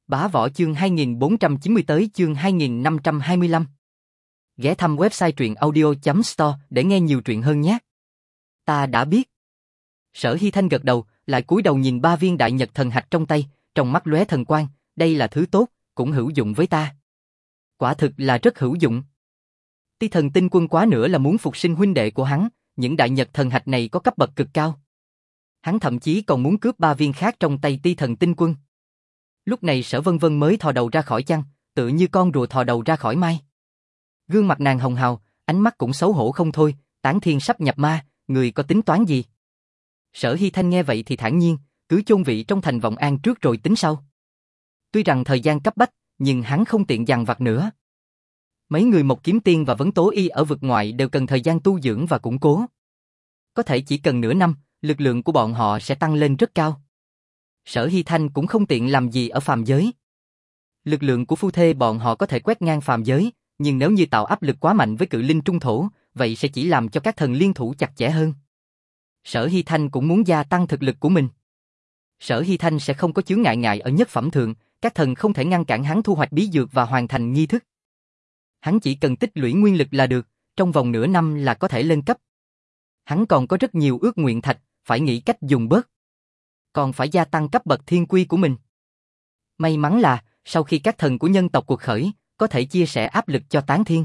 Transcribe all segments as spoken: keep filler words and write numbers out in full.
Bá Võ chương hai nghìn bốn trăm chín mươi tới chương hai nghìn năm trăm hai mươi lăm. Ghé thăm website truyện audio chấm store để nghe nhiều truyện hơn nhé. Ta đã biết. Sở Hy Thanh gật đầu, lại cúi đầu nhìn ba viên đại nhật thần hạch trong tay, trong mắt lóe thần quang, đây là thứ tốt, cũng hữu dụng với ta. Quả thực là rất hữu dụng. Ti thần tinh quân quá nữa là muốn phục sinh huynh đệ của hắn, những đại nhật thần hạch này có cấp bậc cực cao. Hắn thậm chí còn muốn cướp ba viên khác trong tay Ti thần tinh quân. Lúc này Sở Vân Vân mới thò đầu ra khỏi chăn, tự như con rùa thò đầu ra khỏi mai. Gương mặt nàng hồng hào, ánh mắt cũng xấu hổ không thôi, Tán Thiên sắp nhập ma, người có tính toán gì? Sở Hy Thanh nghe vậy thì thản nhiên, cứ chôn vị trong thành Vọng An trước rồi tính sau. Tuy rằng thời gian cấp bách, nhưng hắn không tiện dằn vặt nữa. Mấy người Mộc Kiếm Tiên và Vấn Tố Y ở vực ngoại đều cần thời gian tu dưỡng và củng cố. Có thể chỉ cần nửa năm, lực lượng của bọn họ sẽ tăng lên rất cao. Sở Hy Thanh cũng không tiện làm gì ở phàm giới. Lực lượng của phu thê bọn họ có thể quét ngang phàm giới, nhưng nếu như tạo áp lực quá mạnh với cự linh trung thổ, vậy sẽ chỉ làm cho các thần liên thủ chặt chẽ hơn. Sở Hy Thanh cũng muốn gia tăng thực lực của mình. Sở Hy Thanh sẽ không có chướng ngại ngại ở nhất phẩm thượng, các thần không thể ngăn cản hắn thu hoạch bí dược và hoàn thành nghi thức. Hắn chỉ cần tích lũy nguyên lực là được, trong vòng nửa năm là có thể lên cấp. Hắn còn có rất nhiều ước nguyện thạch, phải nghĩ cách dùng bớt. Còn phải gia tăng cấp bậc thiên quy của mình. May mắn là, sau khi các thần của nhân tộc cuộc khởi, có thể chia sẻ áp lực cho Tán Thiên.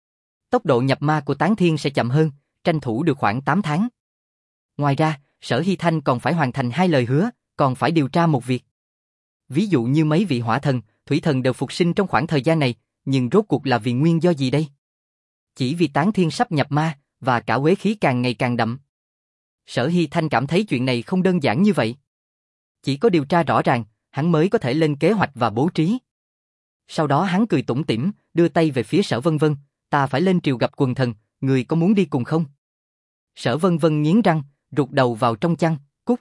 Tốc độ nhập ma của Tán Thiên sẽ chậm hơn, tranh thủ được khoảng tám tháng. Ngoài ra, Sở Hy Thanh còn phải hoàn thành hai lời hứa, còn phải điều tra một việc. Ví dụ như mấy vị hỏa thần, thủy thần đều phục sinh trong khoảng thời gian này, nhưng rốt cuộc là vì nguyên do gì đây? Chỉ vì Tán Thiên sắp nhập ma, và cả uế khí càng ngày càng đậm. Sở Hy Thanh cảm thấy chuyện này không đơn giản như vậy. Chỉ có điều tra rõ ràng, hắn mới có thể lên kế hoạch và bố trí. Sau đó hắn cười tủm tỉm, đưa tay về phía Sở Vân Vân, ta phải lên triều gặp quần thần, người có muốn đi cùng không? Sở Vân Vân nghiến răng, rụt đầu vào trong chăn, cút.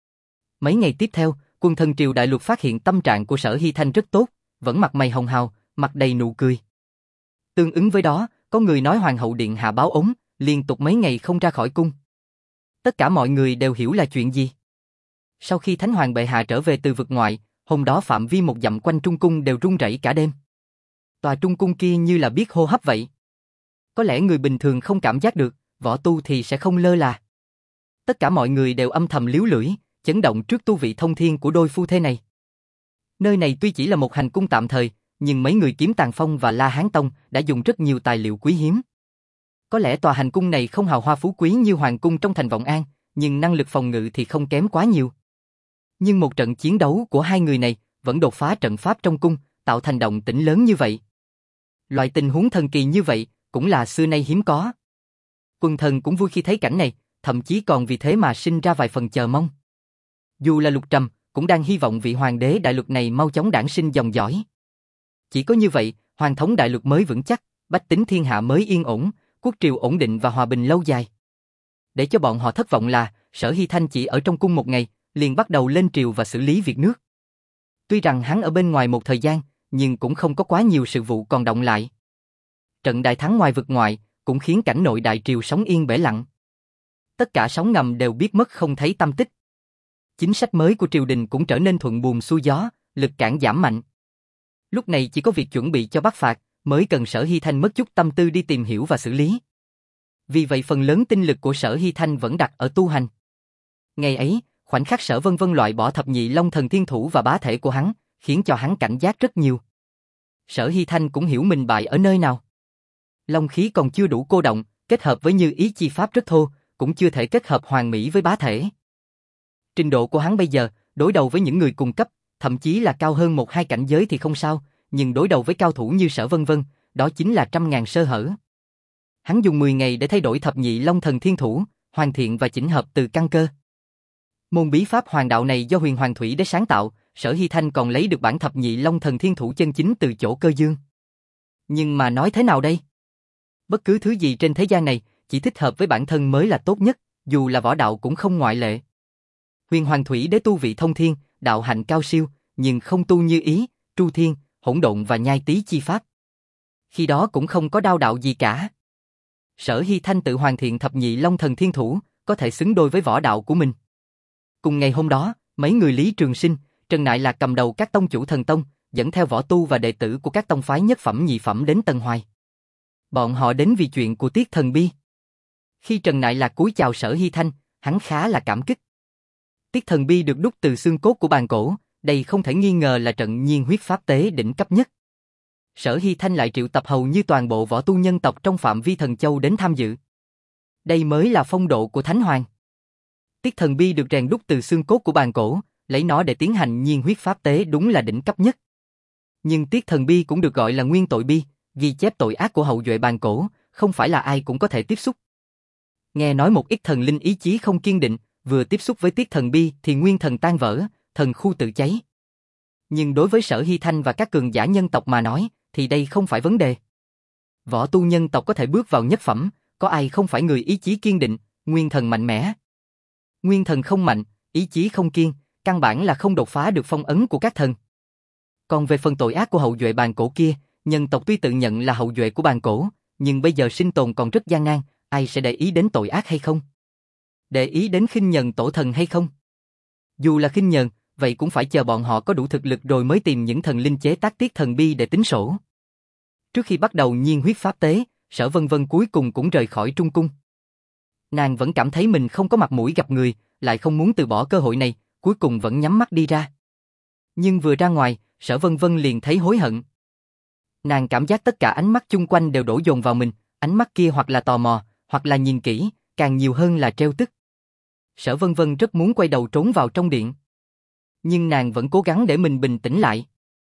Mấy ngày tiếp theo, quần thần triều đại lục phát hiện tâm trạng của Sở Hy Thanh rất tốt, vẫn mặt mày hồng hào, mặt đầy nụ cười. Tương ứng với đó, có người nói Hoàng hậu điện hạ báo ống, liên tục mấy ngày không ra khỏi cung. Tất cả mọi người đều hiểu là chuyện gì. Sau khi Thánh Hoàng bệ hạ trở về từ vực ngoại, hôm đó phạm vi một dặm quanh Trung Cung đều rung rẩy cả đêm. Tòa Trung Cung kia như là biết hô hấp vậy. Có lẽ người bình thường không cảm giác được, võ tu thì sẽ không lơ là. Tất cả mọi người đều âm thầm líu lưỡi, chấn động trước tu vị thông thiên của đôi phu thê này. Nơi này tuy chỉ là một hành cung tạm thời, nhưng mấy người Kiếm Tàng Phong và La Hán Tông đã dùng rất nhiều tài liệu quý hiếm. Có lẽ tòa hành cung này không hào hoa phú quý như hoàng cung trong thành Vọng An, nhưng năng lực phòng ngự thì không kém quá nhiều. Nhưng một trận chiến đấu của hai người này vẫn đột phá trận pháp trong cung, tạo thành động tĩnh lớn như vậy. Loại tình huống thần kỳ như vậy cũng là xưa nay hiếm có. Quần thần cũng vui khi thấy cảnh này, thậm chí còn vì thế mà sinh ra vài phần chờ mong. Dù là Lục Trầm, cũng đang hy vọng vị hoàng đế đại lục này mau chóng đản sinh dòng dõi. Chỉ có như vậy, hoàng thống đại lục mới vững chắc, bách tính thiên hạ mới yên ổn, quốc triều ổn định và hòa bình lâu dài. Để cho bọn họ thất vọng là, Sở Hy Thanh chỉ ở trong cung một ngày, liền bắt đầu lên triều và xử lý việc nước. Tuy rằng hắn ở bên ngoài một thời gian, nhưng cũng không có quá nhiều sự vụ còn động lại. Trận đại thắng ngoài vực ngoại, cũng khiến cảnh nội đại triều sóng yên bể lặng. Tất cả sóng ngầm đều biết mất không thấy tăm tích. Chính sách mới của triều đình cũng trở nên thuận buồm xuôi gió, lực cản giảm mạnh. Lúc này chỉ có việc chuẩn bị cho bắc phạt, mới cần Sở Hy Thanh mất chút tâm tư đi tìm hiểu và xử lý. Vì vậy phần lớn tinh lực của Sở Hy Thanh vẫn đặt ở tu hành. Ngày ấy, khoảnh khắc Sở Vân Vân loại bỏ thập nhị long thần thiên thủ và bá thể của hắn, khiến cho hắn cảnh giác rất nhiều. Sở Hy Thanh cũng hiểu mình bại ở nơi nào. Long khí còn chưa đủ cô động, kết hợp với như ý chi pháp rất thô, cũng chưa thể kết hợp hoàn mỹ với bá thể. Trình độ của hắn bây giờ, đối đầu với những người cùng cấp, thậm chí là cao hơn một hai cảnh giới thì không sao, nhưng đối đầu với cao thủ như Sở Vân Vân, đó chính là trăm ngàn sơ hở. Hắn dùng mười ngày để thay đổi thập nhị long thần thiên thủ, hoàn thiện và chỉnh hợp từ căn cơ. Môn bí pháp hoàng đạo này do Huyền Hoàng Thủy Đế sáng tạo, Sở Hy Thanh còn lấy được bản thập nhị long thần thiên thủ chân chính từ chỗ Cơ Dương. Nhưng mà nói thế nào đây? Bất cứ thứ gì trên thế gian này, chỉ thích hợp với bản thân mới là tốt nhất, dù là võ đạo cũng không ngoại lệ. Huyền Hoàng Thủy Đế tu vị thông thiên, đạo hạnh cao siêu, nhưng không tu như ý, tru thiên, hỗn độn và nhai tý chi pháp. Khi đó cũng không có đao đạo gì cả. Sở Hy Thanh tự hoàn thiện thập nhị long thần thiên thủ, có thể xứng đôi với võ đạo của mình. Cùng ngày hôm đó, mấy người Lý Trường Sinh, Trần Nại Lạc cầm đầu các tông chủ thần tông, dẫn theo võ tu và đệ tử của các tông phái nhất phẩm nhị phẩm đến Tân Hoài. Bọn họ đến vì chuyện của Tiết Thần Bi. Khi Trần Nại Lạc cúi chào Sở Hy Thanh, hắn khá là cảm kích. Tiết Thần Bi được đúc từ xương cốt của bàn cổ, đây không thể nghi ngờ là trận nhiên huyết pháp tế đỉnh cấp nhất. Sở Hy Thanh lại triệu tập hầu như toàn bộ võ tu nhân tộc trong phạm vi Thần Châu đến tham dự. Đây mới là phong độ của Thánh Hoàng. Tiết Thần Bi được rèn đúc từ xương cốt của bàn cổ, lấy nó để tiến hành nhiên huyết pháp tế đúng là đỉnh cấp nhất. Nhưng Tiết Thần Bi cũng được gọi là nguyên tội bi, ghi chép tội ác của hậu duệ bàn cổ, không phải là ai cũng có thể tiếp xúc. Nghe nói một ít thần linh ý chí không kiên định, vừa tiếp xúc với Tiết Thần Bi thì nguyên thần tan vỡ, thần khu tự cháy. Nhưng đối với Sở Hy Thanh và các cường giả nhân tộc mà nói, thì đây không phải vấn đề. Võ tu nhân tộc có thể bước vào nhất phẩm, có ai không phải người ý chí kiên định, nguyên thần mạnh mẽ. Nguyên thần không mạnh, ý chí không kiên, căn bản là không đột phá được phong ấn của các thần. Còn về phần tội ác của hậu duệ bàn cổ kia, nhân tộc tuy tự nhận là hậu duệ của bàn cổ, nhưng bây giờ sinh tồn còn rất gian nan, ai sẽ để ý đến tội ác hay không? Để ý đến khinh nhờn tổ thần hay không? Dù là khinh nhờn, vậy cũng phải chờ bọn họ có đủ thực lực rồi mới tìm những thần linh chế tác Tiết Thần Bi để tính sổ. Trước khi bắt đầu nhiên huyết pháp tế, Sở Vân Vân cuối cùng cũng rời khỏi Trung Cung. Nàng vẫn cảm thấy mình không có mặt mũi gặp người, lại không muốn từ bỏ cơ hội này, cuối cùng vẫn nhắm mắt đi ra. Nhưng vừa ra ngoài, Sở Vân Vân liền thấy hối hận. Nàng cảm giác tất cả ánh mắt chung quanh đều đổ dồn vào mình, ánh mắt kia hoặc là tò mò, hoặc là nhìn kỹ, càng nhiều hơn là trêu tức. Sở Vân Vân rất muốn quay đầu trốn vào trong điện. Nhưng nàng vẫn cố gắng để mình bình tĩnh lại.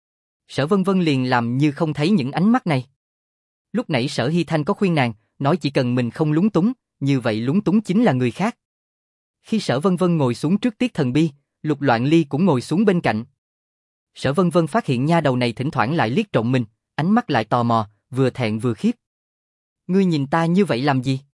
Sở Vân Vân liền làm như không thấy những ánh mắt này. Lúc nãy Sở Hy Thanh có khuyên nàng, nói chỉ cần mình không lúng túng, như vậy lúng túng chính là người khác. Khi Sở Vân Vân ngồi xuống trước Tiết Thần Bi, Lục Loạn Ly cũng ngồi xuống bên cạnh. Sở Vân Vân phát hiện nha đầu này thỉnh thoảng lại liếc trộm mình, ánh mắt lại tò mò, vừa thẹn vừa khiếp. Ngươi nhìn ta như vậy làm gì?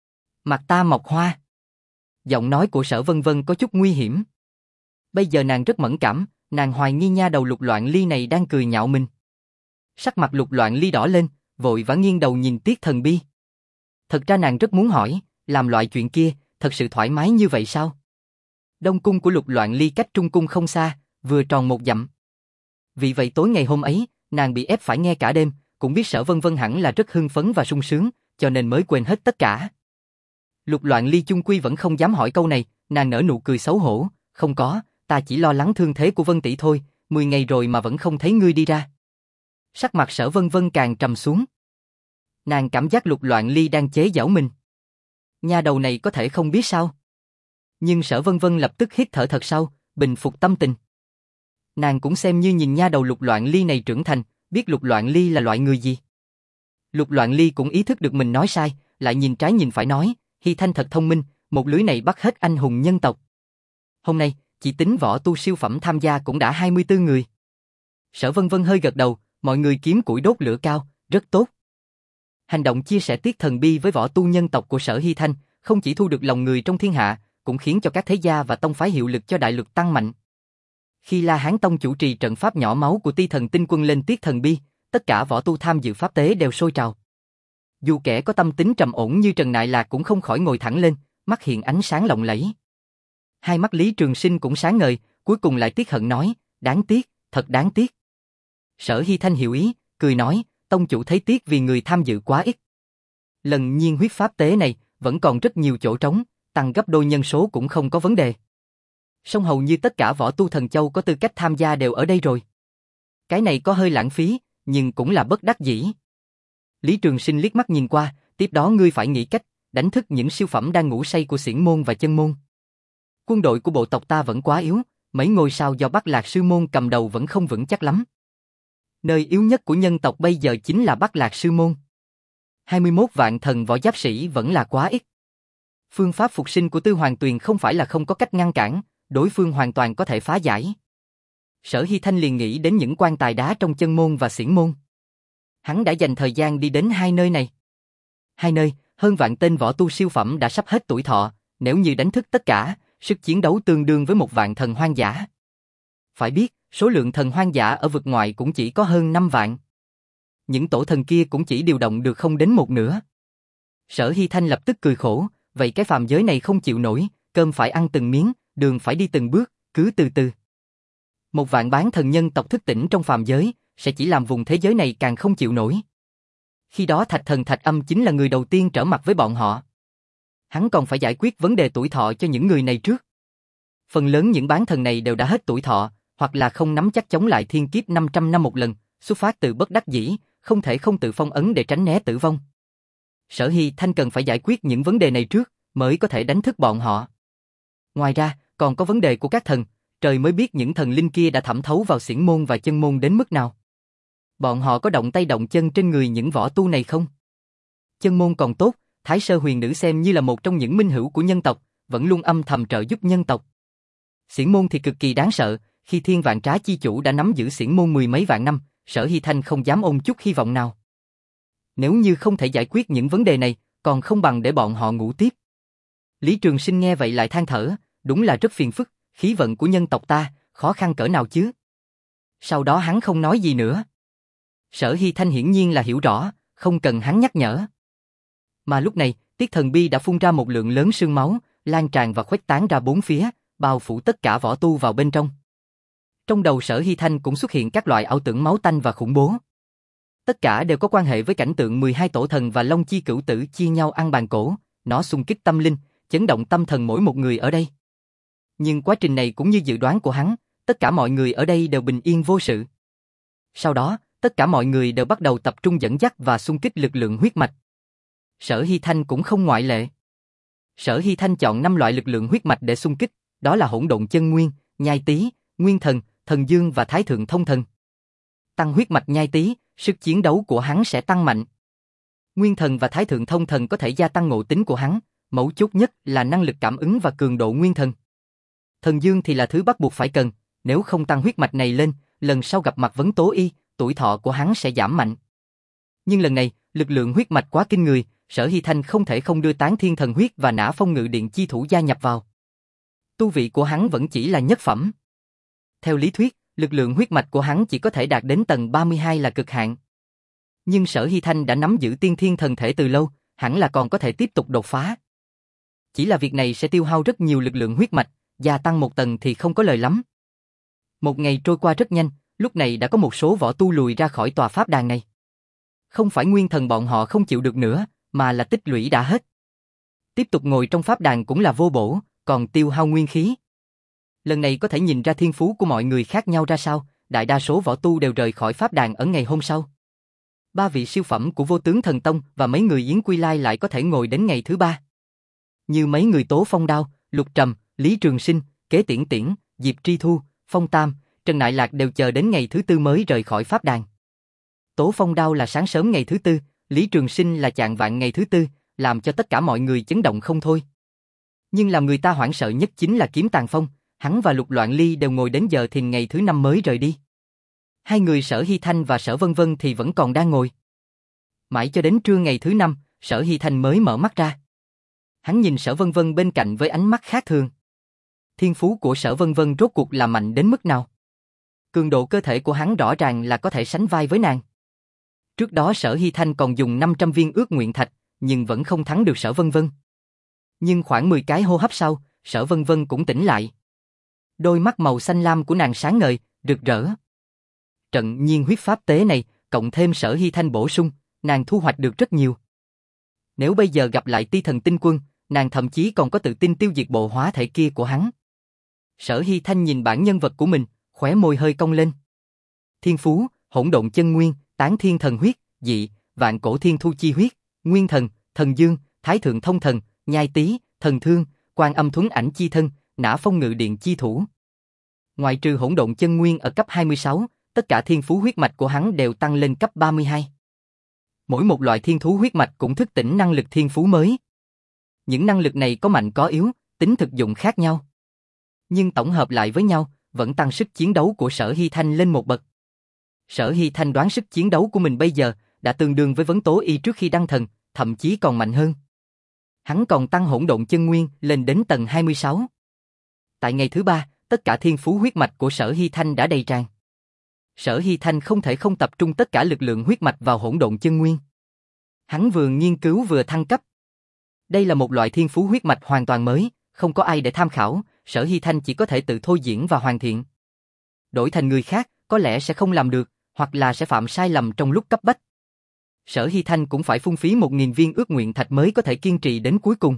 Mặt ta mọc hoa. Giọng nói của Sở Vân Vân có chút nguy hiểm. Bây giờ nàng rất mẫn cảm, nàng hoài nghi nha đầu Lục Loạn Ly này đang cười nhạo mình. Sắc mặt Lục Loạn Ly đỏ lên, vội vã nghiêng đầu nhìn Tiết Thần Bi. Thật ra nàng rất muốn hỏi, làm loại chuyện kia, thật sự thoải mái như vậy sao? Đông cung của Lục Loạn Ly cách Trung cung không xa, vừa tròn một dặm. Vì vậy tối ngày hôm ấy, nàng bị ép phải nghe cả đêm, cũng biết Sở Vân Vân hẳn là rất hưng phấn và sung sướng, cho nên mới quên hết tất cả. Lục Loạn Ly chung quy vẫn không dám hỏi câu này, nàng nở nụ cười xấu hổ, không có, ta chỉ lo lắng thương thế của Vân tỷ thôi, mười ngày rồi mà vẫn không thấy ngươi đi ra. Sắc mặt Sở Vân Vân càng trầm xuống. Nàng cảm giác Lục Loạn Ly đang chế giễu mình. Nha đầu này có thể không biết sao? Nhưng Sở Vân Vân lập tức hít thở thật sâu, bình phục tâm tình. Nàng cũng xem như nhìn nha đầu Lục Loạn Ly này trưởng thành, biết Lục Loạn Ly là loại người gì. Lục Loạn Ly cũng ý thức được mình nói sai, lại nhìn trái nhìn phải nói, Hy Thanh thật thông minh, một lưới này bắt hết anh hùng nhân tộc. Hôm nay, chỉ tính võ tu siêu phẩm tham gia cũng đã hai mươi tư người. Sở Vân Vân hơi gật đầu, mọi người kiếm củi đốt lửa cao, rất tốt. Hành động chia sẻ Tiết Thần Bi với võ tu nhân tộc của Sở Hy Thanh, không chỉ thu được lòng người trong thiên hạ, cũng khiến cho các thế gia và tông phái hiệu lực cho đại lực tăng mạnh. Khi La Hán Tông chủ trì trận pháp nhỏ máu của Ti Thần Tinh Quân lên Tiết Thần Bi, tất cả võ tu tham dự pháp tế đều sôi trào. Dù kẻ có tâm tính trầm ổn như Trần Nại Lạc cũng không khỏi ngồi thẳng lên, mắt hiện ánh sáng lộng lẫy. Hai mắt Lý Trường Sinh cũng sáng ngời, cuối cùng lại tiếc hận nói, đáng tiếc, thật đáng tiếc. Sở Hy Thanh hiểu ý, cười nói, tông chủ thấy tiếc vì người tham dự quá ít. Lần nhiên huyết pháp tế này vẫn còn rất nhiều chỗ trống, tăng gấp đôi nhân số cũng không có vấn đề. Song hầu như tất cả võ tu Thần Châu có tư cách tham gia đều ở đây rồi. Cái này có hơi lãng phí, nhưng cũng là bất đắc dĩ. Lý Trường Sinh liếc mắt nhìn qua, tiếp đó ngươi phải nghĩ cách đánh thức những siêu phẩm đang ngủ say của Xiển môn và Chân môn. Quân đội của bộ tộc ta vẫn quá yếu, mấy ngôi sao do Bắc Lạc Sư môn cầm đầu vẫn không vững chắc lắm. Nơi yếu nhất của nhân tộc bây giờ chính là Bắc Lạc Sư môn. hai mươi mốt vạn thần võ giáp sĩ vẫn là quá ít. Phương pháp phục sinh của Tư Hoàng Tuyền không phải là không có cách ngăn cản, đối phương hoàn toàn có thể phá giải. Sở Hy Thanh liền nghĩ đến những quan tài đá trong Chân môn và Xiển môn. Hắn đã dành thời gian đi đến hai nơi này. Hai nơi, hơn vạn tên võ tu siêu phẩm đã sắp hết tuổi thọ, nếu như đánh thức tất cả, sức chiến đấu tương đương với một vạn thần hoang dã. Phải biết, số lượng thần hoang dã ở vực ngoại cũng chỉ có hơn năm vạn. Những tổ thần kia cũng chỉ điều động được không đến một nửa. Sở Hy Thanh lập tức cười khổ, vậy cái phàm giới này không chịu nổi, cơm phải ăn từng miếng, đường phải đi từng bước, cứ từ từ. Một vạn bán thần nhân tộc thức tỉnh trong phàm giới, sẽ chỉ làm vùng thế giới này càng không chịu nổi. Khi đó Thạch Thần Thạch Âm chính là người đầu tiên trở mặt với bọn họ. Hắn còn phải giải quyết vấn đề tuổi thọ cho những người này trước. Phần lớn những bán thần này đều đã hết tuổi thọ, hoặc là không nắm chắc chống lại thiên kiếp năm trăm năm một lần, xuất phát từ bất đắc dĩ, không thể không tự phong ấn để tránh né tử vong. Sở Hy Thanh cần phải giải quyết những vấn đề này trước, mới có thể đánh thức bọn họ. Ngoài ra, còn có vấn đề của các thần, trời mới biết những thần linh kia đã thẩm thấu vào xiển môn và chân môn đến mức nào. Bọn họ có động tay động chân trên người những võ tu này không? Chân môn còn tốt, Thái Sơ Huyền Nữ xem như là một trong những minh hữu của nhân tộc, vẫn luôn âm thầm trợ giúp nhân tộc. Xiển môn thì cực kỳ đáng sợ, khi Thiên Vạn Trá chi chủ đã nắm giữ xiển môn mười mấy vạn năm, Sở Hy Thanh không dám ôm chút hy vọng nào. Nếu như không thể giải quyết những vấn đề này, còn không bằng để bọn họ ngủ tiếp. Lý Trường Sinh nghe vậy lại than thở, đúng là rất phiền phức, khí vận của nhân tộc ta, khó khăn cỡ nào chứ. Sau đó hắn không nói gì nữa. Sở Hy Thanh hiển nhiên là hiểu rõ, không cần hắn nhắc nhở. Mà lúc này, Tiết Thần Bi đã phun ra một lượng lớn sương máu, lan tràn và khuếch tán ra bốn phía, bao phủ tất cả võ tu vào bên trong. Trong đầu Sở Hy Thanh cũng xuất hiện các loại ảo tưởng máu tanh và khủng bố. Tất cả đều có quan hệ với cảnh tượng mười hai tổ thần và Long Chi Cửu Tử chia nhau ăn bàn cổ, nó xung kích tâm linh, chấn động tâm thần mỗi một người ở đây. Nhưng quá trình này cũng như dự đoán của hắn, tất cả mọi người ở đây đều bình yên vô sự. Sau đó, tất cả mọi người đều bắt đầu tập trung dẫn dắt và xung kích lực lượng huyết mạch. Sở Hy Thanh cũng không ngoại lệ. Sở Hy Thanh chọn năm loại lực lượng huyết mạch để xung kích, đó là hỗn độn chân nguyên, nhai tý, nguyên thần, thần dương và thái thượng thông thần. Tăng huyết mạch nhai tý, sức chiến đấu của hắn sẽ tăng mạnh. Nguyên thần và thái thượng thông thần có thể gia tăng ngộ tính của hắn, mấu chốt nhất là năng lực cảm ứng và cường độ nguyên thần. Thần dương thì là thứ bắt buộc phải cần, nếu không tăng huyết mạch này lên, lần sau gặp mặt vấn tố y, tuổi thọ của hắn sẽ giảm mạnh. Nhưng lần này, lực lượng huyết mạch quá kinh người, Sở Hy Thanh không thể không đưa Tán Thiên Thần Huyết và Nã Phong Ngự Điện chi thủ gia nhập vào. Tu vị của hắn vẫn chỉ là nhất phẩm. Theo lý thuyết, lực lượng huyết mạch của hắn chỉ có thể đạt đến tầng ba mươi hai là cực hạn. Nhưng Sở Hy Thanh đã nắm giữ Tiên Thiên Thần Thể từ lâu, hẳn là còn có thể tiếp tục đột phá. Chỉ là việc này sẽ tiêu hao rất nhiều lực lượng huyết mạch, gia tăng một tầng thì không có lời lắm. Một ngày trôi qua rất nhanh, lúc này đã có một số võ tu lùi ra khỏi tòa pháp đàn này. Không phải nguyên thần bọn họ không chịu được nữa, mà là tích lũy đã hết. Tiếp tục ngồi trong pháp đàn cũng là vô bổ, còn tiêu hao nguyên khí. Lần này có thể nhìn ra thiên phú của mọi người khác nhau ra sao, đại đa số võ tu đều rời khỏi pháp đàn ở ngày hôm sau. Ba vị siêu phẩm của Vô Tướng Thần Tông và mấy người Yến Quy Lai lại có thể ngồi đến ngày thứ ba. Như mấy người Tố Phong Đao, Lục Trầm, Lý Trường Sinh, Kế Tiễn Tiễn, Diệp Tri Thu, Phong Tam, Trần Nại Lạc đều chờ đến ngày thứ tư mới rời khỏi pháp đàn. Tố Phong Đao là sáng sớm ngày thứ tư, Lý Trường Sinh là chạng vạng ngày thứ tư, làm cho tất cả mọi người chấn động không thôi. Nhưng làm người ta hoảng sợ nhất chính là Kiếm Tàn Phong, hắn và Lục Loạn Ly đều ngồi đến giờ thìn ngày thứ năm mới rời đi. Hai người Sở Hy Thanh và Sở Vân Vân thì vẫn còn đang ngồi. Mãi cho đến trưa ngày thứ năm, Sở Hy Thanh mới mở mắt ra. Hắn nhìn Sở Vân Vân bên cạnh với ánh mắt khác thường. Thiên phú của Sở Vân Vân rốt cuộc là mạnh đến mức nào? Cường độ cơ thể của hắn rõ ràng là có thể sánh vai với nàng. Trước đó Sở Hy Thanh còn dùng năm trăm viên ước nguyện thạch, nhưng vẫn không thắng được Sở Vân Vân. Nhưng khoảng mười cái hô hấp sau, Sở Vân Vân cũng tỉnh lại. Đôi mắt màu xanh lam của nàng sáng ngời, rực rỡ. Trận nhiên huyết pháp tế này, cộng thêm Sở Hy Thanh bổ sung, nàng thu hoạch được rất nhiều. Nếu bây giờ gặp lại Ti Thần Tinh Quân, nàng thậm chí còn có tự tin tiêu diệt bộ hóa thể kia của hắn. Sở Hy Thanh nhìn bản nhân vật của mình, khóe môi hơi cong lên. Thiên phú, hỗn độn chân nguyên, Tán Thiên Thần Huyết, dị, vạn cổ thiên thu chi huyết, nguyên thần, thần dương, thái thượng thông thần, nhai tý, thần thương, quan âm thuấn ảnh chi thân, nã phong ngự điện chi thủ. Ngoại trừ hỗn độn chân nguyên ở cấp hai mươi sáu, tất cả thiên phú huyết mạch của hắn đều tăng lên cấp ba mươi hai. Mỗi một loại thiên thú huyết mạch cũng thức tỉnh năng lực thiên phú mới. Những năng lực này có mạnh có yếu, tính thực dụng khác nhau. Nhưng tổng hợp lại với nhau, vẫn tăng sức chiến đấu của Sở Hy Thanh lên một bậc. Sở Hy Thanh đoán sức chiến đấu của mình bây giờ đã tương đương với Vấn Tố Y trước khi đăng thần, thậm chí còn mạnh hơn. Hắn còn tăng hỗn độn chân nguyên lên đến tầng hai mươi sáu. Tại ngày thứ ba, tất cả thiên phú huyết mạch của Sở Hy Thanh đã đầy tràn. Sở Hy Thanh không thể không tập trung tất cả lực lượng huyết mạch vào hỗn độn chân nguyên. Hắn vừa nghiên cứu vừa thăng cấp. Đây là một loại thiên phú huyết mạch hoàn toàn mới, không có ai để tham khảo, Sở Hy Thanh chỉ có thể tự thôi diễn và hoàn thiện. đổi thành người khác, có lẽ sẽ không làm được, hoặc là sẽ phạm sai lầm trong lúc cấp bách. Sở Hy Thanh cũng phải phung phí một nghìn viên ước nguyện thạch mới có thể kiên trì đến cuối cùng.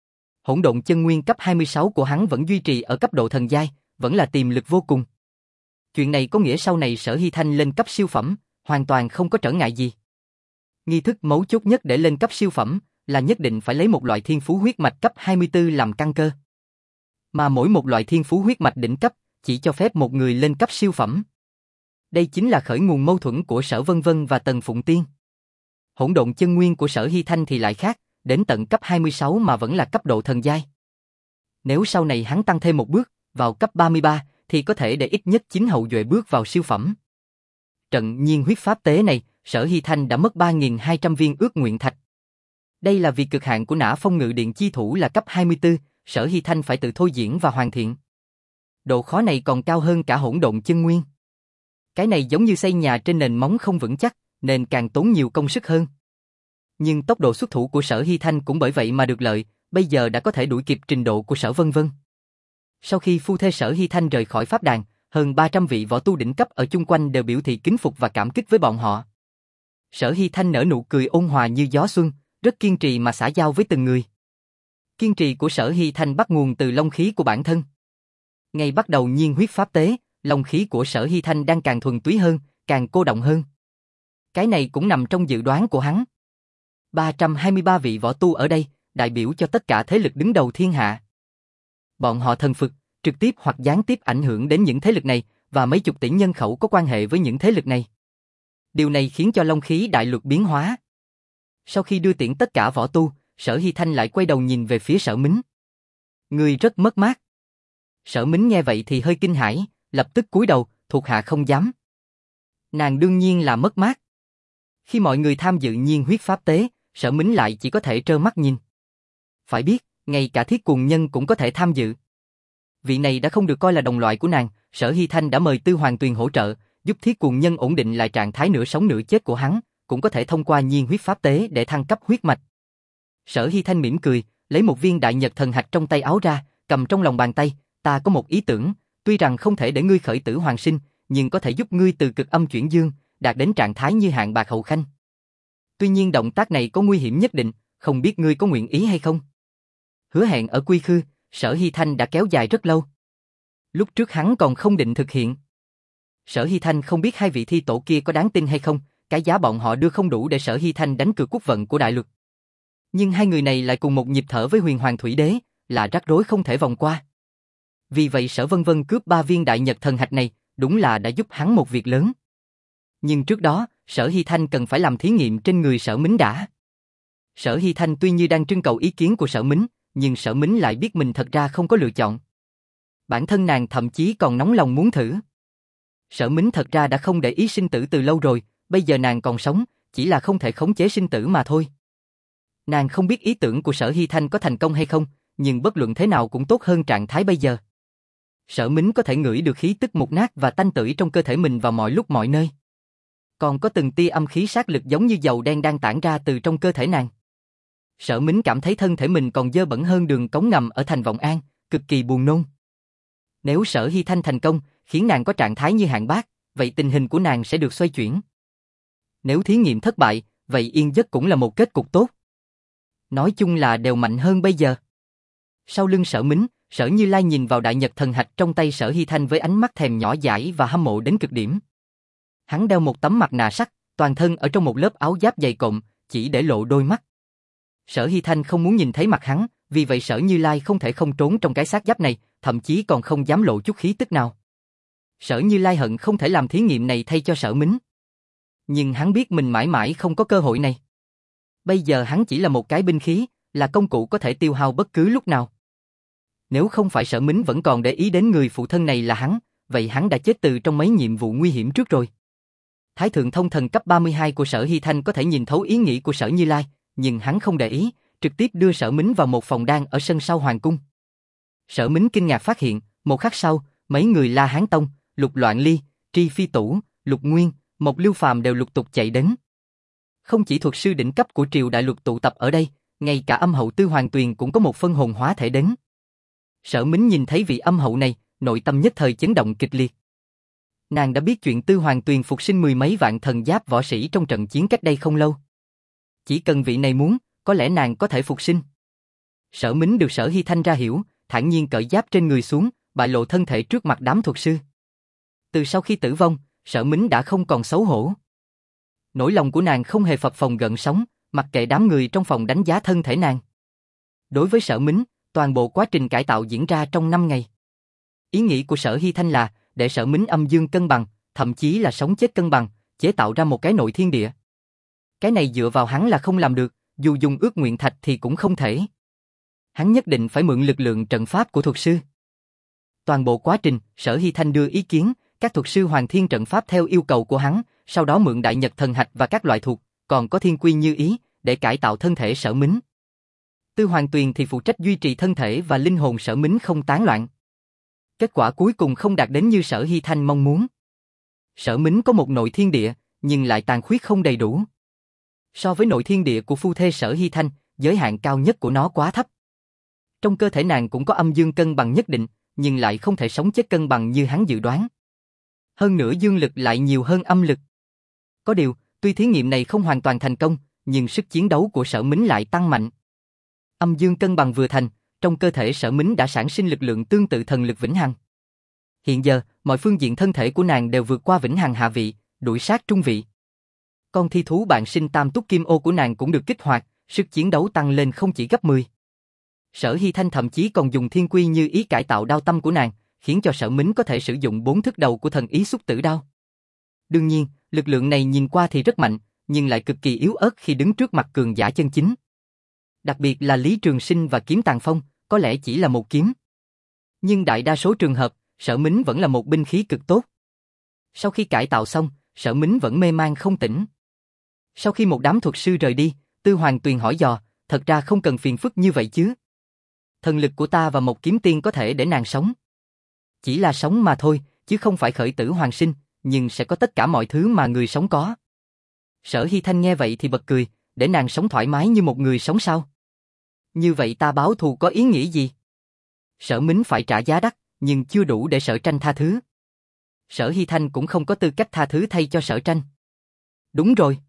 Hỗn độn chân nguyên cấp hai mươi sáu của hắn vẫn duy trì ở cấp độ thần giai, vẫn là tiềm lực vô cùng. Chuyện này có nghĩa sau này Sở Hy Thanh lên cấp siêu phẩm, hoàn toàn không có trở ngại gì. Nghi thức mấu chốt nhất để lên cấp siêu phẩm là nhất định phải lấy một loại thiên phú huyết mạch cấp hai mươi tư làm căn cơ. Mà mỗi một loại thiên phú huyết mạch đỉnh cấp chỉ cho phép một người lên cấp siêu phẩm. Đây chính là khởi nguồn mâu thuẫn của Sở Vân Vân và Tần Phụng Tiên. Hỗn độn chân nguyên của Sở Hy Thanh thì lại khác, đến tận cấp hai mươi sáu mà vẫn là cấp độ thần giai. Nếu sau này hắn tăng thêm một bước, vào cấp ba mươi ba, thì có thể để ít nhất chín hậu duệ bước vào siêu phẩm. Trận nhiên huyết pháp tế này, Sở Hy Thanh đã mất ba nghìn hai trăm viên ước nguyện thạch. Đây là vì cực hạn của Nã Phong Ngự Điện chi thủ là cấp hai mươi tư, Sở Hy Thanh phải tự thôi diễn và hoàn thiện. Độ khó này còn cao hơn cả hỗn độn chân nguyên. Cái này giống như xây nhà trên nền móng không vững chắc, nên càng tốn nhiều công sức hơn. Nhưng tốc độ xuất thủ của Sở Hy Thanh cũng bởi vậy mà được lợi, bây giờ đã có thể đuổi kịp trình độ của Sở Vân Vân. Sau khi phu thê Sở Hy Thanh rời khỏi pháp đàn, hơn ba trăm vị võ tu đỉnh cấp ở chung quanh đều biểu thị kính phục và cảm kích với bọn họ. Sở Hy Thanh nở nụ cười ôn hòa như gió xuân, rất kiên trì mà xã giao với từng người. Kiên trì của Sở Hy Thanh bắt nguồn từ long khí của bản thân. Ngay bắt đầu nhiên huyết pháp tế, long khí của Sở Hy Thanh đang càng thuần túy hơn, càng cô động hơn. Cái này cũng nằm trong dự đoán của hắn. ba trăm hai mươi ba vị võ tu ở đây, đại biểu cho tất cả thế lực đứng đầu thiên hạ. Bọn họ thần phục, trực tiếp hoặc gián tiếp ảnh hưởng đến những thế lực này, và mấy chục tỷ nhân khẩu có quan hệ với những thế lực này. Điều này khiến cho long khí đại luật biến hóa. Sau khi đưa tiễn tất cả võ tu, Sở Hy Thanh lại quay đầu nhìn về phía Sở Mính. Người rất mất mát. Sở Mính nghe vậy thì hơi kinh hãi, lập tức cúi đầu, thuộc hạ không dám. Nàng đương nhiên là mất mát. Khi mọi người tham dự nhiên huyết pháp tế, Sở Mính lại chỉ có thể trơ mắt nhìn. Phải biết, ngay cả Thiết Cuồng Nhân cũng có thể tham dự. Vị này đã không được coi là đồng loại của nàng, Sở Hy Thanh đã mời Tư Hoàng Tuyền hỗ trợ, giúp Thiết Cuồng Nhân ổn định lại trạng thái nửa sống nửa chết của hắn, cũng có thể thông qua nhiên huyết pháp tế để thăng cấp huyết mạch. Sở Hy Thanh mỉm cười, lấy một viên đại nhật thần hạch trong tay áo ra, cầm trong lòng bàn tay, ta có một ý tưởng, tuy rằng không thể để ngươi khởi tử hoàn sinh, nhưng có thể giúp ngươi từ cực âm chuyển dương, đạt đến trạng thái như hạng bạc hậu khanh. Tuy nhiên động tác này có nguy hiểm nhất định, không biết ngươi có nguyện ý hay không? Hứa hẹn ở Quy Khư, Sở Hy Thanh đã kéo dài rất lâu. Lúc trước hắn còn không định thực hiện. Sở Hy Thanh không biết hai vị thi tổ kia có đáng tin hay không, cái giá bọn họ đưa không đủ để Sở Hy Thanh đánh cược quốc vận của đại luật. Nhưng hai người này lại cùng một nhịp thở với Huyền Hoàng Thủy Đế, là rắc rối không thể vòng qua. Vì vậy Sở Vân Vân cướp ba viên đại nhật thần hạch này, đúng là đã giúp hắn một việc lớn. Nhưng trước đó, Sở Hy Thanh cần phải làm thí nghiệm trên người Sở Mính đã. Sở Hy Thanh tuy như đang trưng cầu ý kiến của Sở Mính, nhưng Sở Mính lại biết mình thật ra không có lựa chọn. Bản thân nàng thậm chí còn nóng lòng muốn thử. Sở Mính thật ra đã không để ý sinh tử từ lâu rồi, bây giờ nàng còn sống, chỉ là không thể khống chế sinh tử mà thôi. Nàng không biết ý tưởng của Sở Hy Thanh có thành công hay không, nhưng bất luận thế nào cũng tốt hơn trạng thái bây giờ. Sở Mính có thể ngửi được khí tức mục nát và tanh tưởi trong cơ thể mình vào mọi lúc mọi nơi. Còn có từng tia âm khí sát lực giống như dầu đen đang tản ra từ trong cơ thể nàng. Sở Mính cảm thấy thân thể mình còn dơ bẩn hơn đường cống ngầm ở thành Vọng An, cực kỳ buồn nôn. Nếu Sở Hy Thanh thành công, khiến nàng có trạng thái như hạng bác, vậy tình hình của nàng sẽ được xoay chuyển. Nếu thí nghiệm thất bại, vậy yên giấc cũng là một kết cục tốt. Nói chung là đều mạnh hơn bây giờ. Sau lưng Sở Mính, Sở Như Lai nhìn vào đại nhật thần hạch trong tay Sở Hy Thanh với ánh mắt thèm nhỏ dãi và hâm mộ đến cực điểm. Hắn đeo một tấm mặt nạ sắt, toàn thân ở trong một lớp áo giáp dày cộm, chỉ để lộ đôi mắt. Sở Hy Thanh không muốn nhìn thấy mặt hắn, vì vậy Sở Như Lai không thể không trốn trong cái xác giáp này, thậm chí còn không dám lộ chút khí tức nào. Sở Như Lai hận không thể làm thí nghiệm này thay cho Sở Mính. Nhưng hắn biết mình mãi mãi không có cơ hội này. Bây giờ hắn chỉ là một cái binh khí, là công cụ có thể tiêu hao bất cứ lúc nào. Nếu không phải Sở Mính vẫn còn để ý đến người phụ thân này là hắn, vậy hắn đã chết từ trong mấy nhiệm vụ nguy hiểm trước rồi. Thái thượng thông thần cấp ba mươi hai của Sở Hy Thanh có thể nhìn thấu ý nghĩ của Sở Như Lai, nhưng hắn không để ý, trực tiếp đưa Sở Mính vào một phòng đan ở sân sau hoàng cung. Sở Mính kinh ngạc phát hiện, một khắc sau, mấy người La Hán Tông, Lục Loạn Ly, Tri Phi Tủ, Lục Nguyên, Mộc Lưu Phàm đều lục tục chạy đến. Không chỉ thuật sư đỉnh cấp của triều đại luật tụ tập ở đây, ngay cả âm hậu Tư Hoàng Tuyền cũng có một phân hồn hóa thể đến. Sở Mính nhìn thấy vị âm hậu này, nội tâm nhất thời chấn động kịch liệt. Nàng đã biết chuyện Tư Hoàng Tuyền phục sinh mười mấy vạn thần giáp võ sĩ trong trận chiến cách đây không lâu. Chỉ cần vị này muốn, có lẽ nàng có thể phục sinh. Sở Mính được Sở Hy Thanh ra hiểu, thản nhiên cởi giáp trên người xuống, bại lộ thân thể trước mặt đám thuật sư. Từ sau khi tử vong, Sở Mính đã không còn xấu hổ. Nỗi lòng của nàng không hề phập phồng gợn sóng, mặc kệ đám người trong phòng đánh giá thân thể nàng. Đối với Sở Mính, toàn bộ quá trình cải tạo diễn ra trong năm ngày. Ý nghĩ của Sở Hy Thanh là để Sở Mính âm dương cân bằng, thậm chí là sống chết cân bằng, chế tạo ra một cái nội thiên địa. Cái này dựa vào hắn là không làm được, dù dùng ước nguyện thạch thì cũng không thể. Hắn nhất định phải mượn lực lượng trận pháp của thuật sư. Toàn bộ quá trình, Sở Hy Thanh đưa ý kiến, các thuật sư hoàn thiên trận pháp theo yêu cầu của hắn, sau đó mượn đại nhật thần hạch và các loại thuộc, còn có thiên quy như ý, để cải tạo thân thể Sở Mính. Tư Hoàng Tuyền thì phụ trách duy trì thân thể và linh hồn Sở Mính không tán loạn. Kết quả cuối cùng không đạt đến như Sở Hy Thanh mong muốn. Sở Mính có một nội thiên địa, nhưng lại tàn khuyết không đầy đủ. So với nội thiên địa của phu thê Sở Hy Thanh, giới hạn cao nhất của nó quá thấp. Trong cơ thể nàng cũng có âm dương cân bằng nhất định, nhưng lại không thể sống chết cân bằng như hắn dự đoán. Hơn nữa dương lực lại nhiều hơn âm lực. Có điều, tuy thí nghiệm này không hoàn toàn thành công, nhưng sức chiến đấu của Sở Mính lại tăng mạnh. Âm dương cân bằng vừa thành, trong cơ thể Sở Mính đã sản sinh lực lượng tương tự thần lực vĩnh hằng. Hiện giờ, mọi phương diện thân thể của nàng đều vượt qua vĩnh hằng hạ vị, đuổi sát trung vị. Con thi thú bạn sinh tam túc kim ô của nàng cũng được kích hoạt, sức chiến đấu tăng lên không chỉ gấp mười. Sở Hy Thanh thậm chí còn dùng thiên quy như ý cải tạo đao tâm của nàng, khiến cho Sở Mính có thể sử dụng bốn thức đầu của thần ý xúc tử đao. Đương nhiên, lực lượng này nhìn qua thì rất mạnh, nhưng lại cực kỳ yếu ớt khi đứng trước mặt cường giả chân chính. Đặc biệt là Lý Trường Sinh và Kiếm Tàng Phong, có lẽ chỉ là một kiếm. Nhưng đại đa số trường hợp, Sở Mính vẫn là một binh khí cực tốt. Sau khi cải tạo xong, Sở Mính vẫn mê man không tỉnh. Sau khi một đám thuật sư rời đi, Tư Hoàng Tuyền hỏi dò, thật ra không cần phiền phức như vậy chứ. Thần lực của ta và một kiếm tiên có thể để nàng sống. Chỉ là sống mà thôi, chứ không phải khởi tử hoàn sinh, nhưng sẽ có tất cả mọi thứ mà người sống có. Sở Hy Thanh nghe vậy thì bật cười, để nàng sống thoải mái như một người sống sao? Như vậy ta báo thù có ý nghĩa gì? Sở Mính phải trả giá đắt, nhưng chưa đủ để Sở Tranh tha thứ. Sở Hy Thanh cũng không có tư cách tha thứ thay cho Sở Tranh. Đúng rồi.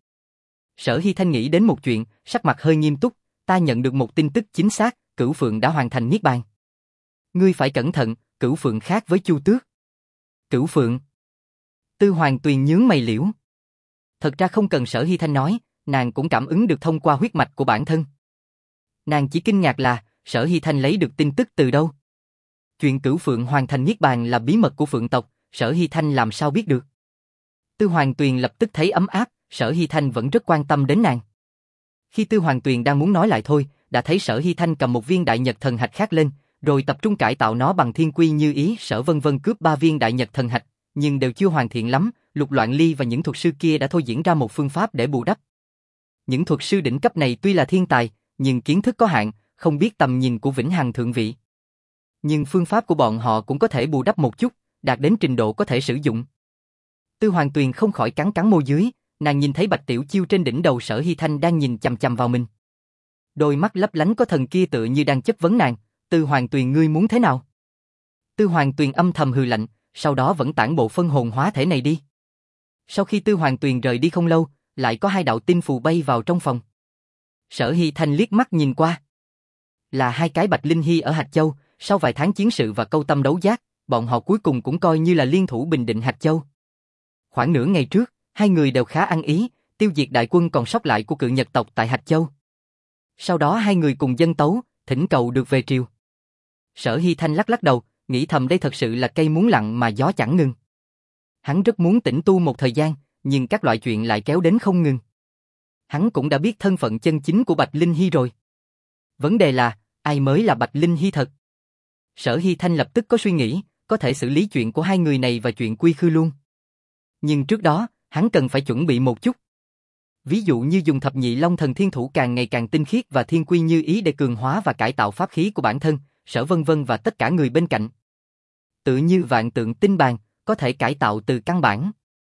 Sở Hy Thanh nghĩ đến một chuyện, sắc mặt hơi nghiêm túc, ta nhận được một tin tức chính xác, Cửu Phượng đã hoàn thành niết bàn. Ngươi phải cẩn thận, Cửu Phượng khác với Chu Tước. Cửu Phượng. Tư Hoàng Tuyền nhướng mày liễu. Thật ra không cần Sở Hy Thanh nói, nàng cũng cảm ứng được thông qua huyết mạch của bản thân. Nàng chỉ kinh ngạc là, Sở Hy Thanh lấy được tin tức từ đâu? Chuyện Cửu Phượng hoàn thành niết bàn là bí mật của Phượng tộc, Sở Hy Thanh làm sao biết được? Tư Hoàng Tuyền lập tức thấy ấm áp, Sở Hy Thanh vẫn rất quan tâm đến nàng. Khi Tư Hoàng Tuyền đang muốn nói lại thôi, đã thấy Sở Hy Thanh cầm một viên đại nhật thần hạch khác lên, rồi tập trung cải tạo nó bằng thiên quy như ý. Sở Vân Vân cướp ba viên đại nhật thần hạch, nhưng đều chưa hoàn thiện lắm. Lục Loạn Ly và những thuật sư kia đã thôi diễn ra một phương pháp để bù đắp. Những thuật sư đỉnh cấp này tuy là thiên tài, nhưng kiến thức có hạn, không biết tầm nhìn của vĩnh hằng thượng vị. Nhưng phương pháp của bọn họ cũng có thể bù đắp một chút, đạt đến trình độ có thể sử dụng. Tư Hoàng Tuyền không khỏi cắn cắn môi dưới, nàng nhìn thấy Bạch Tiểu Chiêu trên đỉnh đầu Sở Hy Thanh đang nhìn chằm chằm vào mình. Đôi mắt lấp lánh có thần kia tựa như đang chất vấn nàng, Tư Hoàng Tuyền ngươi muốn thế nào? Tư Hoàng Tuyền âm thầm hừ lạnh, sau đó vẫn tản bộ phân hồn hóa thể này đi. Sau khi Tư Hoàng Tuyền rời đi không lâu, lại có hai đạo tinh phù bay vào trong phòng. Sở Hy Thanh liếc mắt nhìn qua. Là hai cái Bạch Linh Hy ở Hạch Châu, sau vài tháng chiến sự và câu tâm đấu giác, bọn họ cuối cùng cũng coi như là liên thủ bình định Hạch Châu. Khoảng nửa ngày trước, hai người đều khá ăn ý, tiêu diệt đại quân còn sót lại của Cự Nhật tộc tại Hạch Châu. Sau đó hai người cùng dâng tấu, thỉnh cầu được về triều. Sở Hy Thanh lắc lắc đầu, nghĩ thầm đây thật sự là cây muốn lặng mà gió chẳng ngừng. Hắn rất muốn tĩnh tu một thời gian, nhưng các loại chuyện lại kéo đến không ngừng. Hắn cũng đã biết thân phận chân chính của Bạch Linh Hy rồi. Vấn đề là, ai mới là Bạch Linh Hy thật? Sở Hy Thanh lập tức có suy nghĩ, có thể xử lý chuyện của hai người này và chuyện Quy Khư luôn. Nhưng trước đó, hắn cần phải chuẩn bị một chút. Ví dụ như dùng thập nhị long thần thiên thủ càng ngày càng tinh khiết và thiên quy như ý để cường hóa và cải tạo pháp khí của bản thân, Sở Vân Vân và tất cả người bên cạnh. Tự như vạn tượng tinh bàn, có thể cải tạo từ căn bản.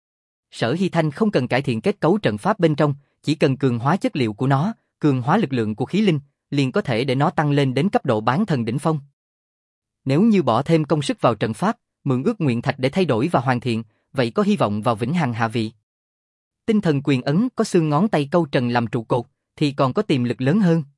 Sở Hy Thanh không cần cải thiện kết cấu trận pháp bên trong, chỉ cần cường hóa chất liệu của nó, cường hóa lực lượng của khí linh, liền có thể để nó tăng lên đến cấp độ bán thần đỉnh phong. Nếu như bỏ thêm công sức vào trận pháp, mượn ước nguyện thạch để thay đổi và hoàn thiện, vậy có hy vọng vào vĩnh hằng hạ vị. Tinh thần quyền ấn có xương ngón tay câu trần làm trụ cột, thì còn có tiềm lực lớn hơn.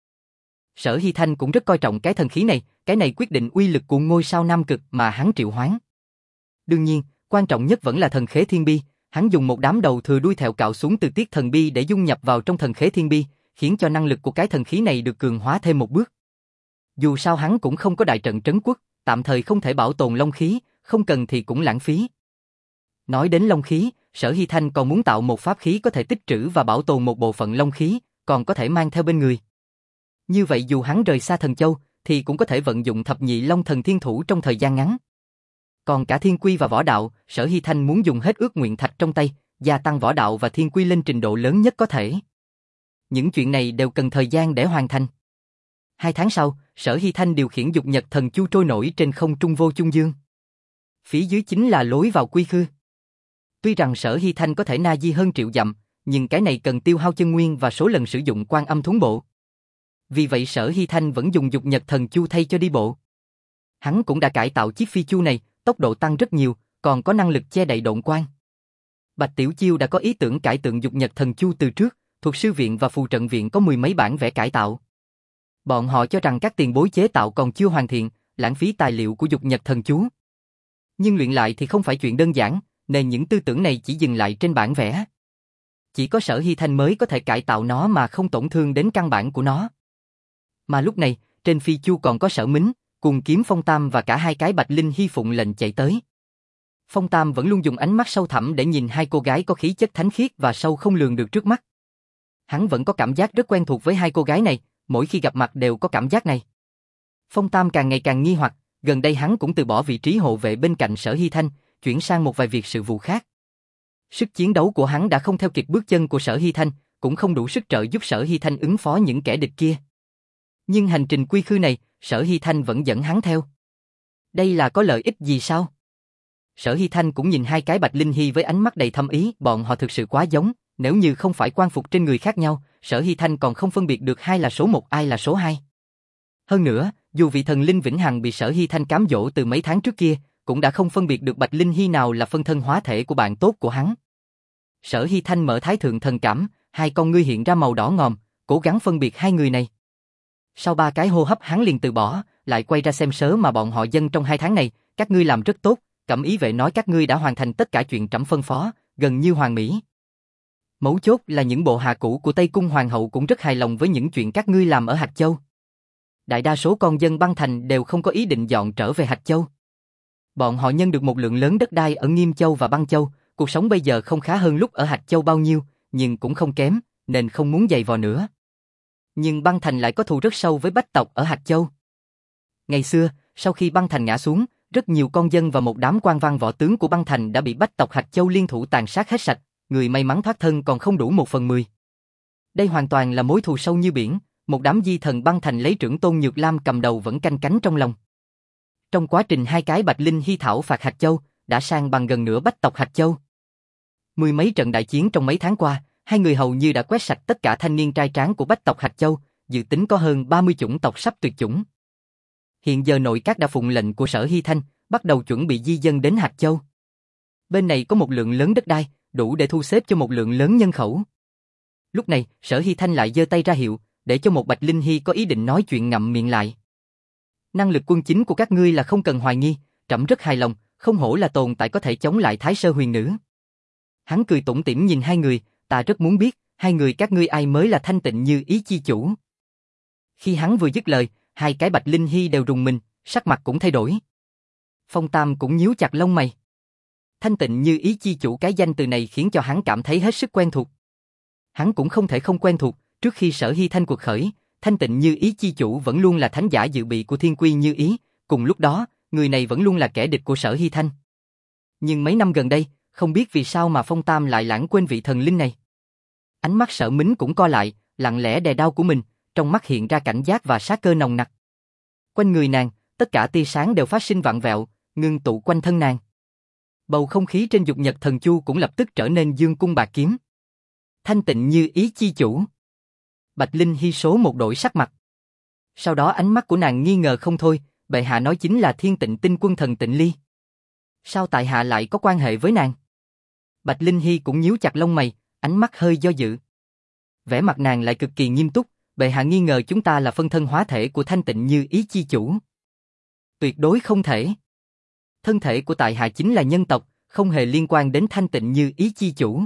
Sở Hy Thanh cũng rất coi trọng cái thần khí này, cái này quyết định uy lực của ngôi sao Nam Cực mà hắn triệu hoán. Đương nhiên, quan trọng nhất vẫn là thần khế thiên bi, hắn dùng một đám đầu thừa đuôi thẹo cạo xuống từ tiết thần bi để dung nhập vào trong thần khế thiên bi, khiến cho năng lực của cái thần khí này được cường hóa thêm một bước. Dù sao hắn cũng không có đại trận trấn quốc, tạm thời không thể bảo tồn long khí, không cần thì cũng lãng phí. Nói đến long khí, Sở Hy Thanh còn muốn tạo một pháp khí có thể tích trữ và bảo tồn một bộ phận long khí, còn có thể mang theo bên người. Như vậy dù hắn rời xa Thần Châu, thì cũng có thể vận dụng thập nhị long thần thiên thủ trong thời gian ngắn. Còn cả thiên quy và võ đạo, Sở Hy Thanh muốn dùng hết ước nguyện thạch trong tay, gia tăng võ đạo và thiên quy lên trình độ lớn nhất có thể. Những chuyện này đều cần thời gian để hoàn thành. Hai tháng sau, Sở Hy Thanh điều khiển dục nhật thần chu trôi nổi trên không trung vô chung dương. Phía dưới chính là lối vào quy khư. Tuy rằng Sở Hy Thanh có thể na di hơn triệu dặm, nhưng cái này cần tiêu hao chân nguyên và số lần sử dụng quan âm thuấn bộ. Vì vậy Sở Hy Thanh vẫn dùng dục nhật thần chu thay cho đi bộ. Hắn cũng đã cải tạo chiếc phi chu này, tốc độ tăng rất nhiều, còn có năng lực che đậy độn quang. Bạch Tiểu Chiêu đã có ý tưởng cải tượng dục nhật thần chu từ trước, thuộc sư viện và phù trận viện có mười mấy bản vẽ cải tạo. Bọn họ cho rằng các tiền bối chế tạo còn chưa hoàn thiện, lãng phí tài liệu của dục nhật thần chú. Nhưng luyện lại thì không phải chuyện đơn giản, nên những tư tưởng này chỉ dừng lại trên bản vẽ. Chỉ có Sở Hy Thanh mới có thể cải tạo nó mà không tổn thương đến căn bản của nó. Mà lúc này, trên phi chu còn có Sở Mính, cùng Kiếm Phong Tam và cả hai cái Bạch Linh Hy phụng lệnh chạy tới. Phong Tam vẫn luôn dùng ánh mắt sâu thẳm để nhìn hai cô gái có khí chất thánh khiết và sâu không lường được trước mắt. Hắn vẫn có cảm giác rất quen thuộc với hai cô gái này, mỗi khi gặp mặt đều có cảm giác này. Phong Tam càng ngày càng nghi hoặc, gần đây hắn cũng từ bỏ vị trí hộ vệ bên cạnh Sở Hy Thanh, chuyển sang một vài việc sự vụ khác. Sức chiến đấu của hắn đã không theo kịp bước chân của Sở Hy Thanh, cũng không đủ sức trợ giúp Sở Hy Thanh ứng phó những kẻ địch kia. Nhưng hành trình quy khư này, Sở Hy Thanh vẫn dẫn hắn theo. Đây là có lợi ích gì sao? Sở Hy Thanh cũng nhìn hai cái Bạch Linh Hy với ánh mắt đầy thâm ý, bọn họ thực sự quá giống, nếu như không phải quan phục trên người khác nhau, Sở Hy Thanh còn không phân biệt được ai là số một ai là số hai. Hơn nữa, dù vị thần linh vĩnh hằng bị Sở Hy Thanh cám dỗ từ mấy tháng trước kia, cũng đã không phân biệt được Bạch Linh Hy nào là phân thân hóa thể của bạn tốt của hắn. Sở Hy Thanh mở thái thượng thần cảm, hai con ngươi hiện ra màu đỏ ngòm, cố gắng phân biệt hai người này. Sau ba cái hô hấp hắn liền từ bỏ, lại quay ra xem sớ mà bọn họ dâng trong hai tháng này, các ngươi làm rất tốt, Cẩm Ý vệ nói các ngươi đã hoàn thành tất cả chuyện trẫm phân phó, gần như hoàn mỹ. Mấu chốt là những bộ hạ cũ của Tây Cung Hoàng hậu cũng rất hài lòng với những chuyện các ngươi làm ở Hạch Châu. Đại đa số con dân băng thành đều không có ý định dọn trở về Hạch Châu. Bọn họ nhân được một lượng lớn đất đai ở Nghiêm Châu và Băng Châu, cuộc sống bây giờ không khá hơn lúc ở Hạch Châu bao nhiêu, nhưng cũng không kém, nên không muốn giày vò nữa. Nhưng băng thành lại có thù rất sâu với bách tộc ở Hạch Châu. Ngày xưa, sau khi băng thành ngã xuống, rất nhiều con dân và một đám quan văn võ tướng của băng thành đã bị bách tộc Hạch Châu liên thủ tàn sát hết sạch, người may mắn thoát thân còn không đủ một phần mười. Đây hoàn toàn là mối thù sâu như biển, một đám di thần băng thành lấy trưởng tôn Nhược Lam cầm đầu vẫn canh cánh trong lòng. Trong quá trình hai cái Bạch Linh Hy thảo phạt Hạch Châu, đã sang bằng gần nửa bách tộc Hạch Châu. Mười mấy trận đại chiến trong mấy tháng qua, hai người hầu như đã quét sạch tất cả thanh niên trai tráng của bách tộc Hạch Châu, dự tính có hơn ba mươi chủng tộc sắp tuyệt chủng. Hiện giờ nội các đã phụng lệnh của Sở Hy Thanh, bắt đầu chuẩn bị di dân đến Hạch Châu. Bên này có một lượng lớn đất đai, đủ để thu xếp cho một lượng lớn nhân khẩu. Lúc này, Sở Hy Thanh lại giơ tay ra hiệu, để cho một Bạch Linh Hy có ý định nói chuyện ngậm miệng lại. Năng lực quân chính của các ngươi là không cần hoài nghi, trẫm rất hài lòng, không hổ là tồn tại có thể chống lại Thái Sơ Huyền Nữ. Hắn cười tủm tỉm nhìn hai người, ta rất muốn biết, hai người các ngươi ai mới là thanh tịnh như ý chi chủ. Khi hắn vừa dứt lời, hai cái Bạch Linh Hy đều rùng mình, sắc mặt cũng thay đổi. Phong Tam cũng nhíu chặt lông mày. Thanh tịnh như ý chi chủ, cái danh từ này khiến cho hắn cảm thấy hết sức quen thuộc. Hắn cũng không thể không quen thuộc, trước khi Sở Hy Thanh cuộc khởi, thanh tịnh như ý chi chủ vẫn luôn là thánh giả dự bị của Thiên Quy như ý, cùng lúc đó, người này vẫn luôn là kẻ địch của Sở Hy Thanh. Nhưng mấy năm gần đây, không biết vì sao mà Phong Tam lại lãng quên vị thần linh này. Ánh mắt Sở Mính cũng co lại, lặng lẽ đè đau của mình, trong mắt hiện ra cảnh giác và sát cơ nồng nặc. Quanh người nàng, tất cả tia sáng đều phát sinh vặn vẹo, ngưng tụ quanh thân nàng. Bầu không khí trên dục nhật thần chu cũng lập tức trở nên dương cung bạc kiếm. Thanh tịnh như ý chi chủ. Bạch Linh Hy số một đổi sắc mặt. Sau đó ánh mắt của nàng nghi ngờ không thôi, bệ hạ nói chính là Thiên Tịnh Tinh Quân thần Tịnh Ly. Sao tại hạ lại có quan hệ với nàng? Bạch Linh Hy cũng nhíu chặt lông mày, ánh mắt hơi do dự. Vẻ mặt nàng lại cực kỳ nghiêm túc, bệ hạ nghi ngờ chúng ta là phân thân hóa thể của Thanh Tịnh Như Ý chi chủ. Tuyệt đối không thể. Thân thể của tại hạ chính là nhân tộc, không hề liên quan đến Thanh Tịnh Như Ý chi chủ.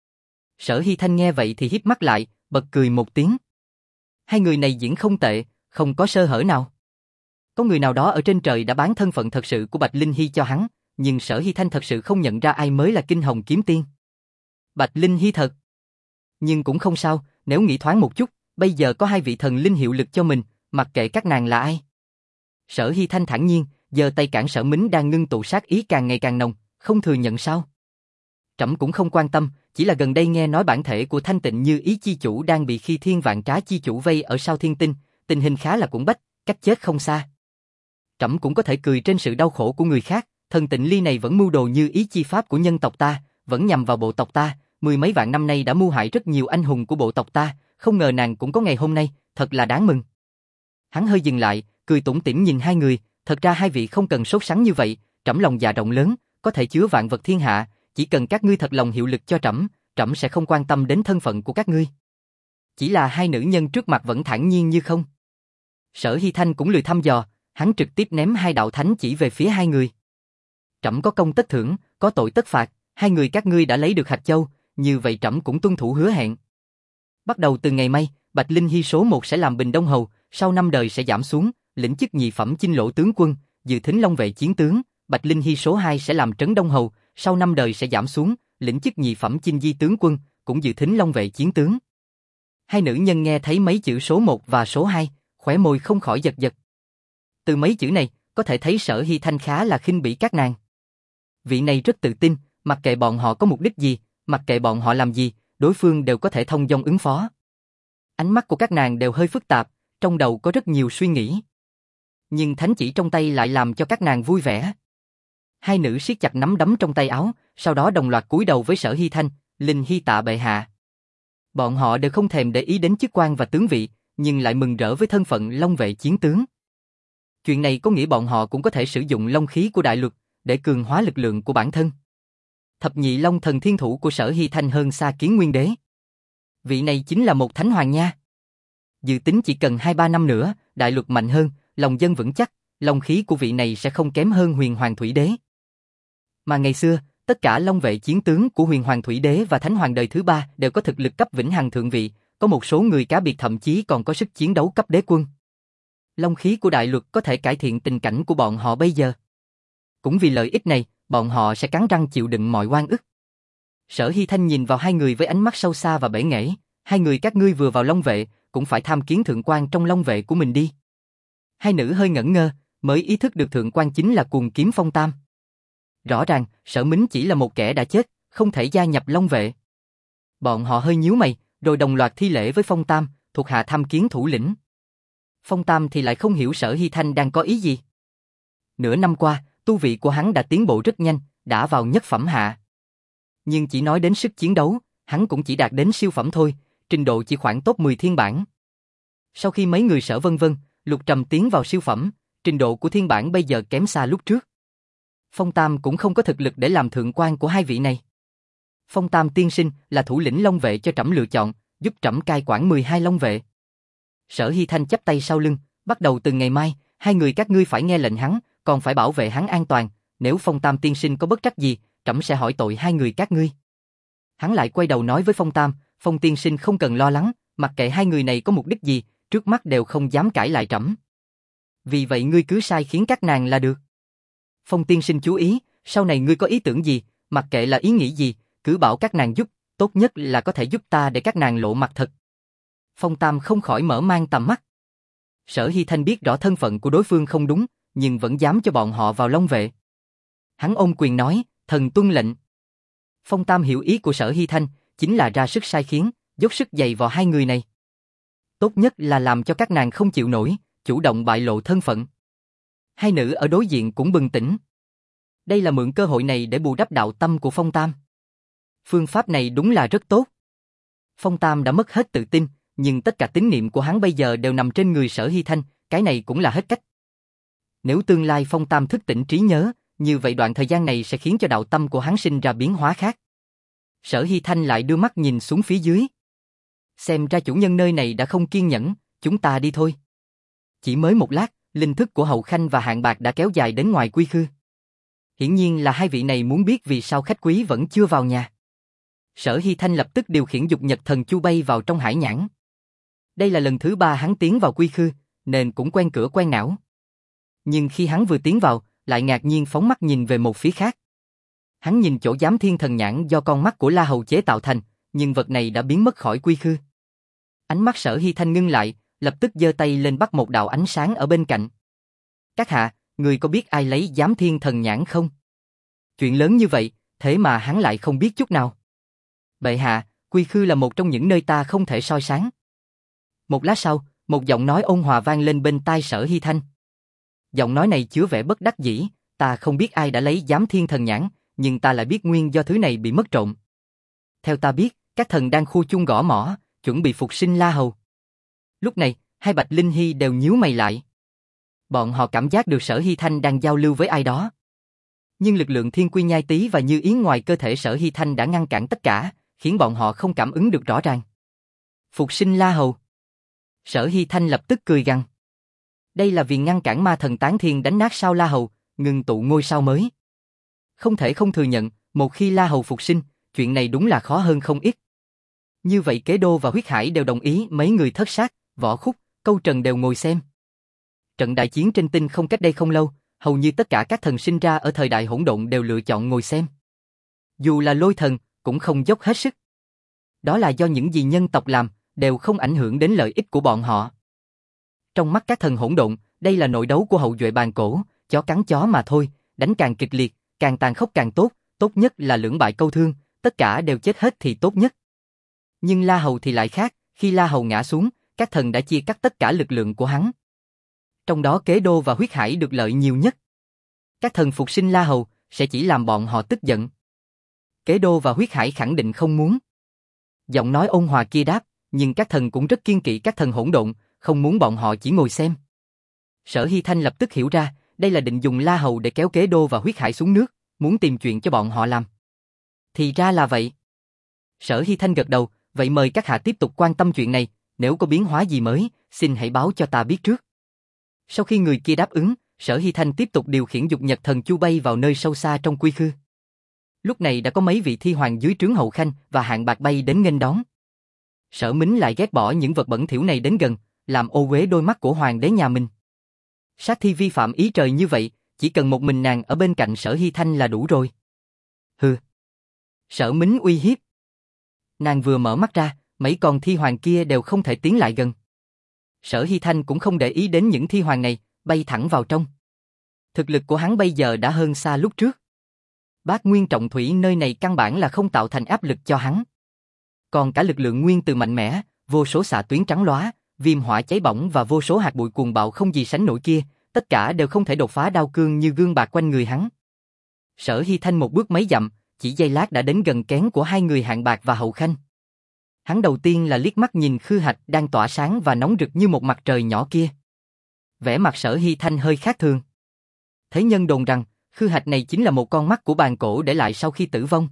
Sở Hy Thanh nghe vậy thì híp mắt lại, bật cười một tiếng. Hai người này diễn không tệ, không có sơ hở nào. Có người nào đó ở trên trời đã bán thân phận thật sự của Bạch Linh Hy cho hắn, nhưng Sở Hy Thanh thật sự không nhận ra ai mới là Kinh Hồng Kiếm Tiên. Bạch Linh Hy thật. Nhưng cũng không sao, nếu nghĩ thoáng một chút, bây giờ có hai vị thần linh hiệu lực cho mình, mặc kệ các nàng là ai. Sở Hy Thanh thản nhiên, giơ tay cản Sở Mính đang ngưng tụ sát ý càng ngày càng nồng, không thừa nhận sao? Trẫm cũng không quan tâm, chỉ là gần đây nghe nói bản thể của Thanh Tịnh Như Ý chi chủ đang bị Khi Thiên Vạn Trá chi chủ vây ở Sao Thiên Tinh, tình hình khá là cuộn bách, cách chết không xa. Trẫm cũng có thể cười trên sự đau khổ của người khác, thần Tịnh Ly này vẫn mưu đồ như ý chi pháp của nhân tộc ta, vẫn nhằm vào bộ tộc ta, mười mấy vạn năm nay đã mưu hại rất nhiều anh hùng của bộ tộc ta, không ngờ nàng cũng có ngày hôm nay, thật là đáng mừng. Hắn hơi dừng lại, cười tủm tỉm nhìn hai người, thật ra hai vị không cần sốt sắng như vậy, trẫm lòng dạ rộng lớn, có thể chứa vạn vật thiên hạ, chỉ cần các ngươi thật lòng hiệu lực cho trẫm, trẫm sẽ không quan tâm đến thân phận của các ngươi. Chỉ là hai nữ nhân trước mặt vẫn thản nhiên như không. Sở Hy Thanh cũng lười thăm dò, hắn trực tiếp ném hai đạo thánh chỉ về phía hai người. Trẫm có công tất thưởng, có tội tất phạt, hai người các ngươi đã lấy được hạt châu, như vậy trẫm cũng tuân thủ hứa hẹn. Bắt đầu từ ngày mai, Bạch Linh Hy số một sẽ làm Bình Đông Hầu, sau năm đời sẽ giảm xuống, lĩnh chức nhị phẩm Chinh Lỗ tướng quân, dự thính Long Vệ chiến tướng. Bạch Linh Hy số hai sẽ làm Trấn Đông Hầu, sau năm đời sẽ giảm xuống, lĩnh chức nhị phẩm Chinh Di tướng quân, cũng dự thính Long Vệ chiến tướng. Hai nữ nhân nghe thấy mấy chữ số một và số hai, khóe môi không khỏi giật giật. Từ mấy chữ này, có thể thấy Sở Hy Thanh khá là khinh bỉ các nàng. Vị này rất tự tin, mặc kệ bọn họ có mục đích gì, mặc kệ bọn họ làm gì, đối phương đều có thể thông dong ứng phó. Ánh mắt của các nàng đều hơi phức tạp, trong đầu có rất nhiều suy nghĩ. Nhưng thánh chỉ trong tay lại làm cho các nàng vui vẻ. Hai nữ siết chặt nắm đấm trong tay áo, sau đó đồng loạt cúi đầu với Sở Hy Thanh, Linh Hy tạ bệ hạ. Bọn họ đều không thèm để ý đến chức quan và tướng vị, nhưng lại mừng rỡ với thân phận Long Vệ chiến tướng. Chuyện này có nghĩa bọn họ cũng có thể sử dụng long khí của đại luật để cường hóa lực lượng của bản thân. Thập nhị long thần thiên thủ của Sở Hy Thanh hơn xa Kiến Nguyên Đế. Vị này chính là một thánh hoàng nha. Dự tính chỉ cần hai ba năm nữa, đại luật mạnh hơn, lòng dân vững chắc, long khí của vị này sẽ không kém hơn Huyền Hoàng Thủy Đế. Mà ngày xưa, tất cả long vệ chiến tướng của Huyền Hoàng Thủy Đế và Thánh Hoàng đời thứ ba đều có thực lực cấp vĩnh hằng thượng vị, có một số người cá biệt thậm chí còn có sức chiến đấu cấp đế quân. Long khí của đại luật có thể cải thiện tình cảnh của bọn họ bây giờ. Cũng vì lợi ích này, bọn họ sẽ cắn răng chịu đựng mọi oan ức. Sở Hy Thanh nhìn vào hai người với ánh mắt sâu xa và bể nghễ, hai người các ngươi vừa vào long vệ, cũng phải tham kiến thượng quan trong long vệ của mình đi. Hai nữ hơi ngẩn ngơ, mới ý thức được thượng quan chính là Cuồng Kiếm Phong Tam. Rõ ràng, Sở Mính chỉ là một kẻ đã chết, không thể gia nhập long vệ. Bọn họ hơi nhíu mày, rồi đồng loạt thi lễ với Phong Tam, thuộc hạ tham kiến thủ lĩnh. Phong Tam thì lại không hiểu Sở Hy Thanh đang có ý gì. Nửa năm qua, tu vị của hắn đã tiến bộ rất nhanh, đã vào nhất phẩm hạ. Nhưng chỉ nói đến sức chiến đấu, hắn cũng chỉ đạt đến siêu phẩm thôi, trình độ chỉ khoảng top mười thiên bản. Sau khi mấy người Sở Vân Vân, Lục Trầm tiến vào siêu phẩm, trình độ của thiên bản bây giờ kém xa lúc trước. Phong Tam cũng không có thực lực để làm thượng quan của hai vị này. Phong Tam tiên sinh là thủ lĩnh long vệ cho trẫm lựa chọn, giúp trẫm cai quản mười hai long vệ. Sở Hy Thanh chắp tay sau lưng, bắt đầu từ ngày mai, hai người các ngươi phải nghe lệnh hắn, còn phải bảo vệ hắn an toàn, nếu Phong Tam tiên sinh có bất trắc gì, trẫm sẽ hỏi tội hai người các ngươi. Hắn lại quay đầu nói với Phong Tam, Phong tiên sinh không cần lo lắng, mặc kệ hai người này có mục đích gì, trước mắt đều không dám cãi lại trẫm. Vì vậy ngươi cứ sai khiến các nàng là được. Phong tiên sinh chú ý, sau này ngươi có ý tưởng gì, mặc kệ là ý nghĩ gì, cứ bảo các nàng giúp, tốt nhất là có thể giúp ta để các nàng lộ mặt thật. Phong Tam không khỏi mở mang tầm mắt. Sở Hy Thanh biết rõ thân phận của đối phương không đúng, nhưng vẫn dám cho bọn họ vào long vệ. Hắn ôm quyền nói, thần tuân lệnh. Phong Tam hiểu ý của Sở Hy Thanh, chính là ra sức sai khiến, dốc sức dày vào hai người này. Tốt nhất là làm cho các nàng không chịu nổi, chủ động bại lộ thân phận. Hai nữ ở đối diện cũng bừng tỉnh. Đây là mượn cơ hội này để bù đắp đạo tâm của Phong Tam. Phương pháp này đúng là rất tốt. Phong Tam đã mất hết tự tin, nhưng tất cả tín niệm của hắn bây giờ đều nằm trên người Sở Hy Thanh, cái này cũng là hết cách. Nếu tương lai Phong Tam thức tỉnh trí nhớ, như vậy đoạn thời gian này sẽ khiến cho đạo tâm của hắn sinh ra biến hóa khác. Sở Hy Thanh lại đưa mắt nhìn xuống phía dưới. Xem ra chủ nhân nơi này đã không kiên nhẫn, chúng ta đi thôi. Chỉ mới một lát, linh thức của Hậu Khanh và Hạng Bạc đã kéo dài đến ngoài quy khư. Hiển nhiên là hai vị này muốn biết vì sao khách quý vẫn chưa vào nhà. Sở Hy Thanh lập tức điều khiển dục nhật thần chu bay vào trong hải nhãn. Đây là lần thứ ba hắn tiến vào quy khư, nên cũng quen cửa quen não. Nhưng khi hắn vừa tiến vào, lại ngạc nhiên phóng mắt nhìn về một phía khác. Hắn nhìn chỗ giám thiên thần nhãn do con mắt của La Hầu chế tạo thành, nhưng vật này đã biến mất khỏi quy khư. Ánh mắt Sở Hy Thanh ngưng lại, lập tức giơ tay lên bắt một đạo ánh sáng ở bên cạnh. Các hạ, người có biết ai lấy giám thiên thần nhãn không? Chuyện lớn như vậy, thế mà hắn lại không biết chút nào. Bệ hạ, quy khư là một trong những nơi ta không thể soi sáng. Một lát sau, một giọng nói ôn hòa vang lên bên tai Sở Hy Thanh. Giọng nói này chứa vẻ bất đắc dĩ, ta không biết ai đã lấy giám thiên thần nhãn, nhưng ta lại biết nguyên do thứ này bị mất trộm. Theo ta biết, các thần đang khu chung gõ mỏ, chuẩn bị phục sinh La Hầu. Lúc này, hai Bạch Linh Hy đều nhíu mày lại. Bọn họ cảm giác được Sở Hy Thanh đang giao lưu với ai đó. Nhưng lực lượng thiên quy nhai tý và như yến ngoài cơ thể Sở Hy Thanh đã ngăn cản tất cả, khiến bọn họ không cảm ứng được rõ ràng. Phục sinh La Hầu. Sở Hy Thanh lập tức cười gằn. Đây là vì ngăn cản ma thần Tán Thiên đánh nát sao La Hầu, ngừng tụ ngôi sao mới. Không thể không thừa nhận, một khi La Hầu phục sinh, chuyện này đúng là khó hơn không ít. Như vậy Kế Đô và Huyết Hải đều đồng ý, mấy người Thất Sát, Võ Khúc, Câu Trần đều ngồi xem. Trận đại chiến trên tinh không cách đây không lâu, hầu như tất cả các thần sinh ra ở thời đại hỗn độn đều lựa chọn ngồi xem. Dù là Lôi Thần, cũng không dốc hết sức. Đó là do những gì nhân tộc làm, đều không ảnh hưởng đến lợi ích của bọn họ. Trong mắt các thần hỗn độn, đây là nội đấu của hậu duệ bàn cổ, chó cắn chó mà thôi, đánh càng kịch liệt, càng tàn khốc càng tốt, tốt nhất là lưỡng bại câu thương, tất cả đều chết hết thì tốt nhất. Nhưng La Hầu thì lại khác, khi La Hầu ngã xuống, các thần đã chia cắt tất cả lực lượng của hắn. Trong đó Kế Đô và Huyết Hải được lợi nhiều nhất. Các thần phục sinh La Hầu sẽ chỉ làm bọn họ tức giận. Kế Đô và Huyết Hải khẳng định không muốn. Giọng nói ôn hòa kia đáp, nhưng các thần cũng rất kiên kỵ các thần hỗn độn, không muốn bọn họ chỉ ngồi xem. Sở Hy Thanh lập tức hiểu ra, đây là định dùng La Hầu để kéo Kế Đô và Huyết Hải xuống nước, muốn tìm chuyện cho bọn họ làm. Thì ra là vậy. Sở Hy Thanh gật đầu, vậy mời các hạ tiếp tục quan tâm chuyện này, nếu có biến hóa gì mới, xin hãy báo cho ta biết trước. Sau khi người kia đáp ứng, Sở Hy Thanh tiếp tục điều khiển dục nhật thần chu bay vào nơi sâu xa trong quy khư. Lúc này đã có mấy vị thi hoàng dưới trướng Hậu Khanh và Hạng Bạc bay đến nghênh đón. Sở Mính lại ghét bỏ những vật bẩn thỉu này đến gần, làm ô uế đôi mắt của hoàng đế nhà mình. Sát thi vi phạm ý trời như vậy, chỉ cần một mình nàng ở bên cạnh Sở Hy Thanh là đủ rồi. Hừ. Sở Mính uy hiếp. Nàng vừa mở mắt ra, mấy con thi hoàng kia đều không thể tiến lại gần. Sở Hy Thanh cũng không để ý đến những thi hoàng này, bay thẳng vào trong. Thực lực của hắn bây giờ đã hơn xa lúc trước. Bát Nguyên Trọng Thủy nơi này căn bản là không tạo thành áp lực cho hắn. Còn cả lực lượng nguyên từ mạnh mẽ, vô số xạ tuyến trắng lóa, viêm hỏa cháy bỏng và vô số hạt bụi cuồng bạo không gì sánh nổi kia, tất cả đều không thể đột phá đao cương như gương bạc quanh người hắn. Sở Hy Thanh một bước mấy dặm, chỉ giây lát đã đến gần kén của hai người Hạng Bạc và Hậu Khanh. Hắn đầu tiên là liếc mắt nhìn Khư Hạch đang tỏa sáng và nóng rực như một mặt trời nhỏ kia. Vẻ mặt Sở Hy Thanh hơi khác thường. Thế nhân đồn rằng, Khư Hạch này chính là một con mắt của bàn cổ để lại sau khi tử vong.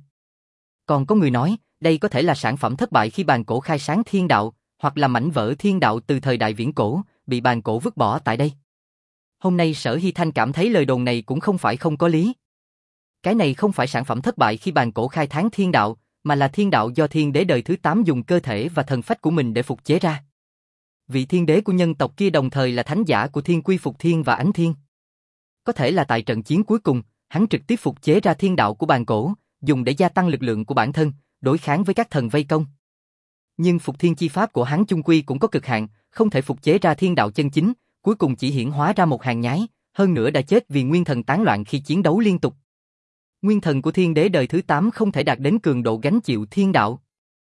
Còn có người nói, đây có thể là sản phẩm thất bại khi bàn cổ khai sáng thiên đạo, hoặc là mảnh vỡ thiên đạo từ thời đại viễn cổ, bị bàn cổ vứt bỏ tại đây. Hôm nay Sở Hy Thanh cảm thấy lời đồn này cũng không phải không có lý. Cái này không phải sản phẩm thất bại khi bàn cổ khai thác thiên đạo, mà là thiên đạo do thiên đế đời thứ tám dùng cơ thể và thần phách của mình để phục chế ra. Vị thiên đế của nhân tộc kia đồng thời là thánh giả của thiên quy phục thiên và ánh thiên. Có thể là tại trận chiến cuối cùng, hắn trực tiếp phục chế ra thiên đạo của bàn cổ, dùng để gia tăng lực lượng của bản thân, đối kháng với các thần vây công. Nhưng phục thiên chi pháp của hắn chung quy cũng có cực hạn, không thể phục chế ra thiên đạo chân chính, cuối cùng chỉ hiển hóa ra một hàng nhái, hơn nữa đã chết vì nguyên thần tán loạn khi chiến đấu liên tục. Nguyên thần của thiên đế đời thứ tám không thể đạt đến cường độ gánh chịu thiên đạo.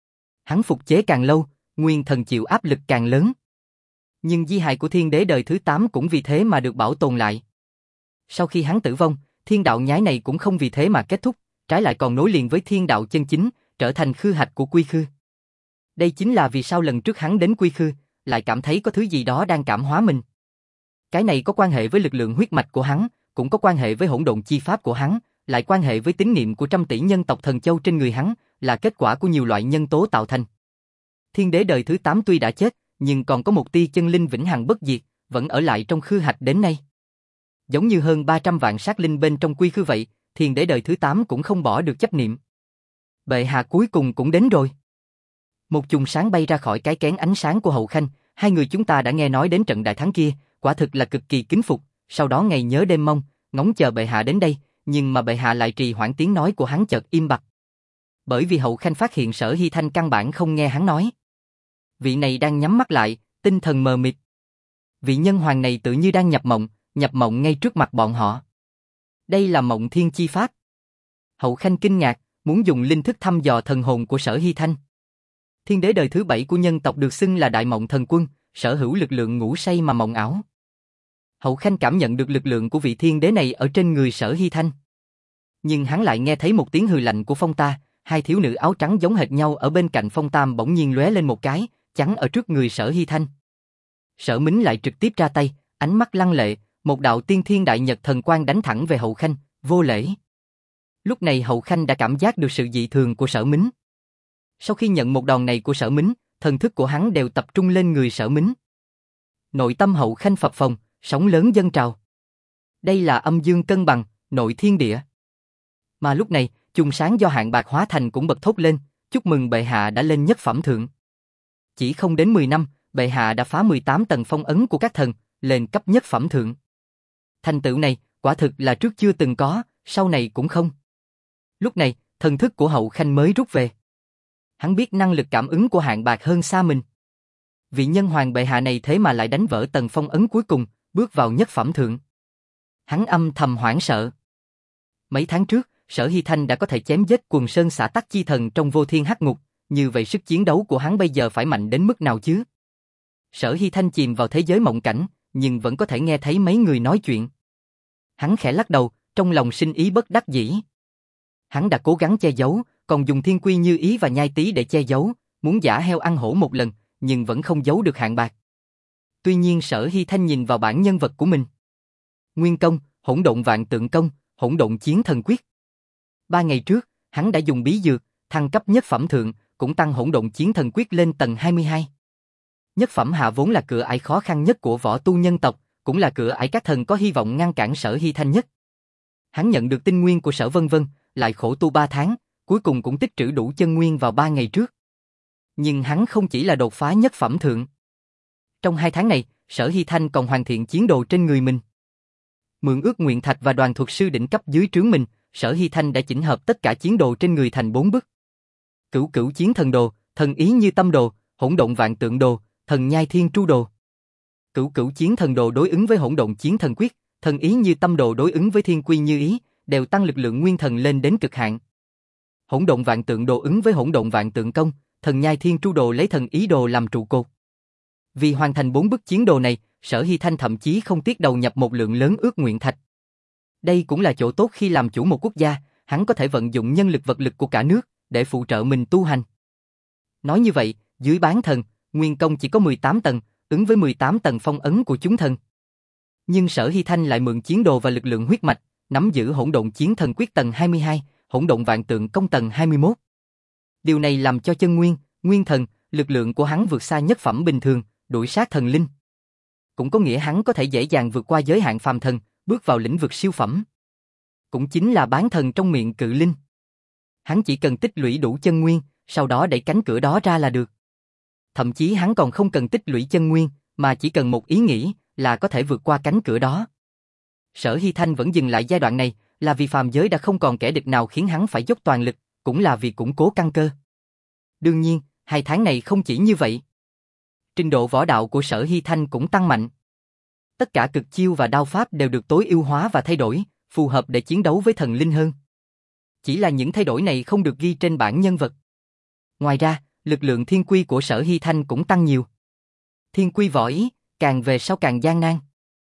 Hắn phục chế càng lâu, nguyên thần chịu áp lực càng lớn. Nhưng di hài của thiên đế đời thứ tám cũng vì thế mà được bảo tồn lại. Sau khi hắn tử vong, thiên đạo nhái này cũng không vì thế mà kết thúc, trái lại còn nối liền với thiên đạo chân chính, trở thành khư hạch của quy khư. Đây chính là vì sao lần trước hắn đến quy khư, lại cảm thấy có thứ gì đó đang cảm hóa mình. Cái này có quan hệ với lực lượng huyết mạch của hắn, cũng có quan hệ với hỗn độn chi pháp của hắn, lại quan hệ với tín niệm của trăm tỷ nhân tộc thần châu trên người hắn, là kết quả của nhiều loại nhân tố tạo thành. Thiên đế đời thứ tám tuy đã chết, nhưng còn có một tia chân linh vĩnh hằng bất diệt, vẫn ở lại trong khư hạch đến nay. Giống như hơn ba trăm vạn sát linh bên trong quy khư vậy, thiên đế đời thứ tám cũng không bỏ được chấp niệm. Bệ hạ cuối cùng cũng đến rồi. Một chùm sáng bay ra khỏi cái kén ánh sáng của Hậu Khanh, hai người chúng ta đã nghe nói đến trận đại thắng kia, quả thực là cực kỳ kính phục, sau đó ngày nhớ đêm mong, ngóng chờ bệ hạ đến đây, nhưng mà bệ hạ lại trì hoãn, tiếng nói của hắn chợt im bặt. Bởi vì Hậu Khanh phát hiện Sở Hy Thanh căn bản không nghe hắn nói. Vị này đang nhắm mắt lại, tinh thần mờ mịt. Vị nhân hoàng này tự như đang nhập mộng, nhập mộng ngay trước mặt bọn họ. Đây là mộng thiên chi pháp. Hậu Khanh kinh ngạc, muốn dùng linh thức thăm dò thần hồn của Sở Hy Thanh. Thiên đế đời thứ bảy của nhân tộc được xưng là Đại Mộng Thần Quân, sở hữu lực lượng ngủ say mà mộng ảo. Hậu Khanh cảm nhận được lực lượng của vị thiên đế này ở trên người Sở Hy Thanh. Nhưng hắn lại nghe thấy một tiếng hừ lạnh của Phong Ta, hai thiếu nữ áo trắng giống hệt nhau ở bên cạnh Phong Tam bỗng nhiên lóe lên một cái, chắn ở trước người Sở Hy Thanh. Sở Mính lại trực tiếp ra tay, ánh mắt lăng lệ, một đạo tiên thiên đại nhật thần quang đánh thẳng về Hậu Khanh, vô lễ. Lúc này Hậu Khanh đã cảm giác được sự dị thường của Sở Mính. Sau khi nhận một đòn này của Sở Mính, thần thức của hắn đều tập trung lên người Sở Mính. Nội tâm Hậu Khanh phập phồng, sóng lớn dâng trào. Đây là âm dương cân bằng, nội thiên địa. Mà lúc này, chùm sáng do Hạng Bạc hóa thành cũng bật thốt lên, chúc mừng bệ hạ đã lên nhất phẩm thượng. Chỉ không đến mười năm, bệ hạ đã phá mười tám tầng phong ấn của các thần, lên cấp nhất phẩm thượng. Thành tựu này, quả thực là trước chưa từng có, sau này cũng không. Lúc này, thần thức của Hậu Khanh mới rút về. Hắn biết năng lực cảm ứng của Hạng Bạc hơn xa mình. Vị nhân hoàng bệ hạ này thế mà lại đánh vỡ tầng phong ấn cuối cùng, bước vào nhất phẩm thượng. Hắn âm thầm hoảng sợ. Mấy tháng trước, Sở Hy Thanh đã có thể chém giết Quần Sơn Xã Tắc Chi Thần trong Vô Thiên Hắc Ngục, như vậy sức chiến đấu của hắn bây giờ phải mạnh đến mức nào chứ? Sở Hy Thanh chìm vào thế giới mộng cảnh, nhưng vẫn có thể nghe thấy mấy người nói chuyện. Hắn khẽ lắc đầu, trong lòng sinh ý bất đắc dĩ. Hắn đã cố gắng che giấu, còn dùng Thiên Quy Như Ý và Nhai Tý để che giấu, muốn giả heo ăn hổ một lần, nhưng vẫn không giấu được Hạng Bạc. Tuy nhiên Sở Hy Thanh nhìn vào bản nhân vật của mình. Nguyên công, Hỗn Độn Vạn Tượng Công, Hỗn Độn Chiến Thần Quyết. Ba ngày trước, hắn đã dùng bí dược, thăng cấp nhất phẩm thượng, cũng tăng Hỗn Độn Chiến Thần Quyết lên tầng hai mươi hai. Nhất phẩm hạ vốn là cửa ải khó khăn nhất của võ tu nhân tộc, cũng là cửa ải các thần có hy vọng ngăn cản Sở Hy Thanh nhất. Hắn nhận được tinh nguyên của Sở Vân Vân, lại khổ tu ba tháng, cuối cùng cũng tích trữ đủ chân nguyên vào ba ngày trước. Nhưng hắn không chỉ là đột phá nhất phẩm thượng. Trong hai tháng này, Sở Hy Thanh còn hoàn thiện chiến đồ trên người mình. Mượn ước nguyện thạch và đoàn thuật sư đỉnh cấp dưới trướng mình, Sở Hy Thanh đã chỉnh hợp tất cả chiến đồ trên người thành bốn bức. Cửu Cửu Chiến Thần Đồ, Thần Ý Như Tâm Đồ, Hỗn Độn Vạn Tượng Đồ, Thần Nhai Thiên Tru Đồ. Cửu Cửu Chiến Thần Đồ đối ứng với Hỗn Độn Chiến Thần Quyết, Thần Ý Như Tâm Đồ đối ứng với Thiên Quy Như Ý, đều tăng lực lượng nguyên thần lên đến cực hạn. Hỗn Độn Vạn Tượng Đồ ứng với Hỗn Độn Vạn Tượng Công, Thần Nhai Thiên Tru Đồ lấy Thần Ý Đồ làm trụ cột. Vì hoàn thành bốn bức chiến đồ này, Sở Hy Thanh thậm chí không tiếc đầu nhập một lượng lớn ước nguyện thạch. Đây cũng là chỗ tốt khi làm chủ một quốc gia, hắn có thể vận dụng nhân lực vật lực của cả nước để phụ trợ mình tu hành. Nói như vậy, dưới bán thần, nguyên công chỉ có mười tám tầng, ứng với mười tám tầng phong ấn của chúng thần. Nhưng Sở Hy Thanh lại mượn chiến đồ và lực lượng huyết mạch, nắm giữ Hỗn Độn Chiến Thần Quyết tầng hai mươi hai, Hỗn Độn Vạn Tượng Công tầng hai mươi mốt. Điều này làm cho chân nguyên, nguyên thần, lực lượng của hắn vượt xa nhất phẩm bình thường, đuổi sát thần linh. Cũng có nghĩa hắn có thể dễ dàng vượt qua giới hạn phàm thần, bước vào lĩnh vực siêu phẩm. Cũng chính là bán thần trong miệng cự linh. Hắn chỉ cần tích lũy đủ chân nguyên, sau đó đẩy cánh cửa đó ra là được. Thậm chí hắn còn không cần tích lũy chân nguyên, mà chỉ cần một ý nghĩ là có thể vượt qua cánh cửa đó. Sở Hy Thanh vẫn dừng lại giai đoạn này là vì phàm giới đã không còn kẻ địch nào khiến hắn phải dốc toàn lực, cũng là vì củng cố căn cơ. Đương nhiên, hai tháng này không chỉ như vậy. Trình độ võ đạo của Sở Hy Thanh cũng tăng mạnh. Tất cả cực chiêu và đao pháp đều được tối ưu hóa và thay đổi, phù hợp để chiến đấu với thần linh hơn. Chỉ là những thay đổi này không được ghi trên bảng nhân vật. Ngoài ra, lực lượng thiên quy của Sở Hy Thanh cũng tăng nhiều. Thiên quy võ ý, càng về sau càng gian nan.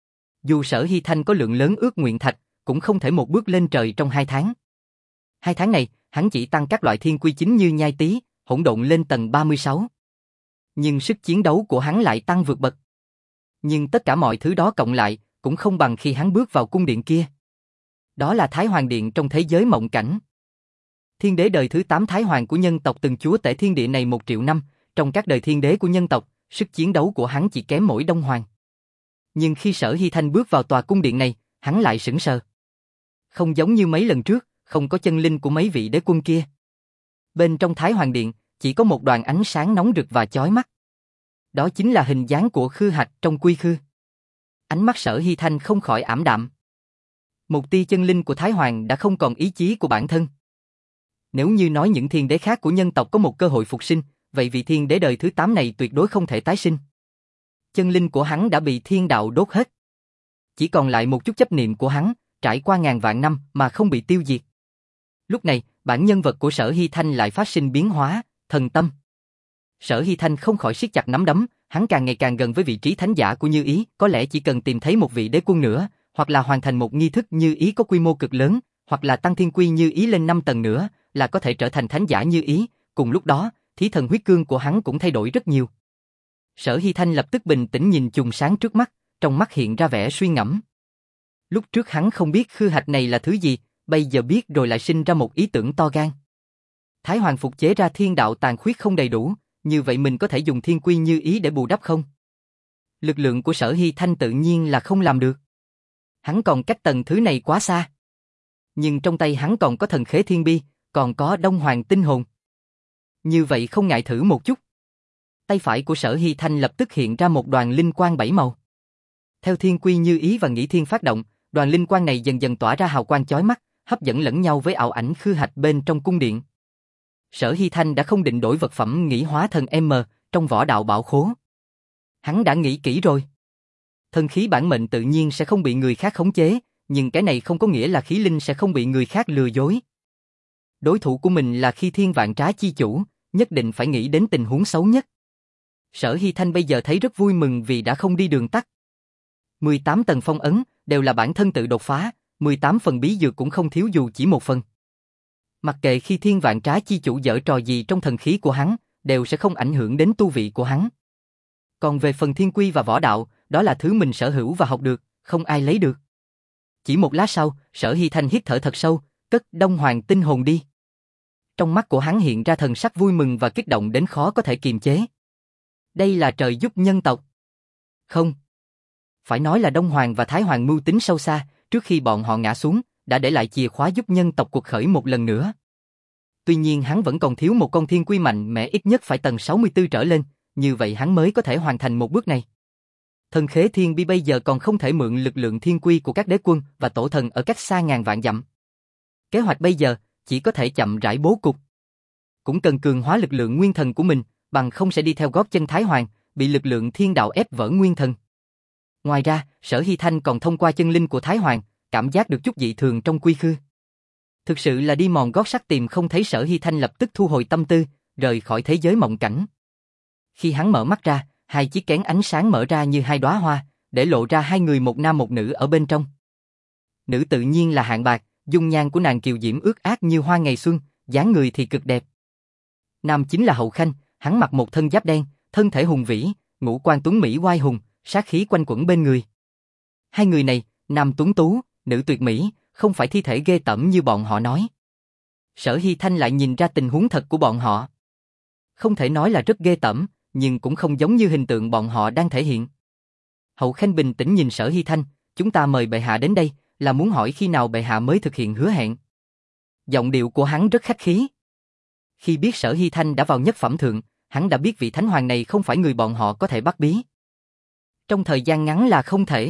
Dù Sở Hy Thanh có lượng lớn ước nguyện thạch, cũng không thể một bước lên trời trong hai tháng. Hai tháng này, hắn chỉ tăng các loại thiên quy chính như nhai tý, hỗn độn lên tầng ba mươi sáu. Nhưng sức chiến đấu của hắn lại tăng vượt bậc. Nhưng tất cả mọi thứ đó cộng lại, cũng không bằng khi hắn bước vào cung điện kia. Đó là Thái Hoàng Điện trong thế giới mộng cảnh. Thiên đế đời thứ tám Thái Hoàng của nhân tộc từng chúa tể thiên địa này một triệu năm, trong các đời thiên đế của nhân tộc, sức chiến đấu của hắn chỉ kém mỗi Đông Hoàng. Nhưng khi Sở Hy Thanh bước vào tòa cung điện này, hắn lại sững sờ. Không giống như mấy lần trước, không có chân linh của mấy vị đế quân kia. Bên trong Thái Hoàng Điện, chỉ có một đoàn ánh sáng nóng rực và chói mắt. Đó chính là hình dáng của Khư Hạch trong Quy Khư. Ánh mắt Sở Hy Thanh không khỏi ảm đạm. Một tia chân linh của Thái Hoàng đã không còn ý chí của bản thân. Nếu như nói những thiên đế khác của nhân tộc có một cơ hội phục sinh, vậy vị thiên đế đời thứ tám này tuyệt đối không thể tái sinh. Chân linh của hắn đã bị thiên đạo đốt hết. Chỉ còn lại một chút chấp niệm của hắn, trải qua ngàn vạn năm mà không bị tiêu diệt. Lúc này, bản nhân vật của Sở Hy Thanh lại phát sinh biến hóa, thần tâm. Sở Hy Thanh không khỏi siết chặt nắm đấm, hắn càng ngày càng gần với vị trí thánh giả của Như Ý, có lẽ chỉ cần tìm thấy một vị đế quân nữa, hoặc là hoàn thành một nghi thức Như Ý có quy mô cực lớn, hoặc là tăng thiên quy Như Ý lên năm tầng nữa, là có thể trở thành thánh giả Như Ý, cùng lúc đó, thí thần huyết cương của hắn cũng thay đổi rất nhiều. Sở Hy Thanh lập tức bình tĩnh nhìn chùm sáng trước mắt, trong mắt hiện ra vẻ suy ngẫm. Lúc trước hắn không biết Khư Hạch này là thứ gì, bây giờ biết rồi lại sinh ra một ý tưởng to gan. Thái Hoàng phục chế ra thiên đạo tàn khuyết không đầy đủ, như vậy mình có thể dùng thiên quy Như Ý để bù đắp không? Lực lượng của Sở Hy Thanh tự nhiên là không làm được. Hắn còn cách tầng thứ này quá xa. Nhưng trong tay hắn còn có thần khế thiên bi, còn có Đông Hoàng tinh hồn. Như vậy không ngại thử một chút. Tay phải của Sở Hy Thanh lập tức hiện ra một đoàn linh quang bảy màu. Theo thiên quy Như Ý và Nghĩ Thiên phát động, đoàn linh quang này dần dần tỏa ra hào quang chói mắt, hấp dẫn lẫn nhau với ảo ảnh Khư Hạch bên trong cung điện. Sở Hy Thanh đã không định đổi vật phẩm Nghĩ Hóa Thần M trong võ đạo bảo khố. Hắn đã nghĩ kỹ rồi. Thần khí bản mệnh tự nhiên sẽ không bị người khác khống chế, nhưng cái này không có nghĩa là khí linh sẽ không bị người khác lừa dối. Đối thủ của mình là Khi Thiên Vạn Trá chi chủ, nhất định phải nghĩ đến tình huống xấu nhất. Sở Hy Thanh bây giờ thấy rất vui mừng vì đã không đi đường tắt. mười tám tầng phong ấn đều là bản thân tự đột phá, mười tám phần bí dược cũng không thiếu dù chỉ một phần. Mặc kệ Khi Thiên Vạn Trá chi chủ giở trò gì trong thần khí của hắn, đều sẽ không ảnh hưởng đến tu vị của hắn. Còn về phần thiên quy và võ đạo, đó là thứ mình sở hữu và học được, không ai lấy được. Chỉ một lát sau, Sở Hy Thanh hít thở thật sâu, cất Đông Hoàng tinh hồn đi. Trong mắt của hắn hiện ra thần sắc vui mừng và kích động đến khó có thể kiềm chế. Đây là trời giúp nhân tộc. Không. Phải nói là Đông Hoàng và Thái Hoàng mưu tính sâu xa, trước khi bọn họ ngã xuống, đã để lại chìa khóa giúp nhân tộc cuộc khởi một lần nữa. Tuy nhiên hắn vẫn còn thiếu một con thiên quy mạnh mẽ ít nhất phải tầng sáu mươi tư trở lên, như vậy hắn mới có thể hoàn thành một bước này. Thần khế thiên bi bây giờ còn không thể mượn lực lượng thiên quy của các đế quân và tổ thần ở cách xa ngàn vạn dặm. Kế hoạch bây giờ chỉ có thể chậm rãi bố cục. Cũng cần cường hóa lực lượng nguyên thần của mình, bằng không sẽ đi theo gót chân Thái Hoàng, bị lực lượng thiên đạo ép vỡ nguyên thần. Ngoài ra, Sở Hy Thanh còn thông qua chân linh của Thái Hoàng, cảm giác được chút dị thường trong Quy Khư. Thực sự là đi mòn gót sắt tìm không thấy. Sở Hy Thanh lập tức thu hồi tâm tư, rời khỏi thế giới mộng cảnh. Khi hắn mở mắt ra, hai chiếc kén ánh sáng mở ra như hai đóa hoa, để lộ ra hai người một nam một nữ ở bên trong. Nữ tự nhiên là Hạng Bạc, dung nhan của nàng kiều diễm ướt át như hoa ngày xuân, dáng người thì cực đẹp. Nam chính là Hậu Khanh, hắn mặc một thân giáp đen, thân thể hùng vĩ, ngũ quan tuấn mỹ oai hùng, sát khí quanh quẩn bên người. Hai người này, nam tuấn tú, nữ tuyệt mỹ, không phải thi thể ghê tởm như bọn họ nói. Sở Hy Thanh lại nhìn ra tình huống thật của bọn họ. Không thể nói là rất ghê tởm, nhưng cũng không giống như hình tượng bọn họ đang thể hiện. Hậu Khanh bình tĩnh nhìn Sở Hy Thanh, chúng ta mời bệ hạ đến đây, là muốn hỏi khi nào bệ hạ mới thực hiện hứa hẹn. Giọng điệu của hắn rất khách khí. Khi biết Sở Hy Thanh đã vào nhất phẩm thượng, hắn đã biết vị thánh hoàng này không phải người bọn họ có thể bắt bí. Trong thời gian ngắn là không thể.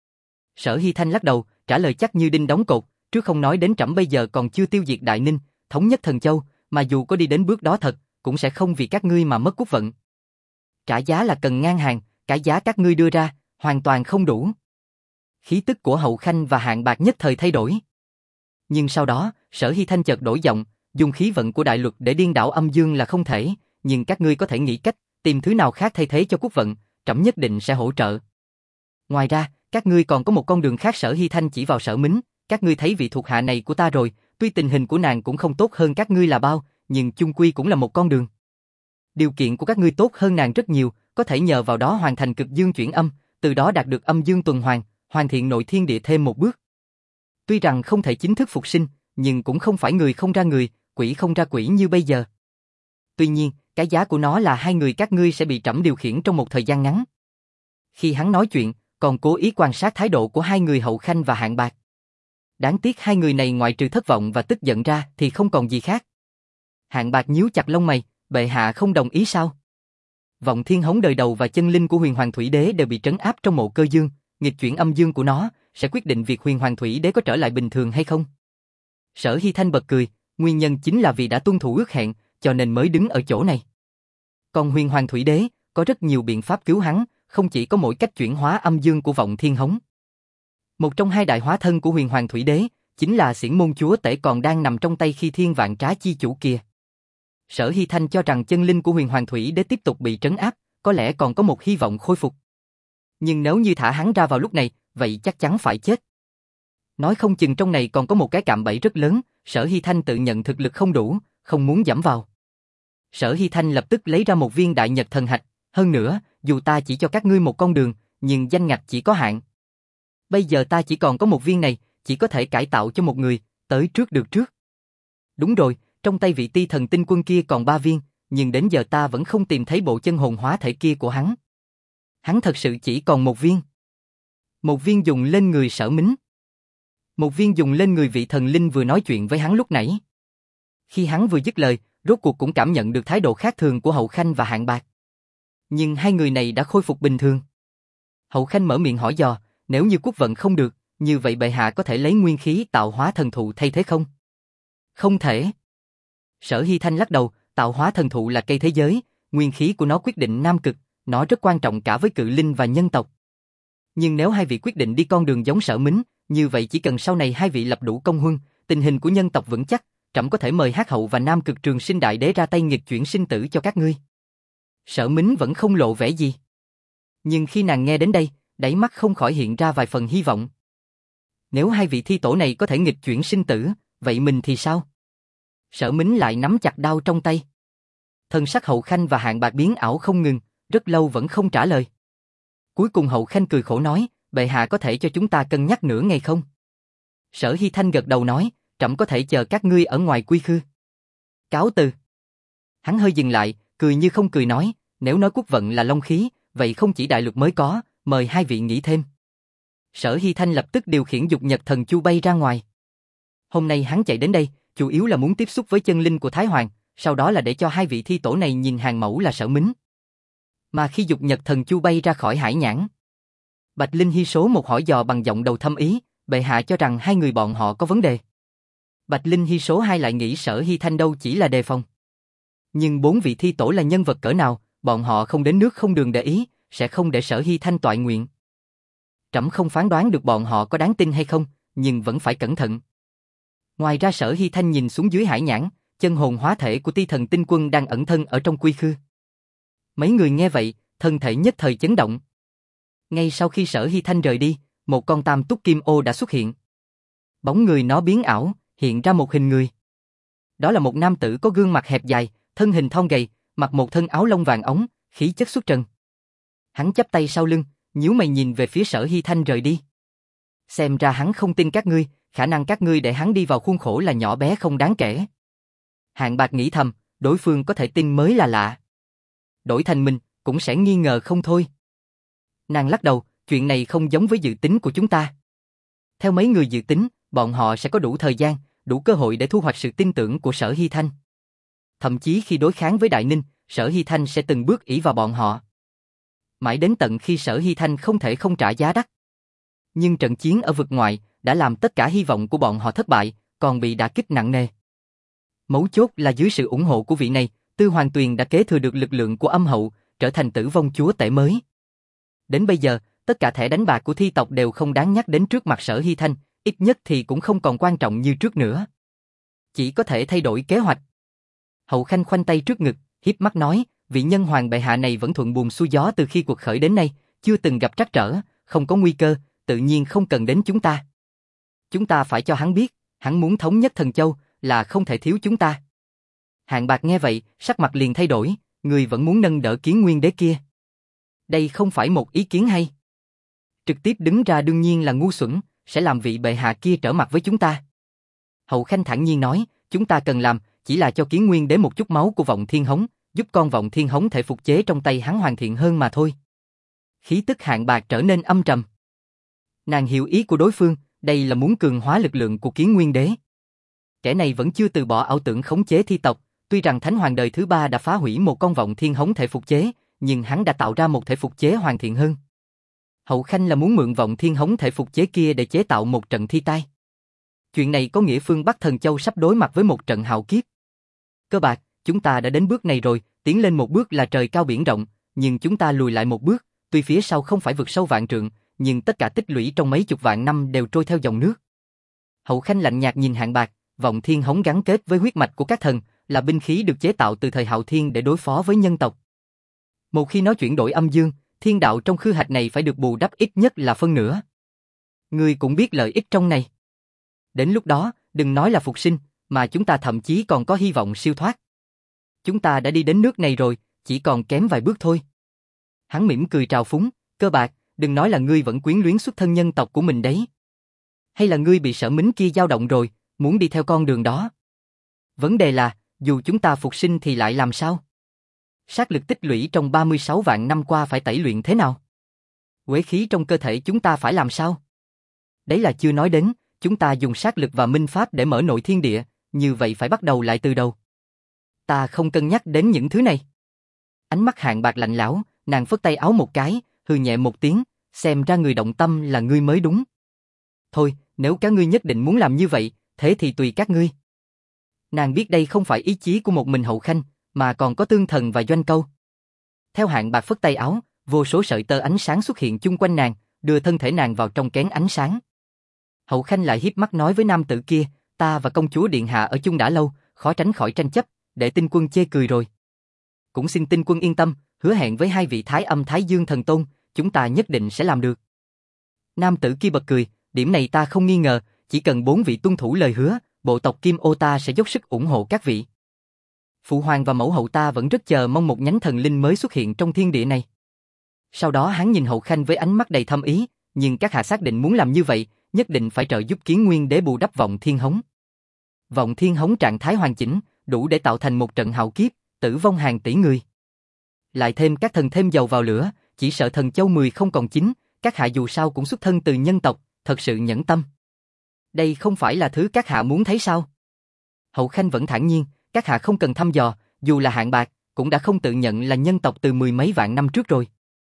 Sở Hy Thanh lắc đầu, trả lời chắc như đinh đóng cột, trước không nói đến trẫm bây giờ còn chưa tiêu diệt Đại Ninh, thống nhất Thần Châu, mà dù có đi đến bước đó thật, cũng sẽ không vì các ngươi mà mất quốc vận. Trả giá là cần ngang hàng, cái giá các ngươi đưa ra, hoàn toàn không đủ. Khí tức của Hậu Khanh và Hạng Bạc nhất thời thay đổi. Nhưng sau đó, Sở Hy Thanh chợt đổi giọng, dùng khí vận của đại luật để điên đảo âm dương là không thể, nhưng các ngươi có thể nghĩ cách, tìm thứ nào khác thay thế cho quốc vận, trẫm nhất định sẽ hỗ trợ. Ngoài ra, các ngươi còn có một con đường khác. Sở Hy Thanh chỉ vào Sở Mính, các ngươi thấy vị thuộc hạ này của ta rồi, tuy tình hình của nàng cũng không tốt hơn các ngươi là bao, nhưng chung quy cũng là một con đường. Điều kiện của các ngươi tốt hơn nàng rất nhiều, có thể nhờ vào đó hoàn thành cực dương chuyển âm, từ đó đạt được âm dương tuần hoàn, hoàn thiện nội thiên địa thêm một bước. Tuy rằng không thể chính thức phục sinh, nhưng cũng không phải người không ra người, quỷ không ra quỷ như bây giờ. Tuy nhiên, cái giá của nó là hai người các ngươi sẽ bị trẫm điều khiển trong một thời gian ngắn. Khi hắn nói chuyện, còn cố ý quan sát thái độ của hai người Hậu Khanh và Hạng Bạc. Đáng tiếc hai người này ngoại trừ thất vọng và tức giận ra thì không còn gì khác. Hạng Bạc nhíu chặt lông mày, bệ hạ không đồng ý sao? Vọng Thiên Hống đời đầu và chân linh của Huyền Hoàng Thủy Đế đều bị trấn áp trong mộ cơ dương, nghịch chuyển âm dương của nó sẽ quyết định việc Huyền Hoàng Thủy Đế có trở lại bình thường hay không. Sở Hy Thanh bật cười, nguyên nhân chính là vì đã tuân thủ ước hẹn, cho nên mới đứng ở chỗ này. Còn Huyền Hoàng Thủy Đế có rất nhiều biện pháp cứu hắn, không chỉ có mỗi cách chuyển hóa âm dương của Vọng Thiên Hống. Một trong hai đại hóa thân của Huyền Hoàng Thủy Đế chính là Xiển Môn Chúa Tể còn đang nằm trong tay Khi Thiên Vạn Trá chi chủ kia. Sở Hy Thanh cho rằng chân linh của Huyền Hoàng Thủy Đế tiếp tục bị trấn áp, có lẽ còn có một hy vọng khôi phục. Nhưng nếu như thả hắn ra vào lúc này, vậy chắc chắn phải chết. Nói không chừng trong này còn có một cái cạm bẫy rất lớn, Sở Hy Thanh tự nhận thực lực không đủ, không muốn giẫm vào. Sở Hy Thanh lập tức lấy ra một viên đại nhật thần hạch, hơn nữa, dù ta chỉ cho các ngươi một con đường, nhưng danh ngạch chỉ có hạn. Bây giờ ta chỉ còn có một viên này, chỉ có thể cải tạo cho một người, tới trước được trước. Đúng rồi, trong tay vị Ti Thần Tinh Quân kia còn ba viên, nhưng đến giờ ta vẫn không tìm thấy bộ chân hồn hóa thể kia của hắn. Hắn thật sự chỉ còn một viên. Một viên dùng lên người Sở Mính. Một viên dùng lên người vị thần linh vừa nói chuyện với hắn lúc nãy. Khi hắn vừa dứt lời, rốt cuộc cũng cảm nhận được thái độ khác thường của Hậu Khanh và Hạng Bạc. Nhưng hai người này đã khôi phục bình thường. Hậu Khanh mở miệng hỏi dò, nếu như quốc vận không được, như vậy bệ hạ có thể lấy nguyên khí tạo hóa thần thụ thay thế không? Không thể. Sở Hy Thanh lắc đầu, tạo hóa thần thụ là cây thế giới, nguyên khí của nó quyết định nam cực, nó rất quan trọng cả với cự linh và nhân tộc. Nhưng nếu hai vị quyết định đi con đường giống Sở Mính, như vậy chỉ cần sau này hai vị lập đủ công huân, tình hình của nhân tộc vững chắc, trẫm có thể mời Hắc Hậu và Nam Cực Trường Sinh Đại Đế ra tay nghịch chuyển sinh tử cho các ngươi. Sở Mính vẫn không lộ vẻ gì. Nhưng khi nàng nghe đến đây, đáy mắt không khỏi hiện ra vài phần hy vọng. Nếu hai vị thi tổ này có thể nghịch chuyển sinh tử, vậy mình thì sao? Sở Mính lại nắm chặt đao trong tay. Thân sắc Hậu Khanh và Hạng Bạc biến ảo không ngừng, rất lâu vẫn không trả lời. Cuối cùng Hậu Khanh cười khổ nói, bệ hạ có thể cho chúng ta cân nhắc nửa ngày không? Sở Hy Thanh gật đầu nói, trẫm có thể chờ các ngươi ở ngoài quy khư. Cáo từ. Hắn hơi dừng lại, cười như không cười nói, nếu nói quốc vận là long khí, vậy không chỉ đại lục mới có, mời hai vị nghĩ thêm. Sở Hy Thanh lập tức điều khiển dục nhật thần chu bay ra ngoài. Hôm nay hắn chạy đến đây, chủ yếu là muốn tiếp xúc với chân linh của Thái Hoàng, sau đó là để cho hai vị thi tổ này nhìn hàng mẫu là Sở Mính. Mà khi dục nhật thần chu bay ra khỏi hải nhãn, Bạch Linh Hy số một hỏi dò bằng giọng đầu thâm ý, bệ hạ cho rằng hai người bọn họ có vấn đề. Bạch Linh Hy số hai lại nghĩ Sở Hy Thanh đâu chỉ là đề phòng. Nhưng bốn vị thi tổ là nhân vật cỡ nào, bọn họ không đến nước không đường để ý, sẽ không để Sở Hy Thanh toại nguyện. Trẫm không phán đoán được bọn họ có đáng tin hay không, nhưng vẫn phải cẩn thận. Ngoài ra Sở Hy Thanh nhìn xuống dưới hải nhãn, chân hồn hóa thể của Ti Thần Tinh Quân đang ẩn thân ở trong quy khư. Mấy người nghe vậy, thân thể nhất thời chấn động. Ngay sau khi Sở Hy Thanh rời đi, một con tam túc kim ô đã xuất hiện. Bóng người nó biến ảo, hiện ra một hình người. Đó là một nam tử có gương mặt hẹp dài, thân hình thon gầy, mặc một thân áo lông vàng óng, khí chất xuất trần. Hắn chắp tay sau lưng, nhíu mày nhìn về phía Sở Hy Thanh rời đi. Xem ra hắn không tin các ngươi, khả năng các ngươi để hắn đi vào khuôn khổ là nhỏ bé không đáng kể. Hạng Bạc nghĩ thầm, đối phương có thể tin mới là lạ. Đổi thành mình, cũng sẽ nghi ngờ không thôi. Nàng lắc đầu, chuyện này không giống với dự tính của chúng ta. Theo mấy người dự tính, bọn họ sẽ có đủ thời gian, đủ cơ hội để thu hoạch sự tin tưởng của Sở Hy Thanh. Thậm chí khi đối kháng với Đại Ninh, Sở Hy Thanh sẽ từng bước ỷ vào bọn họ. Mãi đến tận khi Sở Hy Thanh không thể không trả giá đắt. Nhưng trận chiến ở vực ngoại đã làm tất cả hy vọng của bọn họ thất bại, còn bị đả kích nặng nề. Mấu chốt là dưới sự ủng hộ của vị này, Tư Hoàng Tuyền đã kế thừa được lực lượng của âm hậu, trở thành tử vong chúa tể mới. Đến bây giờ, tất cả thẻ đánh bạc của thi tộc đều không đáng nhắc đến trước mặt Sở Hy Thanh, ít nhất thì cũng không còn quan trọng như trước nữa. Chỉ có thể thay đổi kế hoạch. Hậu Khanh khoanh tay trước ngực, hiếp mắt nói, vị nhân hoàng bệ hạ này vẫn thuận buồm xuôi gió từ khi cuộc khởi đến nay, chưa từng gặp trắc trở, không có nguy cơ, tự nhiên không cần đến chúng ta. Chúng ta phải cho hắn biết, hắn muốn thống nhất Thần Châu, là không thể thiếu chúng ta. Hạng Bạc nghe vậy, sắc mặt liền thay đổi, người vẫn muốn nâng đỡ Kiến Nguyên Đế kia. Đây không phải một ý kiến hay. Trực tiếp đứng ra đương nhiên là ngu xuẩn, sẽ làm vị bệ hạ kia trở mặt với chúng ta. Hậu Khanh thản nhiên nói, chúng ta cần làm, chỉ là cho Kiến Nguyên Đế một chút máu của Vọng Thiên Hống, giúp con Vọng Thiên Hống thể phục chế trong tay hắn hoàn thiện hơn mà thôi. Khí tức Hạng Bạc trở nên âm trầm. Nàng hiểu ý của đối phương, đây là muốn cường hóa lực lượng của Kiến Nguyên Đế. Kẻ này vẫn chưa từ bỏ ảo tưởng khống chế thi tộc, tuy rằng Thánh Hoàng đời thứ ba đã phá hủy một con Vọng Thiên Hống thể phục chế, nhưng hắn đã tạo ra một thể phục chế hoàn thiện hơn. Hậu Khanh là muốn mượn Vọng Thiên Hống thể phục chế kia để chế tạo một trận thi tai. Chuyện này có nghĩa phương Bắc Thần Châu sắp đối mặt với một trận hạo kiếp. Cơ Bạc, chúng ta đã đến bước này rồi, tiến lên một bước là trời cao biển rộng, nhưng chúng ta lùi lại một bước, tuy phía sau không phải vực sâu vạn trượng, nhưng tất cả tích lũy trong mấy chục vạn năm đều trôi theo dòng nước. Hậu Khanh lạnh nhạt nhìn Hạng Bạc, Vọng Thiên Hống gắn kết với huyết mạch của các thần, là binh khí được chế tạo từ thời Hạo Thiên để đối phó với nhân tộc. Một khi nó chuyển đổi âm dương, thiên đạo trong khư hạch này phải được bù đắp ít nhất là phân nửa. Ngươi cũng biết lợi ích trong này. Đến lúc đó, đừng nói là phục sinh, mà chúng ta thậm chí còn có hy vọng siêu thoát. Chúng ta đã đi đến nước này rồi, chỉ còn kém vài bước thôi. Hắn mỉm cười trào phúng, Cơ Bạc, đừng nói là ngươi vẫn quyến luyến xuất thân nhân tộc của mình đấy. Hay là ngươi bị Sở Mính kia dao động rồi, muốn đi theo con đường đó. Vấn đề là, dù chúng ta phục sinh thì lại làm sao? Sát lực tích lũy trong ba mươi sáu vạn năm qua phải tẩy luyện thế nào? Quế khí trong cơ thể chúng ta phải làm sao? Đấy là chưa nói đến, chúng ta dùng sát lực và minh pháp để mở nội thiên địa, như vậy phải bắt đầu lại từ đầu. Ta không cân nhắc đến những thứ này. Ánh mắt Hạng Bạc lạnh lẽo, nàng phất tay áo một cái, hừ nhẹ một tiếng, xem ra người động tâm là ngươi mới đúng. Thôi, nếu các ngươi nhất định muốn làm như vậy, thế thì tùy các ngươi. Nàng biết đây không phải ý chí của một mình Hậu Khanh, mà còn có Tương Thần và Doanh Câu. Theo Hạng Bạc phất tay áo, vô số sợi tơ ánh sáng xuất hiện chung quanh nàng, đưa thân thể nàng vào trong kén ánh sáng. Hậu Khanh lại hiếp mắt nói với nam tử kia, ta và công chúa điện hạ ở chung đã lâu, khó tránh khỏi tranh chấp, để Tinh Quân chê cười rồi. Cũng xin Tinh Quân yên tâm, hứa hẹn với hai vị Thái Âm Thái Dương thần tôn, chúng ta nhất định sẽ làm được. Nam tử kia bật cười, điểm này ta không nghi ngờ, chỉ cần bốn vị tuân thủ lời hứa, bộ tộc Kim Ô ta sẽ dốc sức ủng hộ các vị. Phụ hoàng và mẫu hậu ta vẫn rất chờ mong một nhánh thần linh mới xuất hiện trong thiên địa này. Sau đó hắn nhìn Hậu Khanh với ánh mắt đầy thâm ý, nhưng các hạ xác định muốn làm như vậy, nhất định phải trợ giúp Kiến Nguyên Đế bù đắp Vọng Thiên Hống. Vọng Thiên Hống trạng thái hoàn chỉnh, đủ để tạo thành một trận hạo kiếp, tử vong hàng tỷ người. Lại thêm các thần thêm dầu vào lửa, chỉ sợ thần châu mười không còn chín, các hạ dù sao cũng xuất thân từ nhân tộc, thật sự nhẫn tâm. Đây không phải là thứ các hạ muốn thấy sao? Hậu Khanh vẫn thản nhiên, các hạ không cần thăm dò, dù là Hạng Bạc, cũng đã không tự nhận là nhân tộc từ mười mấy vạn năm trước rồi.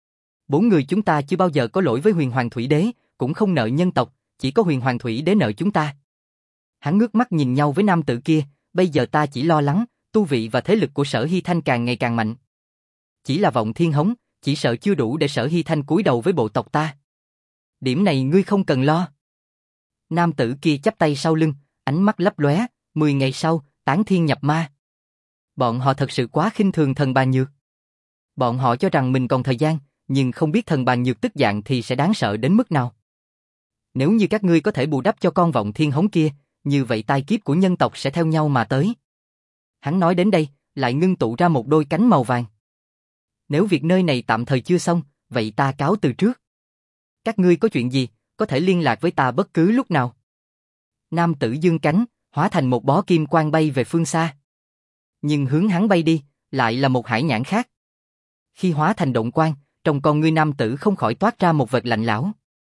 Bốn người chúng ta chưa bao giờ có lỗi với Huyền Hoàng Thủy Đế, cũng không nợ nhân tộc, chỉ có Huyền Hoàng Thủy Đế nợ chúng ta. Hắn ngước mắt nhìn nhau với nam tử kia, bây giờ ta chỉ lo lắng, tu vị và thế lực của Sở Hy Thanh càng ngày càng mạnh. Chỉ là Vọng Thiên Hống, chỉ sợ chưa đủ để Sở Hy Thanh cúi đầu với bộ tộc ta. Điểm này ngươi không cần lo. Nam tử kia chắp tay sau lưng, ánh mắt lấp lóe, mười ngày sau, tán thiên nhập ma. Bọn họ thật sự quá khinh thường thần Bàn Nhược. Bọn họ cho rằng mình còn thời gian, nhưng không biết thần Bàn Nhược tức giận thì sẽ đáng sợ đến mức nào. Nếu như các ngươi có thể bù đắp cho con Vọng Thiên Hống kia, như vậy tai kiếp của nhân tộc sẽ theo nhau mà tới. Hắn nói đến đây, lại ngưng tụ ra một đôi cánh màu vàng. Nếu việc nơi này tạm thời chưa xong, vậy ta cáo từ trước. Các ngươi có chuyện gì, có thể liên lạc với ta bất cứ lúc nào. Nam tử dương cánh, hóa thành một bó kim quang bay về phương xa. Nhưng hướng hắn bay đi, lại là một hải nhãn khác. Khi hóa thành động quang, trong con ngươi nam tử không khỏi toát ra một vật lạnh lẽo.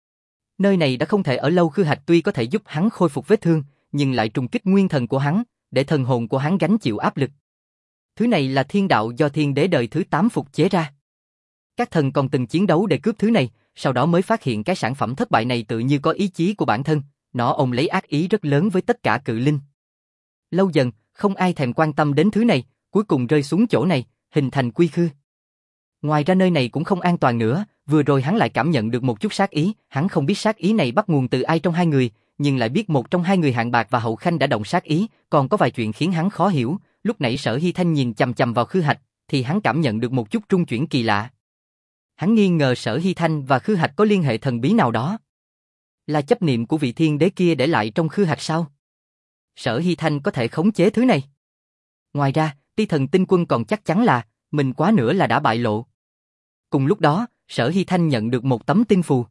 Nơi này đã không thể ở lâu, khư hạch tuy có thể giúp hắn khôi phục vết thương, nhưng lại trùng kích nguyên thần của hắn, để thần hồn của hắn gánh chịu áp lực. Thứ này là thiên đạo do thiên đế đời thứ tám phục chế ra. Các thần còn từng chiến đấu để cướp thứ này, sau đó mới phát hiện cái sản phẩm thất bại này tự như có ý chí của bản thân, nó ôm lấy ác ý rất lớn với tất cả cự linh. Lâu dần, không ai thèm quan tâm đến thứ này, cuối cùng rơi xuống chỗ này, hình thành quy khư. Ngoài ra nơi này cũng không an toàn nữa, vừa rồi hắn lại cảm nhận được một chút sát ý, hắn không biết sát ý này bắt nguồn từ ai trong hai người, nhưng lại biết một trong hai người Hạng Bạc và Hậu Khanh đã động sát ý, còn có vài chuyện khiến hắn khó hiểu, lúc nãy Sở Hy Thanh nhìn chằm chằm vào khư hạch, thì hắn cảm nhận được một chút trung chuyển kỳ lạ. Hắn nghi ngờ Sở Hy Thanh và khư hạch có liên hệ thần bí nào đó. Là chấp niệm của vị thiên đế kia để lại trong khư hạch sao? Sở Hy Thanh có thể khống chế thứ này. Ngoài ra, Ti Thần Tinh Quân còn chắc chắn là mình quá nữa là đã bại lộ. Cùng lúc đó, Sở Hy Thanh nhận được một tấm tinh phù.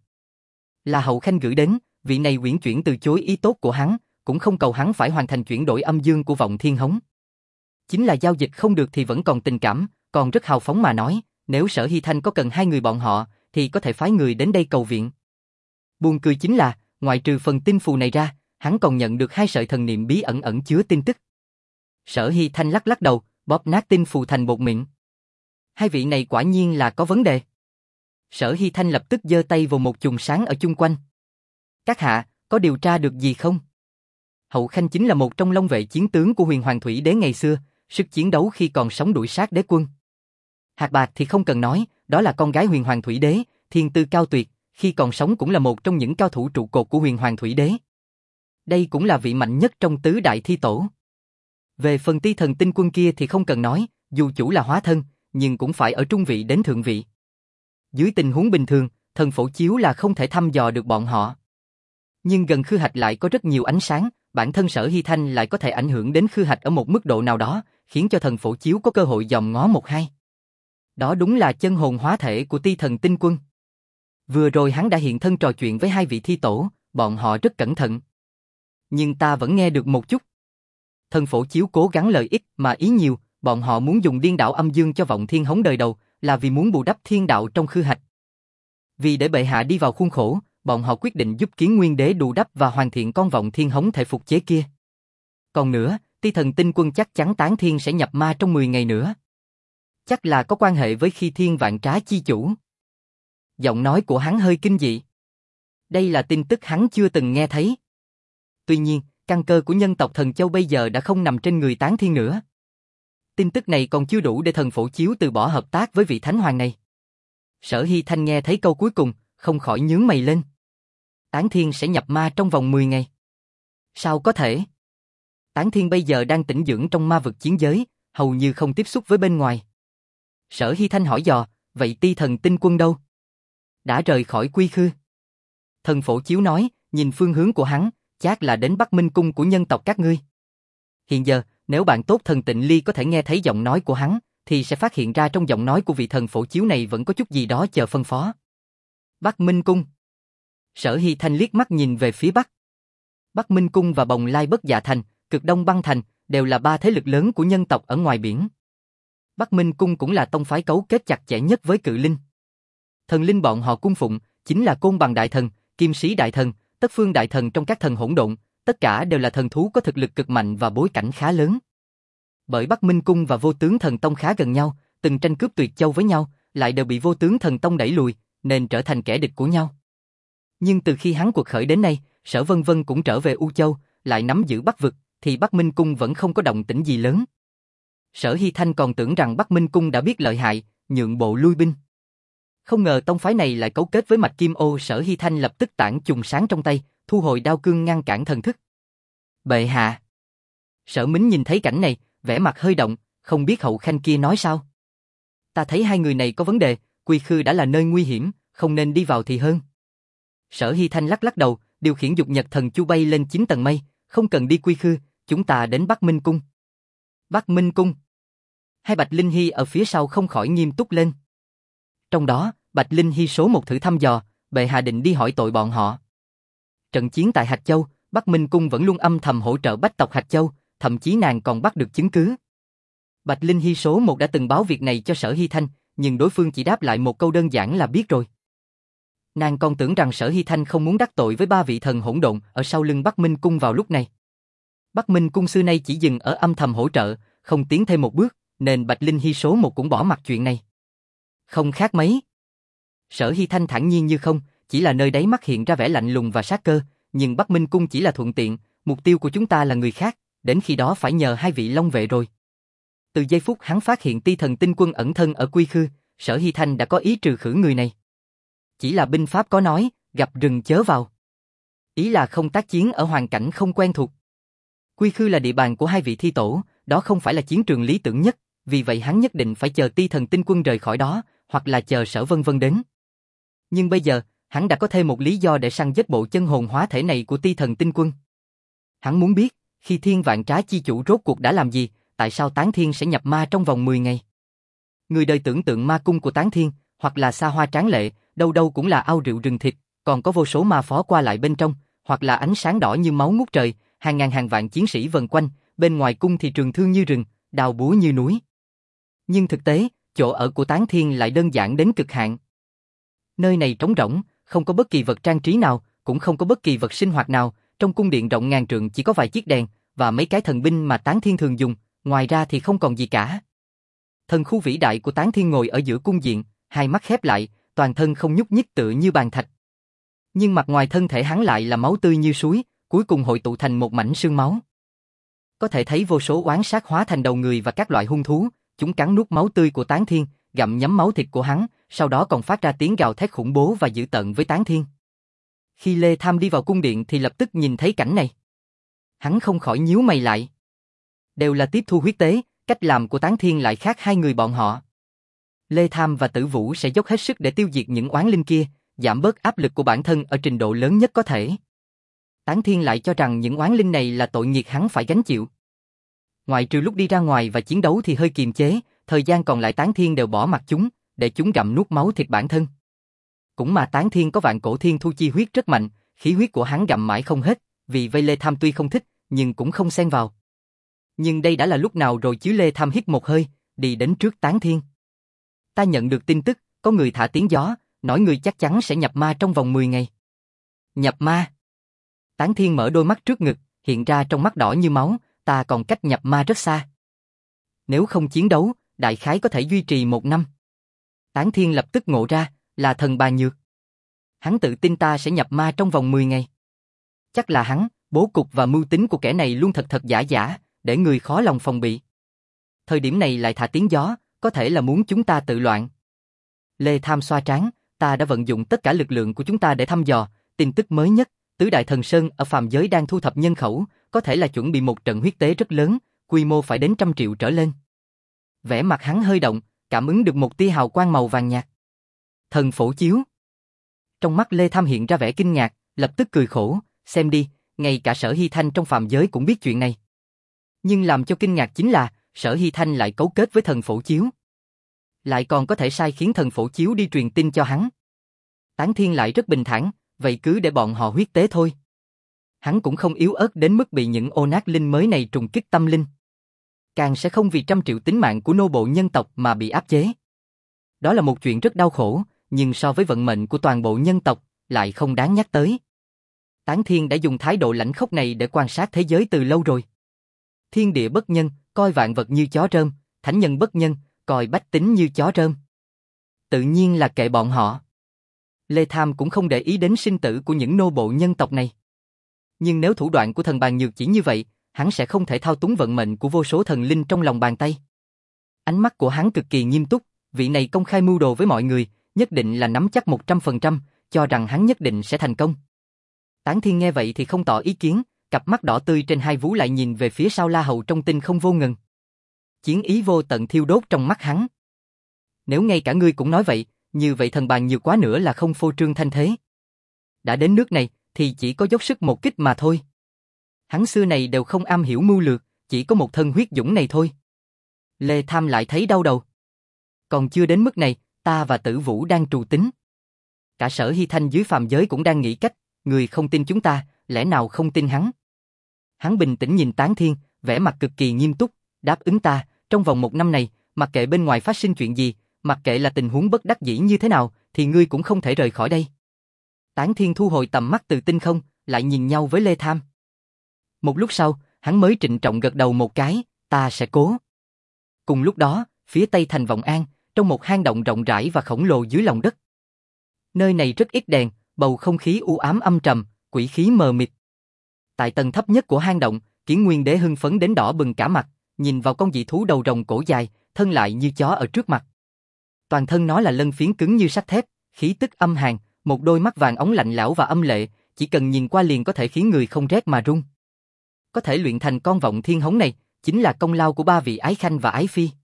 Là Hậu Khanh gửi đến, vị này uyển chuyển từ chối ý tốt của hắn, cũng không cầu hắn phải hoàn thành chuyển đổi âm dương của Vọng Thiên Hống. Chính là giao dịch không được thì vẫn còn tình cảm, còn rất hào phóng mà nói, nếu Sở Hy Thanh có cần hai người bọn họ, thì có thể phái người đến đây cầu viện. Buồn cười chính là, ngoại trừ phần tin phù này ra, hắn còn nhận được hai sợi thần niệm bí ẩn ẩn chứa tin tức. Sở Hy Thanh lắc lắc đầu, bóp nát tin phù thành bột mịn. Hai vị này quả nhiên là có vấn đề. Sở Hy Thanh lập tức giơ tay vào một chùm sáng ở chung quanh. Các hạ, có điều tra được gì không? Hậu Khanh chính là một trong long vệ chiến tướng của Huyền Hoàng Thủy Đế ngày xưa, sức chiến đấu khi còn sống đuổi sát đế quân. Hạc Bạc thì không cần nói, đó là con gái Huyền Hoàng Thủy Đế, thiên tư cao tuyệt, khi còn sống cũng là một trong những cao thủ trụ cột của Huyền Hoàng Thủy Đế. Đây cũng là vị mạnh nhất trong tứ đại thi tổ. Về phần Ti Thần Tinh Quân kia thì không cần nói, dù chủ là hóa thân, nhưng cũng phải ở trung vị đến thượng vị. Dưới tình huống bình thường, thần phổ chiếu là không thể thăm dò được bọn họ. Nhưng gần Khư Hạch lại có rất nhiều ánh sáng, bản thân Sở Hy Thanh lại có thể ảnh hưởng đến Khư Hạch ở một mức độ nào đó, khiến cho thần phổ chiếu có cơ hội dòm ngó một hai. Đó đúng là chân hồn hóa thể của Ti Thần Tinh Quân. Vừa rồi hắn đã hiện thân trò chuyện với hai vị thi tổ, bọn họ rất cẩn thận. Nhưng ta vẫn nghe được một chút. Thần phổ chiếu cố gắng lợi ích mà ý nhiều, bọn họ muốn dùng điên đảo âm dương cho vọng thiên hống đời đầu, là vì muốn bù đắp thiên đạo trong Khư Hạch. Vì để bệ hạ đi vào khuôn khổ, bọn họ quyết định giúp Kiến Nguyên Đế bù đắp và hoàn thiện con vọng thiên hống thể phục chế kia. Còn nữa, Ti Thần Tinh Quân chắc chắn tán thiên sẽ nhập ma trong mười ngày nữa. Chắc là có quan hệ với Khi Thiên Vạn Trá chi chủ. Giọng nói của hắn hơi kinh dị. Đây là tin tức hắn chưa từng nghe thấy. Tuy nhiên, căn cơ của nhân tộc Thần Châu bây giờ đã không nằm trên người tán thiên nữa. Tin tức này còn chưa đủ để thần phổ chiếu từ bỏ hợp tác với vị thánh hoàng này. Sở Hy Thanh nghe thấy câu cuối cùng, không khỏi nhướng mày lên. Tán thiên sẽ nhập ma trong vòng mười ngày. Sao có thể? Tán thiên bây giờ đang tĩnh dưỡng trong ma vực chiến giới, hầu như không tiếp xúc với bên ngoài. Sở Hy Thanh hỏi dò, vậy Ti Thần Tinh Quân đâu? Đã rời khỏi Quy Khư. Thần phổ chiếu nói, nhìn phương hướng của hắn, chắc là đến Bắc Minh Cung của nhân tộc các ngươi. Hiện giờ, nếu bạn tốt thần Tịnh Ly có thể nghe thấy giọng nói của hắn, thì sẽ phát hiện ra trong giọng nói của vị thần phổ chiếu này vẫn có chút gì đó chờ phân phó. Bắc Minh Cung. Sở Hy Thanh liếc mắt nhìn về phía Bắc. Bắc Minh Cung và Bồng Lai Bất Dạ Thành, Cực Đông Băng Thành, đều là ba thế lực lớn của nhân tộc ở ngoài biển. Bắc Minh Cung cũng là tông phái cấu kết chặt chẽ nhất với Cự Linh. Thần linh bọn họ cung phụng, chính là Côn Bằng Đại Thần, Kim Sĩ Đại Thần, Tất Phương Đại Thần trong các thần hỗn độn, tất cả đều là thần thú có thực lực cực mạnh và bối cảnh khá lớn. Bởi Bắc Minh Cung và Vô Tướng Thần Tông khá gần nhau, từng tranh cướp Tuyệt Châu với nhau, lại đều bị Vô Tướng Thần Tông đẩy lùi, nên trở thành kẻ địch của nhau. Nhưng từ khi hắn cuộc khởi đến nay, Sở Vân Vân cũng trở về U Châu, lại nắm giữ Bắc vực, thì Bắc Minh Cung vẫn không có động tĩnh gì lớn. Sở Hy Thanh còn tưởng rằng Bắc Minh Cung đã biết lợi hại, nhượng bộ lui binh. Không ngờ tông phái này lại cấu kết với Mạch Kim Ô. Sở Hy Thanh lập tức tản chùm sáng trong tay, thu hồi đao cương ngăn cản thần thức. Bệ hạ. Sở Mính nhìn thấy cảnh này, vẻ mặt hơi động, không biết Hậu Khanh kia nói sao. Ta thấy hai người này có vấn đề, Quy Khư đã là nơi nguy hiểm, không nên đi vào thì hơn. Sở Hy Thanh lắc lắc đầu, điều khiển dục nhật thần chu bay lên chín tầng mây, không cần đi Quy Khư, chúng ta đến Bắc Minh Cung. Bắc Minh Cung. Hai Bạch Linh Hy ở phía sau không khỏi nghiêm túc lên. Trong đó, Bạch Linh Hy số một thử thăm dò, bệ hạ định đi hỏi tội bọn họ. Trận chiến tại Hạch Châu, Bắc Minh Cung vẫn luôn âm thầm hỗ trợ bách tộc Hạch Châu, thậm chí nàng còn bắt được chứng cứ. Bạch Linh Hy số một đã từng báo việc này cho Sở Hy Thanh, nhưng đối phương chỉ đáp lại một câu đơn giản là biết rồi. Nàng còn tưởng rằng Sở Hy Thanh không muốn đắc tội với ba vị thần hỗn độn ở sau lưng Bắc Minh Cung vào lúc này. Bắc Minh Cung xưa nay chỉ dừng ở âm thầm hỗ trợ, không tiến thêm một bước, nên Bạch Linh Hy số một cũng bỏ mặc chuyện này. Không khác mấy. Sở Hy Thanh thản nhiên như không, chỉ là nơi đáy mắt hiện ra vẻ lạnh lùng và sát cơ, nhưng Bắc Minh Cung chỉ là thuận tiện, mục tiêu của chúng ta là người khác, đến khi đó phải nhờ hai vị long vệ rồi. Từ giây phút hắn phát hiện Ti Thần Tinh Quân ẩn thân ở Quy Khư, Sở Hy Thanh đã có ý trừ khử người này. Chỉ là binh pháp có nói, gặp rừng chớ vào. Ý là không tác chiến ở hoàn cảnh không quen thuộc. Quy Khư là địa bàn của hai vị thi tổ, đó không phải là chiến trường lý tưởng nhất, vì vậy hắn nhất định phải chờ Ti Thần Tinh Quân rời khỏi đó, hoặc là chờ Sở Vân Vân đến. Nhưng bây giờ, hắn đã có thêm một lý do để săn giết bộ chân hồn hóa thể này của Ti Thần Tinh Quân. Hắn muốn biết, khi Thiên Vạn Trá chi chủ rốt cuộc đã làm gì, tại sao Tán Thiên sẽ nhập ma trong vòng mười ngày. Người đời tưởng tượng ma cung của Tán Thiên, hoặc là xa hoa tráng lệ, đâu đâu cũng là ao rượu rừng thịt, còn có vô số ma phó qua lại bên trong, hoặc là ánh sáng đỏ như máu ngút trời, hàng ngàn hàng vạn chiến sĩ vần quanh, bên ngoài cung thì trường thương như rừng, đào búa như núi. Nhưng thực tế, chỗ ở của Tán Thiên lại đơn giản đến cực hạn. Nơi này trống rỗng, không có bất kỳ vật trang trí nào, cũng không có bất kỳ vật sinh hoạt nào, trong cung điện rộng ngàn trượng chỉ có vài chiếc đèn, và mấy cái thần binh mà Tán Thiên thường dùng, ngoài ra thì không còn gì cả. Thần khu vĩ đại của Tán Thiên ngồi ở giữa cung diện, hai mắt khép lại, toàn thân không nhúc nhích tựa như bàn thạch. Nhưng mặt ngoài thân thể hắn lại là máu tươi như suối, cuối cùng hội tụ thành một mảnh xương máu. Có thể thấy vô số oán sát hóa thành đầu người và các loại hung thú, chúng cắn nuốt máu tươi của Tán Thiên, gặm nhấm máu thịt của hắn, sau đó còn phát ra tiếng gào thét khủng bố và dữ tợn với Tán Thiên. Khi Lê Tham đi vào cung điện thì lập tức nhìn thấy cảnh này. Hắn không khỏi nhíu mày lại. Đều là tiếp thu huyết tế, cách làm của Tán Thiên lại khác hai người bọn họ. Lê Tham và Tử Vũ sẽ dốc hết sức để tiêu diệt những oán linh kia, giảm bớt áp lực của bản thân ở trình độ lớn nhất có thể. Tán Thiên lại cho rằng những oán linh này là tội nghiệp hắn phải gánh chịu. Ngoại trừ lúc đi ra ngoài và chiến đấu thì hơi kiềm chế, thời gian còn lại Tán Thiên đều bỏ mặc chúng, để chúng gặm nuốt máu thịt bản thân. Cũng mà Tán Thiên có vạn cổ thiên thu chi huyết rất mạnh, khí huyết của hắn gặm mãi không hết, vì vậy Lê Tham tuy không thích, nhưng cũng không xen vào. Nhưng đây đã là lúc nào rồi chứ? Lê Tham hít một hơi, đi đến trước Tán Thiên. Ta nhận được tin tức, có người thả tiếng gió, nói người chắc chắn sẽ nhập ma trong vòng mười ngày. Nhập ma? Tán Thiên mở đôi mắt trước ngực, hiện ra trong mắt đỏ như máu, ta còn cách nhập ma rất xa. Nếu không chiến đấu, đại khái có thể duy trì một năm. Tán Thiên lập tức ngộ ra, là thần bà nhược. Hắn tự tin ta sẽ nhập ma trong vòng mười ngày. Chắc là hắn, bố cục và mưu tính của kẻ này luôn thật thật giả giả, để người khó lòng phòng bị. Thời điểm này lại thả tiếng gió, có thể là muốn chúng ta tự loạn. Lê Tham xoa trán, ta đã vận dụng tất cả lực lượng của chúng ta để thăm dò, tin tức mới nhất, Tứ Đại Thần Sơn ở phàm giới đang thu thập nhân khẩu, có thể là chuẩn bị một trận huyết tế rất lớn, quy mô phải đến trăm triệu trở lên. Vẻ mặt hắn hơi động, cảm ứng được một tia hào quang màu vàng nhạt. Thần phổ chiếu. Trong mắt Lê Tham hiện ra vẻ kinh ngạc, lập tức cười khổ, xem đi, ngay cả Sở Hy Thanh trong phàm giới cũng biết chuyện này. Nhưng làm cho kinh ngạc chính là, Sở Hy Thanh lại cấu kết với thần phổ chiếu. Lại còn có thể sai khiến thần phổ chiếu đi truyền tin cho hắn. Tán Thiên lại rất bình thản, vậy cứ để bọn họ huyết tế thôi. Hắn cũng không yếu ớt đến mức bị những ô nát linh mới này trùng kích tâm linh. Càng sẽ không vì trăm triệu tính mạng của nô bộ nhân tộc mà bị áp chế. Đó là một chuyện rất đau khổ, nhưng so với vận mệnh của toàn bộ nhân tộc, lại không đáng nhắc tới. Tán Thiên đã dùng thái độ lãnh khốc này để quan sát thế giới từ lâu rồi. Thiên địa bất nhân, coi vạn vật như chó rơm, thánh nhân bất nhân, coi bách tính như chó rơm. Tự nhiên là kệ bọn họ. Lê Tham cũng không để ý đến sinh tử của những nô bộ nhân tộc này. Nhưng nếu thủ đoạn của thần bàn nhược chỉ như vậy, hắn sẽ không thể thao túng vận mệnh của vô số thần linh trong lòng bàn tay. Ánh mắt của hắn cực kỳ nghiêm túc, vị này công khai mưu đồ với mọi người, nhất định là nắm chắc một trăm phần trăm, cho rằng hắn nhất định sẽ thành công. Tán Thiên nghe vậy thì không tỏ ý kiến, cặp mắt đỏ tươi trên hai vú lại nhìn về phía sau La Hầu trong tinh không vô ngần. Chiến ý vô tận thiêu đốt trong mắt hắn. Nếu ngay cả ngươi cũng nói vậy, như vậy thần bàn nhiều quá nữa là không phô trương thanh thế. Đã đến nước này, thì chỉ có dốc sức một kích mà thôi. Hắn xưa này đều không am hiểu mưu lược, chỉ có một thân huyết dũng này thôi. Lê Tham lại thấy đau đầu. Còn chưa đến mức này, ta và Tử Vũ đang trù tính. Cả Sở Hy Thanh dưới phàm giới cũng đang nghĩ cách, người không tin chúng ta, lẽ nào không tin hắn? Hắn bình tĩnh nhìn Tán Thiên, vẻ mặt cực kỳ nghiêm túc, đáp ứng ta, trong vòng một năm này, mặc kệ bên ngoài phát sinh chuyện gì, mặc kệ là tình huống bất đắc dĩ như thế nào, thì ngươi cũng không thể rời khỏi đây. Tán Thiên thu hồi tầm mắt từ tinh không, lại nhìn nhau với Lê Tham. Một lúc sau, hắn mới trịnh trọng gật đầu một cái, ta sẽ cố. Cùng lúc đó, phía tây thành Vọng An, trong một hang động rộng rãi và khổng lồ dưới lòng đất. Nơi này rất ít đèn, bầu không khí u ám âm trầm, quỷ khí mờ mịt. Tại tầng thấp nhất của hang động, Kiến Nguyên Đế hưng phấn đến đỏ bừng cả mặt, nhìn vào con dị thú đầu rồng cổ dài, thân lại như chó ở trước mặt. Toàn thân nó là lân phiến cứng như sắt thép, khí tức âm hàn, một đôi mắt vàng óng lạnh lẽo và âm lệ, chỉ cần nhìn qua liền có thể khiến người không rét mà run. Có thể luyện thành con Vọng Thiên Hống này, chính là công lao của ba vị Ái Khanh và Ái Phi.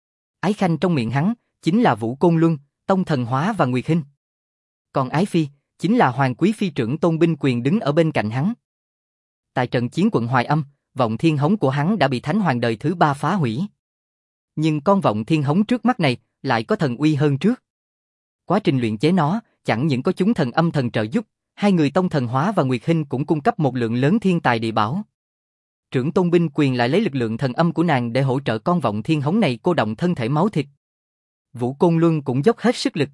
Ái Khanh trong miệng hắn, chính là Vũ Côn Luân, Tông Thần Hóa và Nguyệt Hinh. Còn Ái Phi, chính là Hoàng Quý Phi trưởng Tôn Binh Quyền đứng ở bên cạnh hắn. Tại trận chiến quận Hoài Âm, Vọng Thiên Hống của hắn đã bị Thánh Hoàng đời thứ ba phá hủy. Nhưng con Vọng Thiên Hống trước mắt này, lại có thần uy hơn trước. Quá trình luyện chế nó, chẳng những có chúng thần âm thần trợ giúp, hai người Tông Thần Hóa và Nguyệt Hinh cũng cung cấp một lượng lớn thiên tài địa bảo. Trưởng tôn binh quyền lại lấy lực lượng thần âm của nàng để hỗ trợ con vọng thiên hống này cô động thân thể máu thịt. Vũ Côn Luân cũng dốc hết sức lực.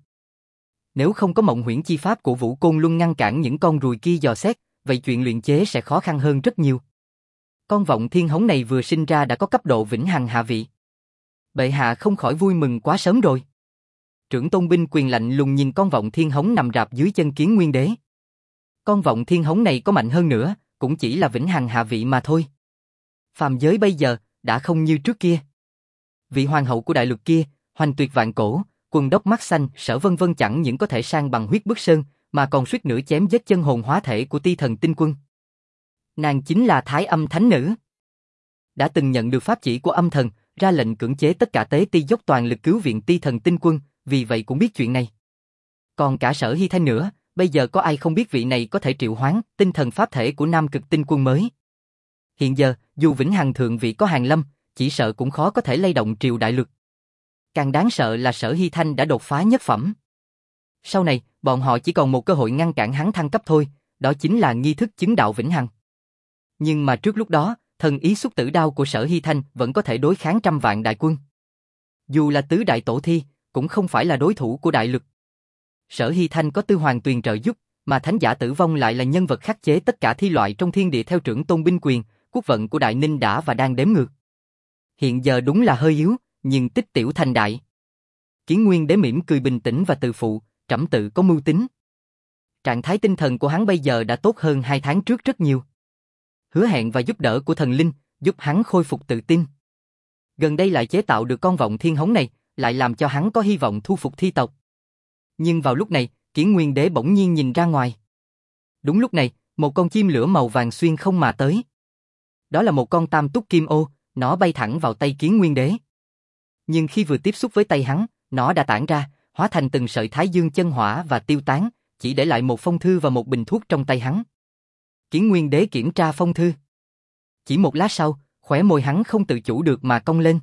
Nếu không có mộng huyễn chi pháp của Vũ Côn Luân ngăn cản những con ruồi kia dò xét, vậy chuyện luyện chế sẽ khó khăn hơn rất nhiều. Con vọng thiên hống này vừa sinh ra đã có cấp độ vĩnh hằng hạ vị. Bệ hạ không khỏi vui mừng quá sớm rồi. Trưởng tôn binh quyền lạnh lùng nhìn con vọng thiên hống nằm rạp dưới chân Kiến Nguyên Đế. Con vọng thiên hống này có mạnh hơn nữa, cũng chỉ là vĩnh hằng hạ vị mà thôi. Phàm giới bây giờ đã không như trước kia. Vị hoàng hậu của đại lục kia, hoành tuyệt vạn cổ, quần đốc mắt xanh, Sở Vân Vân chẳng những có thể sang bằng huyết bức sơn, mà còn suýt nữa chém giết chân hồn hóa thể của Ti Thần Tinh Quân. Nàng chính là Thái Âm Thánh Nữ. Đã từng nhận được pháp chỉ của âm thần, ra lệnh cưỡng chế tất cả tế ti dốc toàn lực cứu viện Ti Thần Tinh Quân, vì vậy cũng biết chuyện này. Còn cả Sở Hy Thanh nữa, bây giờ có ai không biết vị này có thể triệu hoán tinh thần pháp thể của Nam Cực Tinh Quân mới. Hiện giờ, dù vĩnh hằng thượng vị có Hàn Lâm, chỉ sợ cũng khó có thể lay động triều đại luật. Càng đáng sợ là Sở Hy Thanh đã đột phá nhất phẩm. Sau này, bọn họ chỉ còn một cơ hội ngăn cản hắn thăng cấp thôi, đó chính là nghi thức chứng đạo vĩnh hằng. Nhưng mà trước lúc đó, thần ý xúc tử đao của Sở Hy Thanh vẫn có thể đối kháng trăm vạn đại quân. Dù là tứ đại tổ thi, cũng không phải là đối thủ của đại lực. Sở Hy Thanh có Tư Hoàng Tuyền trợ giúp, mà Thánh Giả Tử Vong lại là nhân vật khắc chế tất cả thi loại trong thiên địa theo trưởng tôn binh quyền, quốc vận của Đại Ninh đã và đang đếm ngược. Hiện giờ đúng là hơi yếu, nhưng tích tiểu thành đại. Kiến Nguyên Đế mỉm cười bình tĩnh và tự phụ, trẫm tự có mưu tính. Trạng thái tinh thần của hắn bây giờ đã tốt hơn hai tháng trước rất nhiều. Hứa hẹn và giúp đỡ của thần linh, giúp hắn khôi phục tự tin. Gần đây lại chế tạo được con vọng thiên hống này, lại làm cho hắn có hy vọng thu phục thi tộc. Nhưng vào lúc này, Kiến Nguyên Đế bỗng nhiên nhìn ra ngoài. Đúng lúc này, một con chim lửa màu vàng xuyên không mà tới. Đó là một con tam túc kim ô, nó bay thẳng vào tay Kiến Nguyên Đế. Nhưng khi vừa tiếp xúc với tay hắn, nó đã tản ra, hóa thành từng sợi thái dương chân hỏa và tiêu tán, chỉ để lại một phong thư và một bình thuốc trong tay hắn. Kiến Nguyên Đế kiểm tra phong thư. Chỉ một lát sau, khóe môi hắn không tự chủ được mà cong lên.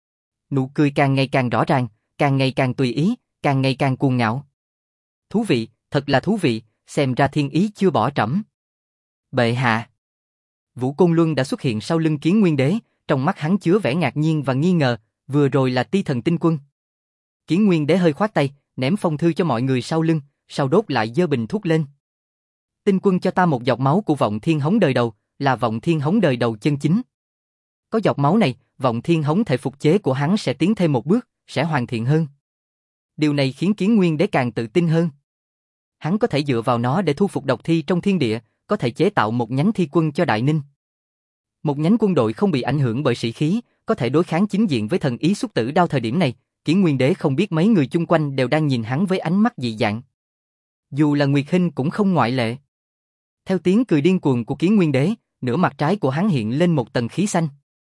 Nụ cười càng ngày càng rõ ràng, càng ngày càng tùy ý, càng ngày càng cuồng ngạo. Thú vị, thật là thú vị, xem ra thiên ý chưa bỏ trẫm. Bệ hạ. Vũ Côn Luân đã xuất hiện sau lưng Kiến Nguyên Đế, trong mắt hắn chứa vẻ ngạc nhiên và nghi ngờ, vừa rồi là Ti Thần Tinh Quân. Kiến Nguyên Đế hơi khoát tay, ném phong thư cho mọi người sau lưng, sau đốt lại giơ bình thuốc lên. Tinh Quân cho ta một giọt máu của vọng thiên hống đời đầu, là vọng thiên hống đời đầu chân chính. Có giọt máu này, vọng thiên hống thể phục chế của hắn sẽ tiến thêm một bước, sẽ hoàn thiện hơn. Điều này khiến Kiến Nguyên Đế càng tự tin hơn. Hắn có thể dựa vào nó để thu phục độc thi trong thiên địa, có thể chế tạo một nhánh thi quân cho Đại Ninh. Một nhánh quân đội không bị ảnh hưởng bởi sĩ khí, có thể đối kháng chính diện với thần ý xúc tử đao. Thời điểm này, Kiến Nguyên Đế không biết mấy người chung quanh đều đang nhìn hắn với ánh mắt dị dạng. Dù là Nguyệt Hinh cũng không ngoại lệ. Theo tiếng cười điên cuồng của Kiến Nguyên Đế, nửa mặt trái của hắn hiện lên một tầng khí xanh.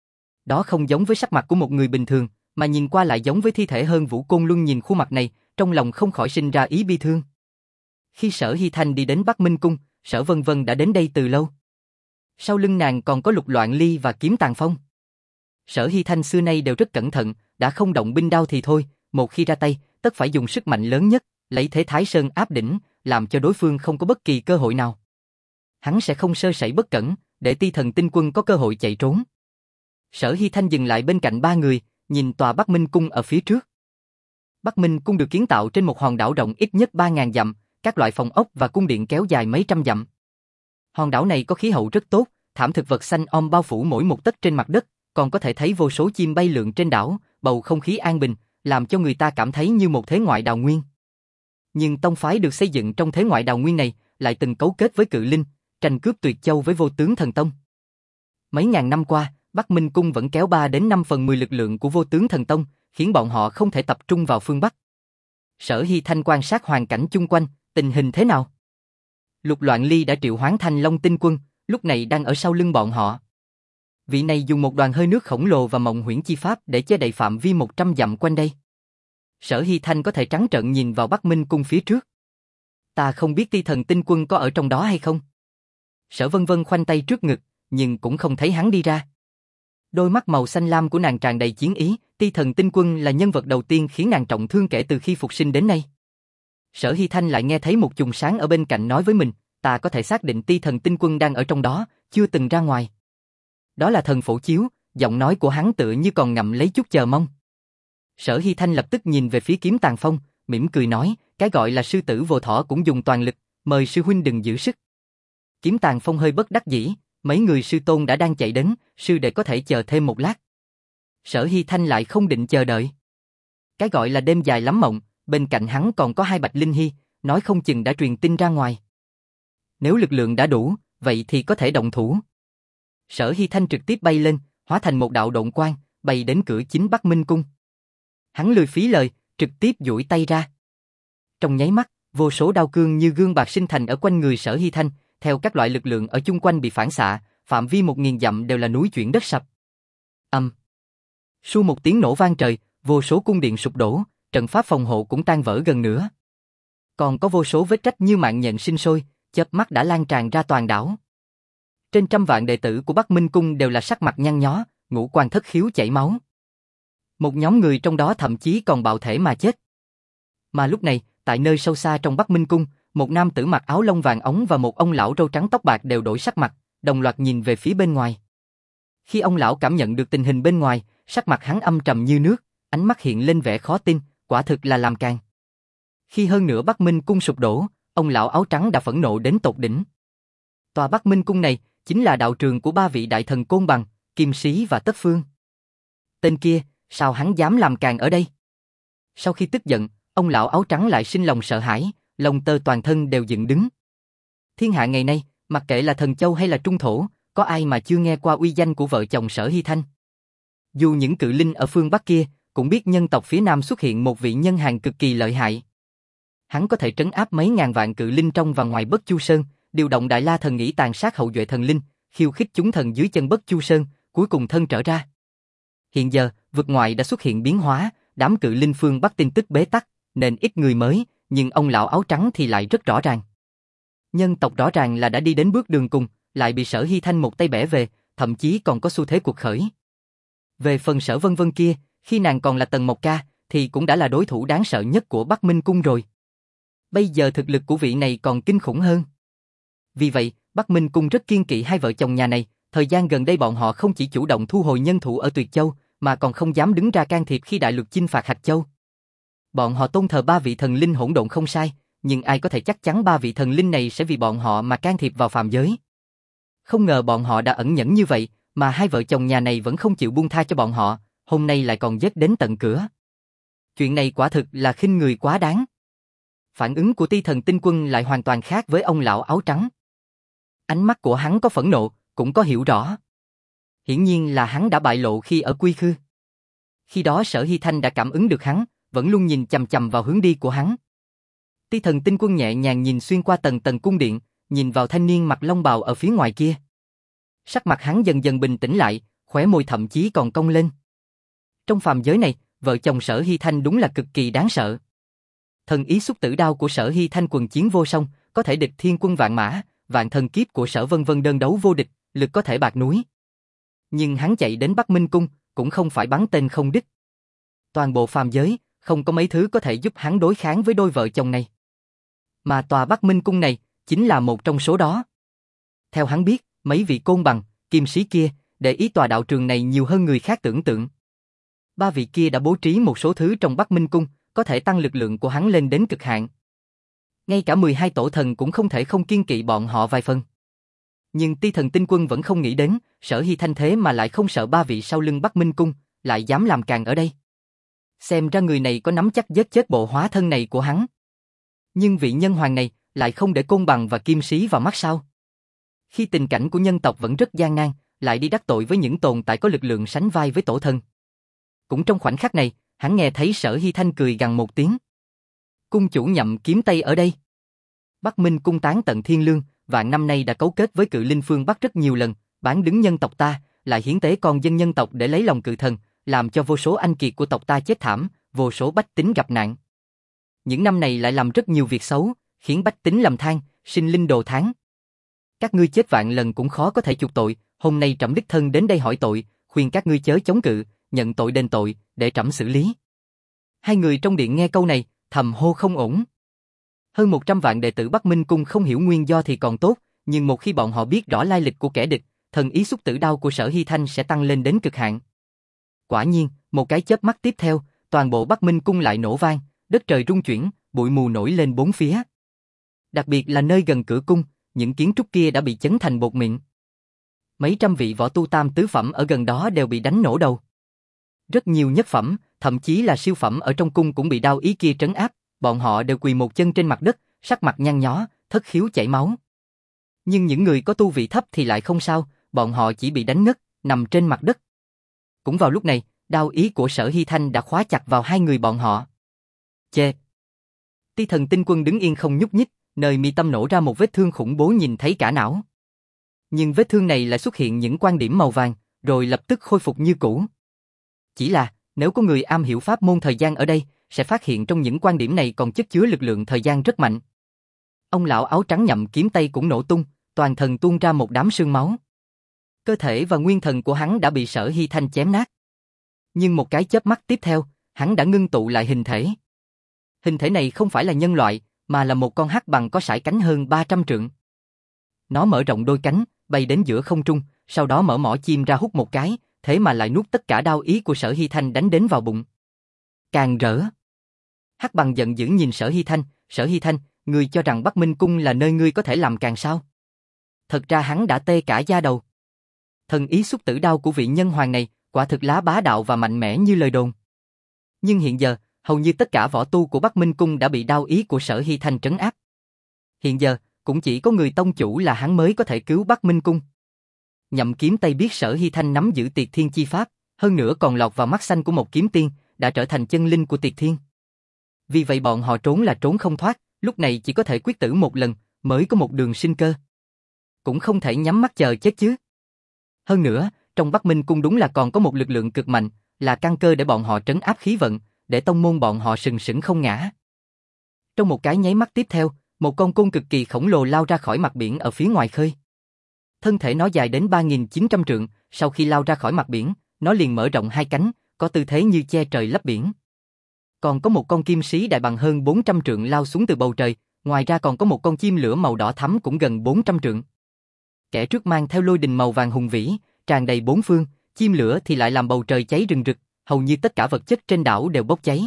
Đó không giống với sắc mặt của một người bình thường, mà nhìn qua lại giống với thi thể hơn. Vũ Côn Luân nhìn khuôn mặt này, trong lòng không khỏi sinh ra ý bi thương. Khi Sở Hy Thanh đi đến Bắc Minh Cung, Sở Vân Vân đã đến đây từ lâu. Sau lưng nàng còn có Lục Loạn Ly và Kiếm Tàn Phong. Sở Hy Thanh xưa nay đều rất cẩn thận, đã không động binh đao thì thôi, một khi ra tay, tất phải dùng sức mạnh lớn nhất, lấy thế Thái Sơn áp đỉnh, làm cho đối phương không có bất kỳ cơ hội nào. Hắn sẽ không sơ sẩy bất cẩn, để Ti Thần Tinh Quân có cơ hội chạy trốn. Sở Hy Thanh dừng lại bên cạnh ba người, nhìn tòa Bắc Minh Cung ở phía trước. Bắc Minh Cung được kiến tạo trên một hòn đảo rộng ít nhất ba nghìn dặm, các loại phòng ốc và cung điện kéo dài mấy trăm dặm. Hòn đảo này có khí hậu rất tốt, thảm thực vật xanh om bao phủ mỗi một tấc trên mặt đất, còn có thể thấy vô số chim bay lượn trên đảo, bầu không khí an bình, làm cho người ta cảm thấy như một thế ngoại đào nguyên. Nhưng tông phái được xây dựng trong thế ngoại đào nguyên này lại từng cấu kết với Cự Linh, tranh cướp Tuyệt Châu với Vô Tướng Thần Tông. Mấy ngàn năm qua, Bắc Minh Cung vẫn kéo ba đến năm phần mười lực lượng của Vô Tướng Thần Tông, khiến bọn họ không thể tập trung vào phương Bắc. Sở Hy Thanh quan sát hoàn cảnh chung quanh, tình hình thế nào? Lục Loạn Ly đã triệu hoán Thanh Long Tinh Quân, lúc này đang ở sau lưng bọn họ. Vị này dùng một đoàn hơi nước khổng lồ và mộng huyễn chi pháp để che đậy phạm vi một trăm dặm quanh đây. Sở Hy Thanh có thể trắng trợn nhìn vào Bắc Minh Cung phía trước. Ta không biết Ti Thần Tinh Quân có ở trong đó hay không? Sở Vân Vân khoanh tay trước ngực, nhưng cũng không thấy hắn đi ra. Đôi mắt màu xanh lam của nàng tràn đầy chiến ý, Ti Thần Tinh Quân là nhân vật đầu tiên khiến nàng trọng thương kể từ khi phục sinh đến nay. Sở Hy Thanh lại nghe thấy một chùm sáng ở bên cạnh nói với mình, ta có thể xác định Ti Thần Tinh Quân đang ở trong đó, chưa từng ra ngoài. Đó là thần phổ chiếu, giọng nói của hắn tựa như còn ngậm lấy chút chờ mong. Sở Hy Thanh lập tức nhìn về phía Kiếm Tàng Phong, mỉm cười nói, cái gọi là sư tử vô thỏ cũng dùng toàn lực, mời sư huynh đừng giữ sức. Kiếm Tàng Phong hơi bất đắc dĩ, mấy người sư tôn đã đang chạy đến, sư đệ có thể chờ thêm một lát. Sở Hy Thanh lại không định chờ đợi. Cái gọi là đêm dài lắm mộng, bên cạnh hắn còn có hai Bạch Linh Hy, nói không chừng đã truyền tin ra ngoài. Nếu lực lượng đã đủ, vậy thì có thể động thủ. Sở Hy Thanh trực tiếp bay lên, hóa thành một đạo độn quang, bay đến cửa chính Bắc Minh Cung. Hắn lười phí lời, trực tiếp duỗi tay ra. Trong nháy mắt, vô số đao cương như gương bạc sinh thành ở quanh người Sở Hy Thanh, theo các loại lực lượng ở chung quanh bị phản xạ, phạm vi một nghìn dặm đều là núi chuyển đất sập. Âm. Su một tiếng nổ vang trời, vô số cung điện sụp đổ, trận pháp phòng hộ cũng tan vỡ gần nữa. Còn có vô số vết rách như mạng nhện sinh sôi, chớp mắt đã lan tràn ra toàn đảo. Trên trăm vạn đệ tử của Bắc Minh Cung đều là sắc mặt nhăn nhó, ngũ quan thất khiếu chảy máu. Một nhóm người trong đó thậm chí còn bạo thể mà chết. Mà lúc này, tại nơi sâu xa trong Bắc Minh Cung, một nam tử mặc áo lông vàng ống và một ông lão râu trắng tóc bạc đều đổi sắc mặt, đồng loạt nhìn về phía bên ngoài. Khi ông lão cảm nhận được tình hình bên ngoài, sắc mặt hắn âm trầm như nước, ánh mắt hiện lên vẻ khó tin, quả thực là làm càng. Khi hơn nửa Bắc Minh Cung sụp đổ, ông lão áo trắng đã phẫn nộ đến tột đỉnh. Tòa Bắc Minh Cung này chính là đạo trường của ba vị đại thần Côn Bằng, Kim Sĩ và Tất Phương. Tên kia, sao hắn dám làm càng ở đây? Sau khi tức giận, ông lão áo trắng lại sinh lòng sợ hãi, lông tơ toàn thân đều dựng đứng. Thiên hạ ngày nay, mặc kệ là Thần Châu hay là Trung Thổ, có ai mà chưa nghe qua uy danh của vợ chồng Sở Hy Thanh? Dù những cự linh ở phương Bắc kia, cũng biết nhân tộc phía Nam xuất hiện một vị nhân hàng cực kỳ lợi hại. Hắn có thể trấn áp mấy ngàn vạn cự linh trong và ngoài Bất Chu Sơn, điều động Đại La Thần Nghĩ tàn sát hậu duệ thần linh, khiêu khích chúng thần dưới chân Bất Chu Sơn, cuối cùng thân trở ra. Hiện giờ, vực ngoại đã xuất hiện biến hóa, đám cự linh phương Bắc tin tức bế tắc, nên ít người mới, nhưng ông lão áo trắng thì lại rất rõ ràng. Nhân tộc rõ ràng là đã đi đến bước đường cùng, lại bị Sở Hy Thanh một tay bẻ về, thậm chí còn có xu thế cuộc khởi. Về phần Sở Vân Vân kia, khi nàng còn là Tần Mộc Ca, thì cũng đã là đối thủ đáng sợ nhất của Bắc Minh Cung rồi. Bây giờ thực lực của vị này còn kinh khủng hơn. Vì vậy, Bắc Minh Cung rất kiêng kỵ hai vợ chồng nhà này, thời gian gần đây bọn họ không chỉ chủ động thu hồi nhân thủ ở Tuyệt Châu, mà còn không dám đứng ra can thiệp khi đại lục chinh phạt Hạch Châu. Bọn họ tôn thờ ba vị thần linh hỗn độn không sai, nhưng ai có thể chắc chắn ba vị thần linh này sẽ vì bọn họ mà can thiệp vào phàm giới. Không ngờ bọn họ đã ẩn nhẫn như vậy, mà hai vợ chồng nhà này vẫn không chịu buông tha cho bọn họ, hôm nay lại còn giết đến tận cửa. Chuyện này quả thực là khinh người quá đáng. Phản ứng của Ti Thần Tinh Quân lại hoàn toàn khác với ông lão áo trắng. Ánh mắt của hắn có phẫn nộ, cũng có hiểu rõ. Hiển nhiên là hắn đã bại lộ khi ở Quy Khư. Khi đó Sở Hy Thanh đã cảm ứng được hắn, vẫn luôn nhìn chằm chằm vào hướng đi của hắn. Ti Thần Tinh Quân nhẹ nhàng nhìn xuyên qua tầng tầng cung điện, nhìn vào thanh niên mặc long bào ở phía ngoài kia. Sắc mặt hắn dần dần bình tĩnh lại, khóe môi thậm chí còn cong lên. Trong phàm giới này, vợ chồng Sở Hy Thanh đúng là cực kỳ đáng sợ. Thần ý xúc tử đao của Sở Hy Thanh quần chiến vô song, có thể địch thiên quân vạn mã, vạn thần kiếp của Sở Vân Vân đơn đấu vô địch, lực có thể bạc núi. Nhưng hắn chạy đến Bắc Minh Cung, cũng không phải bắn tên không đích. Toàn bộ phàm giới, không có mấy thứ có thể giúp hắn đối kháng với đôi vợ chồng này. Mà tòa Bắc Minh Cung này, chính là một trong số đó. Theo hắn biết, mấy vị Côn Bằng, Kim Sĩ kia, để ý tòa đạo trường này nhiều hơn người khác tưởng tượng. Ba vị kia đã bố trí một số thứ trong Bắc Minh Cung, có thể tăng lực lượng của hắn lên đến cực hạn. Ngay cả mười hai tổ thần cũng không thể không kiêng kỵ bọn họ vài phần. Nhưng Ti Thần Tinh Quân vẫn không nghĩ đến, Sở Hy Thanh thế mà lại không sợ ba vị sau lưng Bắc Minh Cung, lại dám làm càng ở đây. Xem ra người này có nắm chắc giết chết bộ hóa thân này của hắn. Nhưng vị nhân hoàng này lại không để Côn Bằng và Kim Sĩ vào mắt sao? Khi tình cảnh của nhân tộc vẫn rất gian nan, lại đi đắc tội với những tồn tại có lực lượng sánh vai với tổ thần. Cũng trong khoảnh khắc này, hắn nghe thấy Sở Hy Thanh cười gằn một tiếng. Cung chủ nhậm kiếm tây ở đây. Bắc Minh Cung tán tận thiên lương, vạn năm nay đã cấu kết với cự linh phương Bắc rất nhiều lần, bán đứng nhân tộc ta, lại hiến tế con dân nhân tộc để lấy lòng cự thần, làm cho vô số anh kiệt của tộc ta chết thảm, vô số bách tính gặp nạn. Những năm này lại làm rất nhiều việc xấu, khiến bách tính lầm than, sinh linh đồ thán. Các ngươi chết vạn lần cũng khó có thể chuộc tội, hôm nay trẫm đích thân đến đây hỏi tội, khuyên các ngươi chớ chống cự, nhận tội đền tội, để trẫm xử lý. Hai người trong điện nghe câu này, thầm hô không ổn. Hơn một trăm vạn đệ tử Bắc Minh Cung không hiểu nguyên do thì còn tốt, nhưng một khi bọn họ biết rõ lai lịch của kẻ địch, thần ý xúc tử đao của Sở Hy Thanh sẽ tăng lên đến cực hạn. Quả nhiên, một cái chớp mắt tiếp theo, toàn bộ Bắc Minh cung lại nổ vang, đất trời rung chuyển, bụi mù nổi lên bốn phía. Đặc biệt là nơi gần cửa cung, những kiến trúc kia đã bị chấn thành bột mịn. Mấy trăm vị võ tu tam tứ phẩm ở gần đó đều bị đánh nổ đầu. Rất nhiều nhất phẩm, thậm chí là siêu phẩm ở trong cung cũng bị đao ý kia trấn áp, bọn họ đều quỳ một chân trên mặt đất, sắc mặt nhăn nhó, thất khiếu chảy máu. Nhưng những người có tu vị thấp thì lại không sao, bọn họ chỉ bị đánh ngất, nằm trên mặt đất. Cũng vào lúc này, đao ý của Sở Hy Thanh đã khóa chặt vào hai người bọn họ. Chê! Ti Thần Tinh Quân đứng yên không nhúc nhích, nơi mi tâm nổ ra một vết thương khủng bố nhìn thấy cả não. Nhưng vết thương này lại xuất hiện những quan điểm màu vàng, rồi lập tức khôi phục như cũ. Chỉ là, nếu có người am hiểu pháp môn thời gian ở đây, sẽ phát hiện trong những quan điểm này còn chất chứa lực lượng thời gian rất mạnh. Ông lão áo trắng nhậm kiếm tay cũng nổ tung, toàn thân tuôn ra một đám sương máu. Cơ thể và nguyên thần của hắn đã bị Sở Hy Thanh chém nát. Nhưng một cái chớp mắt tiếp theo, hắn đã ngưng tụ lại hình thể. Hình thể này không phải là nhân loại, mà là một con hắc bằng có sải cánh hơn ba trăm trượng. Nó mở rộng đôi cánh, bay đến giữa không trung, sau đó mở mỏ chim ra hút một cái, thế mà lại nuốt tất cả đao ý của Sở Hy Thanh đánh đến vào bụng. Càng rỡ. Hắc bằng giận dữ nhìn Sở Hy Thanh, Sở Hy Thanh, ngươi cho rằng Bắc Minh Cung là nơi ngươi có thể làm càng sao? Thật ra hắn đã tê cả da đầu. Thần ý xúc tử đao của vị nhân hoàng này, quả thực lá bá đạo và mạnh mẽ như lời đồn. Nhưng hiện giờ, hầu như tất cả võ tu của Bắc Minh Cung đã bị đao ý của Sở Hy Thanh trấn áp. Hiện giờ, cũng chỉ có người tông chủ là hắn mới có thể cứu Bắc Minh Cung. Nhậm kiếm tay biết Sở Hy Thanh nắm giữ Tiệt Thiên chi pháp, hơn nữa còn lọt vào mắt xanh của một kiếm tiên, đã trở thành chân linh của Tiệt Thiên. Vì vậy bọn họ trốn là trốn không thoát, lúc này chỉ có thể quyết tử một lần, mới có một đường sinh cơ. Cũng không thể nhắm mắt chờ chết chứ. Hơn nữa, trong Bắc Minh Cung đúng là còn có một lực lượng cực mạnh, là căn cơ để bọn họ trấn áp khí vận, để tông môn bọn họ sừng sững không ngã. Trong một cái nháy mắt tiếp theo, một con côn cực kỳ khổng lồ lao ra khỏi mặt biển ở phía ngoài khơi. Thân thể nó dài đến ba nghìn chín trăm trượng, sau khi lao ra khỏi mặt biển, nó liền mở rộng hai cánh, có tư thế như che trời lấp biển. Còn có một con kim sĩ đại bằng hơn bốn trăm trượng lao xuống từ bầu trời, ngoài ra còn có một con chim lửa màu đỏ thắm cũng gần bốn trăm trượng. Kẻ trước mang theo lôi đình màu vàng hùng vĩ, tràn đầy bốn phương, chim lửa thì lại làm bầu trời cháy rừng rực, hầu như tất cả vật chất trên đảo đều bốc cháy.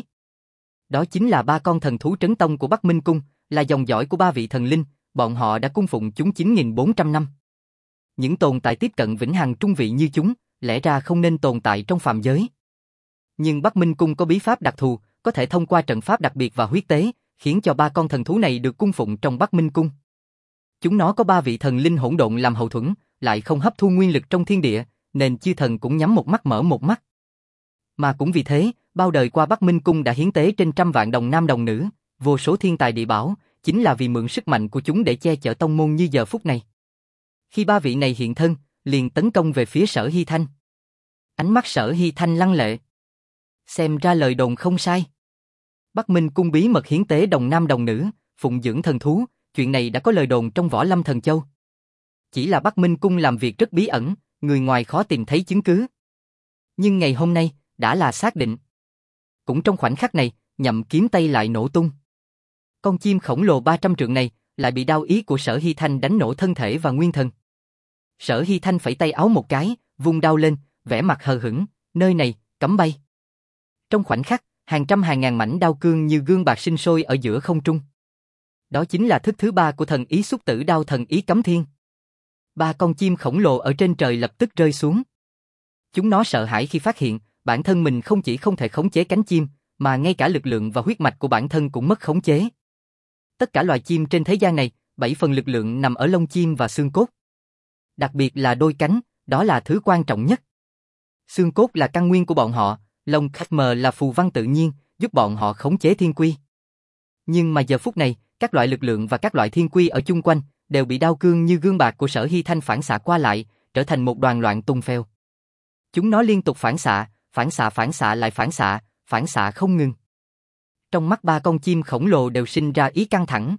Đó chính là ba con thần thú trấn tông của Bắc Minh Cung, là dòng dõi của ba vị thần linh, bọn họ đã cung phụng chúng chín nghìn bốn trăm năm. Những tồn tại tiếp cận vĩnh hằng trung vị như chúng, lẽ ra không nên tồn tại trong phàm giới. Nhưng Bắc Minh Cung có bí pháp đặc thù, có thể thông qua trận pháp đặc biệt và huyết tế, khiến cho ba con thần thú này được cung phụng trong Bắc Minh Cung. Chúng nó có ba vị thần linh hỗn độn làm hậu thuẫn, lại không hấp thu nguyên lực trong thiên địa, nên chư thần cũng nhắm một mắt mở một mắt. Mà cũng vì thế, bao đời qua Bắc Minh Cung đã hiến tế trên trăm vạn đồng nam đồng nữ, vô số thiên tài địa bảo, chính là vì mượn sức mạnh của chúng để che chở tông môn như giờ phút này. Khi ba vị này hiện thân, liền tấn công về phía Sở Hy Thanh. Ánh mắt Sở Hy Thanh lăng lệ. Xem ra lời đồn không sai. Bắc Minh Cung bí mật hiến tế đồng nam đồng nữ, phụng dưỡng thần thú, chuyện này đã có lời đồn trong Võ Lâm Thần Châu. Chỉ là Bắc Minh Cung làm việc rất bí ẩn, người ngoài khó tìm thấy chứng cứ. Nhưng ngày hôm nay, đã là xác định. Cũng trong khoảnh khắc này, nhậm kiếm tay lại nổ tung. Con chim khổng lồ ba trăm trượng này, lại bị đao ý của Sở Hy Thanh đánh nổ thân thể và nguyên thần. Sở Hy Thanh phẩy tay áo một cái, vung đao lên, vẻ mặt hờ hững, nơi này, cấm bay. Trong khoảnh khắc, hàng trăm hàng ngàn mảnh đao cương như gương bạc sinh sôi ở giữa không trung. Đó chính là thức thứ ba của thần ý xúc tử đao thần ý cấm thiên. Ba con chim khổng lồ ở trên trời lập tức rơi xuống. Chúng nó sợ hãi khi phát hiện, bản thân mình không chỉ không thể khống chế cánh chim, mà ngay cả lực lượng và huyết mạch của bản thân cũng mất khống chế. Tất cả loài chim trên thế gian này, bảy phần lực lượng nằm ở lông chim và xương cốt. Đặc biệt là đôi cánh, đó là thứ quan trọng nhất. Xương cốt là căn nguyên của bọn họ, lông khách mờ là phù văn tự nhiên, giúp bọn họ khống chế thiên quy. Nhưng mà giờ phút này, các loại lực lượng và các loại thiên quy ở chung quanh, đều bị đao cương như gương bạc của Sở Hy Thanh phản xạ qua lại, trở thành một đoàn loạn tung phèo. Chúng nó liên tục phản xạ, phản xạ phản xạ lại phản xạ, phản xạ không ngừng. Trong mắt ba con chim khổng lồ đều sinh ra ý căng thẳng.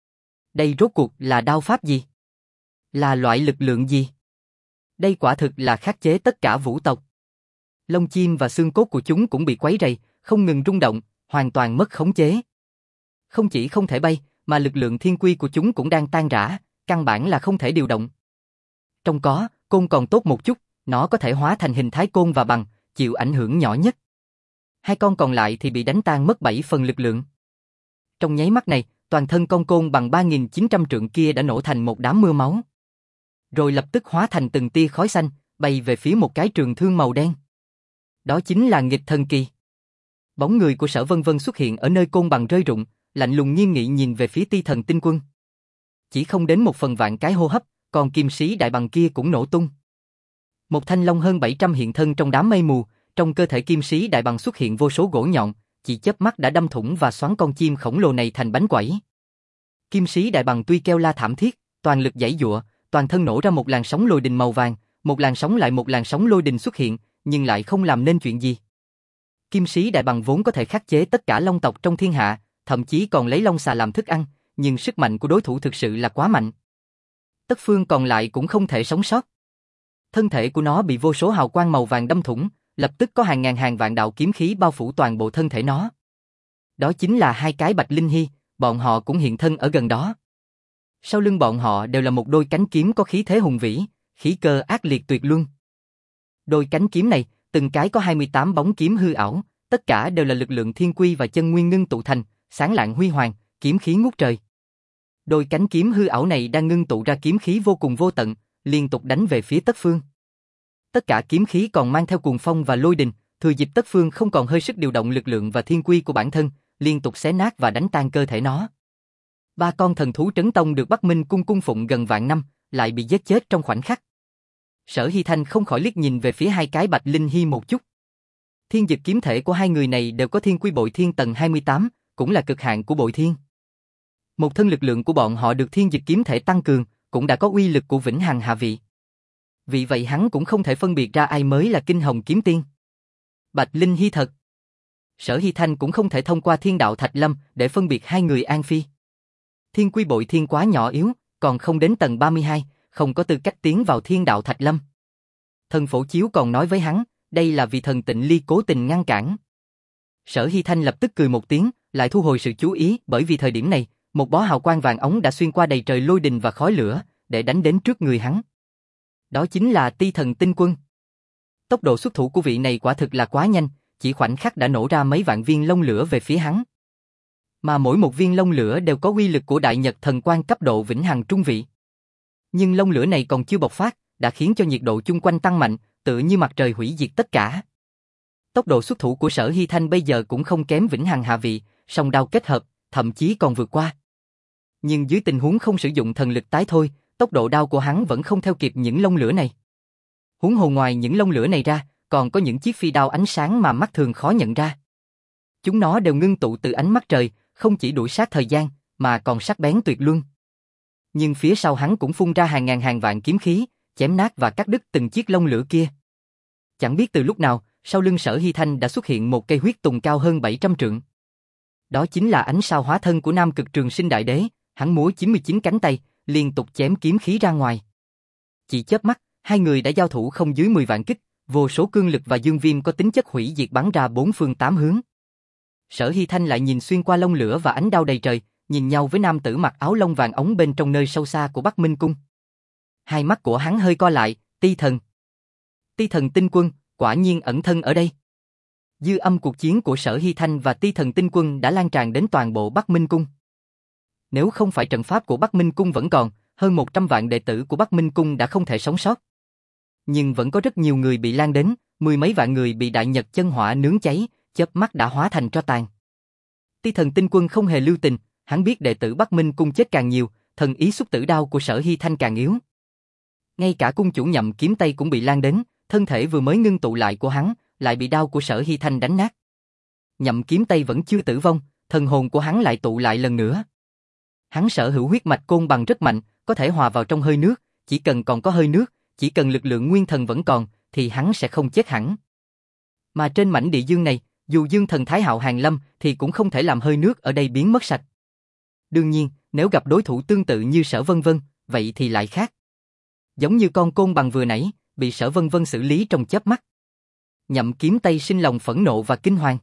Đây rốt cuộc là đao pháp gì? Là loại lực lượng gì? Đây quả thực là khắc chế tất cả vũ tộc. Lông chim và xương cốt của chúng cũng bị quấy rầy, không ngừng rung động, hoàn toàn mất khống chế. Không chỉ không thể bay, mà lực lượng thiên quy của chúng cũng đang tan rã, căn bản là không thể điều động. Trong có, côn còn tốt một chút, nó có thể hóa thành hình thái côn và bằng, chịu ảnh hưởng nhỏ nhất. Hai con còn lại thì bị đánh tan mất bảy phần lực lượng. Trong nháy mắt này, toàn thân con côn bằng ba nghìn chín trăm trượng kia đã nổ thành một đám mưa máu. Rồi lập tức hóa thành từng tia khói xanh, bay về phía một cái trường thương màu đen. Đó chính là nghịch thần kỳ. Bóng người của Sở Vân Vân xuất hiện ở nơi côn bằng rơi rụng, lạnh lùng nghiêm nghị nhìn về phía Ti Thần Tinh Quân. Chỉ không đến một phần vạn cái hô hấp, còn kim sĩ đại bằng kia cũng nổ tung. Một thanh long hơn bảy trăm hiện thân trong đám mây mù, trong cơ thể kim sĩ đại bằng xuất hiện vô số gỗ nhọn, chỉ chớp mắt đã đâm thủng và xoắn con chim khổng lồ này thành bánh quẩy. Kim sĩ đại bằng tuy kêu la thảm thiết, toàn lực giãy giụa, toàn thân nổ ra một làn sóng lôi đình màu vàng, một làn sóng lại một làn sóng lôi đình xuất hiện, nhưng lại không làm nên chuyện gì. Kim sĩ đại bằng vốn có thể khắc chế tất cả long tộc trong thiên hạ, thậm chí còn lấy long xà làm thức ăn, nhưng sức mạnh của đối thủ thực sự là quá mạnh. Tất phương còn lại cũng không thể sống sót. Thân thể của nó bị vô số hào quang màu vàng đâm thủng, lập tức có hàng ngàn hàng vạn đạo kiếm khí bao phủ toàn bộ thân thể nó. Đó chính là hai cái Bạch Linh Hy, bọn họ cũng hiện thân ở gần đó. Sau lưng bọn họ đều là một đôi cánh kiếm có khí thế hùng vĩ, khí cơ ác liệt tuyệt luân. Đôi cánh kiếm này, từng cái có hai mươi tám bóng kiếm hư ảo, tất cả đều là lực lượng thiên quy và chân nguyên ngưng tụ thành, sáng lạng huy hoàng, kiếm khí ngút trời. Đôi cánh kiếm hư ảo này đang ngưng tụ ra kiếm khí vô cùng vô tận, liên tục đánh về phía Tất Phương. Tất cả kiếm khí còn mang theo cuồng phong và lôi đình, thừa dịp Tất Phương không còn hơi sức điều động lực lượng và thiên quy của bản thân, liên tục xé nát và đánh tan cơ thể nó. Ba con thần thú trấn tông được Bắc Minh cung cung phụng gần vạn năm, lại bị giết chết trong khoảnh khắc. Sở Hy Thanh không khỏi liếc nhìn về phía hai cái Bạch Linh Hy một chút. Thiên dực kiếm thể của hai người này đều có thiên quy bội thiên tầng hai mươi tám, cũng là cực hạn của bội thiên. Một thân lực lượng của bọn họ được thiên dực kiếm thể tăng cường, cũng đã có uy lực của vĩnh hằng hạ vị. Vì vậy hắn cũng không thể phân biệt ra ai mới là Kinh Hồng kiếm tiên. Bạch Linh Hy thật. Sở Hy Thanh cũng không thể thông qua thiên đạo Thạch Lâm để phân biệt hai người An Phi. Thiên quy bội thiên quá nhỏ yếu, còn không đến tầng ba mươi hai, không có tư cách tiến vào thiên đạo Thạch Lâm. Thần Phổ Chiếu còn nói với hắn, đây là vì thần Tịnh Ly cố tình ngăn cản. Sở Hy Thanh lập tức cười một tiếng, lại thu hồi sự chú ý, bởi vì thời điểm này, một bó hào quang vàng ống đã xuyên qua đầy trời lôi đình và khói lửa, để đánh đến trước người hắn. Đó chính là Ti Thần Tinh Quân. Tốc độ xuất thủ của vị này quả thực là quá nhanh, chỉ khoảnh khắc đã nổ ra mấy vạn viên lông lửa về phía hắn. Mà mỗi một viên lông lửa đều có uy lực của Đại Nhật Thần Quang cấp độ vĩnh hằng trung vị. Nhưng lông lửa này còn chưa bộc phát, đã khiến cho nhiệt độ chung quanh tăng mạnh, tựa như mặt trời hủy diệt tất cả. Tốc độ xuất thủ của Sở Hy Thanh bây giờ cũng không kém vĩnh hằng hạ vị, song đao kết hợp, thậm chí còn vượt qua. Nhưng dưới tình huống không sử dụng thần lực tái thôi, tốc độ đao của hắn vẫn không theo kịp những lông lửa này. Huống hồ ngoài những lông lửa này ra, còn có những chiếc phi đao ánh sáng mà mắt thường khó nhận ra. Chúng nó đều ngưng tụ từ ánh mắt trời, không chỉ đuổi sát thời gian, mà còn sắc bén tuyệt luân. Nhưng phía sau hắn cũng phun ra hàng ngàn hàng vạn kiếm khí, chém nát và cắt đứt từng chiếc lông lửa kia. Chẳng biết từ lúc nào, sau lưng Sở Hy Thanh đã xuất hiện một cây huyết tùng cao hơn bảy trăm trượng. Đó chính là ánh sao hóa thân của Nam Cực Trường Sinh Đại Đế, hắn múa chín mươi chín cánh tay, liên tục chém kiếm khí ra ngoài. Chỉ chớp mắt, hai người đã giao thủ không dưới mười vạn kích, vô số cương lực và dương viêm có tính chất hủy diệt bắn ra bốn phương tám hướng. Sở Hy Thanh lại nhìn xuyên qua lông lửa và ánh đao đầy trời, nhìn nhau với nam tử mặc áo lông vàng ống bên trong nơi sâu xa của Bắc Minh cung. Hai mắt của hắn hơi co lại, Ti Thần. Ti Thần Tinh Quân, quả nhiên ẩn thân ở đây. Dư âm cuộc chiến của Sở Hy Thanh và Ti Thần Tinh Quân đã lan tràn đến toàn bộ Bắc Minh cung. Nếu không phải trận pháp của Bắc Minh cung vẫn còn, hơn một trăm vạn đệ tử của Bắc Minh cung đã không thể sống sót. Nhưng vẫn có rất nhiều người bị lan đến, mười mấy vạn người bị Đại Nhật chân hỏa nướng cháy, chớp mắt đã hóa thành tro tàn. Ti Thần Tinh Quân không hề lưu tình, hắn biết đệ tử Bắc Minh cung chết càng nhiều, thần ý xúc tử đao của Sở Hy Thanh càng yếu. Ngay cả cung chủ Nhậm Kiếm Tây cũng bị lan đến, thân thể vừa mới ngưng tụ lại của hắn, lại bị đao của Sở Hy Thanh đánh nát. Nhậm Kiếm Tây vẫn chưa tử vong, thần hồn của hắn lại tụ lại lần nữa. Hắn sở hữu huyết mạch côn bằng rất mạnh, có thể hòa vào trong hơi nước, chỉ cần còn có hơi nước, chỉ cần lực lượng nguyên thần vẫn còn, thì hắn sẽ không chết hẳn. Mà trên mảnh địa dương này, dù dương thần Thái Hạo hàng lâm, thì cũng không thể làm hơi nước ở đây biến mất sạch. Đương nhiên, nếu gặp đối thủ tương tự như Sở Vân Vân, vậy thì lại khác. Giống như con côn bằng vừa nãy, bị Sở Vân Vân xử lý trong chớp mắt. Nhậm Kiếm Tây sinh lòng phẫn nộ và kinh hoàng.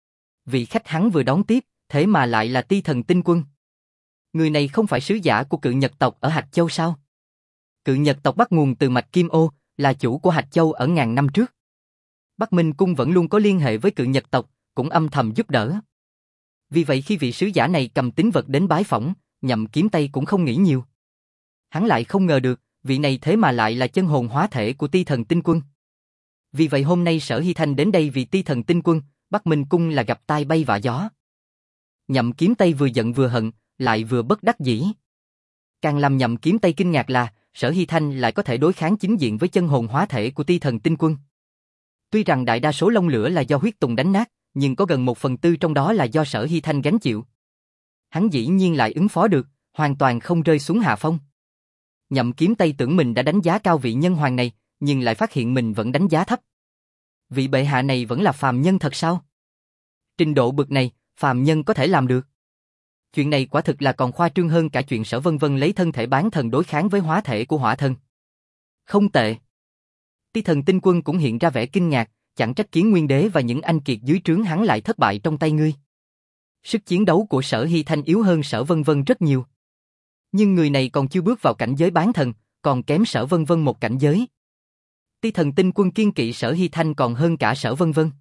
Vị khách hắn vừa đón tiếp, thế mà lại là Ti Thần Tinh Quân. Người này không phải sứ giả của Cự Nhật tộc ở Hạch Châu sao? Cự Nhật tộc bắt nguồn từ mạch Kim Ô, là chủ của Hạch Châu ở ngàn năm trước. Bắc Minh Cung vẫn luôn có liên hệ với Cự Nhật tộc, cũng âm thầm giúp đỡ. Vì vậy khi vị sứ giả này cầm tín vật đến bái phỏng, Nhậm Kiếm Tây cũng không nghĩ nhiều. Hắn lại không ngờ được, vị này thế mà lại là chân hồn hóa thể của Ti Thần Tinh Quân. Vì vậy hôm nay Sở Hy Thanh đến đây vì Ti Thần Tinh Quân, Bắc Minh Cung là gặp tai bay vạ gió. Nhậm Kiếm Tây vừa giận vừa hận, lại vừa bất đắc dĩ. Càng làm Nhậm Kiếm Tây kinh ngạc là, Sở Hy Thanh lại có thể đối kháng chính diện với chân hồn hóa thể của Ti Thần Tinh Quân. Tuy rằng đại đa số lông lửa là do huyết tùng đánh nát, nhưng có gần một phần tư trong đó là do Sở Hy Thanh gánh chịu. Hắn dĩ nhiên lại ứng phó được, hoàn toàn không rơi xuống hạ phong. Nhậm Kiếm Tây tưởng mình đã đánh giá cao vị nhân hoàng này, nhưng lại phát hiện mình vẫn đánh giá thấp. Vị bệ hạ này vẫn là phàm nhân thật sao? Trình độ bực này, phàm nhân có thể làm được. Chuyện này quả thực là còn khoa trương hơn cả chuyện Sở Vân Vân lấy thân thể bán thần đối kháng với hóa thể của hỏa thần. Không tệ. Ti Thần Tinh Quân cũng hiện ra vẻ kinh ngạc, chẳng trách Kiến Nguyên Đế và những anh kiệt dưới trướng hắn lại thất bại trong tay ngươi. Sức chiến đấu của Sở Hy Thanh yếu hơn Sở Vân Vân rất nhiều. Nhưng người này còn chưa bước vào cảnh giới bán thần, còn kém Sở Vân Vân một cảnh giới. Ti Thần Tinh Quân kiên kỵ Sở Hy Thanh còn hơn cả Sở Vân Vân.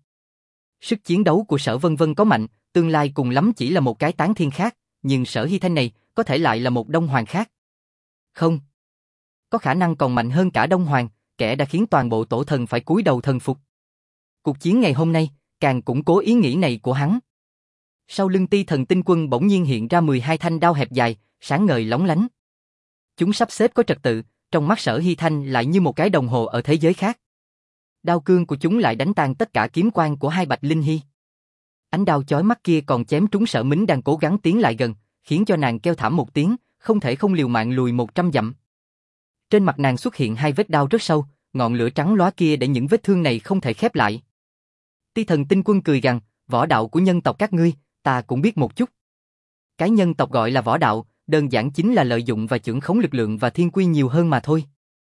Sức chiến đấu của Sở Vân Vân có mạnh, tương lai cùng lắm chỉ là một cái tán thiên khác, nhưng Sở Hy Thanh này có thể lại là một Đông Hoàng khác. Không. Có khả năng còn mạnh hơn cả Đông Hoàng, kẻ đã khiến toàn bộ tổ thần phải cúi đầu thần phục. Cuộc chiến ngày hôm nay càng củng cố ý nghĩ này của hắn. Sau lưng Ti Thần Tinh Quân bỗng nhiên hiện ra mười hai thanh đao hẹp dài, sáng ngời lóng lánh. Chúng sắp xếp có trật tự, trong mắt Sở Hy Thanh lại như một cái đồng hồ ở thế giới khác. Đao cương của chúng lại đánh tan tất cả kiếm quang của hai Bạch Linh Hy. Ánh đao chói mắt kia còn chém trúng Sở Mính đang cố gắng tiến lại gần, khiến cho nàng kêu thảm một tiếng, không thể không liều mạng lùi một trăm dặm. Trên mặt nàng xuất hiện hai vết đao rất sâu, ngọn lửa trắng lóa kia để những vết thương này không thể khép lại. Ti Thần Tinh Quân cười gằn, võ đạo của nhân tộc các ngươi, ta cũng biết một chút. Cái nhân tộc gọi là võ đạo, đơn giản chính là lợi dụng và chưởng khống lực lượng và thiên quy nhiều hơn mà thôi.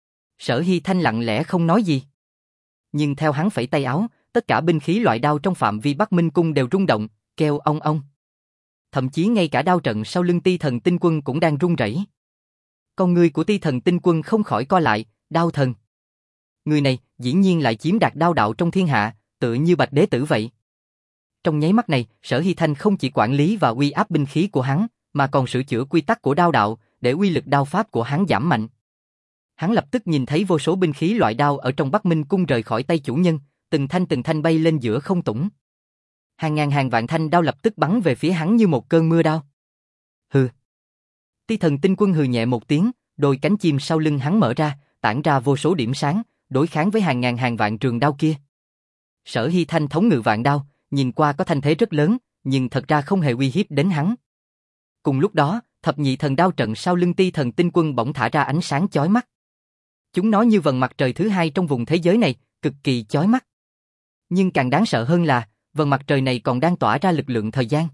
Sở Hy Thanh lặng lẽ không nói gì. Nhưng theo hắn phẩy tay áo, tất cả binh khí loại đao trong phạm vi Bắc Minh Cung đều rung động, kêu ong ong. Thậm chí ngay cả đao trận sau lưng Ti Thần Tinh Quân cũng đang rung rẩy. Con người của Ti Thần Tinh Quân không khỏi co lại, đao thần. Người này dĩ nhiên lại chiếm đạt đao đạo trong thiên hạ, tựa như Bạch Đế Tử vậy. Trong nháy mắt này, Sở Hy Thanh không chỉ quản lý và uy áp binh khí của hắn, mà còn sửa chữa quy tắc của đao đạo, để uy lực đao pháp của hắn giảm mạnh. Hắn lập tức nhìn thấy vô số binh khí loại đao ở trong Bắc Minh Cung rời khỏi tay chủ nhân, từng thanh từng thanh bay lên giữa không tủng. Hàng ngàn hàng vạn thanh đao lập tức bắn về phía hắn như một cơn mưa đao. Hừ. Ti Thần Tinh Quân hừ nhẹ một tiếng, đôi cánh chim sau lưng hắn mở ra, tản ra vô số điểm sáng, đối kháng với hàng ngàn hàng vạn trường đao kia. Sở Hy Thanh thống ngự vạn đao, nhìn qua có thanh thế rất lớn, nhưng thật ra không hề uy hiếp đến hắn. Cùng lúc đó, thập nhị thần đao trận sau lưng Ti Thần Tinh Quân bỗng thả ra ánh sáng chói mắt. Chúng nó như vầng mặt trời thứ hai trong vùng thế giới này, cực kỳ chói mắt. Nhưng càng đáng sợ hơn là, vầng mặt trời này còn đang tỏa ra lực lượng thời gian.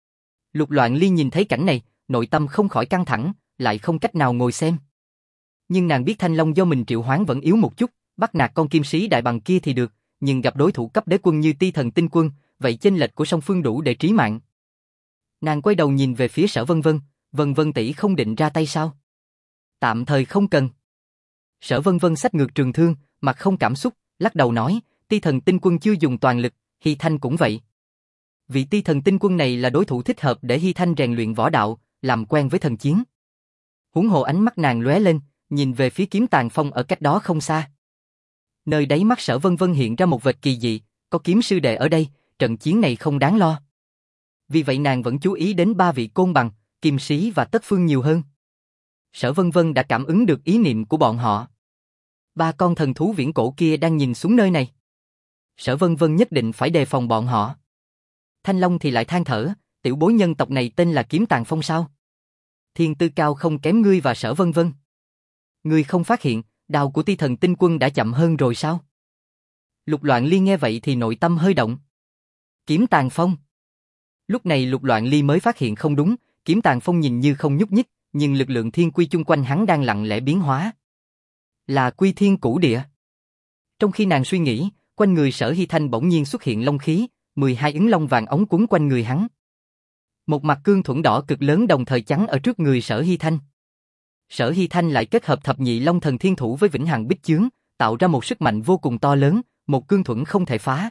Lục Loạn Ly nhìn thấy cảnh này, nội tâm không khỏi căng thẳng, lại không cách nào ngồi xem. Nhưng nàng biết Thanh Long do mình triệu hoán vẫn yếu một chút, bắt nạt con kim sĩ đại bằng kia thì được, nhưng gặp đối thủ cấp đế quân như Ti Thần Tinh Quân, vậy chênh lệch của song phương đủ để trí mạng. Nàng quay đầu nhìn về phía Sở Vân Vân, Vân Vân tỷ không định ra tay sao? Tạm thời không cần. Sở Vân Vân xách ngược trường thương, mặt không cảm xúc, lắc đầu nói, Ti Thần Tinh Quân chưa dùng toàn lực, Hy Thanh cũng vậy. Vị Ti Thần Tinh Quân này là đối thủ thích hợp để Hy Thanh rèn luyện võ đạo, làm quen với thần chiến. Huống hồ ánh mắt nàng lóe lên, nhìn về phía Kiếm Tàn Phong ở cách đó không xa. Nơi đáy mắt Sở Vân Vân hiện ra một vệt kỳ dị, có kiếm sư đệ ở đây, trận chiến này không đáng lo. Vì vậy nàng vẫn chú ý đến ba vị côn bằng, Kim Sĩ và Tất Phương nhiều hơn. Sở Vân Vân đã cảm ứng được ý niệm của bọn họ. Ba con thần thú viễn cổ kia đang nhìn xuống nơi này. Sở Vân Vân nhất định phải đề phòng bọn họ. Thanh Long thì lại than thở, tiểu bối nhân tộc này tên là Kiếm Tàn Phong sao? Thiên tư cao không kém ngươi và Sở Vân Vân. Ngươi không phát hiện, đao của Ti Thần Tinh Quân đã chậm hơn rồi sao? Lục Loạn Ly nghe vậy thì nội tâm hơi động. Kiếm Tàn Phong. Lúc này Lục Loạn Ly mới phát hiện không đúng, Kiếm Tàn Phong nhìn như không nhúc nhích, nhưng lực lượng thiên quy chung quanh hắn đang lặng lẽ biến hóa. Là quy thiên cửu địa. Trong khi nàng suy nghĩ, quanh người Sở Hy Thanh bỗng nhiên xuất hiện long khí, mười hai ứng long vàng ống quấn quanh người hắn. Một mặt cương thuẫn đỏ cực lớn đồng thời chắn ở trước người Sở Hy Thanh. Sở Hy Thanh lại kết hợp thập nhị long thần thiên thủ với vĩnh hằng bích chướng, tạo ra một sức mạnh vô cùng to lớn, một cương thuẫn không thể phá.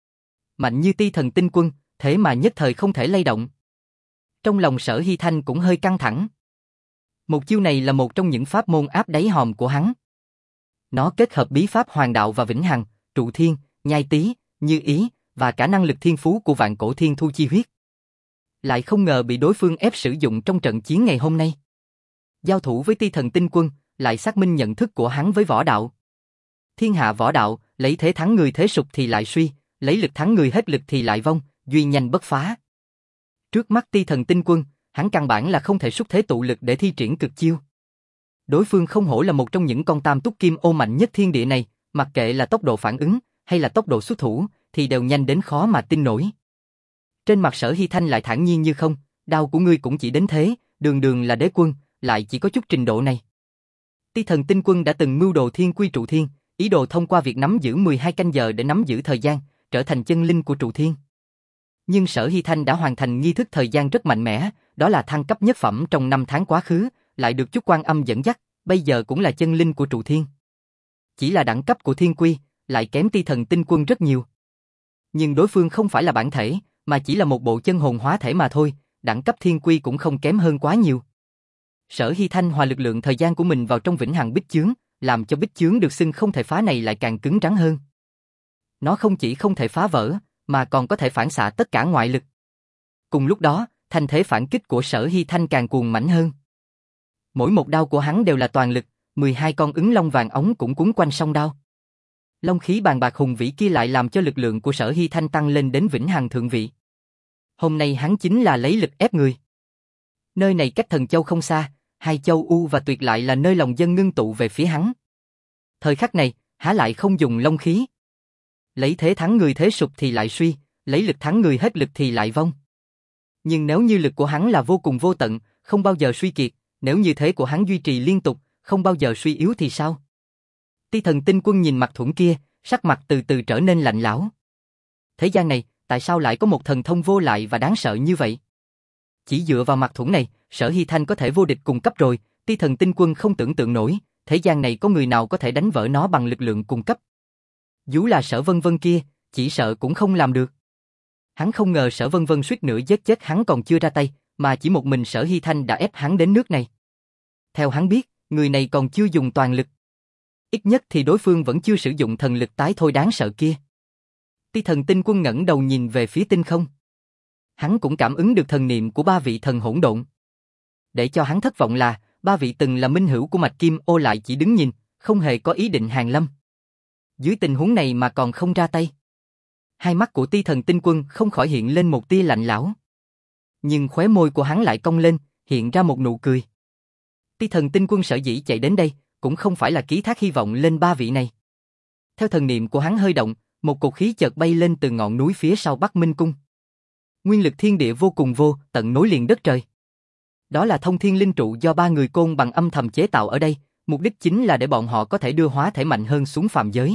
Mạnh như Ti Thần Tinh Quân, thế mà nhất thời không thể lay động. Trong lòng Sở Hy Thanh cũng hơi căng thẳng. Một chiêu này là một trong những pháp môn áp đáy hòm của hắn. Nó kết hợp bí pháp hoàng đạo và vĩnh hằng, trụ thiên, nhai tý, như ý, và cả năng lực thiên phú của vạn cổ thiên thu chi huyết. Lại không ngờ bị đối phương ép sử dụng trong trận chiến ngày hôm nay. Giao thủ với Ti Thần Tinh Quân, lại xác minh nhận thức của hắn với võ đạo. Thiên hạ võ đạo, lấy thế thắng người thế sụp thì lại suy, lấy lực thắng người hết lực thì lại vong, duy nhanh bất phá. Trước mắt Ti Thần Tinh Quân, hắn căn bản là không thể xúc thế tụ lực để thi triển cực chiêu. Đối phương không hổ là một trong những con tam túc kim ô mạnh nhất thiên địa này, mặc kệ là tốc độ phản ứng, hay là tốc độ xuất thủ, thì đều nhanh đến khó mà tin nổi. Trên mặt Sở Hy Thanh lại thản nhiên như không, đao của ngươi cũng chỉ đến thế, đường đường là đế quân, lại chỉ có chút trình độ này. Ti Thần Tinh Quân đã từng mưu đồ thiên quy trụ thiên, ý đồ thông qua việc nắm giữ mười hai canh giờ để nắm giữ thời gian, trở thành chân linh của trụ thiên. Nhưng Sở Hy Thanh đã hoàn thành nghi thức thời gian rất mạnh mẽ, đó là thăng cấp nhất phẩm trong năm tháng quá khứ, lại được chút Quan Âm dẫn dắt, bây giờ cũng là chân linh của trụ thiên. Chỉ là đẳng cấp của thiên quy, lại kém Ti Thần Tinh Quân rất nhiều. Nhưng đối phương không phải là bản thể, mà chỉ là một bộ chân hồn hóa thể mà thôi, đẳng cấp thiên quy cũng không kém hơn quá nhiều. Sở Hy Thanh hòa lực lượng thời gian của mình vào trong vĩnh hằng bích chướng, làm cho bích chướng được xưng không thể phá này lại càng cứng rắn hơn. Nó không chỉ không thể phá vỡ, mà còn có thể phản xạ tất cả ngoại lực. Cùng lúc đó, thanh thế phản kích của Sở Hy Thanh càng cuồng mãnh hơn. Mỗi một đao của hắn đều là toàn lực, mười hai con ứng long vàng ống cũng cuốn quanh song đao. Long khí bàn bạc hùng vĩ kia lại làm cho lực lượng của Sở Hy Thanh tăng lên đến vĩnh hằng thượng vị. Hôm nay hắn chính là lấy lực ép người. Nơi này cách Thần Châu không xa, hai châu U và Tuyệt lại là nơi lòng dân ngưng tụ về phía hắn. Thời khắc này, há lại không dùng long khí. Lấy thế thắng người thế sụp thì lại suy, lấy lực thắng người hết lực thì lại vong. Nhưng nếu như lực của hắn là vô cùng vô tận, không bao giờ suy kiệt, nếu như thế của hắn duy trì liên tục, không bao giờ suy yếu thì sao? Ti Thần Tinh Quân nhìn mặt thuẫn kia, sắc mặt từ từ trở nên lạnh lẽo. Thế gian này, tại sao lại có một thần thông vô lại và đáng sợ như vậy? Chỉ dựa vào mặt thuẫn này, Sở Hy Thanh có thể vô địch cùng cấp rồi, Ti Thần Tinh Quân không tưởng tượng nổi, thế gian này có người nào có thể đánh vỡ nó bằng lực lượng cùng cấp. Dù là Sở Vân Vân kia, chỉ sợ cũng không làm được. Hắn không ngờ Sở Vân Vân suýt nữa giết chết hắn còn chưa ra tay, mà chỉ một mình Sở Hy Thanh đã ép hắn đến nước này. Theo hắn biết, người này còn chưa dùng toàn lực. Ít nhất thì đối phương vẫn chưa sử dụng thần lực tái thôi đáng sợ kia. Ti Thần Tinh Quân ngẩng đầu nhìn về phía tinh không. Hắn cũng cảm ứng được thần niệm của ba vị thần hỗn độn. Để cho hắn thất vọng là, ba vị từng là minh hữu của Mạch Kim Ô lại chỉ đứng nhìn, không hề có ý định hàn lâm. Dưới tình huống này mà còn không ra tay. Hai mắt của Ti Thần Tinh Quân không khỏi hiện lên một tia lạnh lẽo. Nhưng khóe môi của hắn lại cong lên, hiện ra một nụ cười. Ti Thần Tinh Quân sở dĩ chạy đến đây, cũng không phải là ký thác hy vọng lên ba vị này. Theo thần niệm của hắn hơi động, một cột khí chợt bay lên từ ngọn núi phía sau Bắc Minh Cung. Nguyên lực thiên địa vô cùng vô tận nối liền đất trời. Đó là thông thiên linh trụ do ba người côn bằng âm thầm chế tạo ở đây, mục đích chính là để bọn họ có thể đưa hóa thể mạnh hơn xuống phàm giới.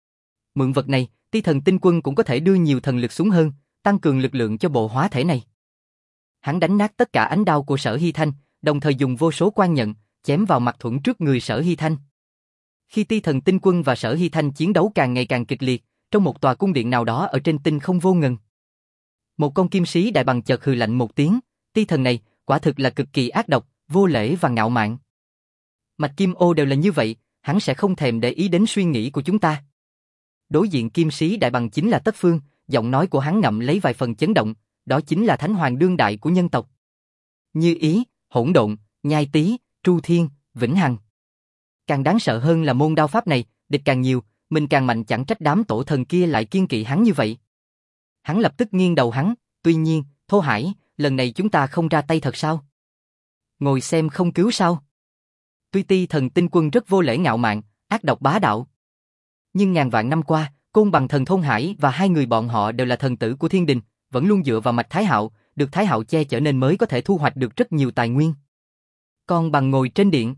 Mượn vật này, Ti Thần Tinh Quân cũng có thể đưa nhiều thần lực xuống hơn, tăng cường lực lượng cho bộ hóa thể này. Hắn đánh nát tất cả ánh đao của Sở Hy Thanh, đồng thời dùng vô số quan nhận, chém vào mặt thuẫn trước người Sở Hy Thanh. Khi Ti Thần Tinh Quân và Sở Hy Thanh chiến đấu càng ngày càng kịch liệt, trong một tòa cung điện nào đó ở trên tinh không vô ngần. Một con kim sĩ đại bằng chợt hừ lạnh một tiếng, Ti Thần này, quả thực là cực kỳ ác độc, vô lễ và ngạo mạn. Mạch Kim Ô đều là như vậy, hắn sẽ không thèm để ý đến suy nghĩ của chúng ta. Đối diện kim sĩ đại bằng chính là Tất Phương, giọng nói của hắn ngậm lấy vài phần chấn động, đó chính là thánh hoàng đương đại của nhân tộc. Như ý, hỗn độn, nhai tý, tru thiên, vĩnh hằng. Càng đáng sợ hơn là môn đao pháp này, địch càng nhiều, mình càng mạnh, chẳng trách đám tổ thần kia lại kiên kỵ hắn như vậy. Hắn lập tức nghiêng đầu hắn, tuy nhiên, Thô Hải, lần này chúng ta không ra tay thật sao? Ngồi xem không cứu sao? Tuy Ti Thần Tinh Quân rất vô lễ ngạo mạn, ác độc bá đạo. Nhưng ngàn vạn năm qua, Côn Bằng thần Thôn Hải và hai người bọn họ đều là thần tử của thiên đình, vẫn luôn dựa vào Mạch Thái Hạo, được Thái Hạo che chở nên mới có thể thu hoạch được rất nhiều tài nguyên. Con Bằng ngồi trên điện.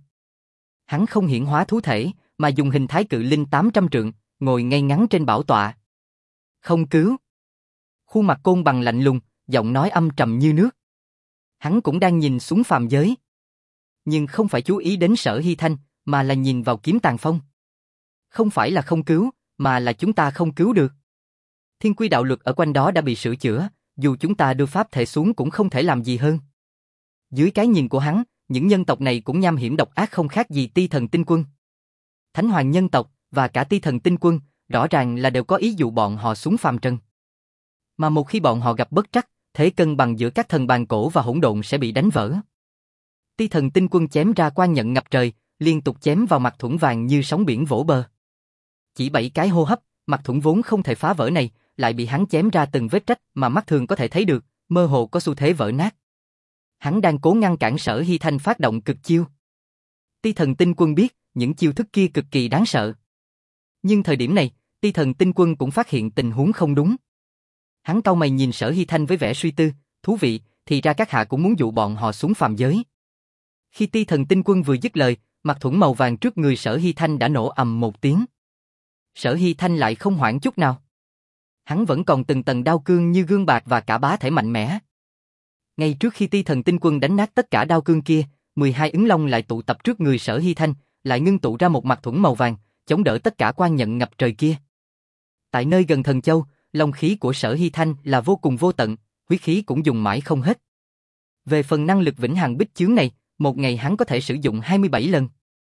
Hắn không hiển hóa thú thể, mà dùng hình thái cự linh tám trăm trượng, ngồi ngay ngắn trên bảo tọa. Không cứu. Khuôn mặt Côn Bằng lạnh lùng, giọng nói âm trầm như nước. Hắn cũng đang nhìn xuống phàm giới. nhưng không phải chú ý đến Sở Hy Thanh, mà là nhìn vào kiếm tàn phong. Không phải là không cứu, mà là chúng ta không cứu được. Thiên quy đạo luật ở quanh đó đã bị sửa chữa, dù chúng ta đưa pháp thể xuống cũng không thể làm gì hơn. Dưới cái nhìn của hắn, những nhân tộc này cũng nham hiểm độc ác không khác gì Ti Thần Tinh Quân. Thánh Hoàng nhân tộc và cả Ti Thần Tinh Quân rõ ràng là đều có ý dụ bọn họ xuống phàm trần. Mà một khi bọn họ gặp bất trắc, thế cân bằng giữa các thần bàn cổ và hỗn độn sẽ bị đánh vỡ. Ti Thần Tinh Quân chém ra quan nhận ngập trời, liên tục chém vào mặt thuẫn vàng như sóng biển vỗ bờ. Chỉ bảy cái hô hấp, mặt thuẫn vốn không thể phá vỡ này, lại bị hắn chém ra từng vết rách mà mắt thường có thể thấy được, mơ hồ có xu thế vỡ nát. Hắn đang cố ngăn cản Sở Hy Thanh phát động cực chiêu. Ti Thần Tinh Quân biết, những chiêu thức kia cực kỳ đáng sợ. Nhưng thời điểm này, Ti Thần Tinh Quân cũng phát hiện tình huống không đúng. Hắn cau mày nhìn Sở Hy Thanh với vẻ suy tư, thú vị, thì ra các hạ cũng muốn dụ bọn họ xuống phàm giới. Khi Ti Thần Tinh Quân vừa dứt lời, mặt thuẫn màu vàng trước người Sở Hy Thanh đã nổ ầm một tiếng. Sở Hy Thanh lại không hoảng chút nào. Hắn vẫn còn từng tầng đao cương như gương bạc và cả bá thể mạnh mẽ. Ngay trước khi Ti Thần Tinh Quân đánh nát tất cả đao cương kia, mười hai ứng long lại tụ tập trước người Sở Hy Thanh, lại ngưng tụ ra một mặt thuẫn màu vàng, chống đỡ tất cả quan nhận ngập trời kia. Tại nơi gần Thần Châu, long khí của Sở Hy Thanh là vô cùng vô tận, huyết khí cũng dùng mãi không hết. Về phần năng lực vĩnh hằng bích chướng này, một ngày hắn có thể sử dụng hai mươi bảy lần.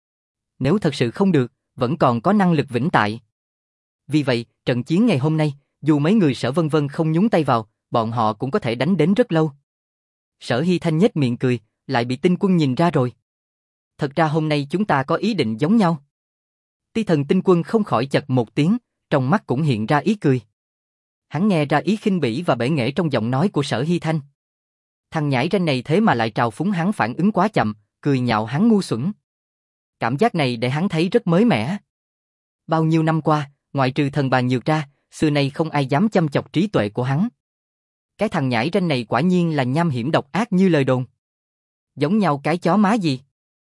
Nếu thật sự không được, vẫn còn có năng lực vĩnh tại. Vì vậy, trận chiến ngày hôm nay, dù mấy người Sở Vân Vân không nhúng tay vào, bọn họ cũng có thể đánh đến rất lâu. Sở Hy Thanh nhếch miệng cười, lại bị Tinh Quân nhìn ra rồi. Thật ra hôm nay chúng ta có ý định giống nhau. Ti Thần Tinh Quân không khỏi chật một tiếng, trong mắt cũng hiện ra ý cười. Hắn nghe ra ý khinh bỉ và bể nghệ trong giọng nói của Sở Hy Thanh. Thằng nhãi ranh này thế mà lại trào phúng hắn phản ứng quá chậm, cười nhạo hắn ngu xuẩn. Cảm giác này để hắn thấy rất mới mẻ. Bao nhiêu năm qua, ngoại trừ thần bàn nhược ra, xưa nay không ai dám châm chọc trí tuệ của hắn. Cái thằng nhãi ranh này quả nhiên là nham hiểm độc ác như lời đồn. Giống nhau cái chó má gì.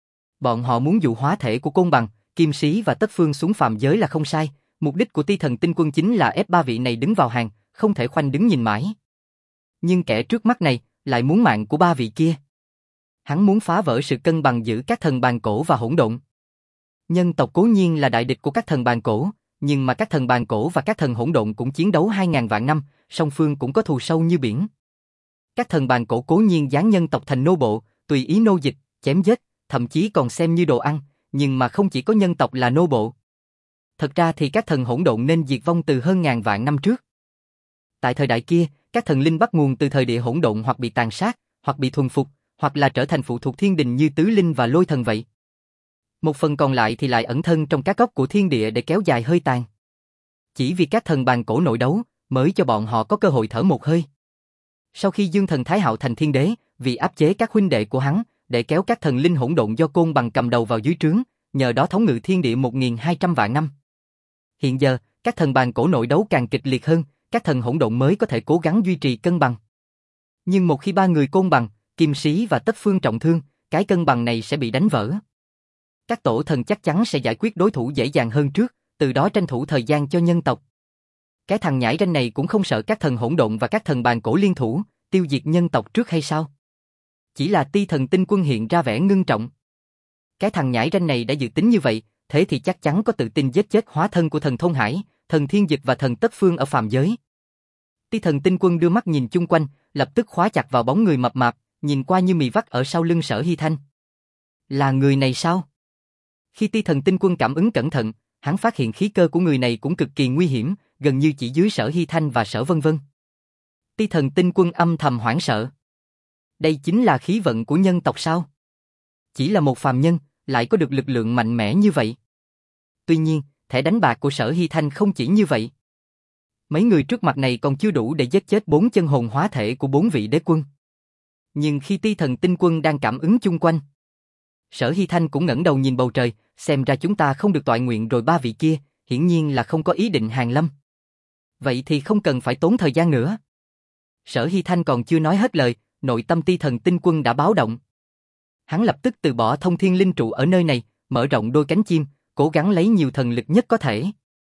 Bọn họ muốn dụ hóa thể của Côn Bằng, Kim Sĩ và Tất Phương xuống phàm giới là không sai. Mục đích của Ti Thần Tinh Quân chính là ép ba vị này đứng vào hàng, không thể khoanh đứng nhìn mãi. Nhưng kẻ trước mắt này lại muốn mạng của ba vị kia. Hắn muốn phá vỡ sự cân bằng giữa các thần bàn cổ và hỗn độn. Nhân tộc cố nhiên là đại địch của các thần bàn cổ, nhưng mà các thần bàn cổ và các thần hỗn độn cũng chiến đấu hai ngàn vạn năm, song phương cũng có thù sâu như biển. Các thần bàn cổ cố nhiên giáng nhân tộc thành nô bộ, tùy ý nô dịch, chém giết, thậm chí còn xem như đồ ăn, nhưng mà không chỉ có nhân tộc là nô bộ. Thật ra thì các thần hỗn độn nên diệt vong từ hơn ngàn vạn năm trước. Tại thời đại kia, các thần linh bắt nguồn từ thời địa hỗn độn hoặc bị tàn sát, hoặc bị thuần phục, hoặc là trở thành phụ thuộc thiên đình như tứ linh và lôi thần vậy. Một phần còn lại thì lại ẩn thân trong các góc của thiên địa để kéo dài hơi tàn. Chỉ vì các thần bàn cổ nội đấu, mới cho bọn họ có cơ hội thở một hơi. Sau khi Dương Thần Thái Hạo thành thiên đế, vì áp chế các huynh đệ của hắn, để kéo các thần linh hỗn độn do Côn Bằng cầm đầu vào dưới trướng, nhờ đó thống ngự thiên địa một nghìn hai trăm vạn năm. Hiện giờ, các thần bàn cổ nội đấu càng kịch liệt hơn, các thần hỗn độn mới có thể cố gắng duy trì cân bằng. Nhưng một khi ba người Côn Bằng, Kim Sĩ và Tất Phương trọng thương, cái cân bằng này sẽ bị đánh vỡ. Các tổ thần chắc chắn sẽ giải quyết đối thủ dễ dàng hơn trước, từ đó tranh thủ thời gian cho nhân tộc. Cái thằng nhãi ranh này cũng không sợ các thần hỗn độn và các thần bàn cổ liên thủ, tiêu diệt nhân tộc trước hay sao? Chỉ là Ti Thần Tinh Quân hiện ra vẻ ngưng trọng. Cái thằng nhãi ranh này đã dự tính như vậy, thế thì chắc chắn có tự tin giết chết hóa thân của thần Thôn Hải, thần Thiên Dịch và thần Tất Phương ở phàm giới. Ti Thần Tinh Quân đưa mắt nhìn chung quanh, lập tức khóa chặt vào bóng người mập mạp, nhìn qua như mì vắt ở sau lưng Sở Hy Thanh. Là người này sao? Khi Ti Thần Tinh Quân cảm ứng cẩn thận, hắn phát hiện khí cơ của người này cũng cực kỳ nguy hiểm, gần như chỉ dưới Sở Hy Thanh và Sở Vân Vân. Ti Thần Tinh Quân âm thầm hoảng sợ. Đây chính là khí vận của nhân tộc sao? Chỉ là một phàm nhân, lại có được lực lượng mạnh mẽ như vậy. Tuy nhiên, thẻ đánh bạc của Sở Hy Thanh không chỉ như vậy. Mấy người trước mặt này còn chưa đủ để giết chết bốn chân hồn hóa thể của bốn vị đế quân. Nhưng khi Ti Thần Tinh Quân đang cảm ứng chung quanh, Sở Hy Thanh cũng ngẩng đầu nhìn bầu trời, xem ra chúng ta không được toại nguyện rồi. Ba vị kia, hiển nhiên là không có ý định hàng lâm. Vậy thì không cần phải tốn thời gian nữa. Sở Hy Thanh còn chưa nói hết lời, nội tâm Ti Thần Tinh Quân đã báo động. Hắn lập tức từ bỏ thông thiên linh trụ ở nơi này, mở rộng đôi cánh chim, cố gắng lấy nhiều thần lực nhất có thể.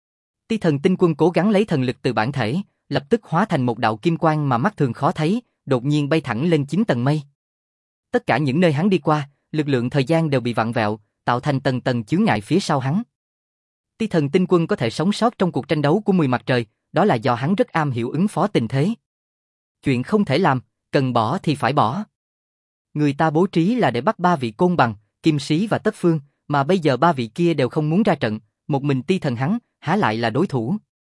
Ti Thần Tinh Quân cố gắng lấy thần lực từ bản thể, lập tức hóa thành một đạo kim quang mà mắt thường khó thấy, đột nhiên bay thẳng lên chín tầng mây. Tất cả những nơi hắn đi qua, lực lượng thời gian đều bị vặn vẹo, tạo thành tầng tầng chướng ngại phía sau hắn. Ti Thần Tinh Quân có thể sống sót trong cuộc tranh đấu của mười mặt trời, đó là do hắn rất am hiểu ứng phó tình thế. Chuyện không thể làm, cần bỏ thì phải bỏ. Người ta bố trí là để bắt ba vị côn bằng, Kim Sĩ và Tất Phương, mà bây giờ ba vị kia đều không muốn ra trận, một mình Ti Thần hắn, há lại là đối thủ.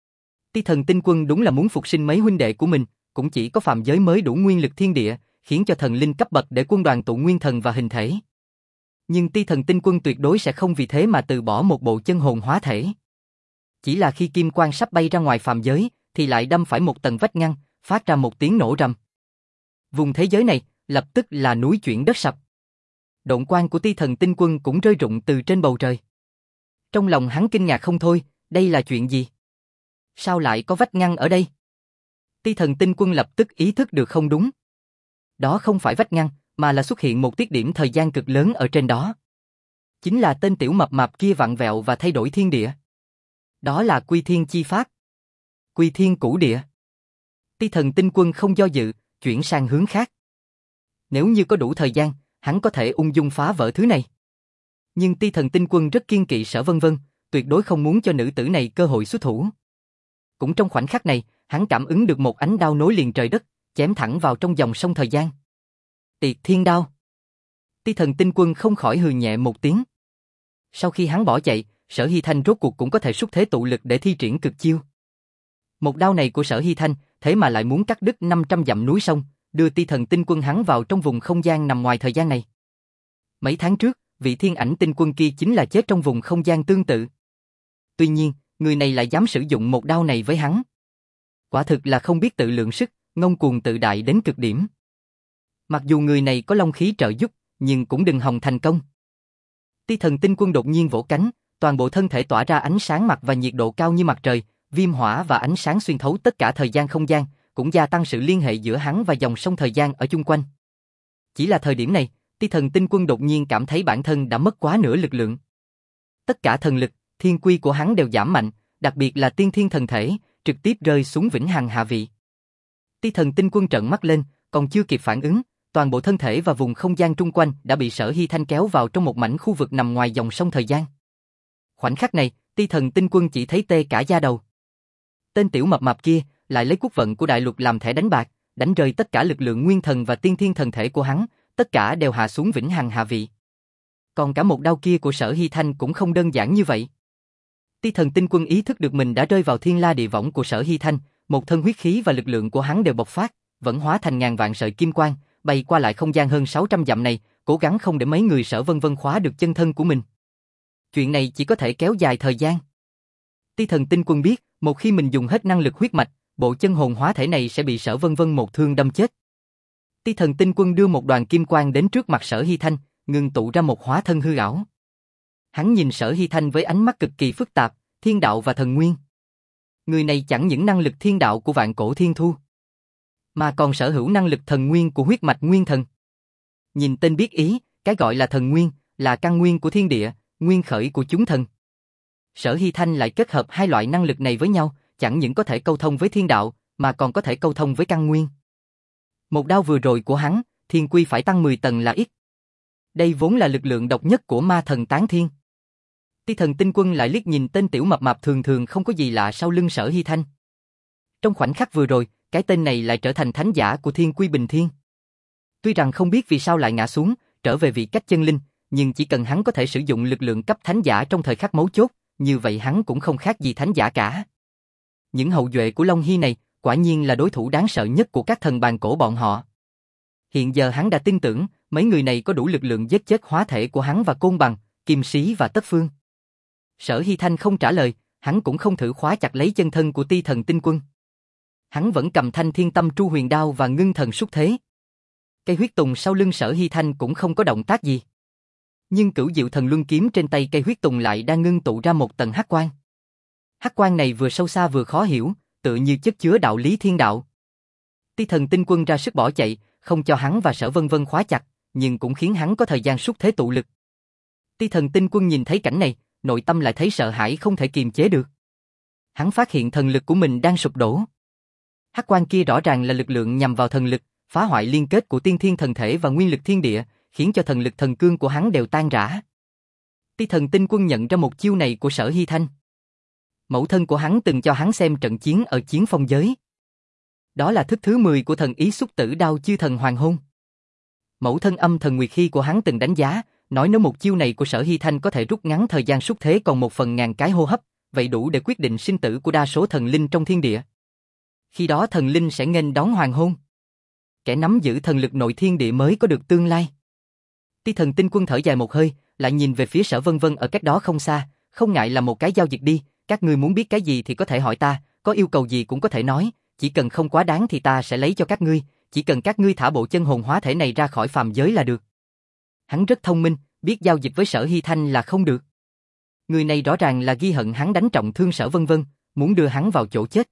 Ti Thần Tinh Quân đúng là muốn phục sinh mấy huynh đệ của mình, cũng chỉ có phạm giới mới đủ nguyên lực thiên địa, khiến cho thần linh cấp bậc để quân đoàn tụ nguyên thần và hình thể. Nhưng Ti Thần Tinh Quân tuyệt đối sẽ không vì thế mà từ bỏ một bộ chân hồn hóa thể. Chỉ là khi kim quang sắp bay ra ngoài phạm giới, thì lại đâm phải một tầng vách ngăn, phát ra một tiếng nổ rầm. Vùng thế giới này, lập tức là núi chuyển đất sập. Độn quang của Ti Thần Tinh Quân cũng rơi rụng từ trên bầu trời. Trong lòng hắn kinh ngạc không thôi, đây là chuyện gì? Sao lại có vách ngăn ở đây? Ti Thần Tinh Quân lập tức ý thức được không đúng. Đó không phải vách ngăn, mà là xuất hiện một tiết điểm thời gian cực lớn ở trên đó. Chính là tên tiểu mập mạp kia vặn vẹo và thay đổi thiên địa. Đó là Quy Thiên chi pháp. Quy Thiên cửu địa. Ti Thần Tinh Quân không do dự, chuyển sang hướng khác. Nếu như có đủ thời gian, hắn có thể ung dung phá vỡ thứ này. Nhưng Ti Thần Tinh Quân rất kiêng kỵ Sở Vân Vân, tuyệt đối không muốn cho nữ tử này cơ hội xuất thủ. Cũng trong khoảnh khắc này, hắn cảm ứng được một ánh đao nối liền trời đất, chém thẳng vào trong dòng sông thời gian. Tiệt Thiên Đao. Ti Thần Tinh Quân không khỏi hừ nhẹ một tiếng. Sau khi hắn bỏ chạy, Sở Hy Thanh rốt cuộc cũng có thể xuất thế tụ lực để thi triển cực chiêu. Một đao này của Sở Hy Thanh, thế mà lại muốn cắt đứt năm trăm dặm núi sông, đưa Ti Thần Tinh Quân hắn vào trong vùng không gian nằm ngoài thời gian này. Mấy tháng trước, vị Thiên Ảnh Tinh Quân kia chính là chết trong vùng không gian tương tự. Tuy nhiên, người này lại dám sử dụng một đao này với hắn. Quả thực là không biết tự lượng sức, ngông cuồng tự đại đến cực điểm. Mặc dù người này có long khí trợ giúp, nhưng cũng đừng hòng thành công. Ti Thần Tinh Quân đột nhiên vỗ cánh, toàn bộ thân thể tỏa ra ánh sáng mặt và nhiệt độ cao như mặt trời, viêm hỏa và ánh sáng xuyên thấu tất cả thời gian không gian, cũng gia tăng sự liên hệ giữa hắn và dòng sông thời gian ở chung quanh. Chỉ là thời điểm này, Ti Thần Tinh Quân đột nhiên cảm thấy bản thân đã mất quá nửa lực lượng. Tất cả thần lực, thiên quy của hắn đều giảm mạnh, đặc biệt là tiên thiên thần thể, trực tiếp rơi xuống vĩnh hằng hạ vị. Ti Thần Tinh Quân trợn mắt lên, còn chưa kịp phản ứng, toàn bộ thân thể và vùng không gian trung quanh đã bị Sở Hy Thanh kéo vào trong một mảnh khu vực nằm ngoài dòng sông thời gian. Khoảnh khắc này, Ti Thần Tinh Quân chỉ thấy tê cả da đầu. Tên tiểu mập mạp kia lại lấy quốc vận của đại lục làm thẻ đánh bạc, đánh rơi tất cả lực lượng nguyên thần và tiên thiên thần thể của hắn, tất cả đều hạ xuống vĩnh hằng hạ vị. Còn cả một đao kia của Sở Hy Thanh cũng không đơn giản như vậy. Ti Thần Tinh Quân ý thức được mình đã rơi vào thiên la địa võng của Sở Hy Thanh, một thân huyết khí và lực lượng của hắn đều bộc phát, vẫn hóa thành ngàn vạn sợi kim quang, bay qua lại không gian hơn sáu trăm dặm này, cố gắng không để mấy người Sở Vân Vân khóa được chân thân của mình. Chuyện này chỉ có thể kéo dài thời gian. Ti Thần Tinh Quân biết, một khi mình dùng hết năng lực huyết mạch, bộ chân hồn hóa thể này sẽ bị Sở Vân Vân một thương đâm chết. Ti Thần Tinh Quân đưa một đoàn kim quang đến trước mặt Sở Hy Thanh, ngưng tụ ra một hóa thân hư ảo. Hắn nhìn Sở Hy Thanh với ánh mắt cực kỳ phức tạp, thiên đạo và thần nguyên. Người này chẳng những năng lực thiên đạo của vạn cổ thiên thu, mà còn sở hữu năng lực thần nguyên của huyết mạch nguyên thần. Nhìn tên biết ý, cái gọi là thần nguyên, là căn nguyên của thiên địa, nguyên khởi của chúng thần. Sở Hy Thanh lại kết hợp hai loại năng lực này với nhau, chẳng những có thể câu thông với thiên đạo, mà còn có thể câu thông với căn nguyên. Một đao vừa rồi của hắn, thiên quy phải tăng mười tầng là ít. Đây vốn là lực lượng độc nhất của ma thần tán thiên. Ti Thần Tinh Quân lại liếc nhìn tên tiểu mập mạp thường thường không có gì lạ sau lưng Sở Hy Thanh. Trong khoảnh khắc vừa rồi, cái tên này lại trở thành thánh giả của thiên quy bình thiên. Tuy rằng không biết vì sao lại ngã xuống, trở về vị cách chân linh, nhưng chỉ cần hắn có thể sử dụng lực lượng cấp thánh giả trong thời khắc mấu chốt, như vậy hắn cũng không khác gì thánh giả cả. Những hậu duệ của Long Hy này, quả nhiên là đối thủ đáng sợ nhất của các thần bàn cổ bọn họ. Hiện giờ hắn đã tin tưởng, mấy người này có đủ lực lượng giết chết hóa thể của hắn và Côn Bằng, Kim Sĩ và Tất Phương. Sở Hy Thanh không trả lời, hắn cũng không thử khóa chặt lấy chân thân của Ti Thần Tinh Quân. Hắn vẫn cầm thanh thiên tâm tru huyền đao và ngưng thần xuất thế. Cây huyết tùng sau lưng Sở Hy Thanh cũng không có động tác gì. Nhưng cửu diệu thần luân kiếm trên tay cây huyết tùng lại đang ngưng tụ ra một tầng hắc quang. Hắc quang này vừa sâu xa vừa khó hiểu, tựa như chất chứa đạo lý thiên đạo. Ti Thần Tinh Quân ra sức bỏ chạy, không cho hắn và Sở Vân Vân khóa chặt, nhưng cũng khiến hắn có thời gian xuất thế tụ lực. Ti Thần Tinh Quân nhìn thấy cảnh này, nội tâm lại thấy sợ hãi không thể kiềm chế được. Hắn phát hiện thần lực của mình đang sụp đổ. Hắc quang kia rõ ràng là lực lượng nhằm vào thần lực, phá hoại liên kết của tiên thiên thần thể và nguyên lực thiên địa, khiến cho thần lực thần cương của hắn đều tan rã. Ti Thần Tinh Quân nhận ra một chiêu này của Sở Hy Thanh. Mẫu thân của hắn từng cho hắn xem trận chiến ở Chiến Phong giới. Đó là thức thứ mười của thần ý xúc tử đao chư thần hoàng hôn. Mẫu thân Âm Thần Nguyệt Hy của hắn từng đánh giá, nói nếu một chiêu này của Sở Hy Thanh có thể rút ngắn thời gian xúc thế còn một phần ngàn cái hô hấp, vậy đủ để quyết định sinh tử của đa số thần linh trong thiên địa. Khi đó thần linh sẽ nghênh đón hoàng hôn. Kẻ nắm giữ thần lực nội thiên địa mới có được tương lai. Ti Thần Tinh Quân thở dài một hơi, lại nhìn về phía Sở Vân Vân ở cách đó không xa, không ngại làm một cái giao dịch đi, các ngươi muốn biết cái gì thì có thể hỏi ta, có yêu cầu gì cũng có thể nói, chỉ cần không quá đáng thì ta sẽ lấy cho các ngươi, chỉ cần các ngươi thả bộ chân hồn hóa thể này ra khỏi phàm giới là được. Hắn rất thông minh, biết giao dịch với Sở Hy Thanh là không được. Người này rõ ràng là ghi hận hắn đánh trọng thương Sở Vân Vân, muốn đưa hắn vào chỗ chết.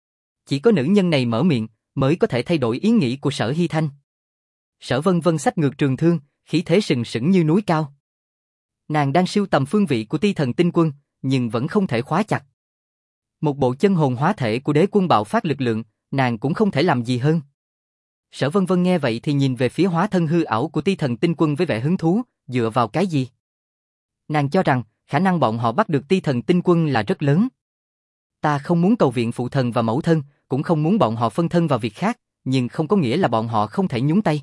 Chỉ có nữ nhân này mở miệng, mới có thể thay đổi ý nghĩ của Sở Hy Thanh. Sở Vân Vân xách ngược trường thương, khí thế sừng sững như núi cao. Nàng đang sưu tầm phương vị của Ti Thần Tinh Quân, nhưng vẫn không thể khóa chặt. Một bộ chân hồn hóa thể của đế quân bạo phát lực lượng, nàng cũng không thể làm gì hơn. Sở Vân Vân nghe vậy thì nhìn về phía hóa thân hư ảo của Ti Thần Tinh Quân với vẻ hứng thú, dựa vào cái gì? Nàng cho rằng, khả năng bọn họ bắt được Ti Thần Tinh Quân là rất lớn. Ta không muốn cầu viện phụ thần và mẫu thân, cũng không muốn bọn họ phân thân vào việc khác, nhưng không có nghĩa là bọn họ không thể nhúng tay.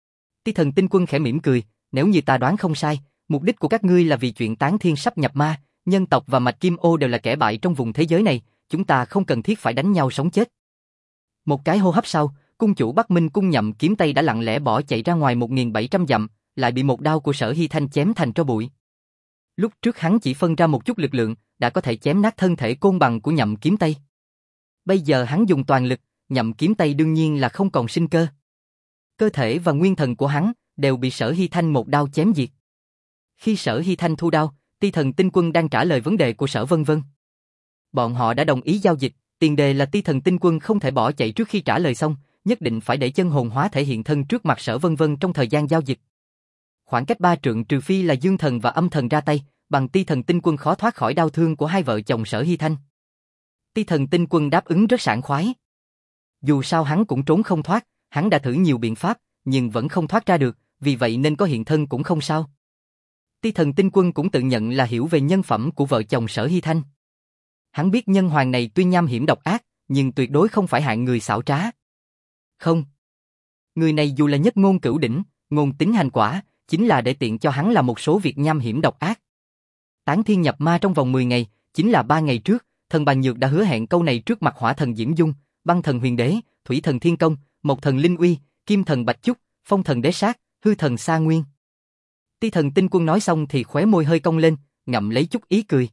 Ti Thần Tinh Quân khẽ mỉm cười, nếu như ta đoán không sai, mục đích của các ngươi là vì chuyện Tán Thiên sắp nhập ma, nhân tộc và Mạch Kim Ô đều là kẻ bại trong vùng thế giới này, chúng ta không cần thiết phải đánh nhau sống chết. Một cái hô hấp sau, cung chủ Bắc Minh Cung Nhậm Kiếm Tây đã lặng lẽ bỏ chạy ra ngoài một nghìn bảy trăm dặm, lại bị một đao của Sở Hy Thanh chém thành tro bụi. Lúc trước hắn chỉ phân ra một chút lực lượng, đã có thể chém nát thân thể côn bằng của Nhậm Kiếm Tây. Bây giờ hắn dùng toàn lực, Nhậm Kiếm Tây đương nhiên là không còn sinh cơ. Cơ thể và nguyên thần của hắn đều bị Sở Hy Thanh một đao chém diệt. Khi Sở Hy Thanh thu đao, Ti Thần Tinh Quân đang trả lời vấn đề của Sở Vân Vân. Bọn họ đã đồng ý giao dịch, tiền đề là Ti Thần Tinh Quân không thể bỏ chạy trước khi trả lời xong, nhất định phải để chân hồn hóa thể hiện thân trước mặt Sở Vân Vân trong thời gian giao dịch. Khoảng cách ba trượng trừ phi là Dương Thần và Âm Thần ra tay, bằng Ti Thần Tinh Quân khó thoát khỏi đau thương của hai vợ chồng Sở Hy Thanh. Ti Thần Tinh Quân đáp ứng rất sảng khoái. Dù sao hắn cũng trốn không thoát, hắn đã thử nhiều biện pháp, nhưng vẫn không thoát ra được, vì vậy nên có hiện thân cũng không sao. Ti Thần Tinh Quân cũng tự nhận là hiểu về nhân phẩm của vợ chồng Sở Hy Thanh. Hắn biết nhân hoàng này tuy nham hiểm độc ác, nhưng tuyệt đối không phải hạng người xảo trá. Không. Người này dù là nhất ngôn cửu đỉnh, ngôn tính hành quả, chính là để tiện cho hắn làm một số việc nham hiểm độc ác. Tán thiên nhập ma trong vòng mười ngày, chính là ba ngày trước, thần Bàn Nhược đã hứa hẹn câu này trước mặt Hỏa Thần Diễm Dung, Băng Thần Huyền Đế, Thủy Thần Thiên Công, Mộc Thần Linh Uy, Kim Thần Bạch Chúc, Phong Thần Đế Sát, Hư Thần Sa Nguyên. Ti Thần Tinh Quân nói xong thì khóe môi hơi cong lên, ngậm lấy chút ý cười.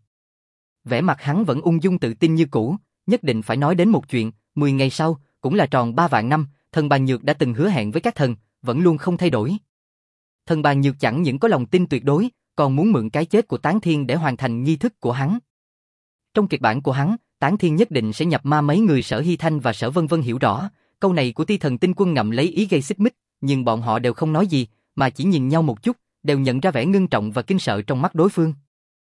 Vẻ mặt hắn vẫn ung dung tự tin như cũ, nhất định phải nói đến một chuyện, mười ngày sau, cũng là tròn ba vạn năm, thần Bàn Nhược đã từng hứa hẹn với các thần, vẫn luôn không thay đổi. Thần Bàn Nhược chẳng những có lòng tin tuyệt đối, còn muốn mượn cái chết của Tán Thiên để hoàn thành nghi thức của hắn. Trong kịch bản của hắn, Tán Thiên nhất định sẽ nhập ma mấy người Sở Hy Thanh và Sở Vân Vân hiểu rõ, câu này của Ti Thần Tinh Quân ngậm lấy ý gây xích mích, nhưng bọn họ đều không nói gì, mà chỉ nhìn nhau một chút, đều nhận ra vẻ ngưng trọng và kinh sợ trong mắt đối phương.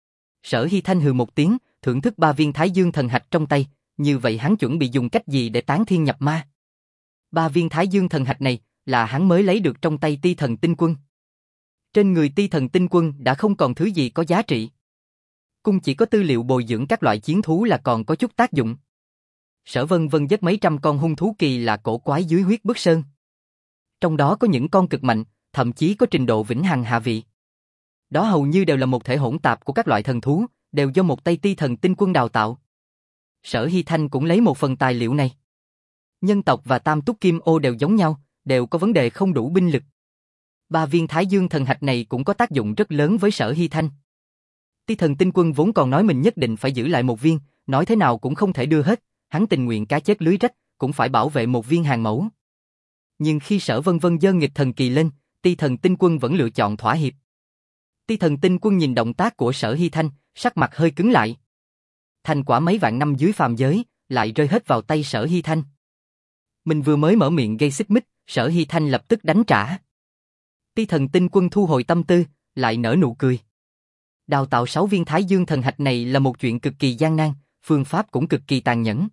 Sở Hy Thanh hừ một tiếng, thưởng thức ba viên Thái Dương Thần Hạch trong tay, như vậy hắn chuẩn bị dùng cách gì để Tán Thiên nhập ma? Ba viên Thái Dương Thần Hạch này là hắn mới lấy được trong tay Ti Thần Tinh Quân. Trên người Ti Thần Tinh Quân đã không còn thứ gì có giá trị. Cung chỉ có tư liệu bồi dưỡng các loại chiến thú là còn có chút tác dụng. Sở Vân Vân giết mấy trăm con hung thú kỳ lạ cổ quái dưới Huyết Bức Sơn. Trong đó có những con cực mạnh, thậm chí có trình độ vĩnh hằng hạ vị. Đó hầu như đều là một thể hỗn tạp của các loại thần thú, đều do một tay Ti Thần Tinh Quân đào tạo. Sở Hy Thanh cũng lấy một phần tài liệu này. Nhân tộc và Tam Túc Kim Ô đều giống nhau, đều có vấn đề không đủ binh lực. Ba viên Thái Dương Thần Hạch này cũng có tác dụng rất lớn với Sở Hy Thanh. Ti Thần Tinh Quân vốn còn nói mình nhất định phải giữ lại một viên, nói thế nào cũng không thể đưa hết, hắn tình nguyện cá chết lưới rách, cũng phải bảo vệ một viên hàng mẫu. Nhưng khi Sở Vân Vân giơ nghịch thần kỳ lên, Ti Thần Tinh Quân vẫn lựa chọn thỏa hiệp. Ti Thần Tinh Quân nhìn động tác của Sở Hy Thanh, sắc mặt hơi cứng lại. Thành quả mấy vạn năm dưới phàm giới, lại rơi hết vào tay Sở Hy Thanh. Mình vừa mới mở miệng gây xích mích, Sở Hy Thanh lập tức đánh trả. Ti Thần Tinh Quân thu hồi tâm tư, lại nở nụ cười. Đào tạo sáu viên Thái Dương Thần Hạch này là một chuyện cực kỳ gian nan, phương pháp cũng cực kỳ tàn nhẫn.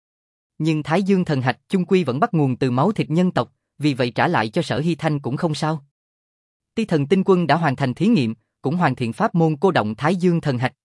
Nhưng Thái Dương Thần Hạch chung quy vẫn bắt nguồn từ máu thịt nhân tộc, vì vậy trả lại cho Sở Hy Thanh cũng không sao. Ti Thần Tinh Quân đã hoàn thành thí nghiệm, cũng hoàn thiện pháp môn cô động Thái Dương Thần Hạch.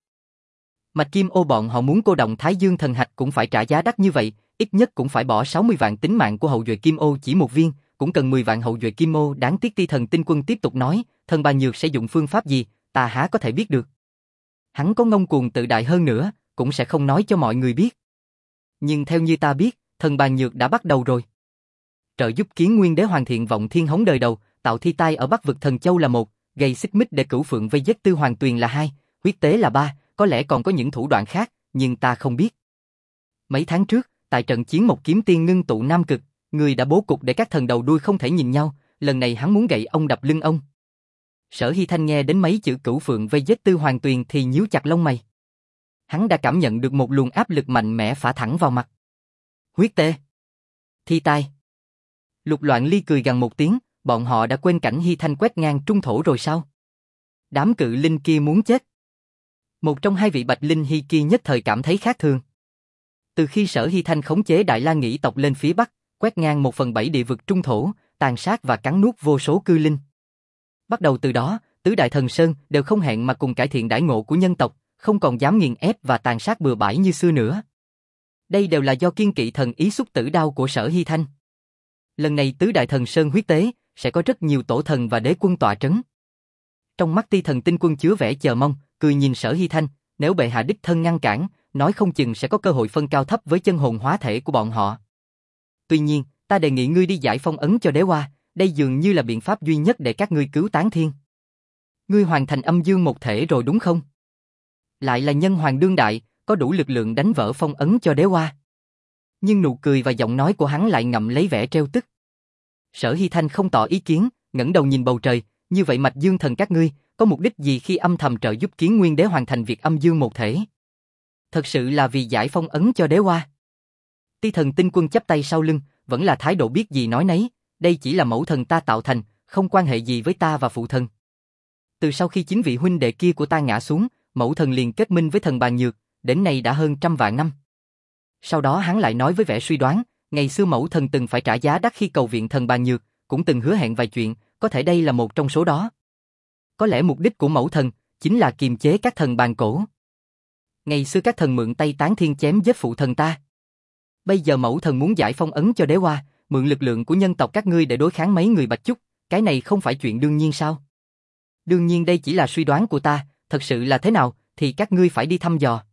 Mạch Kim Ô bọn họ muốn cô động Thái Dương Thần Hạch cũng phải trả giá đắt như vậy, ít nhất cũng phải bỏ sáu mươi vạn tính mạng của hậu duệ Kim Ô chỉ một viên, cũng cần mười vạn hậu duệ Kim Ô. Đáng tiếc Ti Thần Tinh Quân tiếp tục nói, Thần Bàn Nhược sẽ dùng phương pháp gì, ta há có thể biết được. Hắn có ngông cuồng tự đại hơn nữa, cũng sẽ không nói cho mọi người biết. Nhưng theo như ta biết, Thần Bàn Nhược đã bắt đầu rồi. Trợ giúp Kiến Nguyên Đế hoàn thiện vọng thiên hống đời đầu, tạo thi tai ở Bắc vực Thần Châu là một, gây xích mích để Cửu Phượng vây giết Tư Hoàng Tuyền là hai, huyết tế là ba, có lẽ còn có những thủ đoạn khác, nhưng ta không biết. Mấy tháng trước, tại trận chiến Một Kiếm Tiên ngưng tụ Nam Cực, người đã bố cục để các thần đầu đuôi không thể nhìn nhau, lần này hắn muốn gậy ông đập lưng ông. Sở Hy Thanh nghe đến mấy chữ Cửu Phượng vây giết Tư Hoàng Tuyền thì nhíu chặt lông mày. Hắn đã cảm nhận được một luồng áp lực mạnh mẽ phả thẳng vào mặt. Huyết tế, thi tai. Lục Loạn Ly cười gằn một tiếng, bọn họ đã quên cảnh Hy Thanh quét ngang trung thổ rồi sao? Đám cự linh kia muốn chết. Một trong hai vị Bạch Linh Hy kia nhất thời cảm thấy khác thường. Từ khi Sở Hy Thanh khống chế Đại La Nghĩ tộc lên phía Bắc, quét ngang một phần bảy địa vực trung thổ, tàn sát và cắn nuốt vô số cư linh. Bắt đầu từ đó, tứ đại thần sơn đều không hẹn mà cùng cải thiện đãi ngộ của nhân tộc, không còn dám nghiền ép và tàn sát bừa bãi như xưa nữa. Đây đều là do kiên kỵ thần ý xúc tử đao của Sở Hy Thanh. Lần này tứ đại thần sơn huyết tế, sẽ có rất nhiều tổ thần và đế quân tọa trấn. Trong mắt Ti Thần Tinh Quân chứa vẻ chờ mong, cười nhìn Sở Hy Thanh, nếu bệ hạ đích thân ngăn cản, nói không chừng sẽ có cơ hội phân cao thấp với chân hồn hóa thể của bọn họ. Tuy nhiên, ta đề nghị ngươi đi giải phong ấn cho đế hoa, đây dường như là biện pháp duy nhất để các ngươi cứu tán thiên. Ngươi hoàn thành âm dương một thể rồi đúng không? Lại là nhân hoàng đương đại, có đủ lực lượng đánh vỡ phong ấn cho đế hoa. Nhưng nụ cười và giọng nói của hắn lại ngậm lấy vẻ trêu tức. Sở Hy Thanh không tỏ ý kiến, ngẩng đầu nhìn bầu trời, như vậy Mạch Dương Thần các ngươi, có mục đích gì khi âm thầm trợ giúp Kiến Nguyên Đế hoàn thành việc âm dương một thể? Thật sự là vì giải phong ấn cho đế hoa. Ti Thần Tinh Quân chắp tay sau lưng, vẫn là thái độ biết gì nói nấy, đây chỉ là mẫu thần ta tạo thành, không quan hệ gì với ta và phụ thần. Từ sau khi chính vị huynh đệ kia của ta ngã xuống, mẫu thần liền kết minh với thần Bàn Nhược, đến nay đã hơn trăm vạn năm. Sau đó hắn lại nói với vẻ suy đoán, ngày xưa mẫu thần từng phải trả giá đắt khi cầu viện thần Bàn Nhược, cũng từng hứa hẹn vài chuyện, có thể đây là một trong số đó. Có lẽ mục đích của mẫu thần chính là kiềm chế các thần bàn cổ. Ngày xưa các thần mượn tay tán thiên chém giết phụ thần ta. Bây giờ mẫu thần muốn giải phong ấn cho đế hoa, mượn lực lượng của nhân tộc các ngươi để đối kháng mấy người Bạch Chúc, cái này không phải chuyện đương nhiên sao? Đương nhiên đây chỉ là suy đoán của ta, thật sự là thế nào thì các ngươi phải đi thăm dò.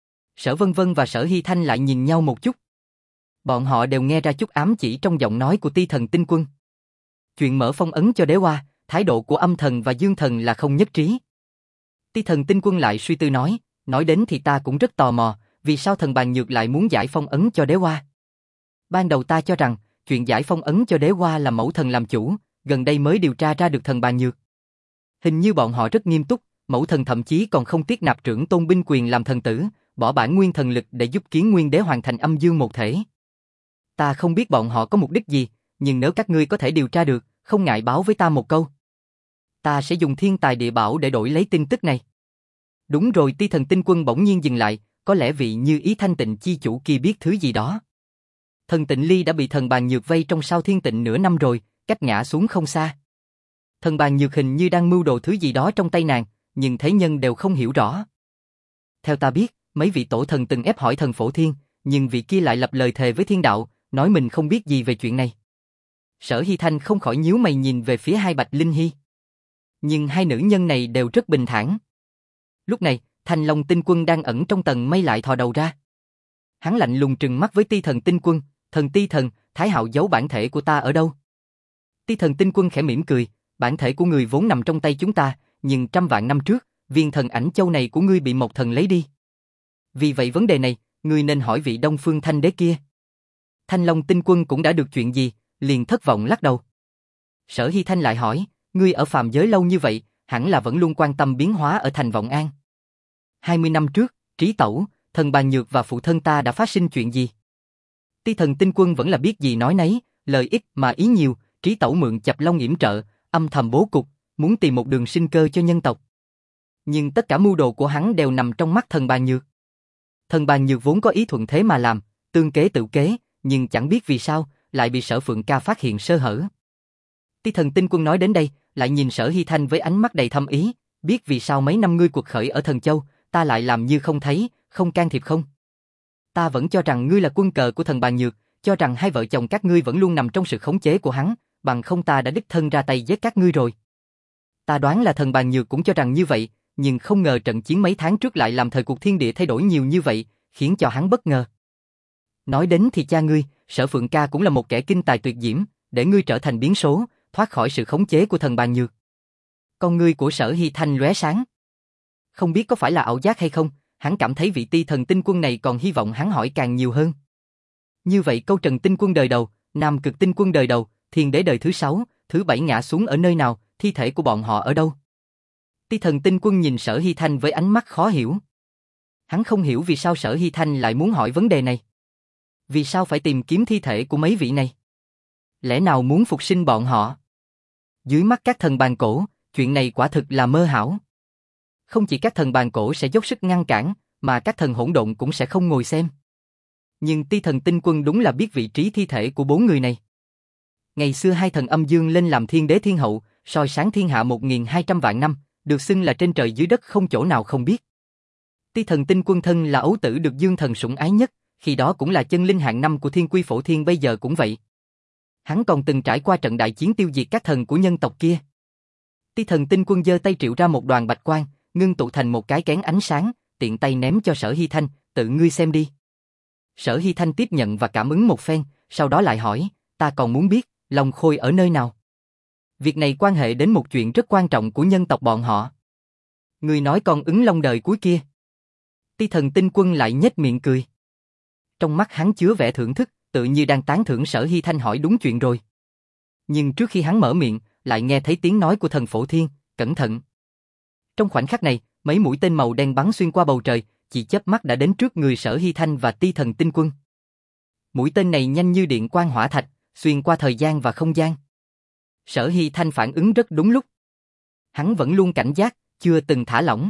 Sở Vân Vân và Sở Hy Thanh lại nhìn nhau một chút. Bọn họ đều nghe ra chút ám chỉ trong giọng nói của Ti Thần Tinh Quân. Chuyện mở phong ấn cho đế hoa, thái độ của âm thần và dương thần là không nhất trí. Ti Thần Tinh Quân lại suy tư nói, nói đến thì ta cũng rất tò mò, vì sao thần Bàn Nhược lại muốn giải phong ấn cho đế hoa? Ban đầu ta cho rằng, chuyện giải phong ấn cho đế hoa là mẫu thần làm chủ, gần đây mới điều tra ra được thần Bàn Nhược. Hình như bọn họ rất nghiêm túc, mẫu thần thậm chí còn không tiếc nạp trưởng tôn binh quyền làm thần tử, bỏ bản nguyên thần lực để giúp Kiến Nguyên Đế hoàn thành âm dương một thể. Ta không biết bọn họ có mục đích gì, nhưng nếu các ngươi có thể điều tra được, không ngại báo với ta một câu. Ta sẽ dùng thiên tài địa bảo để đổi lấy tin tức này. Đúng rồi, Ti Thần Tinh Quân bỗng nhiên dừng lại, có lẽ vị Như Ý Thanh Tịnh chi chủ kia biết thứ gì đó. Thần Tịnh Ly đã bị thần Bàn Nhược vây trong Sao Thiên Tịnh nửa năm rồi, cách ngã xuống không xa. Thần Bàn Nhược hình như đang mưu đồ thứ gì đó trong tay nàng, nhưng thế nhân đều không hiểu rõ. Theo ta biết, mấy vị tổ thần từng ép hỏi thần Phổ Thiên, nhưng vị kia lại lập lời thề với thiên đạo, nói mình không biết gì về chuyện này. Sở Hy Thanh không khỏi nhíu mày nhìn về phía hai Bạch Linh Hy. Nhưng hai nữ nhân này đều rất bình thản. Lúc này, Thanh Long Tinh Quân đang ẩn trong tầng mây lại thò đầu ra. Hắn lạnh lùng trừng mắt với Ti Thần Tinh Quân, thần Ti Thần, Thái Hạo giấu bản thể của ta ở đâu? Ti Thần Tinh Quân khẽ mỉm cười, bản thể của người vốn nằm trong tay chúng ta, nhưng trăm vạn năm trước, viên thần ảnh châu này của ngươi bị một thần lấy đi. Vì vậy vấn đề này, ngươi nên hỏi vị Đông Phương Thanh Đế kia. Thanh Long Tinh Quân cũng đã được chuyện gì, liền thất vọng lắc đầu. Sở Hy Thanh lại hỏi, ngươi ở phàm giới lâu như vậy, hẳn là vẫn luôn quan tâm biến hóa ở thành Vọng An. hai mươi năm trước, Trí Tẩu, thần Bàn Nhược và phụ thân ta đã phát sinh chuyện gì? Ti Thần Tinh Quân vẫn là biết gì nói nấy, lời ít mà ý nhiều, Trí Tẩu mượn Chập Long yểm trợ, âm thầm bố cục, muốn tìm một đường sinh cơ cho nhân tộc. Nhưng tất cả mưu đồ của hắn đều nằm trong mắt thần Bàn Nhược. Thần Bàn Nhược vốn có ý thuận thế mà làm, tương kế tự kế, nhưng chẳng biết vì sao, lại bị Sở Phượng Ca phát hiện sơ hở. Ti Thần Tinh Quân nói đến đây, lại nhìn Sở Hy Thanh với ánh mắt đầy thâm ý, biết vì sao mấy năm ngươi cuộc khởi ở Thần Châu, ta lại làm như không thấy, không can thiệp không? Ta vẫn cho rằng ngươi là quân cờ của thần Bàn Nhược, cho rằng hai vợ chồng các ngươi vẫn luôn nằm trong sự khống chế của hắn, bằng không ta đã đích thân ra tay giết các ngươi rồi. Ta đoán là thần Bàn Nhược cũng cho rằng như vậy, nhưng không ngờ trận chiến mấy tháng trước lại làm thời cuộc thiên địa thay đổi nhiều như vậy, khiến cho hắn bất ngờ. Nói đến thì cha ngươi, Sở Phượng Ca cũng là một kẻ kinh tài tuyệt diễm, để ngươi trở thành biến số, thoát khỏi sự khống chế của thần Bàn Nhược. Con ngươi của Sở Hy Thanh lóe sáng. Không biết có phải là ảo giác hay không, hắn cảm thấy vị Ti Thần Tinh Quân này còn hy vọng hắn hỏi càng nhiều hơn. Như vậy câu Trần Tinh Quân đời đầu, Nam Cực Tinh Quân đời đầu, Thiên Đế đời thứ sáu, thứ bảy ngã xuống ở nơi nào, thi thể của bọn họ ở đâu? Ti Thần Tinh Quân nhìn Sở Hy Thanh với ánh mắt khó hiểu. Hắn không hiểu vì sao Sở Hy Thanh lại muốn hỏi vấn đề này. Vì sao phải tìm kiếm thi thể của mấy vị này? Lẽ nào muốn phục sinh bọn họ? Dưới mắt các thần bàn cổ, chuyện này quả thực là mơ hão. Không chỉ các thần bàn cổ sẽ dốc sức ngăn cản, mà các thần hỗn độn cũng sẽ không ngồi xem. Nhưng Ti Thần Tinh Quân đúng là biết vị trí thi thể của bốn người này. Ngày xưa hai thần âm dương lên làm thiên đế thiên hậu, soi sáng thiên hạ một nghìn hai trăm vạn năm, được xưng là trên trời dưới đất không chỗ nào không biết. Ti Thần Tinh Quân thân là ấu tử được dương thần sủng ái nhất, khi đó cũng là chân linh hạng năm của Thiên Quy Phổ Thiên, bây giờ cũng vậy. Hắn còn từng trải qua trận đại chiến tiêu diệt các thần của nhân tộc kia. Ti Thần Tinh Quân giơ tay triệu ra một đoàn bạch quang, ngưng tụ thành một cái kén ánh sáng, tiện tay ném cho Sở Hy Thanh, tự ngươi xem đi. Sở Hy Thanh tiếp nhận và cảm ứng một phen, sau đó lại hỏi, ta còn muốn biết, Long Khôi ở nơi nào? Việc này quan hệ đến một chuyện rất quan trọng của nhân tộc bọn họ. Ngươi nói con ứng Long đời cuối kia. Ti Thần Tinh Quân lại nhếch miệng cười. Trong mắt hắn chứa vẻ thưởng thức, tự như đang tán thưởng Sở Hy Thanh hỏi đúng chuyện rồi. Nhưng trước khi hắn mở miệng, lại nghe thấy tiếng nói của thần Phổ Thiên, cẩn thận. Trong khoảnh khắc này, mấy mũi tên màu đen bắn xuyên qua bầu trời, chỉ chớp mắt đã đến trước người Sở Hy Thanh và Ti Thần Tinh Quân. Mũi tên này nhanh như điện quang hỏa thạch, xuyên qua thời gian và không gian. Sở Hy Thanh phản ứng rất đúng lúc. Hắn vẫn luôn cảnh giác, chưa từng thả lỏng.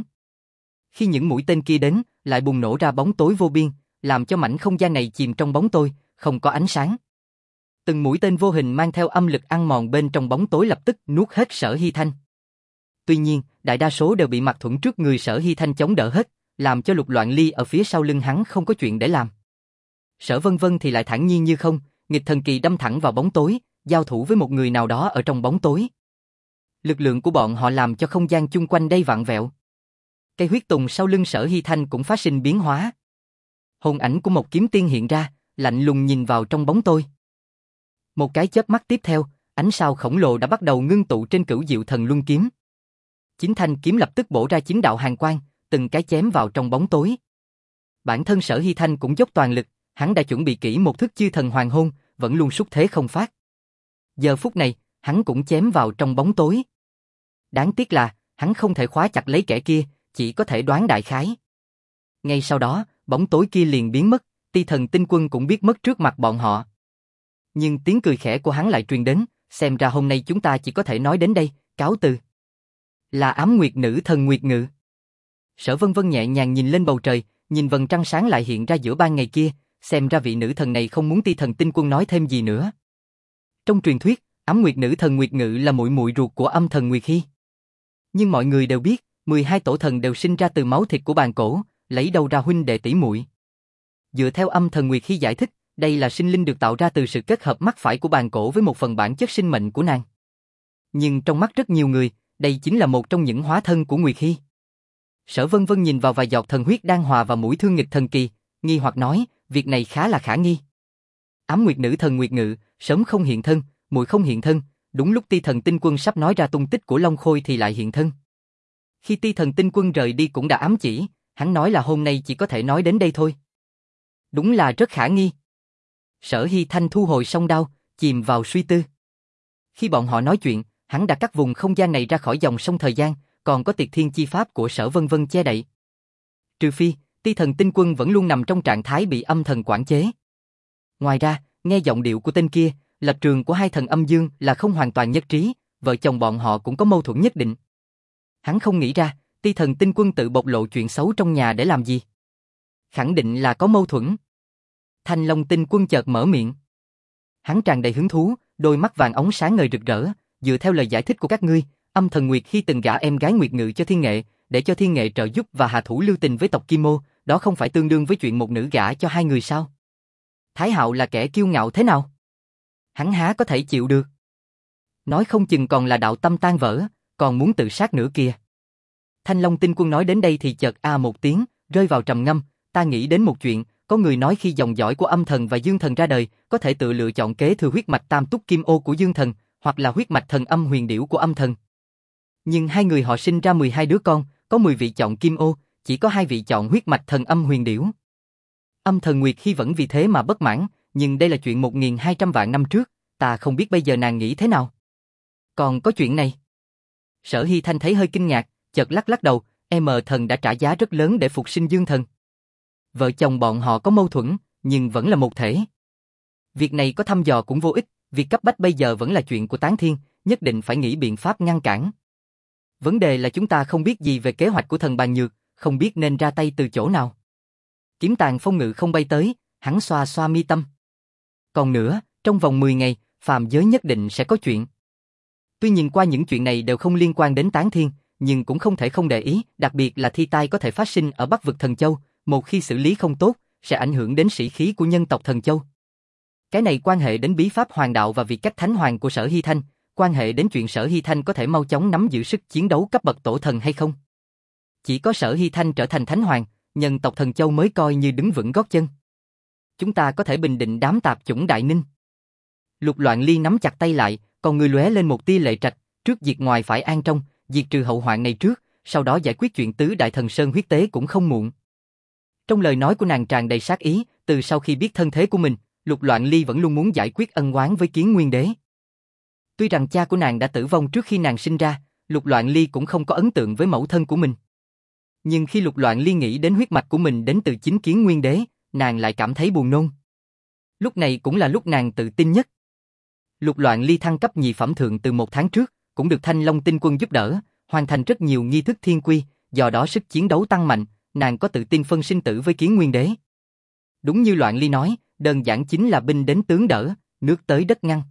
Khi những mũi tên kia đến, lại bùng nổ ra bóng tối vô biên, làm cho mảnh không gian này chìm trong bóng tối, không có ánh sáng. Từng mũi tên vô hình mang theo âm lực ăn mòn bên trong bóng tối lập tức nuốt hết Sở Hy Thanh. Tuy nhiên, đại đa số đều bị Mạc Thuẫn trước người Sở Hy Thanh chống đỡ hết, làm cho Lục Loạn Ly ở phía sau lưng hắn không có chuyện để làm. Sở Vân Vân thì lại thản nhiên như không, nghịch thần kỳ đâm thẳng vào bóng tối, giao thủ với một người nào đó ở trong bóng tối. Lực lượng của bọn họ làm cho không gian chung quanh đây vặn vẹo. Cây huyết tùng sau lưng Sở Hy Thanh cũng phát sinh biến hóa. Hồn ảnh của một kiếm tiên hiện ra, lạnh lùng nhìn vào trong bóng tối. Một cái chớp mắt tiếp theo, ánh sao khổng lồ đã bắt đầu ngưng tụ trên Cửu Diệu Thần Luân kiếm. Chín thanh kiếm lập tức bổ ra chín đạo hàn quang, từng cái chém vào trong bóng tối. Bản thân Sở Hy Thanh cũng dốc toàn lực, hắn đã chuẩn bị kỹ một thức chư thần hoàng hôn, vẫn luôn xúc thế không phát. Giờ phút này, hắn cũng chém vào trong bóng tối. Đáng tiếc là, hắn không thể khóa chặt lấy kẻ kia, chỉ có thể đoán đại khái. Ngay sau đó, bóng tối kia liền biến mất, Ti Thần Tinh Quân cũng biết mất trước mặt bọn họ. Nhưng tiếng cười khẽ của hắn lại truyền đến, xem ra hôm nay chúng ta chỉ có thể nói đến đây, cáo từ. Là Ám Nguyệt Nữ Thần Nguyệt Ngự. Sở Vân Vân nhẹ nhàng nhìn lên bầu trời, nhìn vầng trăng sáng lại hiện ra giữa ban ngày kia, xem ra vị nữ thần này không muốn Ti Thần Tinh Quân nói thêm gì nữa. Trong truyền thuyết, Ám Nguyệt Nữ Thần Nguyệt Ngự là muội muội ruột của Âm Thần Nguyệt Hy. Nhưng mọi người đều biết, mười hai tổ thần đều sinh ra từ máu thịt của bàn cổ, lấy đâu ra huynh đệ tỷ muội. Dựa theo Âm Thần Nguyệt Hy giải thích, đây là sinh linh được tạo ra từ sự kết hợp mắc phải của bàn cổ với một phần bản chất sinh mệnh của nàng. Nhưng trong mắt rất nhiều người, đây chính là một trong những hóa thân của Nguyệt Hy. Sở Vân Vân nhìn vào vài giọt thần huyết đang hòa vào mũi thương nghịch thần kỳ, nghi hoặc nói, việc này khá là khả nghi. Ám Nguyệt Nữ Thần Nguyệt Ngự, sớm không hiện thân, muội không hiện thân, đúng lúc Ti Thần Tinh Quân sắp nói ra tung tích của Long Khôi thì lại hiện thân. Khi Ti Thần Tinh Quân rời đi cũng đã ám chỉ, hắn nói là hôm nay chỉ có thể nói đến đây thôi. Đúng là rất khả nghi. Sở Hy Thanh thu hồi song đao, chìm vào suy tư. Khi bọn họ nói chuyện, hắn đã cắt vùng không gian này ra khỏi dòng sông thời gian, còn có Tiệt Thiên chi pháp của Sở Vân Vân che đậy. Trừ phi, Ti Thần Tinh Quân vẫn luôn nằm trong trạng thái bị âm thần quản chế. Ngoài ra, nghe giọng điệu của tên kia, lập trường của hai thần âm dương là không hoàn toàn nhất trí, vợ chồng bọn họ cũng có mâu thuẫn nhất định. Hắn không nghĩ ra, Ti Thần Tinh Quân tự bộc lộ chuyện xấu trong nhà để làm gì. Khẳng định là có mâu thuẫn. Thanh Long Tinh Quân chợt mở miệng. Hắn tràn đầy hứng thú, đôi mắt vàng óng sáng ngời rực rỡ, dựa theo lời giải thích của các ngươi, Âm Thần Nguyệt Hy từng gả em gái Nguyệt Ngự cho Thiên Nghệ, để cho Thiên Nghệ trợ giúp và hạ thủ lưu tình với tộc Kim Ô, đó không phải tương đương với chuyện một nữ gả cho hai người sao? Thái Hạo là kẻ kiêu ngạo thế nào? Hắn há có thể chịu được? Nói không chừng còn là đạo tâm tan vỡ, còn muốn tự sát nữa kìa. Thanh Long Tinh Quân nói đến đây thì chợt a một tiếng, rơi vào trầm ngâm. Ta nghĩ đến một chuyện, có người nói khi dòng dõi của Âm Thần và Dương Thần ra đời, có thể tự lựa chọn kế thừa huyết mạch Tam Túc Kim Ô của Dương Thần, hoặc là huyết mạch Thần Âm Huyền Điểu của Âm Thần. Nhưng hai người họ sinh ra mười hai đứa con, có mười vị chọn Kim Ô, chỉ có hai vị chọn huyết mạch Thần Âm Huyền Điểu. Âm Thần Nguyệt Hy vẫn vì thế mà bất mãn, nhưng đây là chuyện một nghìn hai trăm vạn năm trước, ta không biết bây giờ nàng nghĩ thế nào. Còn có chuyện này. Sở Hy Thanh thấy hơi kinh ngạc, chợt lắc lắc đầu, em thần đã trả giá rất lớn để phục sinh Dương Thần. Vợ chồng bọn họ có mâu thuẫn, nhưng vẫn là một thể. Việc này có thăm dò cũng vô ích, việc cấp bách bây giờ vẫn là chuyện của Tán Thiên, nhất định phải nghĩ biện pháp ngăn cản. Vấn đề là chúng ta không biết gì về kế hoạch của thần Bàn Nhược, không biết nên ra tay từ chỗ nào. Kiếm Tàng Phong Ngự không bay tới, hắn xoa xoa mi tâm. Còn nữa, trong vòng mười ngày, phàm giới nhất định sẽ có chuyện. Tuy nhìn qua những chuyện này đều không liên quan đến Tán Thiên, nhưng cũng không thể không để ý, đặc biệt là thi tai có thể phát sinh ở Bắc vực Thần Châu, một khi xử lý không tốt, sẽ ảnh hưởng đến sĩ khí của nhân tộc Thần Châu. Cái này quan hệ đến bí pháp hoàng đạo và vị cách thánh hoàng của Sở Hy Thanh, quan hệ đến chuyện Sở Hy Thanh có thể mau chóng nắm giữ sức chiến đấu cấp bậc tổ thần hay không. Chỉ có Sở Hy Thanh trở thành thánh hoàng, nhân tộc Thần Châu mới coi như đứng vững gót chân. Chúng ta có thể bình định đám tạp chủng Đại Ninh. Lục Loạn Ly nắm chặt tay lại, còn người lóe lên một tia lệ trạch, trước diệt ngoài phải an trong, diệt trừ hậu hoạn này trước, sau đó giải quyết chuyện tứ đại thần sơn huyết tế cũng không muộn. Trong lời nói của nàng tràn đầy sát ý, từ sau khi biết thân thế của mình, Lục Loạn Ly vẫn luôn muốn giải quyết ân oán với Kiến Nguyên Đế. Tuy rằng cha của nàng đã tử vong trước khi nàng sinh ra, Lục Loạn Ly cũng không có ấn tượng với mẫu thân của mình. Nhưng khi Lục Loạn Ly nghĩ đến huyết mạch của mình đến từ chính Kiến Nguyên Đế, nàng lại cảm thấy buồn nôn. Lúc này cũng là lúc nàng tự tin nhất. Lục Loạn Ly thăng cấp nhị phẩm thượng từ một tháng trước, cũng được Thanh Long Tinh Quân giúp đỡ, hoàn thành rất nhiều nghi thức thiên quy, do đó sức chiến đấu tăng mạnh, nàng có tự tin phân sinh tử với Kiến Nguyên Đế. Đúng như Loạn Ly nói, đơn giản chính là binh đến tướng đỡ, nước tới đất ngăn.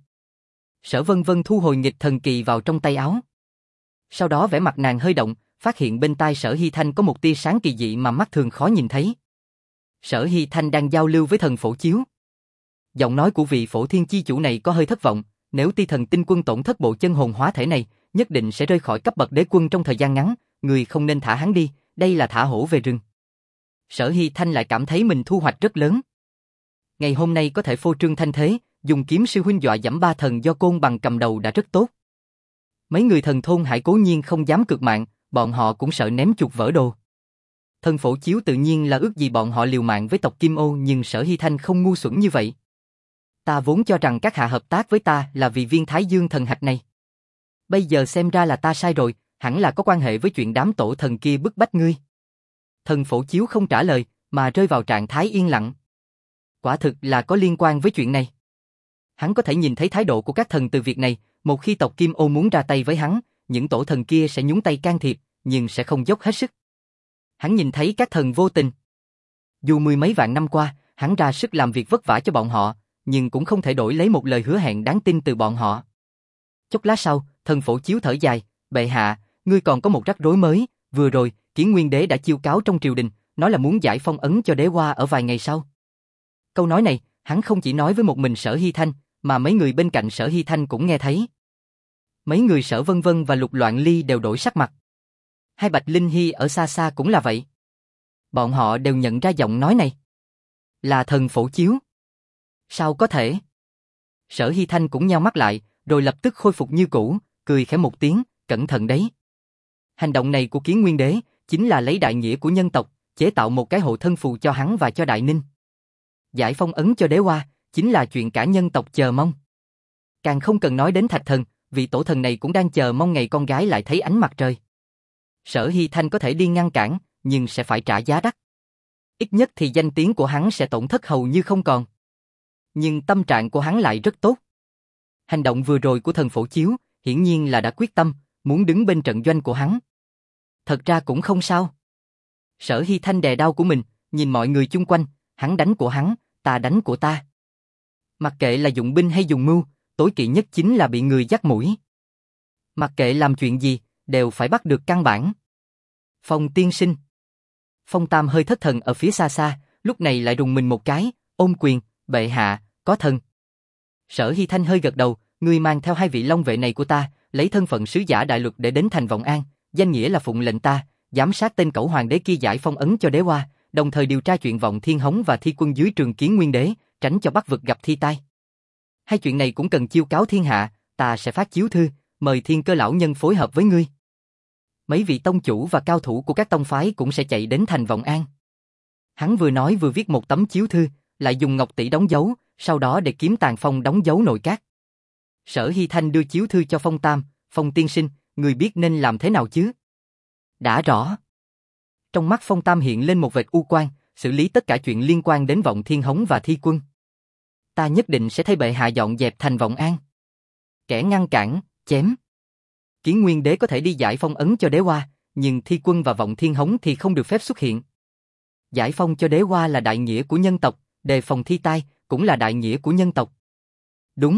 Sở Vân Vân thu hồi nghịch thần kỳ vào trong tay áo. Sau đó vẻ mặt nàng hơi động, phát hiện bên tai Sở Hy Thanh có một tia sáng kỳ dị mà mắt thường khó nhìn thấy. Sở Hy Thanh đang giao lưu với thần Phổ Chiếu. Giọng nói của vị Phổ Thiên chi chủ này có hơi thất vọng, nếu Ti Thần Tinh Quân tổn thất bộ chân hồn hóa thể này, nhất định sẽ rơi khỏi cấp bậc đế quân trong thời gian ngắn, người không nên thả hắn đi, đây là thả hổ về rừng. Sở Hy Thanh lại cảm thấy mình thu hoạch rất lớn. Ngày hôm nay có thể phô trương thanh thế, dùng kiếm sư huynh dọa dẫm ba thần do Côn Bằng cầm đầu đã rất tốt. Mấy người thần thôn Hải cố nhiên không dám cược mạng, bọn họ cũng sợ ném chuột vỡ đồ. Thần Phổ Chiếu tự nhiên là ước gì bọn họ liều mạng với tộc Kim Ô, nhưng Sở Hy Thanh không ngu xuẩn như vậy. Ta vốn cho rằng các hạ hợp tác với ta là vì viên Thái Dương thần hạch này. Bây giờ xem ra là ta sai rồi, hẳn là có quan hệ với chuyện đám tổ thần kia bức bách ngươi. Thần Phổ Chiếu không trả lời, mà rơi vào trạng thái yên lặng. Quả thực là có liên quan với chuyện này. Hắn có thể nhìn thấy thái độ của các thần từ việc này, một khi tộc Kim Ô muốn ra tay với hắn, những tổ thần kia sẽ nhúng tay can thiệp, nhưng sẽ không dốc hết sức. Hắn nhìn thấy các thần vô tình. Dù mười mấy vạn năm qua, hắn ra sức làm việc vất vả cho bọn họ, nhưng cũng không thể đổi lấy một lời hứa hẹn đáng tin từ bọn họ. Chốc lát sau, thần Phổ Chiếu thở dài, bệ hạ, ngươi còn có một rắc rối mới, vừa rồi, Kiến Nguyên Đế đã chiêu cáo trong triều đình, nói là muốn giải phong ấn cho đế hoa ở vài ngày sau. Câu nói này, hắn không chỉ nói với một mình Sở Hy Thanh, mà mấy người bên cạnh Sở Hy Thanh cũng nghe thấy. Mấy người Sở Vân Vân và Lục Loạn Ly đều đổi sắc mặt. Hai Bạch Linh Hy ở xa xa cũng là vậy. Bọn họ đều nhận ra giọng nói này. Là thần Phổ Chiếu. Sao có thể? Sở Hy Thanh cũng nheo mắt lại, rồi lập tức khôi phục như cũ, cười khẽ một tiếng, cẩn thận đấy. Hành động này của Kiến Nguyên Đế, chính là lấy đại nghĩa của nhân tộc, chế tạo một cái hộ thân phù cho hắn và cho Đại Ninh. Giải phong ấn cho đế hoa, chính là chuyện cả nhân tộc chờ mong. Càng không cần nói đến Thạch Thần, vị tổ thần này cũng đang chờ mong ngày con gái lại thấy ánh mặt trời. Sở Hy Thanh có thể đi ngăn cản, nhưng sẽ phải trả giá đắt. Ít nhất thì danh tiếng của hắn sẽ tổn thất hầu như không còn. Nhưng tâm trạng của hắn lại rất tốt. Hành động vừa rồi của thần Phổ Chiếu, hiển nhiên là đã quyết tâm, muốn đứng bên trận doanh của hắn. Thật ra cũng không sao. Sở Hy Thanh đè đau của mình, nhìn mọi người chung quanh, hắn đánh của hắn, ta đánh của ta. Mặc kệ là dụng binh hay dùng mưu, tối kỵ nhất chính là bị người dắt mũi. Mặc kệ làm chuyện gì, đều phải bắt được căn bản. Phong tiên sinh. Phong Tam hơi thất thần ở phía xa xa, lúc này lại rùng mình một cái, ôm quyền, bệ hạ, có thần. Sở Hy Thanh hơi gật đầu, ngươi mang theo hai vị long vệ này của ta, lấy thân phận sứ giả đại luật để đến thành Vọng An, danh nghĩa là phụng lệnh ta, giám sát tên cẩu hoàng đế kia giải phong ấn cho đế hoa, đồng thời điều tra chuyện Vọng Thiên Hống và thi quân dưới trường Kiến Nguyên đế, tránh cho Bắc vực gặp thi tai. Hai chuyện này cũng cần chiêu cáo thiên hạ, ta sẽ phát chiếu thư, mời Thiên Cơ lão nhân phối hợp với ngươi. Mấy vị tông chủ và cao thủ của các tông phái cũng sẽ chạy đến thành Vọng An. Hắn vừa nói vừa viết một tấm chiếu thư, lại dùng ngọc tỷ đóng dấu, sau đó để Kiếm Tàn Phong đóng dấu nội các. Sở Hy Thanh đưa chiếu thư cho Phong Tam, Phong tiên sinh, người biết nên làm thế nào chứ? Đã rõ. Trong mắt Phong Tam hiện lên một vệt u quang, xử lý tất cả chuyện liên quan đến Vọng Thiên Hống và thi quân. Ta nhất định sẽ thay bệ hạ dọn dẹp thành Vọng An. Kẻ ngăn cản, chém. Kiến Nguyên đế có thể đi giải phong ấn cho đế hoa, nhưng thi quân và Vọng Thiên Hống thì không được phép xuất hiện. Giải phong cho đế hoa là đại nghĩa của nhân tộc, đề phòng thi tai cũng là đại nghĩa của nhân tộc. Đúng.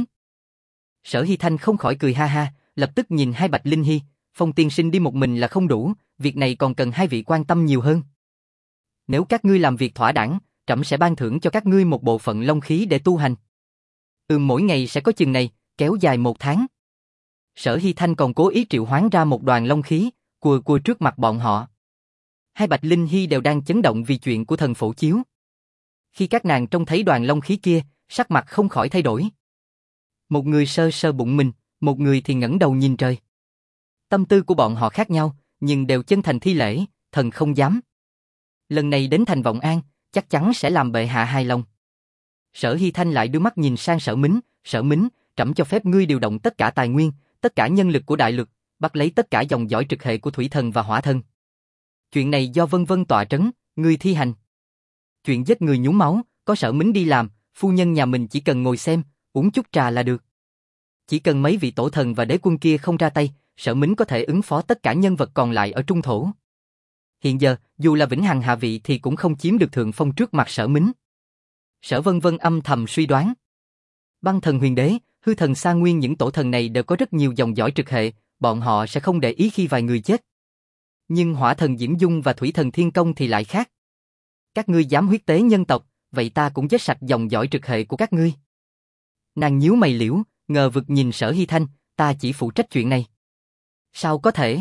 Sở Hy Thanh không khỏi cười ha ha, lập tức nhìn hai Bạch Linh Hy, Phong tiên sinh đi một mình là không đủ, việc này còn cần hai vị quan tâm nhiều hơn. Nếu các ngươi làm việc thỏa đáng, trẫm sẽ ban thưởng cho các ngươi một bộ phận long khí để tu hành. Ừm, mỗi ngày sẽ có chừng này, kéo dài một tháng. Sở Hy Thanh còn cố ý triệu hoán ra một đoàn long khí, cùa cùa trước mặt bọn họ. Hai Bạch Linh Hy đều đang chấn động vì chuyện của thần phổ chiếu. Khi các nàng trông thấy đoàn long khí kia, sắc mặt không khỏi thay đổi. Một người sơ sơ bụng mình, một người thì ngẩng đầu nhìn trời. Tâm tư của bọn họ khác nhau, nhưng đều chân thành thi lễ, thần không dám. Lần này đến thành Vọng An, chắc chắn sẽ làm bệ hạ hài lòng. Sở Hy Thanh lại đưa mắt nhìn sang Sở Mính, Sở Mính, trẫm cho phép ngươi điều động tất cả tài nguyên, tất cả nhân lực của đại lực, bắt lấy tất cả dòng dõi trực hệ của thủy thần và hỏa thần. Chuyện này do Vân Vân tọa trấn, ngươi thi hành. Chuyện giết người nhúng máu, có Sở Mính đi làm, phu nhân nhà mình chỉ cần ngồi xem, uống chút trà là được. Chỉ cần mấy vị tổ thần và đế quân kia không ra tay, Sở Mính có thể ứng phó tất cả nhân vật còn lại ở trung thổ. Hiện giờ, dù là vĩnh hằng hạ vị thì cũng không chiếm được thượng phong trước mặt Sở Mính. Sở Vân Vân âm thầm suy đoán. Băng thần huyền đế, hư thần Sa Nguyên, những tổ thần này đều có rất nhiều dòng dõi trực hệ, bọn họ sẽ không để ý khi vài người chết. Nhưng hỏa thần Diễm Dung và thủy thần Thiên Công thì lại khác. Các ngươi dám huyết tế nhân tộc, vậy ta cũng giết sạch dòng dõi trực hệ của các ngươi. Nàng nhíu mày liễu, ngờ vực nhìn Sở Hy Thanh, ta chỉ phụ trách chuyện này. Sao có thể?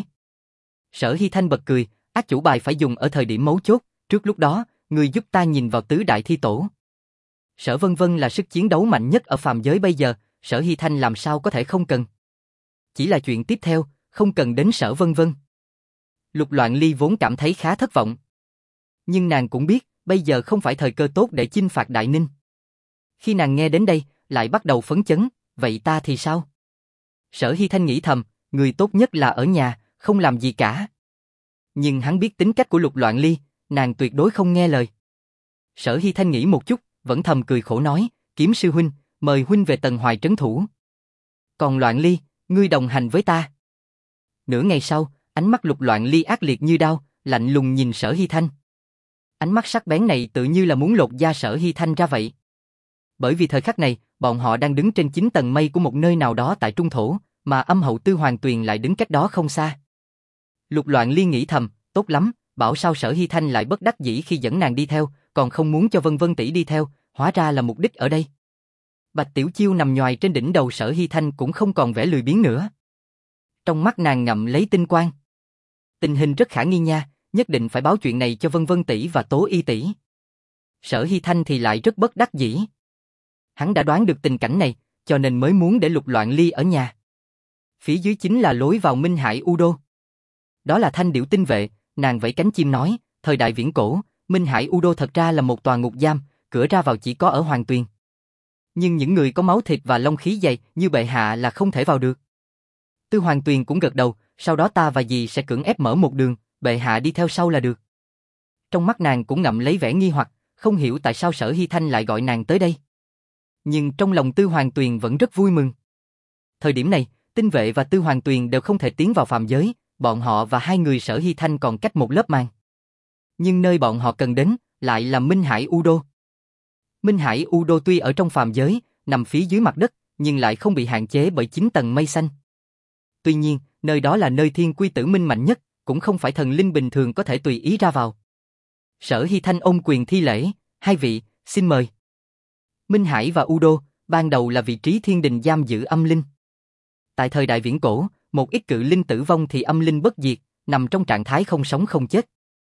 Sở Hy Thanh bật cười, ác chủ bài phải dùng ở thời điểm mấu chốt, trước lúc đó, ngươi giúp ta nhìn vào tứ đại thi tổ. Sở Vân Vân là sức chiến đấu mạnh nhất ở phàm giới bây giờ, Sở Hy Thanh làm sao có thể không cần. Chỉ là chuyện tiếp theo, không cần đến Sở Vân Vân. Lục Loạn Ly vốn cảm thấy khá thất vọng. Nhưng nàng cũng biết, bây giờ không phải thời cơ tốt để chinh phạt Đại Ninh. Khi nàng nghe đến đây, lại bắt đầu phấn chấn, vậy ta thì sao? Sở Hy Thanh nghĩ thầm, người tốt nhất là ở nhà, không làm gì cả. Nhưng hắn biết tính cách của Lục Loạn Ly, nàng tuyệt đối không nghe lời. Sở Hy Thanh nghĩ một chút, vẫn thầm cười khổ nói, Kiếm sư huynh, mời huynh về Tần Hoài trấn thủ. Còn Loạn Ly, ngươi đồng hành với ta. Nửa ngày sau, ánh mắt Lục Loạn Ly ác liệt như đao, lạnh lùng nhìn Sở Hy Thanh. Ánh mắt sắc bén này tự như là muốn lột da Sở Hy Thanh ra vậy. Bởi vì thời khắc này, bọn họ đang đứng trên chín tầng mây của một nơi nào đó tại trung thổ, mà âm hậu Tư Hoàng Tuyền lại đứng cách đó không xa. Lục Loạn Ly nghĩ thầm, tốt lắm, bảo sao Sở Hy Thanh lại bất đắc dĩ khi dẫn nàng đi theo, còn không muốn cho Vân Vân tỷ đi theo, hóa ra là mục đích ở đây. Bạch Tiểu Chiêu nằm nhoài trên đỉnh đầu Sở Hy Thanh cũng không còn vẻ lười biếng nữa. Trong mắt nàng ngậm lấy tinh quang. Tình hình rất khả nghi nha, nhất định phải báo chuyện này cho Vân Vân tỷ và Tố Y tỷ. Sở Hy Thanh thì lại rất bất đắc dĩ. Hắn đã đoán được tình cảnh này, cho nên mới muốn để Lục Loạn Ly ở nhà. Phía dưới chính là lối vào Minh Hải U Đô. Đó là Thanh Điểu tinh vệ, nàng vẫy cánh chim nói, thời đại viễn cổ, Minh Hải U Đô thật ra là một tòa ngục giam, cửa ra vào chỉ có ở Hoàng Tuyền. Nhưng những người có máu thịt và long khí dày như bệ hạ là không thể vào được. Tư Hoàng Tuyền cũng gật đầu, sau đó ta và dì sẽ cưỡng ép mở một đường, bệ hạ đi theo sau là được. Trong mắt nàng cũng ngậm lấy vẻ nghi hoặc, không hiểu tại sao Sở Hy Thanh lại gọi nàng tới đây. Nhưng trong lòng Tư Hoàng Tuyền vẫn rất vui mừng. Thời điểm này, tinh vệ và Tư Hoàng Tuyền đều không thể tiến vào phàm giới, bọn họ và hai người Sở Hy Thanh còn cách một lớp màng. Nhưng nơi bọn họ cần đến, lại là Minh Hải U Đô. Minh Hải U Đô tuy ở trong phàm giới, nằm phía dưới mặt đất, nhưng lại không bị hạn chế bởi chín tầng mây xanh. tuy nhiên, nơi đó là nơi thiên quy tử minh mạnh nhất, cũng không phải thần linh bình thường có thể tùy ý ra vào. Sở Hy Thanh ôm quyền thi lễ, hai vị, xin mời. Minh Hải và Udo, ban đầu là vị trí thiên đình giam giữ âm linh. Tại thời đại viễn cổ, một ít cự linh tử vong thì âm linh bất diệt, nằm trong trạng thái không sống không chết.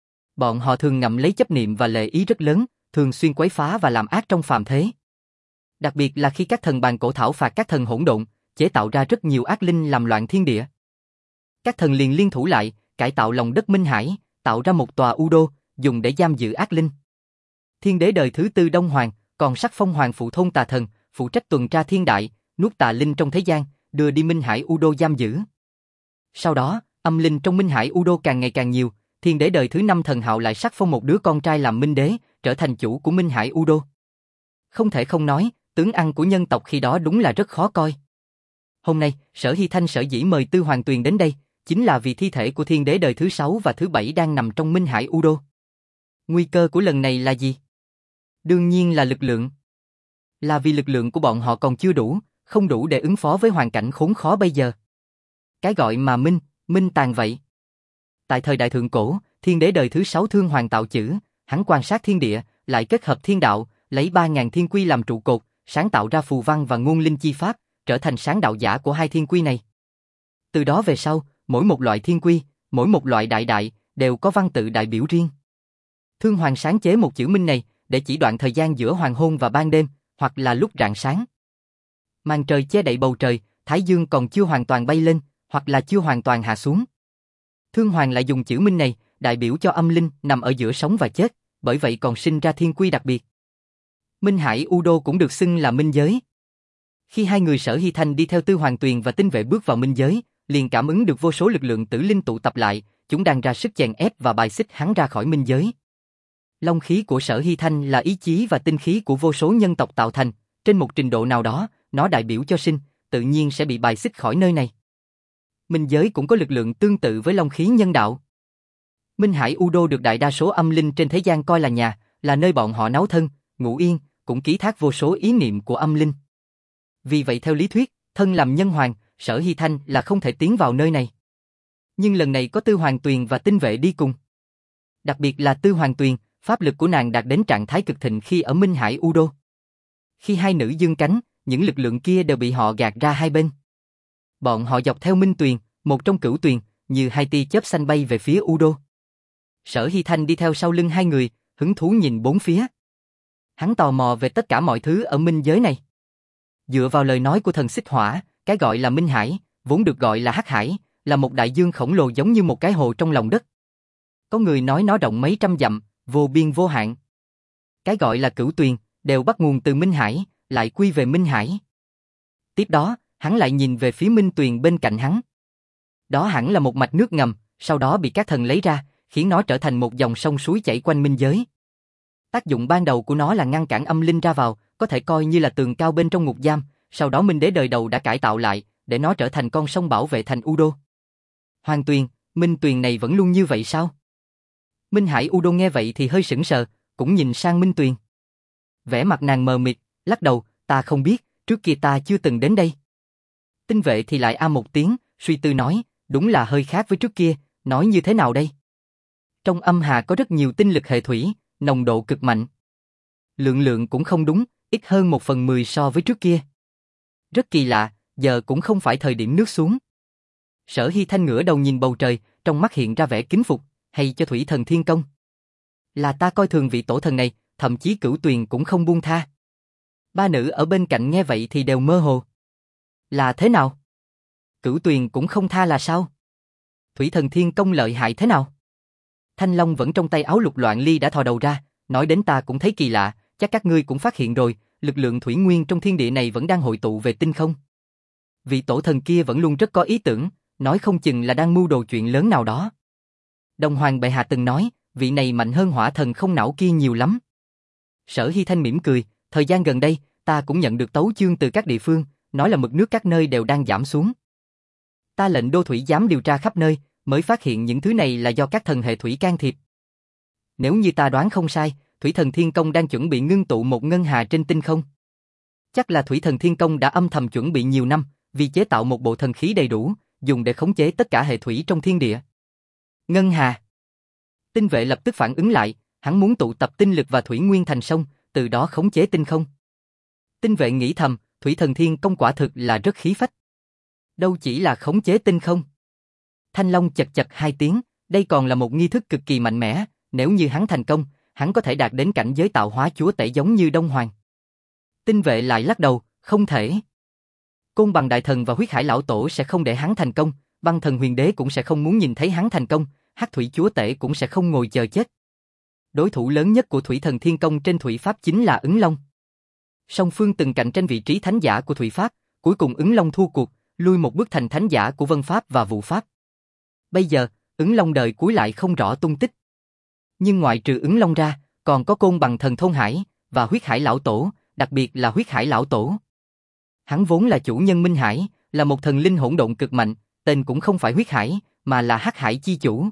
Bọn họ thường ngậm lấy chấp niệm và lệ ý rất lớn, thường xuyên quấy phá và làm ác trong phàm thế. Đặc biệt là khi các thần bàn cổ thảo phạt các thần hỗn độn, chế tạo ra rất nhiều ác linh làm loạn thiên địa. Các thần liền liên thủ lại, cải tạo lòng đất Minh Hải, tạo ra một tòa Udo, dùng để giam giữ ác linh. Thiên đế đời thứ tư Đông Hoàng, còn sắc phong hoàng phụ thôn tà thần, phụ trách tuần tra thiên đại, nuốt tà linh trong thế gian, đưa đi Minh Hải Udo giam giữ. Sau đó, âm linh trong Minh Hải Udo càng ngày càng nhiều, thiên đế đời thứ năm Thần Hạo lại sắc phong một đứa con trai làm Minh đế, trở thành chủ của Minh Hải Udo. Không thể không nói, tướng ăn của nhân tộc khi đó đúng là rất khó coi. Hôm nay, Sở Hy Thanh sở dĩ mời Tư Hoàng Tuyền đến đây, chính là vì thi thể của thiên đế đời thứ sáu và thứ bảy đang nằm trong Minh Hải Udo. Nguy cơ của lần này là gì? Đương nhiên là lực lượng. Là vì lực lượng của bọn họ còn chưa đủ, không đủ để ứng phó với hoàn cảnh khốn khó bây giờ. Cái gọi mà minh, minh tàn vậy. Tại thời đại thượng cổ, thiên đế đời thứ sáu Thương Hoàng tạo chữ, hắn quan sát thiên địa, lại kết hợp thiên đạo, lấy ba ngàn thiên quy làm trụ cột, sáng tạo ra phù văn và ngôn linh chi pháp, trở thành sáng đạo giả của hai thiên quy này. Từ đó về sau, mỗi một loại thiên quy, mỗi một loại đại đại, đều có văn tự đại biểu riêng. Thương Hoàng sáng chế một chữ minh này, để chỉ đoạn thời gian giữa hoàng hôn và ban đêm, hoặc là lúc rạng sáng. Màn trời che đậy bầu trời, thái dương còn chưa hoàn toàn bay lên, hoặc là chưa hoàn toàn hạ xuống. Thương Hoàng lại dùng chữ minh này, đại biểu cho âm linh nằm ở giữa sống và chết, bởi vậy còn sinh ra thiên quy đặc biệt. Minh Hải Udo cũng được xưng là minh giới. Khi hai người Sở Hy Thanh đi theo Tư Hoàng Tuyền và Tinh Vệ bước vào minh giới, liền cảm ứng được vô số lực lượng tử linh tụ tập lại, chúng đang ra sức chèn ép và bài xích hắn ra khỏi minh giới. Long khí của Sở Hy Thanh là ý chí và tinh khí của vô số nhân tộc tạo thành, trên một trình độ nào đó, nó đại biểu cho sinh, tự nhiên sẽ bị bài xích khỏi nơi này. Minh giới cũng có lực lượng tương tự với long khí nhân đạo. Minh Hải Udo được đại đa số âm linh trên thế gian coi là nhà, là nơi bọn họ náo thân, ngủ yên, cũng ký thác vô số ý niệm của âm linh. Vì vậy theo lý thuyết, thân làm nhân hoàng, Sở Hy Thanh là không thể tiến vào nơi này. Nhưng lần này có Tư Hoàng Tuyền và Tinh Vệ đi cùng. Đặc biệt là Tư Hoàng Tuyền, pháp lực của nàng đạt đến trạng thái cực thịnh khi ở Minh Hải Udo. Khi hai nữ dương cánh, những lực lượng kia đều bị họ gạt ra hai bên. Bọn họ dọc theo Minh Tuyền, một trong cửu tuyền, như hai tia chớp xanh bay về phía Udo. Sở Hy Thanh đi theo sau lưng hai người, hứng thú nhìn bốn phía. Hắn tò mò về tất cả mọi thứ ở minh giới này. Dựa vào lời nói của thần xích hỏa, cái gọi là Minh Hải, vốn được gọi là Hắc Hải, là một đại dương khổng lồ giống như một cái hồ trong lòng đất. Có người nói nó rộng mấy trăm dặm, vô biên vô hạn. Cái gọi là cửu tuyền, đều bắt nguồn từ Minh Hải, lại quy về Minh Hải. Tiếp đó, hắn lại nhìn về phía Minh Tuyền bên cạnh hắn. Đó hẳn là một mạch nước ngầm, sau đó bị các thần lấy ra, khiến nó trở thành một dòng sông suối chảy quanh minh giới. Tác dụng ban đầu của nó là ngăn cản âm linh ra vào, có thể coi như là tường cao bên trong ngục giam, sau đó Minh Đế đời đầu đã cải tạo lại, để nó trở thành con sông bảo vệ thành Udo. Hoàng Tuyền, Minh Tuyền này vẫn luôn như vậy sao? Minh Hải Udo nghe vậy thì hơi sững sờ, cũng nhìn sang Minh Tuyền. Vẻ mặt nàng mờ mịt, lắc đầu, ta không biết, trước kia ta chưa từng đến đây. Tinh Vệ thì lại a một tiếng, suy tư nói, đúng là hơi khác với trước kia, nói như thế nào đây? Trong âm hà có rất nhiều tinh lực hệ thủy, nồng độ cực mạnh. Lượng lượng cũng không đúng, ít hơn một phần mười so với trước kia. Rất kỳ lạ, giờ cũng không phải thời điểm nước xuống. Sở Hy Thanh ngửa đầu nhìn bầu trời, trong mắt hiện ra vẻ kính phục, hay cho Thủy Thần Thiên Công. Là ta coi thường vị tổ thần này, thậm chí Cửu Tuyền cũng không buông tha. Ba nữ ở bên cạnh nghe vậy thì đều mơ hồ. Là thế nào? Cửu Tuyền cũng không tha là sao? Thủy Thần Thiên Công lợi hại thế nào? Thanh Long vẫn trong tay áo Lục Loạn Ly đã thò đầu ra, nói đến ta cũng thấy kỳ lạ, chắc các ngươi cũng phát hiện rồi, lực lượng thủy nguyên trong thiên địa này vẫn đang hội tụ về tinh không. Vị tổ thần kia vẫn luôn rất có ý tưởng, nói không chừng là đang mưu đồ chuyện lớn nào đó. Đồng Hoàng bệ hạ từng nói, vị này mạnh hơn hỏa thần không não kia nhiều lắm. Sở Hy Thanh mỉm cười, thời gian gần đây, ta cũng nhận được tấu chương từ các địa phương, nói là mực nước các nơi đều đang giảm xuống. Ta lệnh đô thủy giám điều tra khắp nơi, mới phát hiện những thứ này là do các thần hệ thủy can thiệp. Nếu như ta đoán không sai, Thủy Thần Thiên Công đang chuẩn bị ngưng tụ một ngân hà trên tinh không. Chắc là Thủy Thần Thiên Công đã âm thầm chuẩn bị nhiều năm, vì chế tạo một bộ thần khí đầy đủ, dùng để khống chế tất cả hệ thủy trong thiên địa. Ngân hà. Tinh vệ lập tức phản ứng lại, hắn muốn tụ tập tinh lực và thủy nguyên thành sông, từ đó khống chế tinh không. Tinh vệ nghĩ thầm, Thủy Thần Thiên Công quả thực là rất khí phách. Đâu chỉ là khống chế tinh không. Thanh Long chật chật hai tiếng, đây còn là một nghi thức cực kỳ mạnh mẽ, nếu như hắn thành công, hắn có thể đạt đến cảnh giới tạo hóa chúa tể giống như Đông Hoàng. Tinh vệ lại lắc đầu, không thể. Côn Bằng Đại Thần và Huyết Hải Lão Tổ sẽ không để hắn thành công, Băng Thần Huyền Đế cũng sẽ không muốn nhìn thấy hắn thành công, Hắc Thủy Chúa Tể cũng sẽ không ngồi chờ chết. Đối thủ lớn nhất của Thủy Thần Thiên Công trên Thủy Pháp chính là Ứng Long. Song phương từng cạnh tranh vị trí thánh giả của Thủy Pháp, cuối cùng Ứng Long thua cuộc, lui một bước thành thánh giả của Vân Pháp và Vũ Pháp. Bây giờ, Ứng Long đời cuối lại không rõ tung tích. Nhưng ngoại trừ Ứng Long ra, còn có Côn Bằng Thần Thôn Hải và Huyết Hải Lão Tổ, đặc biệt là Huyết Hải Lão Tổ. Hắn vốn là chủ nhân Minh Hải, là một thần linh hỗn độn cực mạnh, tên cũng không phải Huyết Hải, mà là Hắc Hải chi chủ.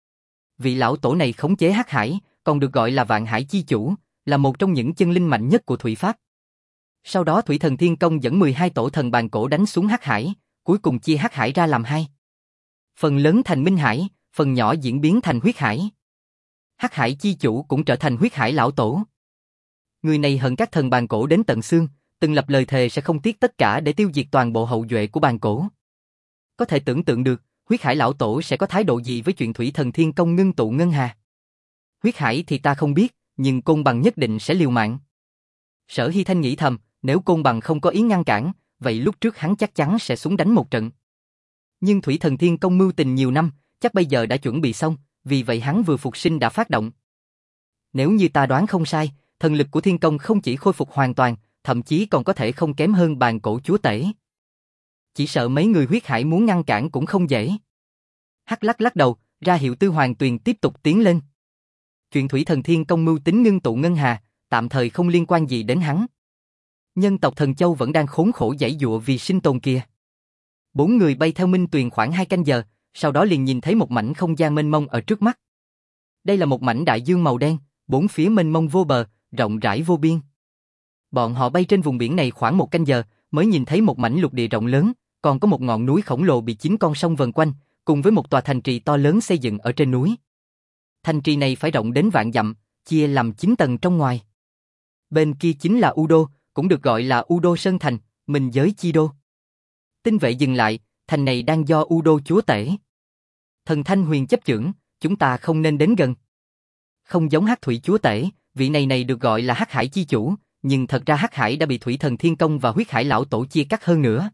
Vị lão tổ này khống chế Hắc Hải, còn được gọi là Vạn Hải chi chủ, là một trong những chân linh mạnh nhất của Thủy Pháp. Sau đó Thủy Thần Thiên Công dẫn mười hai tổ thần bàn cổ đánh xuống Hắc Hải, cuối cùng chia Hắc Hải ra làm hai. Phần lớn thành Minh Hải, phần nhỏ diễn biến thành Huyết Hải. Hắc Hải chi chủ cũng trở thành Huyết Hải Lão Tổ. Người này hận các thần bàn cổ đến tận xương, từng lập lời thề sẽ không tiếc tất cả để tiêu diệt toàn bộ hậu duệ của bàn cổ. Có thể tưởng tượng được, Huyết Hải Lão Tổ sẽ có thái độ gì với chuyện Thủy Thần Thiên Công ngưng tụ ngân hà. Huyết Hải thì ta không biết, nhưng Côn Bằng nhất định sẽ liều mạng. Sở Hy Thanh nghĩ thầm, nếu Côn Bằng không có ý ngăn cản, vậy lúc trước hắn chắc chắn sẽ xuống đánh một trận. Nhưng Thủy Thần Thiên Công mưu tình nhiều năm, chắc bây giờ đã chuẩn bị xong, vì vậy hắn vừa phục sinh đã phát động. Nếu như ta đoán không sai, thần lực của Thiên Công không chỉ khôi phục hoàn toàn, thậm chí còn có thể không kém hơn bàn cổ chúa tể. Chỉ sợ mấy người Huyết Hải muốn ngăn cản cũng không dễ. Hắc lắc lắc đầu, ra hiệu Tư Hoàng Tuyền tiếp tục tiến lên. Chuyện Thủy Thần Thiên Công mưu tính ngưng tụ ngân hà, tạm thời không liên quan gì đến hắn. Nhân tộc Thần Châu vẫn đang khốn khổ giãy giụa vì sinh tồn kia. Bốn người bay theo Minh Tuyền khoảng hai canh giờ, sau đó liền nhìn thấy một mảnh không gian mênh mông ở trước mắt. Đây là một mảnh đại dương màu đen, bốn phía mênh mông vô bờ, rộng rãi vô biên. Bọn họ bay trên vùng biển này khoảng một canh giờ, mới nhìn thấy một mảnh lục địa rộng lớn, còn có một ngọn núi khổng lồ bị chín con sông vần quanh, cùng với một tòa thành trì to lớn xây dựng ở trên núi. Thành trì này phải rộng đến vạn dặm, chia làm chín tầng trong ngoài. Bên kia chính là U Đô, cũng được gọi là U Đô Sơn Thành, Minh Giới Chi Đô. Tinh vệ dừng lại, thành này đang do U Đô chúa tể. Thần Thanh Huyền chấp chưởng, chúng ta không nên đến gần. Không giống Hắc Thủy chúa tể, vị này này được gọi là Hắc Hải chi chủ, nhưng thật ra Hắc Hải đã bị Thủy Thần Thiên Công và Huyết Hải Lão Tổ chia cắt hơn nữa.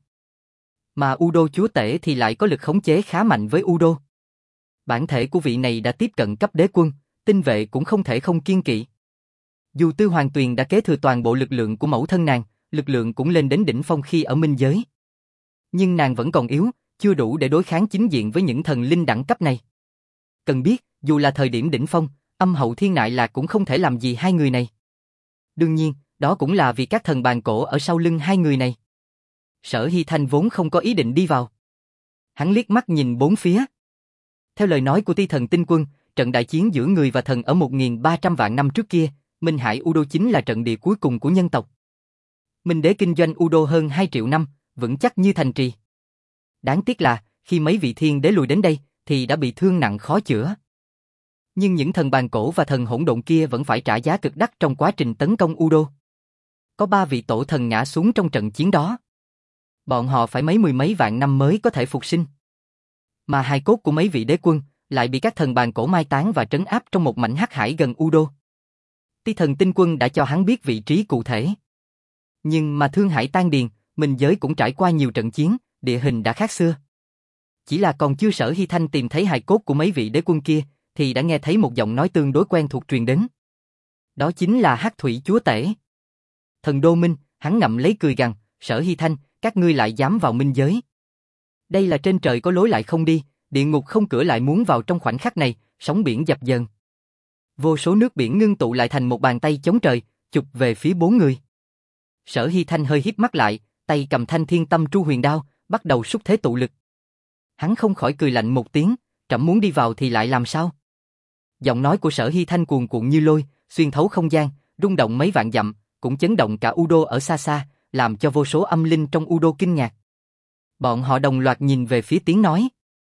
Mà U Đô chúa tể thì lại có lực khống chế khá mạnh với U Đô. Bản thể của vị này đã tiếp cận cấp đế quân, tinh vệ cũng không thể không kiêng kỵ. Dù Tư Hoàng Tuyền đã kế thừa toàn bộ lực lượng của mẫu thân nàng, lực lượng cũng lên đến đỉnh phong khi ở Minh Giới. Nhưng nàng vẫn còn yếu, chưa đủ để đối kháng chính diện với những thần linh đẳng cấp này. Cần biết, dù là thời điểm đỉnh phong, Âm Hậu Thiên Nại Lạc cũng không thể làm gì hai người này. Đương nhiên, đó cũng là vì các thần bàn cổ ở sau lưng hai người này. Sở Hy Thanh vốn không có ý định đi vào. Hắn liếc mắt nhìn bốn phía. Theo lời nói của Ti Thần Tinh Quân, trận đại chiến giữa người và thần ở một nghìn ba trăm vạn năm trước kia, Minh Hải U Đô chính là trận địa cuối cùng của nhân tộc. Minh Đế kinh doanh U Đô hơn hai triệu năm, vững chắc như thành trì. Đáng tiếc là, khi mấy vị thiên đế lùi đến đây, thì đã bị thương nặng khó chữa. Nhưng những thần bàn cổ và thần hỗn độn kia vẫn phải trả giá cực đắt trong quá trình tấn công U Đô. Có ba vị tổ thần ngã xuống trong trận chiến đó. Bọn họ phải mấy mười mấy vạn năm mới có thể phục sinh. Mà hài cốt của mấy vị đế quân lại bị các thần bàn cổ mai táng và trấn áp trong một mảnh hắc hải gần U Đô. Ti Thần Tinh Quân đã cho hắn biết vị trí cụ thể. Nhưng mà Thương Hải tan điền, Minh Giới cũng trải qua nhiều trận chiến, địa hình đã khác xưa. Chỉ là còn chưa Sở Hy Thanh tìm thấy hài cốt của mấy vị đế quân kia, thì đã nghe thấy một giọng nói tương đối quen thuộc truyền đến. Đó chính là Hắc Thủy chúa tể. Thần Đô Minh, hắn ngậm lấy cười gằn, Sở Hy Thanh, các ngươi lại dám vào Minh Giới. Đây là trên trời có lối lại không đi, địa ngục không cửa lại muốn vào trong khoảnh khắc này, sóng biển dập dờn. Vô số nước biển ngưng tụ lại thành một bàn tay chống trời, chụp về phía bốn người. Sở Hy Thanh hơi híp mắt lại, tay cầm Thanh Thiên Tâm Tru Huyền Đao, bắt đầu xúc thế tụ lực. Hắn không khỏi cười lạnh một tiếng, trẫm muốn đi vào thì lại làm sao? Giọng nói của Sở Hy Thanh cuồn cuộn như lôi, xuyên thấu không gian, rung động mấy vạn dặm, cũng chấn động cả U Đô ở xa xa, làm cho vô số âm linh trong U Đô kinh ngạc. Bọn họ đồng loạt nhìn về phía tiếng nói.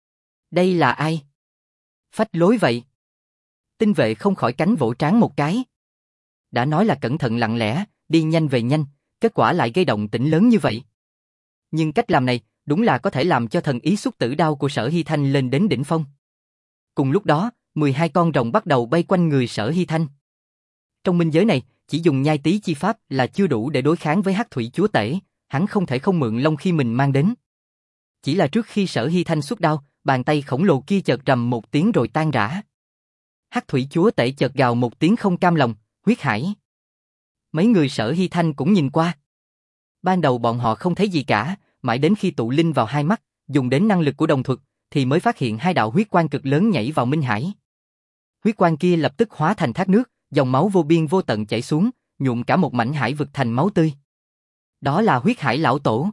Đây là ai? Phách lối vậy. Tinh vệ không khỏi cánh vỗ trán một cái. Đã nói là cẩn thận lặng lẽ, đi nhanh về nhanh, kết quả lại gây động tĩnh lớn như vậy. Nhưng cách làm này, đúng là có thể làm cho thần ý xúc tử đao của Sở Hy Thanh lên đến đỉnh phong. Cùng lúc đó, mười hai con rồng bắt đầu bay quanh người Sở Hy Thanh. Trong minh giới này, chỉ dùng nhai tí chi pháp là chưa đủ để đối kháng với Hắc Thủy Chúa Tể, hắn không thể không mượn long khi mình mang đến. Chỉ là trước khi Sở Hy Thanh xuất đao, bàn tay khổng lồ kia chợt rầm một tiếng rồi tan rã. Hắc Thủy Chúa Tể chợt gào một tiếng không cam lòng, huyết hải. Mấy người Sở Hy Thanh cũng nhìn qua. Ban đầu bọn họ không thấy gì cả, mãi đến khi tụ linh vào hai mắt, dùng đến năng lực của đồng thuật, thì mới phát hiện hai đạo huyết quang cực lớn nhảy vào minh hải. Huyết quang kia lập tức hóa thành thác nước, dòng máu vô biên vô tận chảy xuống, nhuộm cả một mảnh hải vực thành máu tươi. Đó là huyết hải lão tổ.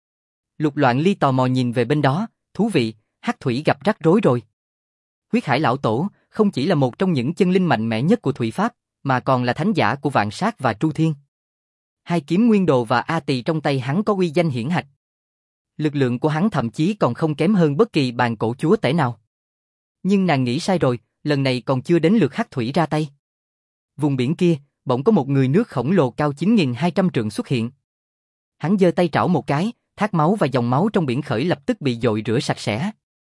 Lục Loạn Ly tò mò nhìn về bên đó, thú vị, Hắc Thủy gặp rắc rối rồi. Huyết hải lão tổ không chỉ là một trong những chân linh mạnh mẽ nhất của thủy pháp, mà còn là thánh giả của Vạn Sát và Tru Thiên. Hai kiếm Nguyên Đồ và A Tỳ trong tay hắn có uy danh hiển hách. Lực lượng của hắn thậm chí còn không kém hơn bất kỳ bàn cổ chúa tể nào. Nhưng nàng nghĩ sai rồi, lần này còn chưa đến lượt Hắc Thủy ra tay. Vùng biển kia, bỗng có một người nước khổng lồ cao chín nghìn hai trăm trượng xuất hiện. Hắn giơ tay trảo một cái, thác máu và dòng máu trong biển khởi lập tức bị dội rửa sạch sẽ.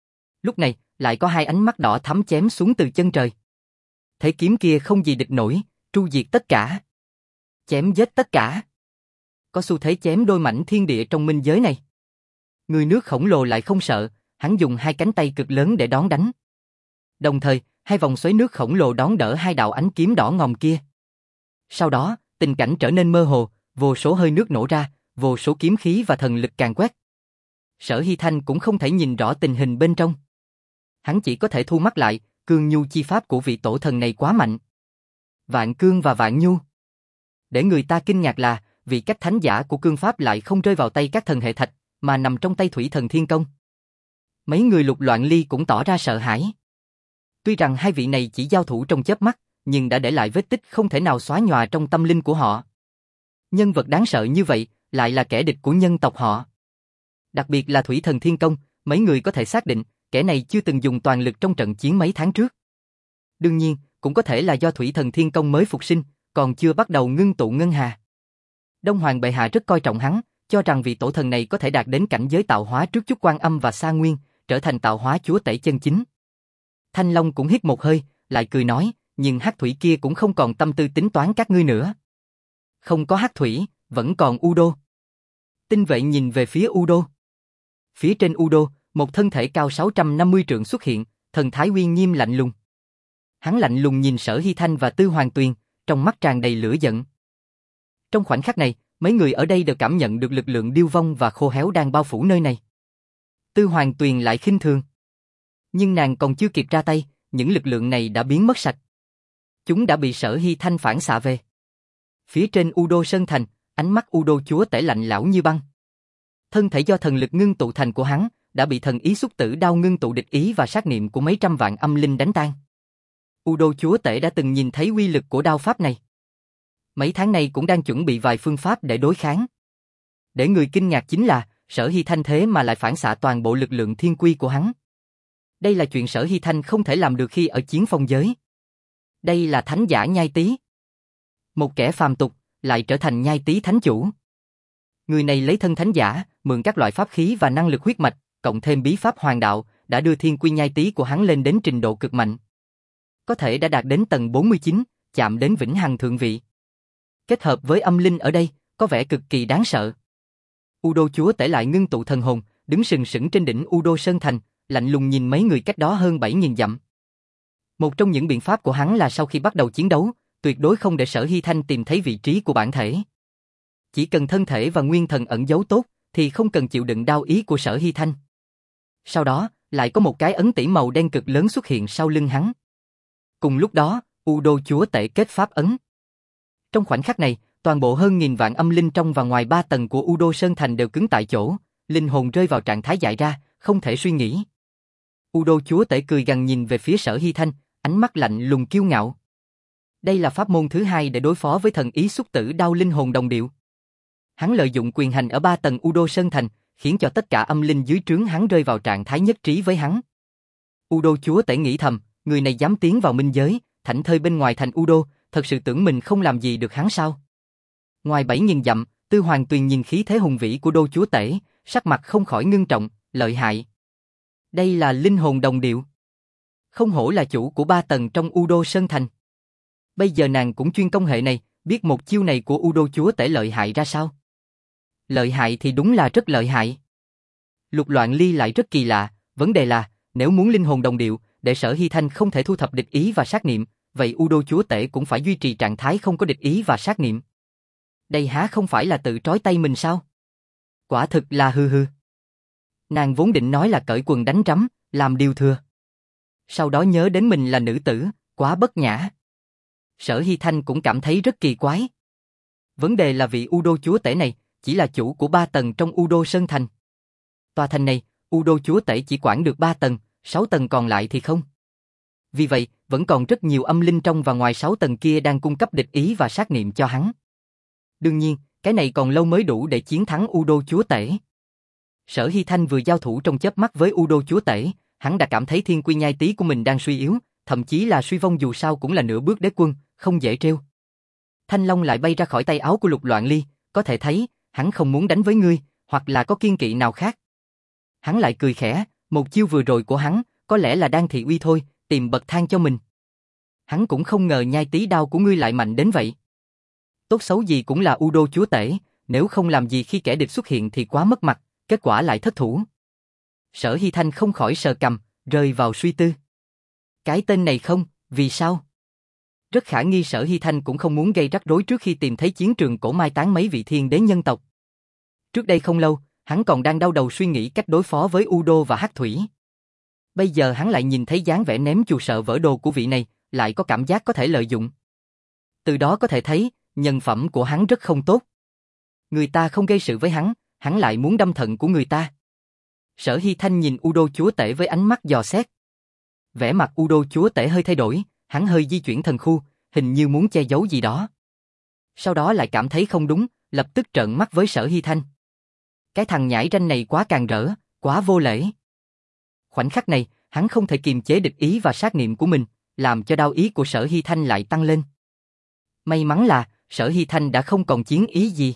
Lúc này, lại có hai ánh mắt đỏ thắm chém xuống từ chân trời. Thế kiếm kia không gì địch nổi, tru diệt tất cả. Chém giết tất cả. Có xu thế chém đôi mảnh thiên địa trong minh giới này. Người nước khổng lồ lại không sợ, hắn dùng hai cánh tay cực lớn để đón đánh. Đồng thời, hai vòng xoáy nước khổng lồ đón đỡ hai đạo ánh kiếm đỏ ngòm kia. Sau đó, tình cảnh trở nên mơ hồ, vô số hơi nước nổ ra, vô số kiếm khí và thần lực càn quét. Sở Hy Thanh cũng không thể nhìn rõ tình hình bên trong. Hắn chỉ có thể thu mắt lại, cương nhu chi pháp của vị tổ thần này quá mạnh. Vạn cương và vạn nhu. Để người ta kinh ngạc là, vị cách thánh giả của cương pháp lại không rơi vào tay các thần hệ thạch, mà nằm trong tay thủy thần thiên công. Mấy người Lục Loạn Ly cũng tỏ ra sợ hãi. Tuy rằng hai vị này chỉ giao thủ trong chớp mắt, nhưng đã để lại vết tích không thể nào xóa nhòa trong tâm linh của họ. Nhân vật đáng sợ như vậy, lại là kẻ địch của nhân tộc họ. Đặc biệt là thủy thần thiên công, mấy người có thể xác định, kẻ này chưa từng dùng toàn lực trong trận chiến mấy tháng trước. Đương nhiên, cũng có thể là do thủy thần thiên công mới phục sinh, còn chưa bắt đầu ngưng tụ ngân hà. Đông Hoàng bệ hạ rất coi trọng hắn, cho rằng vị tổ thần này có thể đạt đến cảnh giới tạo hóa trước chút Quan Âm và Sa Nguyên, trở thành tạo hóa chúa tể chân chính. Thanh Long cũng hít một hơi, lại cười nói, nhưng Hắc Thủy kia cũng không còn tâm tư tính toán các ngươi nữa. Không có Hắc Thủy, vẫn còn Udo. Tinh vệ nhìn về phía Udo. Phía trên Udo, một thân thể cao sáu trăm năm mươi trượng xuất hiện, thần thái uy nghiêm lạnh lùng. Hắn lạnh lùng nhìn Sở Hy Thanh và Tư Hoàng Tuyền, trong mắt tràn đầy lửa giận. Trong khoảnh khắc này, mấy người ở đây đều cảm nhận được lực lượng điêu vong và khô héo đang bao phủ nơi này. Tư Hoàng Tuyền lại khinh thường. Nhưng nàng còn chưa kịp ra tay, những lực lượng này đã biến mất sạch. Chúng đã bị Sở Hy Thanh phản xạ về. Phía trên Udo Sơn Thành, ánh mắt Udo chúa tể lạnh lẽo như băng. Thân thể do thần lực ngưng tụ thành của hắn, đã bị thần ý xúc tử đao ngưng tụ địch ý và sát niệm của mấy trăm vạn âm linh đánh tan. Udo chúa tể đã từng nhìn thấy uy lực của đao pháp này. Mấy tháng nay cũng đang chuẩn bị vài phương pháp để đối kháng. Để người kinh ngạc chính là, Sở Hy Thanh thế mà lại phản xạ toàn bộ lực lượng thiên quy của hắn. Đây là chuyện Sở Hy Thanh không thể làm được khi ở chiến phong giới. Đây là thánh giả nhai tí. Một kẻ phàm tục, lại trở thành nhai tí thánh chủ. Người này lấy thân thánh giả, mượn các loại pháp khí và năng lực huyết mạch, cộng thêm bí pháp hoàng đạo, đã đưa thiên quy nhai tí của hắn lên đến trình độ cực mạnh. Có thể đã đạt đến tầng bốn mươi chín, chạm đến vĩnh hằng thượng vị. Kết hợp với âm linh ở đây, có vẻ cực kỳ đáng sợ. Udo chúa tể lại ngưng tụ thần hồn, đứng sừng sững trên đỉnh Udo Sơn Thành, lạnh lùng nhìn mấy người cách đó hơn bảy nghìn dặm. Một trong những biện pháp của hắn là sau khi bắt đầu chiến đấu, tuyệt đối không để Sở Hy Thanh tìm thấy vị trí của bản thể. Chỉ cần thân thể và nguyên thần ẩn giấu tốt, thì không cần chịu đựng đao ý của Sở Hy Thanh. Sau đó, lại có một cái ấn tỷ màu đen cực lớn xuất hiện sau lưng hắn. Cùng lúc đó, Udo chúa tể kết pháp ấn. Trong khoảnh khắc này, toàn bộ hơn nghìn vạn âm linh trong và ngoài ba tầng của Udo Sơn Thành đều cứng tại chỗ, linh hồn rơi vào trạng thái dại ra, không thể suy nghĩ. Udo chúa tể cười gằn nhìn về phía Sở Hy Thanh, ánh mắt lạnh lùng kiêu ngạo. Đây là pháp môn thứ hai để đối phó với thần ý xúc tử đao linh hồn đồng điệu. Hắn lợi dụng quyền hành ở ba tầng Udo Sơn Thành, khiến cho tất cả âm linh dưới trướng hắn rơi vào trạng thái nhất trí với hắn. Udo chúa tể nghĩ thầm, người này dám tiến vào minh giới, thảnh thơi bên ngoài thành Udo, thật sự tưởng mình không làm gì được hắn sao? Ngoài bảy nghìn dặm, Tư Hoàng Tuyền nhìn khí thế hùng vĩ của Đô chúa tể, sắc mặt không khỏi ngưng trọng, lợi hại. Đây là linh hồn đồng điệu. Không hổ là chủ của ba tầng trong Udo Sơn Thành. Bây giờ nàng cũng chuyên công hệ này, biết một chiêu này của Udo chúa tể lợi hại ra sao? Lợi hại thì đúng là rất lợi hại. Lục Loạn Ly lại rất kỳ lạ, vấn đề là, nếu muốn linh hồn đồng điệu, để Sở Hy Thanh không thể thu thập địch ý và sát niệm, vậy Udo chúa tể cũng phải duy trì trạng thái không có địch ý và sát niệm. Đây há không phải là tự trói tay mình sao? Quả thực là hư hư. Nàng vốn định nói là cởi quần đánh rắm, làm điều thừa. Sau đó nhớ đến mình là nữ tử, quá bất nhã. Sở Hy Thanh cũng cảm thấy rất kỳ quái. Vấn đề là vị Udo chúa tể này chỉ là chủ của ba tầng trong Udo Sơn Thành. Tòa thành này, Udo chúa tể chỉ quản được ba tầng, sáu tầng còn lại thì không. Vì vậy, vẫn còn rất nhiều âm linh trong và ngoài sáu tầng kia đang cung cấp địch ý và sát niệm cho hắn. Đương nhiên, cái này còn lâu mới đủ để chiến thắng Udo chúa tể. Sở Hy Thanh vừa giao thủ trong chớp mắt với Udo chúa tể, hắn đã cảm thấy thiên quy nhai tý của mình đang suy yếu, thậm chí là suy vong dù sao cũng là nửa bước đế quân, không dễ trêu. Thanh Long lại bay ra khỏi tay áo của Lục Loạn Ly, có thể thấy, hắn không muốn đánh với ngươi, hoặc là có kiên kỵ nào khác. Hắn lại cười khẽ, một chiêu vừa rồi của hắn, có lẽ là đang thị uy thôi, tìm bậc thang cho mình. Hắn cũng không ngờ nhai tý đao của ngươi lại mạnh đến vậy. Tốt xấu gì cũng là Udo chúa tể, nếu không làm gì khi kẻ địch xuất hiện thì quá mất mặt, kết quả lại thất thủ. Sở Hy Thanh không khỏi sờ cằm, rơi vào suy tư. Cái tên này không, vì sao? Rất khả nghi Sở Hy Thanh cũng không muốn gây rắc rối trước khi tìm thấy chiến trường cổ mai táng mấy vị thiên đế nhân tộc. Trước đây không lâu, hắn còn đang đau đầu suy nghĩ cách đối phó với Udo và Hắc Thủy. Bây giờ hắn lại nhìn thấy dáng vẻ ném chù sợ vỡ đồ của vị này, lại có cảm giác có thể lợi dụng. Từ đó có thể thấy, nhân phẩm của hắn rất không tốt. Người ta không gây sự với hắn, hắn lại muốn đâm thận của người ta. Sở Hy Thanh nhìn Udo chúa tể với ánh mắt dò xét. Vẻ mặt Udo chúa tể hơi thay đổi, hắn hơi di chuyển thần khu, hình như muốn che giấu gì đó. Sau đó lại cảm thấy không đúng, lập tức trợn mắt với Sở Hy Thanh. Cái thằng nhãi ranh này quá càn rỡ, quá vô lễ. Khoảnh khắc này, hắn không thể kiềm chế địch ý và sát niệm của mình, làm cho đao ý của Sở Hy Thanh lại tăng lên. May mắn là, Sở Hy Thanh đã không còn chiến ý gì.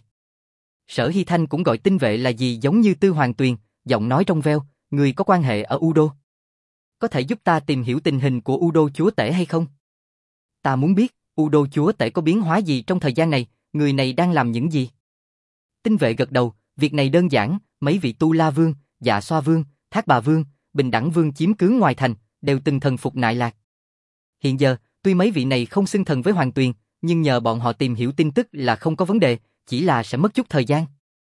Sở Hy Thanh cũng gọi tinh vệ là gì giống như Tư Hoàng Tuyền, giọng nói trong veo, người có quan hệ ở Udo. Có thể giúp ta tìm hiểu tình hình của Udo chúa tể hay không? Ta muốn biết, Udo chúa tể có biến hóa gì trong thời gian này, người này đang làm những gì? Tinh vệ gật đầu, việc này đơn giản, mấy vị Tu La Vương, Dạ Xoa Vương, Thác Bà Vương, Bình Đẳng Vương chiếm cứ ngoài thành, đều từng thần phục Nại Lạc. Hiện giờ, tuy mấy vị này không xưng thần với Hoàng Tuyền, nhưng nhờ bọn họ tìm hiểu tin tức là không có vấn đề, chỉ là sẽ mất chút thời gian.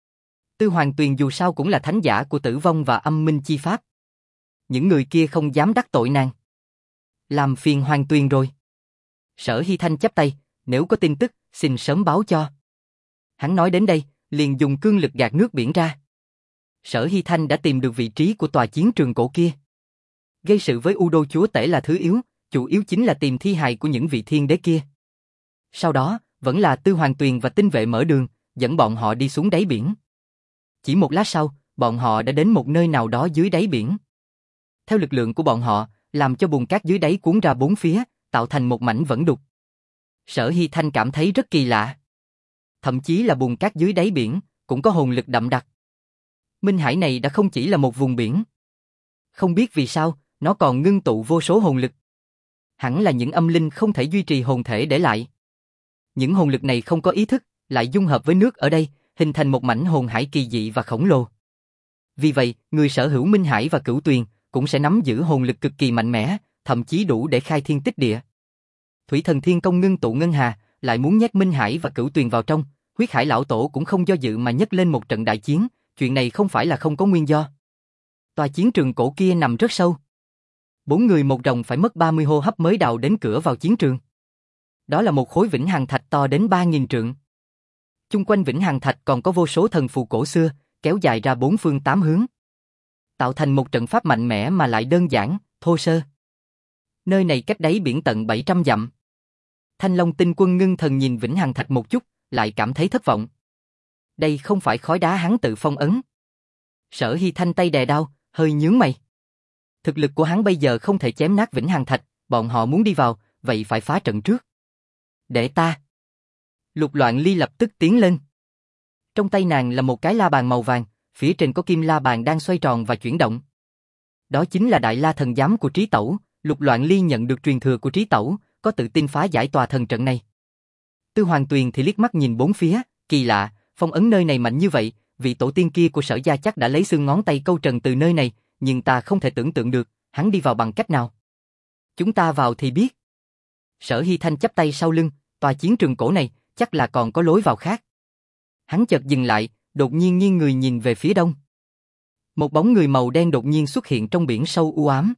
Tư Hoàng Tuyền dù sao cũng là thánh giả của tử vong và âm minh chi pháp. Những người kia không dám đắc tội nàng. Làm phiền Hoàng Tuyền rồi. Sở Hy Thanh chắp tay, nếu có tin tức, xin sớm báo cho. Hắn nói đến đây, liền dùng cương lực gạt nước biển ra. Sở Hy Thanh đã tìm được vị trí của tòa chiến trường cổ kia. Gây sự với Udo chúa tể là thứ yếu, chủ yếu chính là tìm thi hài của những vị thiên đế kia. Sau đó, vẫn là Tư Hoàng Tuyền và tinh vệ mở đường, dẫn bọn họ đi xuống đáy biển. Chỉ một lát sau, bọn họ đã đến một nơi nào đó dưới đáy biển. Theo lực lượng của bọn họ, làm cho bùn cát dưới đáy cuốn ra bốn phía, tạo thành một mảnh vẫn đục. Sở Hy Thanh cảm thấy rất kỳ lạ. Thậm chí là bùn cát dưới đáy biển, cũng có hồn lực đậm đặc. Minh Hải này đã không chỉ là một vùng biển. Không biết vì sao, nó còn ngưng tụ vô số hồn lực. Hẳn là những âm linh không thể duy trì hồn thể để lại. Những hồn lực này không có ý thức, lại dung hợp với nước ở đây, hình thành một mảnh hồn hải kỳ dị và khổng lồ. Vì vậy, người sở hữu Minh Hải và Cửu Tuyền cũng sẽ nắm giữ hồn lực cực kỳ mạnh mẽ, thậm chí đủ để khai thiên tích địa. Thủy Thần Thiên Công ngưng tụ ngân hà, lại muốn nhét Minh Hải và Cửu Tuyền vào trong, Huyết Hải lão tổ cũng không do dự mà nhấc lên một trận đại chiến, chuyện này không phải là không có nguyên do. Tòa chiến trường cổ kia nằm rất sâu. Bốn người một rồng phải mất ba mươi hô hấp mới đào đến cửa vào chiến trường. Đó là một khối vĩnh hằng thạch to đến ba nghìn trượng. Chung quanh vĩnh hằng thạch còn có vô số thần phù cổ xưa, kéo dài ra bốn phương tám hướng. Tạo thành một trận pháp mạnh mẽ mà lại đơn giản, thô sơ. Nơi này cách đáy biển tận bảy trăm dặm. Thanh Long Tinh Quân ngưng thần nhìn vĩnh hằng thạch một chút, lại cảm thấy thất vọng. Đây không phải khói đá hắn tự phong ấn. Sở Hy Thanh tay đè đao, hơi nhướng mày. Thực lực của hắn bây giờ không thể chém nát Vĩnh Hằng Thạch, bọn họ muốn đi vào, vậy phải phá trận trước. Để ta. Lục Loạn Ly lập tức tiến lên. Trong tay nàng là một cái la bàn màu vàng, phía trên có kim la bàn đang xoay tròn và chuyển động. Đó chính là Đại La Thần Giám của Trí Tẩu. Lục Loạn Ly nhận được truyền thừa của Trí Tẩu, có tự tin phá giải tòa thần trận này. Tư Hoàng Tuyền thì liếc mắt nhìn bốn phía, kỳ lạ, phong ấn nơi này mạnh như vậy, vị tổ tiên kia của Sở gia chắc đã lấy xương ngón tay câu trần từ nơi này, nhưng ta không thể tưởng tượng được, hắn đi vào bằng cách nào. Chúng ta vào thì biết. Sở Hy Thanh chắp tay sau lưng, tòa chiến trường cổ này, chắc là còn có lối vào khác. Hắn chợt dừng lại, đột nhiên nghiêng người nhìn về phía đông. Một bóng người màu đen đột nhiên xuất hiện trong biển sâu u ám.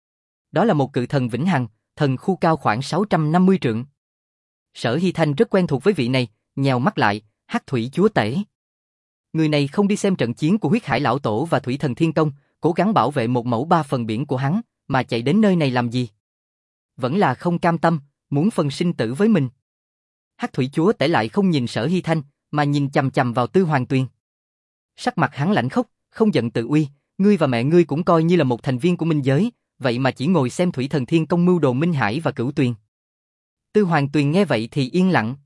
Đó là một cự thần vĩnh hằng, thần khu cao khoảng sáu trăm năm mươi trượng. Sở Hy Thanh rất quen thuộc với vị này, nhèo mắt lại, Hắc Thủy Chúa Tể. Người này không đi xem trận chiến của Huyết Hải Lão Tổ và Thủy Thần Thiên Công, cố gắng bảo vệ một mẫu ba phần biển của hắn, mà chạy đến nơi này làm gì? Vẫn là không cam tâm, muốn phần sinh tử với mình. Hắc Thủy Chúa Tể lại không nhìn Sở Hy Thanh, mà nhìn chằm chằm vào Tư Hoàng Tuyền. Sắc mặt hắn lạnh khốc, không giận tự uy, ngươi và mẹ ngươi cũng coi như là một thành viên của Minh Giới, vậy mà chỉ ngồi xem Thủy Thần Thiên Công mưu đồ Minh Hải và Cửu Tuyền. Tư Hoàng Tuyền nghe vậy thì yên lặng.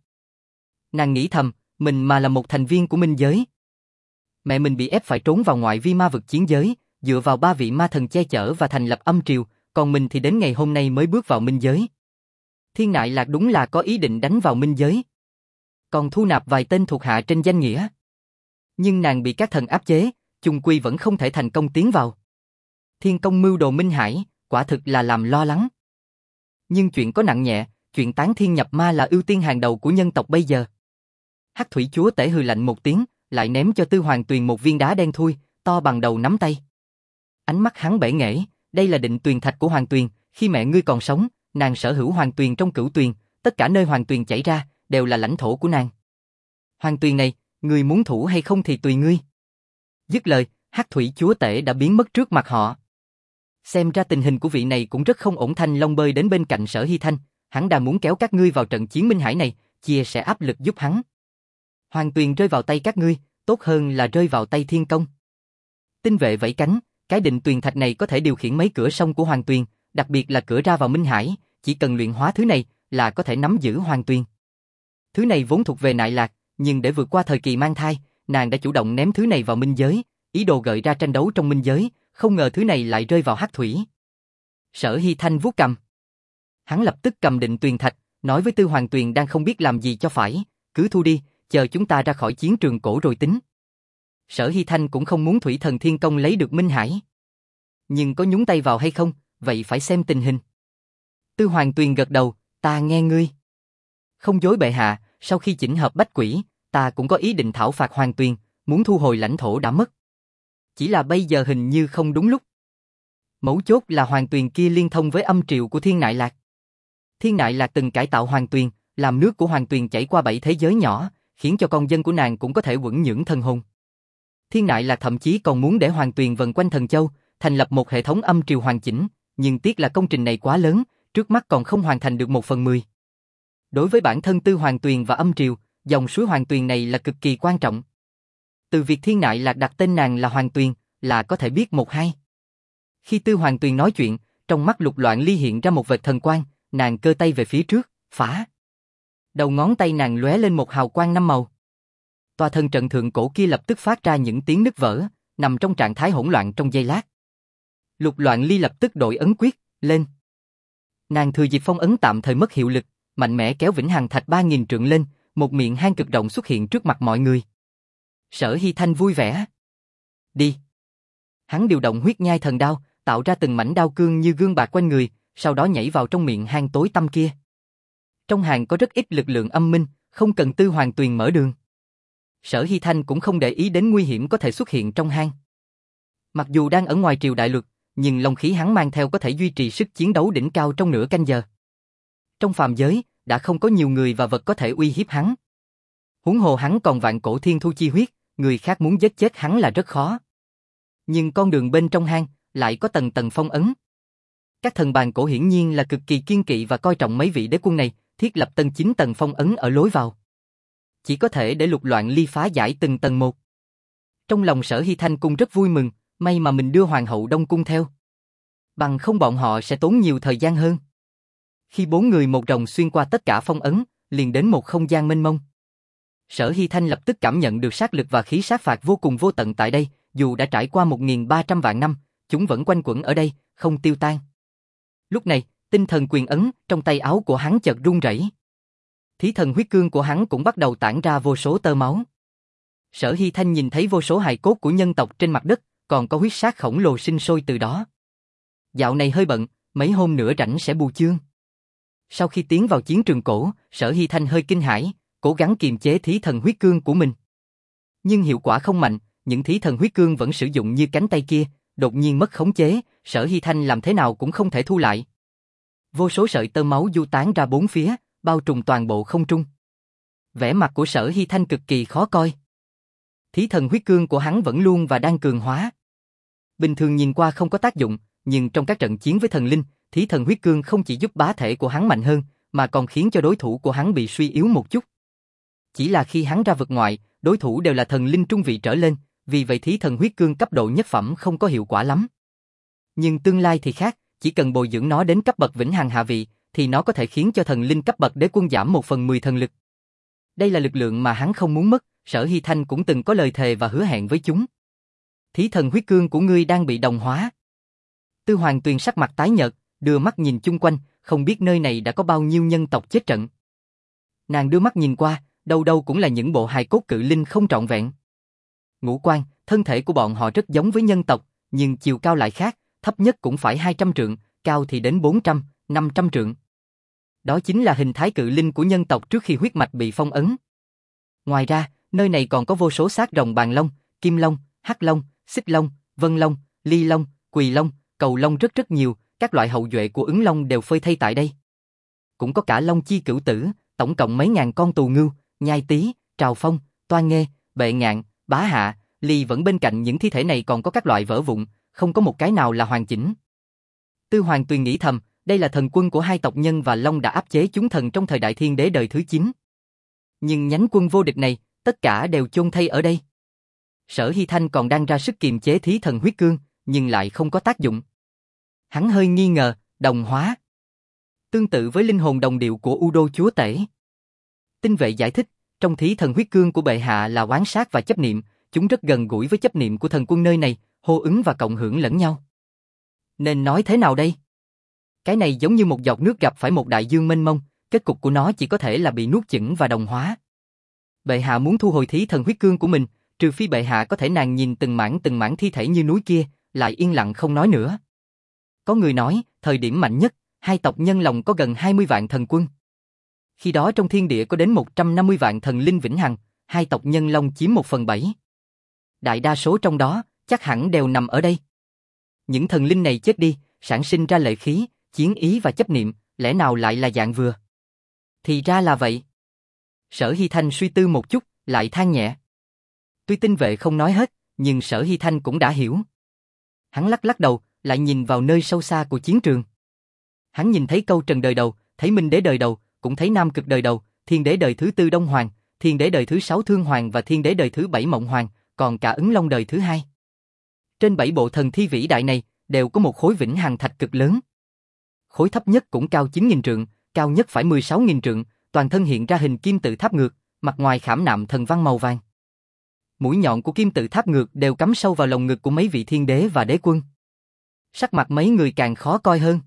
Nàng nghĩ thầm, mình mà là một thành viên của Minh Giới. Mẹ mình bị ép phải trốn vào ngoại vi ma vực chiến giới, dựa vào ba vị ma thần che chở và thành lập âm triều, còn mình thì đến ngày hôm nay mới bước vào Minh Giới. Thiên Nại Lạc đúng là có ý định đánh vào Minh Giới, còn thu nạp vài tên thuộc hạ trên danh nghĩa. Nhưng nàng bị các thần áp chế, chung quy vẫn không thể thành công tiến vào. Thiên Công mưu đồ Minh Hải, quả thực là làm lo lắng. Nhưng chuyện có nặng nhẹ, chuyện tán thiên nhập ma là ưu tiên hàng đầu của nhân tộc bây giờ. Hắc Thủy Chúa Tể hừ lạnh một tiếng, lại ném cho Tư Hoàng Tuyền một viên đá đen thui, to bằng đầu nắm tay. Ánh mắt hắn bể nghễ, đây là định tuyền thạch của Hoàng Tuyền, khi mẹ ngươi còn sống, nàng sở hữu Hoàng Tuyền trong Cửu Tuyền, tất cả nơi Hoàng Tuyền chảy ra, đều là lãnh thổ của nàng. Hoàng Tuyền này, ngươi muốn thủ hay không thì tùy ngươi. Dứt lời, Hắc Thủy Chúa Tể đã biến mất trước mặt họ. Xem ra tình hình của vị này cũng rất không ổn. Thanh Long bơi đến bên cạnh Sở Hy Thanh, hắn đang muốn kéo các ngươi vào trận chiến Minh Hải này, chia sẻ áp lực giúp hắn. Hoàng Tuyền rơi vào tay các ngươi, tốt hơn là rơi vào tay Thiên Công. Tinh vệ vẫy cánh, cái định tuyền thạch này có thể điều khiển mấy cửa sông của Hoàng Tuyền, đặc biệt là cửa ra vào Minh Hải, chỉ cần luyện hóa thứ này là có thể nắm giữ Hoàng Tuyền. Thứ này vốn thuộc về Nại Lạc, nhưng để vượt qua thời kỳ mang thai, nàng đã chủ động ném thứ này vào Minh Giới, ý đồ gợi ra tranh đấu trong Minh Giới, không ngờ thứ này lại rơi vào Hắc Thủy. Sở Hy Thanh vuốt cầm. Hắn lập tức cầm định tuyền thạch, nói với Tư Hoàng Tuyền đang không biết làm gì cho phải, cứ thu đi, chờ chúng ta ra khỏi chiến trường cổ rồi tính. Sở Hy Thanh cũng không muốn Thủy Thần Thiên Công lấy được Minh Hải. Nhưng có nhúng tay vào hay không, vậy phải xem tình hình. Tư Hoàng Tuyền gật đầu, ta nghe ngươi. Không dối bệ hạ, sau khi chỉnh hợp Bách Quỷ, ta cũng có ý định thảo phạt Hoàng Tuyền, muốn thu hồi lãnh thổ đã mất. Chỉ là bây giờ hình như không đúng lúc. Mấu chốt là Hoàng Tuyền kia liên thông với âm triều của Thiên Nại Lạc. Thiên Nại Lạc từng cải tạo Hoàng Tuyền, làm nước của Hoàng Tuyền chảy qua bảy thế giới nhỏ, khiến cho con dân của nàng cũng có thể uẩn nhưỡng thần hồn. Thiên Nại Lạc thậm chí còn muốn để Hoàng Tuyền vần quanh Thần Châu, thành lập một hệ thống âm triều hoàn chỉnh, nhưng tiếc là công trình này quá lớn, trước mắt còn không hoàn thành được một phần mười. Đối với bản thân Tư Hoàng Tuyền và âm triều, dòng suối Hoàng Tuyền này là cực kỳ quan trọng. Từ việc Thiên Nại Lạc đặt tên nàng là Hoàng Tuyền, là có thể biết một hai. Khi Tư Hoàng Tuyền nói chuyện, trong mắt Lục Loạn Ly hiện ra một vệt thần quang, nàng cơ tay về phía trước, phá. Đầu ngón tay nàng lóe lên một hào quang năm màu. Tòa thần trận thượng cổ kia lập tức phát ra những tiếng nứt vỡ, nằm trong trạng thái hỗn loạn trong giây lát. Lục Loạn Ly lập tức đổi ấn quyết, lên. Nàng thừa dịp phong ấn tạm thời mất hiệu lực, mạnh mẽ kéo Vĩnh Hằng Thạch ba nghìn trượng lên, một miệng hang cực rộng xuất hiện trước mặt mọi người. Sở Hy Thanh vui vẻ. Đi. Hắn điều động huyết nhai thần đao, tạo ra từng mảnh đao cương như gương bạc quanh người, sau đó nhảy vào trong miệng hang tối tăm kia. Trong hang có rất ít lực lượng âm minh, không cần Tư Hoàng Tuyền mở đường. Sở Hy Thanh cũng không để ý đến nguy hiểm có thể xuất hiện trong hang. Mặc dù đang ở ngoài triều đại luật, nhưng long khí hắn mang theo có thể duy trì sức chiến đấu đỉnh cao trong nửa canh giờ. Trong phàm giới, đã không có nhiều người và vật có thể uy hiếp hắn. Huống hồ hắn còn vạn cổ thiên thu chi huyết, người khác muốn giết chết hắn là rất khó. Nhưng con đường bên trong hang lại có tầng tầng phong ấn. Các thần bàn cổ hiển nhiên là cực kỳ kiên kỵ và coi trọng mấy vị đế quân này, thiết lập tân chín tầng phong ấn ở lối vào. Chỉ có thể để Lục Loạn Ly phá giải từng tầng một. Trong lòng Sở Hy Thanh cũng rất vui mừng, may mà mình đưa Hoàng hậu Đông Cung theo. Bằng không bọn họ sẽ tốn nhiều thời gian hơn. Khi bốn người một rồng xuyên qua tất cả phong ấn, liền đến một không gian mênh mông. Sở Hy Thanh lập tức cảm nhận được sát lực và khí sát phạt vô cùng vô tận tại đây, dù đã trải qua một nghìn ba trăm vạn năm, chúng vẫn quanh quẩn ở đây, không tiêu tan. Lúc này, tinh thần quyền ấn trong tay áo của hắn chợt run rẩy. Thí thần huyết cương của hắn cũng bắt đầu tản ra vô số tơ máu. Sở Hy Thanh nhìn thấy vô số hài cốt của nhân tộc trên mặt đất, còn có huyết sát khổng lồ sinh sôi từ đó. Dạo này hơi bận, mấy hôm nữa rảnh sẽ bù chương. Sau khi tiến vào chiến trường cổ, Sở Hy Thanh hơi kinh hãi, cố gắng kiềm chế thí thần huyết cương của mình. Nhưng hiệu quả không mạnh, những thí thần huyết cương vẫn sử dụng như cánh tay kia, đột nhiên mất khống chế, Sở Hy Thanh làm thế nào cũng không thể thu lại. Vô số sợi tơ máu du tán ra bốn phía, bao trùm toàn bộ không trung. Vẻ mặt của Sở Hy Thanh cực kỳ khó coi. Thí thần huyết cương của hắn vẫn luôn và đang cường hóa. Bình thường nhìn qua không có tác dụng, nhưng trong các trận chiến với thần linh, thí thần huyết cương không chỉ giúp bá thể của hắn mạnh hơn, mà còn khiến cho đối thủ của hắn bị suy yếu một chút. Chỉ là khi hắn ra vực ngoại, đối thủ đều là thần linh trung vị trở lên, vì vậy thí thần huyết cương cấp độ nhất phẩm không có hiệu quả lắm. Nhưng tương lai thì khác, chỉ cần bồi dưỡng nó đến cấp bậc vĩnh hằng hạ vị, thì nó có thể khiến cho thần linh cấp bậc đế quân giảm một phần mười thần lực. Đây là lực lượng mà hắn không muốn mất, Sở Hy Thanh cũng từng có lời thề và hứa hẹn với chúng. Thí thần huyết cương của ngươi đang bị đồng hóa. Tư Hoàng Tuyền sắc mặt tái nhợt, đưa mắt nhìn chung quanh, không biết nơi này đã có bao nhiêu nhân tộc chết trận. Nàng đưa mắt nhìn qua, đâu đâu cũng là những bộ hài cốt cự linh không trọn vẹn. Ngũ quan, thân thể của bọn họ rất giống với nhân tộc, nhưng chiều cao lại khác, thấp nhất cũng phải hai trăm trượng, cao thì đến bốn trăm, năm trăm trượng. Đó chính là hình thái cự linh của nhân tộc trước khi huyết mạch bị phong ấn. Ngoài ra, nơi này còn có vô số xác rồng bàn long, kim long, hắc long, xích long, vân long, ly long, quỳ long, cầu long rất rất nhiều, các loại hậu duệ của ứng long đều phơi thây tại đây. Cũng có cả long chi cửu tử, tổng cộng mấy ngàn con tù ngưu, nhai tý, trào phong, toan nghê, bệ ngạn, bá hạ, ly vẫn bên cạnh những thi thể này còn có các loại vỡ vụn, không có một cái nào là hoàn chỉnh. Tư Hoàng Tuyền nghĩ thầm, đây là thần quân của hai tộc nhân và long đã áp chế chúng thần trong thời đại thiên đế đời thứ chín. Nhưng nhánh quân vô địch này, tất cả đều chôn thây ở đây. Sở Hy Thanh còn đang ra sức kiềm chế thí thần huyết cương, nhưng lại không có tác dụng. Hắn hơi nghi ngờ, đồng hóa. Tương tự với linh hồn đồng điệu của U Đô chúa tể. Tinh vệ giải thích, trong thí thần huyết cương của bệ hạ là oán sát và chấp niệm, chúng rất gần gũi với chấp niệm của thần quân nơi này, hô ứng và cộng hưởng lẫn nhau. Nên nói thế nào đây? Cái này giống như một giọt nước gặp phải một đại dương mênh mông, kết cục của nó chỉ có thể là bị nuốt chửng và đồng hóa. Bệ hạ muốn thu hồi thí thần huyết cương của mình, trừ phi bệ hạ có thể nàng nhìn từng mảng từng mảng thi thể như núi kia, lại yên lặng không nói nữa. Có người nói, thời điểm mạnh nhất, hai tộc nhân lòng có gần hai mươi vạn thần quân. Khi đó trong thiên địa có đến một trăm năm mươi vạn thần linh vĩnh hằng, hai tộc nhân long chiếm một phần bảy. Đại đa số trong đó, chắc hẳn đều nằm ở đây. Những thần linh này chết đi, sản sinh ra lệ khí, chiến ý và chấp niệm, lẽ nào lại là dạng vừa? Thì ra là vậy. Sở Hy Thanh suy tư một chút, lại than nhẹ. Tuy tinh vệ không nói hết, nhưng Sở Hy Thanh cũng đã hiểu. Hắn lắc lắc đầu, lại nhìn vào nơi sâu xa của chiến trường. Hắn nhìn thấy Câu Trần đời đầu, thấy Minh Đế đời đầu, cũng thấy Nam Cực đời đầu, Thiên Đế đời thứ tư Đông Hoàng, Thiên Đế đời thứ sáu Thương Hoàng và Thiên Đế đời thứ bảy Mộng Hoàng, còn cả Ứng Long đời thứ hai. Trên bảy bộ thần thi vĩ đại này, đều có một khối vĩnh hằng thạch cực lớn. Khối thấp nhất cũng cao chín nghìn trượng, cao nhất phải mười sáu nghìn trượng, toàn thân hiện ra hình kim tự tháp ngược, mặt ngoài khảm nạm thần văn màu vàng. Mũi nhọn của kim tự tháp ngược đều cắm sâu vào lồng ngực của mấy vị thiên đế và đế quân. Sắc mặt mấy người càng khó coi hơn.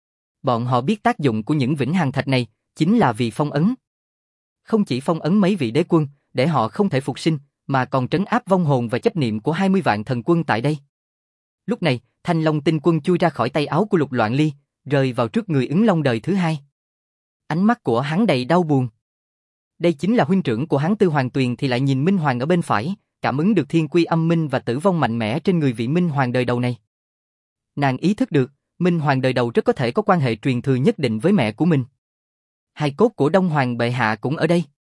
Bọn họ biết tác dụng của những vĩnh hằng thạch này chính là vì phong ấn. Không chỉ phong ấn mấy vị đế quân, để họ không thể phục sinh, mà còn trấn áp vong hồn và chấp niệm của hai mươi vạn thần quân tại đây. Lúc này, Thanh Long tinh quân chui ra khỏi tay áo của Lục Loạn Ly, rơi vào trước người Ứng Long đời thứ hai. Ánh mắt của hắn đầy đau buồn. Đây chính là huynh trưởng của hắn Tư Hoàng Tuyền thì lại nhìn Minh Hoàng ở bên phải, cảm ứng được thiên quy âm minh và tử vong mạnh mẽ trên người vị Minh Hoàng đời đầu này. Nàng ý thức được, Minh Hoàng đời đầu rất có thể có quan hệ truyền thừa nhất định với mẹ của mình. Hài cốt của Đông Hoàng bệ hạ cũng ở đây.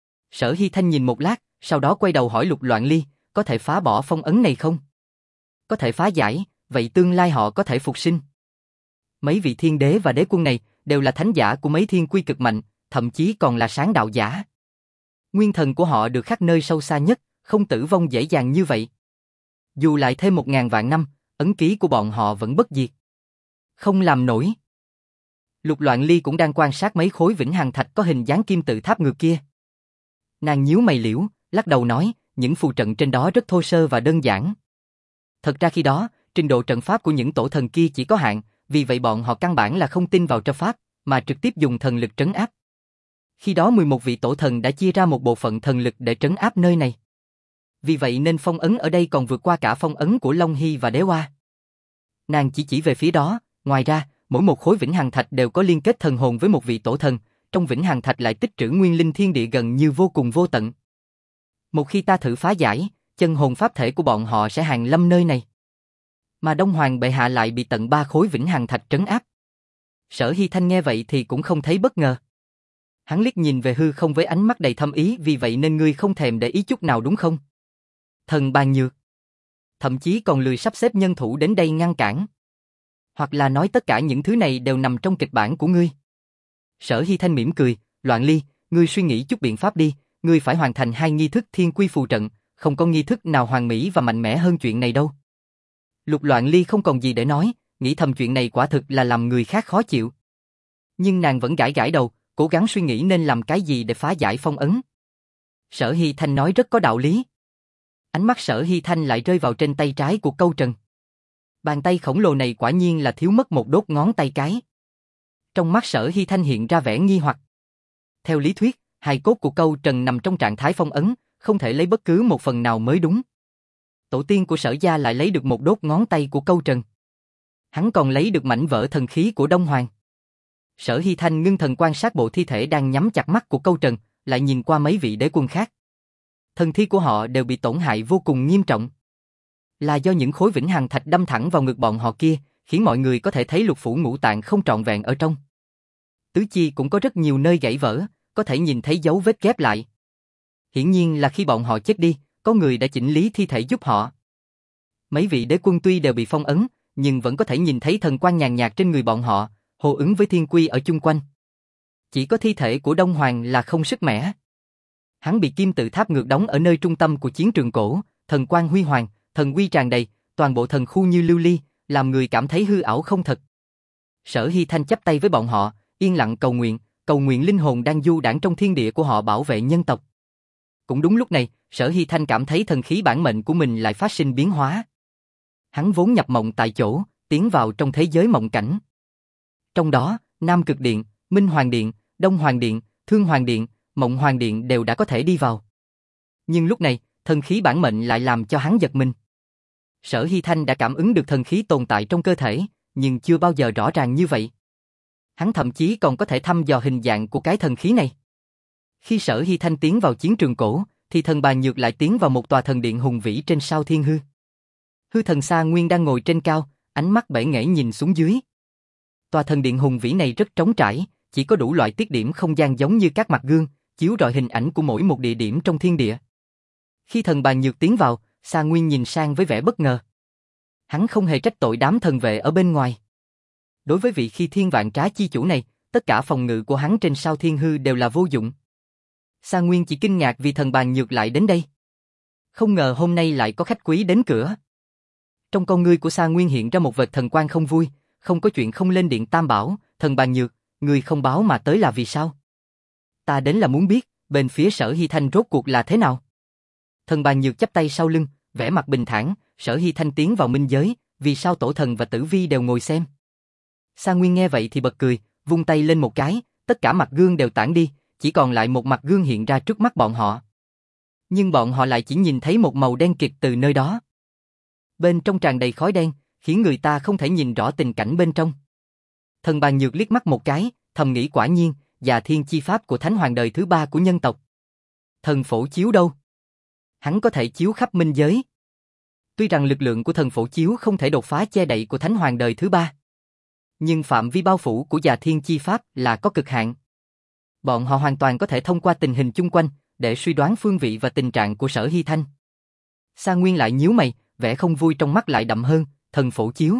Sở Hy Thanh nhìn một lát, sau đó quay đầu hỏi Lục Loạn Ly, có thể phá bỏ phong ấn này không? Có thể phá giải, vậy tương lai họ có thể phục sinh. Mấy vị thiên đế và đế quân này đều là thánh giả của mấy thiên quy cực mạnh, thậm chí còn là sáng đạo giả. Nguyên thần của họ được khắc nơi sâu xa nhất, không tử vong dễ dàng như vậy. Dù lại thêm một ngàn vạn năm, ấn ký của bọn họ vẫn bất diệt. Không làm nổi. Lục Loạn Ly cũng đang quan sát mấy khối vĩnh hằng thạch có hình dáng kim tự tháp ngược kia. Nàng nhíu mày liễu, lắc đầu nói, những phù trận trên đó rất thô sơ và đơn giản. Thật ra khi đó, trình độ trận pháp của những tổ thần kia chỉ có hạn, vì vậy bọn họ căn bản là không tin vào trận pháp, mà trực tiếp dùng thần lực trấn áp. Khi đó mười một vị tổ thần đã chia ra một bộ phận thần lực để trấn áp nơi này. Vì vậy nên phong ấn ở đây còn vượt qua cả phong ấn của Long Hy và Đế Hoa. Nàng chỉ chỉ về phía đó, ngoài ra, mỗi một khối vĩnh hằng thạch đều có liên kết thần hồn với một vị tổ thần, trong vĩnh hằng thạch lại tích trữ nguyên linh thiên địa gần như vô cùng vô tận. Một khi ta thử phá giải, chân hồn pháp thể của bọn họ sẽ hàng lâm nơi này. Mà Đông Hoàng bệ hạ lại bị tận ba khối vĩnh hằng thạch trấn áp. Sở Hy Thanh nghe vậy thì cũng không thấy bất ngờ. Hắn liếc nhìn về hư không với ánh mắt đầy thâm ý, vì vậy nên ngươi không thèm để ý chút nào đúng không? Thần Bàn Nhược. Thậm chí còn lười sắp xếp nhân thủ đến đây ngăn cản. Hoặc là nói tất cả những thứ này đều nằm trong kịch bản của ngươi. Sở Hy Thanh mỉm cười, Loạn Ly, ngươi suy nghĩ chút biện pháp đi, ngươi phải hoàn thành hai nghi thức thiên quy phù trận, không có nghi thức nào hoàn mỹ và mạnh mẽ hơn chuyện này đâu. Lục Loạn Ly không còn gì để nói, nghĩ thầm chuyện này quả thực là làm người khác khó chịu. Nhưng nàng vẫn gãi gãi đầu, cố gắng suy nghĩ nên làm cái gì để phá giải phong ấn. Sở Hy Thanh nói rất có đạo lý. Ánh mắt Sở Hy Thanh lại rơi vào trên tay trái của Câu Trần. Bàn tay khổng lồ này quả nhiên là thiếu mất một đốt ngón tay cái. Trong mắt Sở Hy Thanh hiện ra vẻ nghi hoặc. Theo lý thuyết, hài cốt của Câu Trần nằm trong trạng thái phong ấn, không thể lấy bất cứ một phần nào mới đúng. Tổ tiên của Sở gia lại lấy được một đốt ngón tay của Câu Trần. Hắn còn lấy được mảnh vỡ thần khí của Đông Hoàng. Sở Hy Thanh ngưng thần quan sát bộ thi thể đang nhắm chặt mắt của Câu Trần, lại nhìn qua mấy vị đế quân khác. Thân thi của họ đều bị tổn hại vô cùng nghiêm trọng. Là do những khối vĩnh hằng thạch đâm thẳng vào ngực bọn họ kia, khiến mọi người có thể thấy lục phủ ngũ tạng không trọn vẹn ở trong. Tứ chi cũng có rất nhiều nơi gãy vỡ, có thể nhìn thấy dấu vết ghép lại. Hiển nhiên là khi bọn họ chết đi, có người đã chỉnh lý thi thể giúp họ. Mấy vị đế quân tuy đều bị phong ấn, nhưng vẫn có thể nhìn thấy thần quang nhàn nhạt trên người bọn họ, hô ứng với thiên quy ở chung quanh. Chỉ có thi thể của Đông Hoàng là không sức mẻ. Hắn bị kim tự tháp ngược đóng ở nơi trung tâm của chiến trường cổ, thần quang huy hoàng, thần uy tràn đầy, toàn bộ thần khu như lưu ly, làm người cảm thấy hư ảo không thật. Sở Hy Thanh chắp tay với bọn họ, yên lặng cầu nguyện, cầu nguyện linh hồn đang du đãng trong thiên địa của họ bảo vệ nhân tộc. Cũng đúng lúc này, Sở Hy Thanh cảm thấy thần khí bản mệnh của mình lại phát sinh biến hóa. Hắn vốn nhập mộng tại chỗ, tiến vào trong thế giới mộng cảnh. Trong đó, Nam Cực Điện, Minh Hoàng Điện, Đông Hoàng Điện, Thương Hoàng Điện, Mộng Hoàng Điện đều đã có thể đi vào. Nhưng lúc này, thần khí bản mệnh lại làm cho hắn giật mình. Sở Hy Thanh đã cảm ứng được thần khí tồn tại trong cơ thể, nhưng chưa bao giờ rõ ràng như vậy. Hắn thậm chí còn có thể thăm dò hình dạng của cái thần khí này. Khi Sở Hy Thanh tiến vào chiến trường cổ, thì thần Bàn Nhược lại tiến vào một tòa thần điện hùng vĩ trên sao thiên hư. Hư thần Sa Nguyên đang ngồi trên cao, ánh mắt bể nghễ nhìn xuống dưới. Tòa thần điện hùng vĩ này rất trống trải, chỉ có đủ loại tiết điểm không gian giống như các mặt gương, chiếu rọi hình ảnh của mỗi một địa điểm trong thiên địa. Khi thần Bàn Nhược tiến vào, Sa Nguyên nhìn sang với vẻ bất ngờ. Hắn không hề trách tội đám thần vệ ở bên ngoài. Đối với vị Khi Thiên Vạn Trá chi chủ này, tất cả phòng ngự của hắn trên sao thiên hư đều là vô dụng. Sa Nguyên chỉ kinh ngạc vì thần Bàn Nhược lại đến đây. Không ngờ hôm nay lại có khách quý đến cửa. Trong con ngươi của Sa Nguyên hiện ra một vệt thần quang không vui, không có chuyện không lên điện Tam Bảo, thần Bàn Nhược, người không báo mà tới là vì sao? Ta đến là muốn biết, bên phía Sở Hy Thanh rốt cuộc là thế nào? Thần Bàn Nhược chắp tay sau lưng, vẻ mặt bình thản, Sở Hy Thanh tiến vào minh giới, vì sao Tổ Thần và Tử Vi đều ngồi xem? Sa Nguyên nghe vậy thì bật cười, vung tay lên một cái, tất cả mặt gương đều tản đi, chỉ còn lại một mặt gương hiện ra trước mắt bọn họ. Nhưng bọn họ lại chỉ nhìn thấy một màu đen kịt từ nơi đó. Bên trong tràn đầy khói đen, khiến người ta không thể nhìn rõ tình cảnh bên trong. Thần Bàn Nhược liếc mắt một cái, thầm nghĩ quả nhiên, Già Thiên chi pháp của Thánh Hoàng đời thứ ba của nhân tộc. Thần phổ chiếu đâu? Hắn có thể chiếu khắp minh giới. Tuy rằng lực lượng của thần phổ chiếu không thể đột phá che đậy của Thánh Hoàng đời thứ ba, nhưng phạm vi bao phủ của Già Thiên chi pháp là có cực hạn. Bọn họ hoàn toàn có thể thông qua tình hình chung quanh để suy đoán phương vị và tình trạng của Sở Hy Thanh. Sa Nguyên lại nhíu mày, vẻ không vui trong mắt lại đậm hơn, thần phổ chiếu.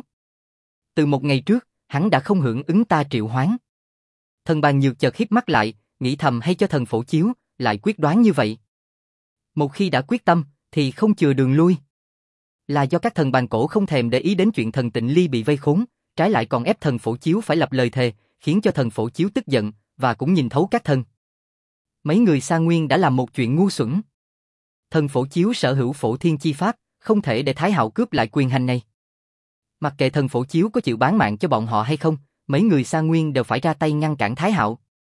Từ một ngày trước, hắn đã không hưởng ứng ta triệu hoán. Thần Bàn Nhược chợt híp mắt lại, nghĩ thầm hay cho thần phổ chiếu, lại quyết đoán như vậy. Một khi đã quyết tâm, thì không chừa đường lui. Là do các thần bàn cổ không thèm để ý đến chuyện thần Tịnh Ly bị vây khốn, trái lại còn ép thần Phổ Chiếu phải lập lời thề, khiến cho thần Phổ Chiếu tức giận, và cũng nhìn thấu các thần. Mấy người Sa Nguyên đã làm một chuyện ngu xuẩn. Thần Phổ Chiếu sở hữu phổ thiên chi pháp, không thể để Thái Hạo cướp lại quyền hành này. Mặc kệ thần Phổ Chiếu có chịu bán mạng cho bọn họ hay không, mấy người Sa Nguyên đều phải ra tay ngăn cản Thái Hạo.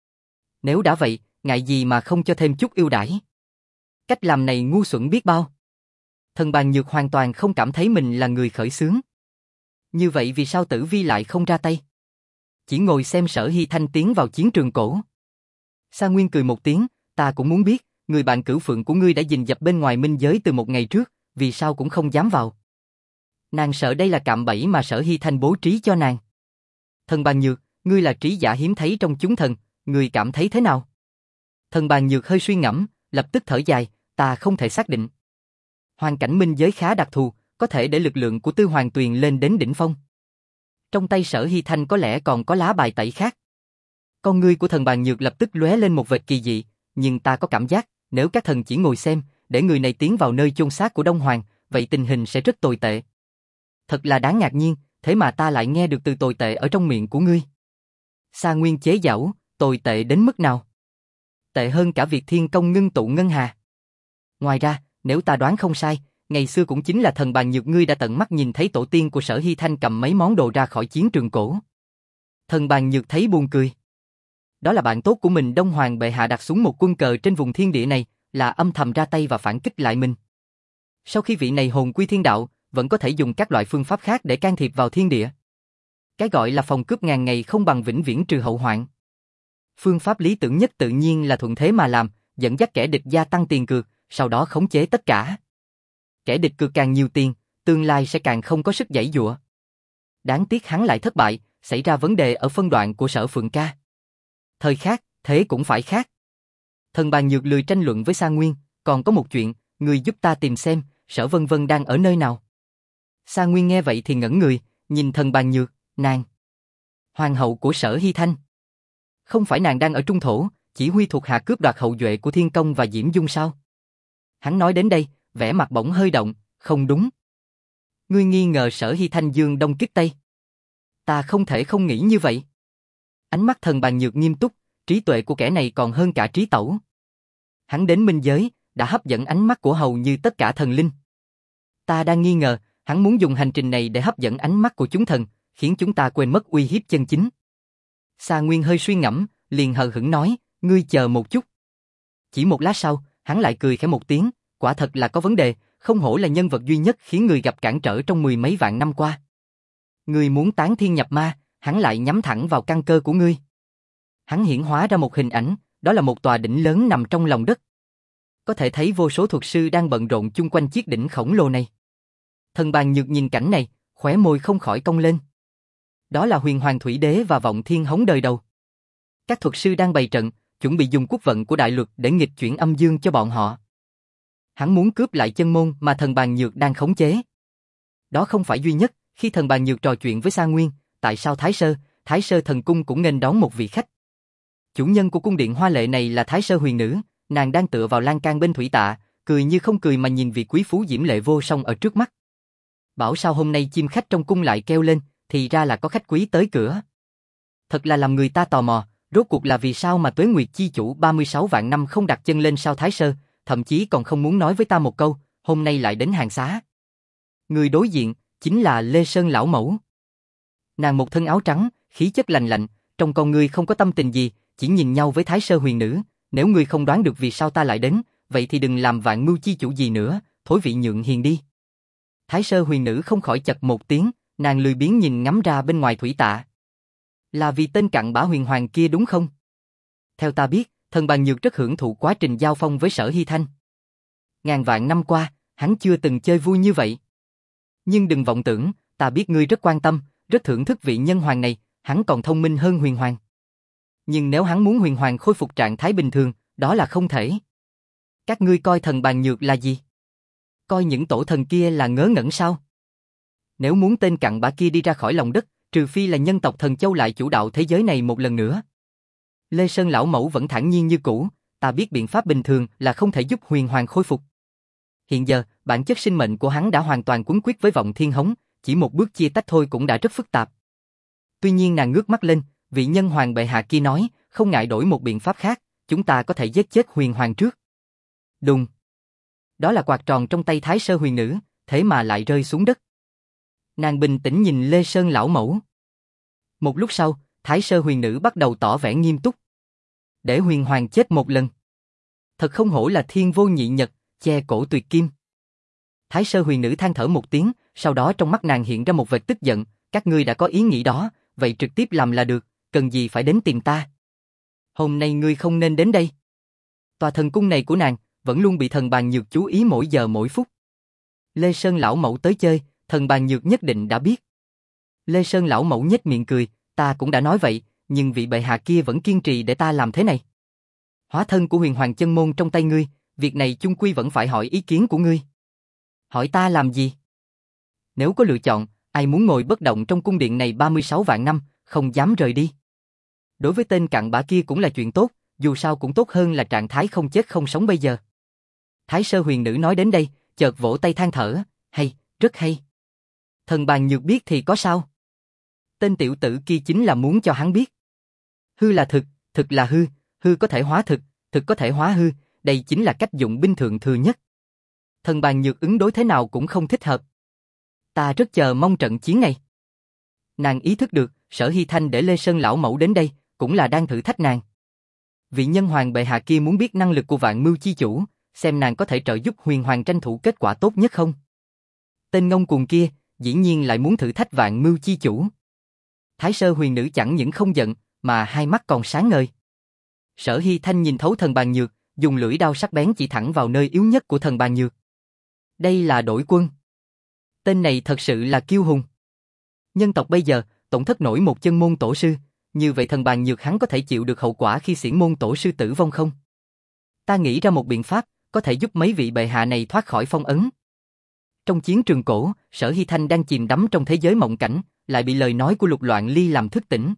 Nếu đã vậy, ngại gì mà không cho thêm chút ưu đãi. Cách làm này ngu xuẩn biết bao. Thần Bàn Nhược hoàn toàn không cảm thấy mình là người khởi xướng. Như vậy vì sao Tử Vi lại không ra tay? Chỉ ngồi xem Sở Hy Thanh tiến vào chiến trường cổ. Sa Nguyên cười một tiếng, ta cũng muốn biết, người bạn cửu phượng của ngươi đã rình dập bên ngoài minh giới từ một ngày trước, vì sao cũng không dám vào. Nàng sợ đây là cạm bẫy mà Sở Hy Thanh bố trí cho nàng. Thần Bàn Nhược, ngươi là trí giả hiếm thấy trong chúng thần, ngươi cảm thấy thế nào? Thần Bàn Nhược hơi suy ngẫm, lập tức thở dài, ta không thể xác định. Hoàn cảnh minh giới khá đặc thù, có thể để lực lượng của Tư Hoàng Tuyền lên đến đỉnh phong. Trong tay Sở Hy Thanh có lẽ còn có lá bài tẩy khác. Con ngươi của thần Bàn Nhược lập tức lóe lên một vệt kỳ dị, nhưng ta có cảm giác, nếu các thần chỉ ngồi xem, để người này tiến vào nơi chôn xác của Đông Hoàng, vậy tình hình sẽ rất tồi tệ. Thật là đáng ngạc nhiên, thế mà ta lại nghe được từ tồi tệ ở trong miệng của ngươi. Sa Nguyên chế giễu, tồi tệ đến mức nào? Tệ hơn cả việc thiên công ngưng tụ ngân hà. Ngoài ra, nếu ta đoán không sai, ngày xưa cũng chính là thần Bàn Nhược ngươi đã tận mắt nhìn thấy tổ tiên của Sở Hy Thanh cầm mấy món đồ ra khỏi chiến trường cổ. Thần Bàn Nhược thấy buồn cười. Đó là bạn tốt của mình Đông Hoàng bệ hạ đặt xuống một quân cờ trên vùng thiên địa này, là âm thầm ra tay và phản kích lại mình. Sau khi vị này hồn quy thiên đạo, vẫn có thể dùng các loại phương pháp khác để can thiệp vào thiên địa. Cái gọi là phòng cướp ngàn ngày không bằng vĩnh viễn trừ hậu hoạn. Phương pháp lý tưởng nhất tự nhiên là thuận thế mà làm, dẫn dắt kẻ địch gia tăng tiền cược, sau đó khống chế tất cả. Kẻ địch cược càng nhiều tiền, tương lai sẽ càng không có sức giãy giụa. Đáng tiếc hắn lại thất bại, xảy ra vấn đề ở phân đoạn của Sở Phượng Ca. Thời khác, thế cũng phải khác. Thần Bàn Nhược lười tranh luận với Sa Nguyên, còn có một chuyện, người giúp ta tìm xem, Sở Vân Vân đang ở nơi nào. Sa Nguyên nghe vậy thì ngẩn người, nhìn thần Bàn Nhược, nàng. Hoàng hậu của Sở Hy Thanh. Không phải nàng đang ở Trung Thổ, chỉ huy thuộc hạ cướp đoạt hậu duệ của Thiên Công và Diễm Dung sao? Hắn nói đến đây, vẻ mặt bỗng hơi động, không đúng. Ngươi nghi ngờ Sở Hy Thanh dương đông kích tây. Ta không thể không nghĩ như vậy. Ánh mắt thần Bàn Nhược nghiêm túc, trí tuệ của kẻ này còn hơn cả trí tẩu. Hắn đến minh giới, đã hấp dẫn ánh mắt của hầu như tất cả thần linh. Ta đang nghi ngờ, hắn muốn dùng hành trình này để hấp dẫn ánh mắt của chúng thần, khiến chúng ta quên mất uy hiếp chân chính. Sa Nguyên hơi suy ngẫm, liền hờ hững nói, ngươi chờ một chút. Chỉ một lát sau, hắn lại cười khẽ một tiếng, quả thật là có vấn đề, không hổ là nhân vật duy nhất khiến người gặp cản trở trong mười mấy vạn năm qua. Ngươi muốn tán thiên nhập ma, hắn lại nhắm thẳng vào căn cơ của ngươi. Hắn hiển hóa ra một hình ảnh, đó là một tòa đỉnh lớn nằm trong lòng đất. Có thể thấy vô số thuật sư đang bận rộn chung quanh chiếc đỉnh khổng lồ này. Thần Bàn Nhược nhìn cảnh này, khóe môi không khỏi cong lên. Đó là Huyền Hoàng Thủy Đế và Vọng Thiên Hống đời đầu. Các thuật sư đang bày trận, chuẩn bị dùng quốc vận của đại luật để nghịch chuyển âm dương cho bọn họ. Hắn muốn cướp lại chân môn mà thần Bàn Nhược đang khống chế. Đó không phải duy nhất, khi thần Bàn Nhược trò chuyện với Sa Nguyên, tại sao Thái Sơ, Thái Sơ thần cung cũng nghênh đón một vị khách. Chủ nhân của cung điện hoa lệ này là Thái Sơ huyền nữ, nàng đang tựa vào lan can bên thủy tạ, cười như không cười mà nhìn vị quý phú diễm lệ vô song ở trước mắt. Bảo sao hôm nay chim khách trong cung lại kêu lên, thì ra là có khách quý tới cửa. Thật là làm người ta tò mò, rốt cuộc là vì sao mà Tuế Nguyệt chi chủ ba mươi sáu vạn năm không đặt chân lên sao Thái Sơ, thậm chí còn không muốn nói với ta một câu, hôm nay lại đến hàng xá. Người đối diện chính là Lê Sơn lão mẫu. Nàng một thân áo trắng, khí chất lành lạnh, trong con ngươi không có tâm tình gì, chỉ nhìn nhau với Thái Sơ huyền nữ. Nếu ngươi không đoán được vì sao ta lại đến, vậy thì đừng làm vạn mưu chi chủ gì nữa, thối vị nhượng hiền đi. Thái Sơ huyền nữ không khỏi chật một tiếng, nàng lười biếng nhìn ngắm ra bên ngoài thủy tạ. Là vì tên cặn bã huyền hoàng kia đúng không? Theo ta biết, thần Bàn Nhược rất hưởng thụ quá trình giao phong với Sở Hy Thanh. Ngàn vạn năm qua, hắn chưa từng chơi vui như vậy. Nhưng đừng vọng tưởng, ta biết ngươi rất quan tâm, rất thưởng thức vị nhân hoàng này, hắn còn thông minh hơn huyền hoàng. Nhưng nếu hắn muốn huyền hoàng khôi phục trạng thái bình thường, đó là không thể. Các ngươi coi thần Bàn Nhược là gì? Coi những tổ thần kia là ngớ ngẩn sao? Nếu muốn tên cặn bã kia đi ra khỏi lòng đất, trừ phi là nhân tộc Thần Châu lại chủ đạo thế giới này một lần nữa. Lê Sơn lão mẫu vẫn thản nhiên như cũ, ta biết biện pháp bình thường là không thể giúp huyền hoàng khôi phục. Hiện giờ, bản chất sinh mệnh của hắn đã hoàn toàn quấn quýt với vọng thiên hống, chỉ một bước chia tách thôi cũng đã rất phức tạp. Tuy nhiên nàng ngước mắt lên, vị nhân hoàng bệ hạ kia nói, không ngại đổi một biện pháp khác, chúng ta có thể giết chết huyền hoàng trước. Đùng. Đó là quạt tròn trong tay Thái Sơ huyền nữ, thế mà lại rơi xuống đất. Nàng bình tĩnh nhìn Lê Sơn lão mẫu. Một lúc sau, Thái Sơ huyền nữ bắt đầu tỏ vẻ nghiêm túc. Để huyền hoàng chết một lần. Thật không hổ là thiên vô nhị nhật, che cổ tuyệt kim. Thái Sơ huyền nữ than thở một tiếng, sau đó trong mắt nàng hiện ra một vệt tức giận, các ngươi đã có ý nghĩ đó, vậy trực tiếp làm là được, cần gì phải đến tìm ta. Hôm nay ngươi không nên đến đây. Tòa thần cung này của nàng, vẫn luôn bị thần bàn nhược chú ý mỗi giờ mỗi phút. Lê Sơn lão mẫu tới chơi, thần bàn nhược nhất định đã biết. Lê Sơn lão mẫu nhếch miệng cười, ta cũng đã nói vậy, nhưng vị bệ hạ kia vẫn kiên trì để ta làm thế này. Hóa thân của huyền hoàng chân môn trong tay ngươi, việc này chung quy vẫn phải hỏi ý kiến của ngươi. Hỏi ta làm gì? Nếu có lựa chọn, ai muốn ngồi bất động trong cung điện này ba mươi sáu vạn năm, không dám rời đi. Đối với tên cặn bã kia cũng là chuyện tốt, dù sao cũng tốt hơn là trạng thái không chết không sống bây giờ. Thái Sơ huyền nữ nói đến đây, chợt vỗ tay than thở, hay, rất hay. Thần bàn nhược biết thì có sao? Tên tiểu tử kia chính là muốn cho hắn biết. Hư là thực, thực là hư, hư có thể hóa thực, thực có thể hóa hư, đây chính là cách dụng binh thượng thừa nhất. Thần bàn nhược ứng đối thế nào cũng không thích hợp. Ta rất chờ mong trận chiến này. Nàng ý thức được, Sở Hy Thanh để Lê Sơn lão mẫu đến đây, cũng là đang thử thách nàng. Vị nhân hoàng bệ hạ kia muốn biết năng lực của vạn mưu chi chủ, xem nàng có thể trợ giúp huyền hoàng tranh thủ kết quả tốt nhất không. Tên ngông cuồng kia, dĩ nhiên lại muốn thử thách vạn mưu chi chủ. Thái Sơ huyền nữ chẳng những không giận, mà hai mắt còn sáng ngời. Sở Hy Thanh nhìn thấu thần bàn nhược, dùng lưỡi đao sắc bén chỉ thẳng vào nơi yếu nhất của thần bàn nhược. Đây là Đổi Quân. Tên này thật sự là kiêu hùng. Nhân tộc bây giờ, tổn thất nổi một chân môn tổ sư, như vậy thần bàn nhược hắn có thể chịu được hậu quả khi xiển môn tổ sư tử vong không? Ta nghĩ ra một biện pháp, có thể giúp mấy vị bệ hạ này thoát khỏi phong ấn. Trong chiến trường cổ, Sở Hy Thanh đang chìm đắm trong thế giới mộng cảnh, lại bị lời nói của Lục Loạn Ly làm thức tỉnh.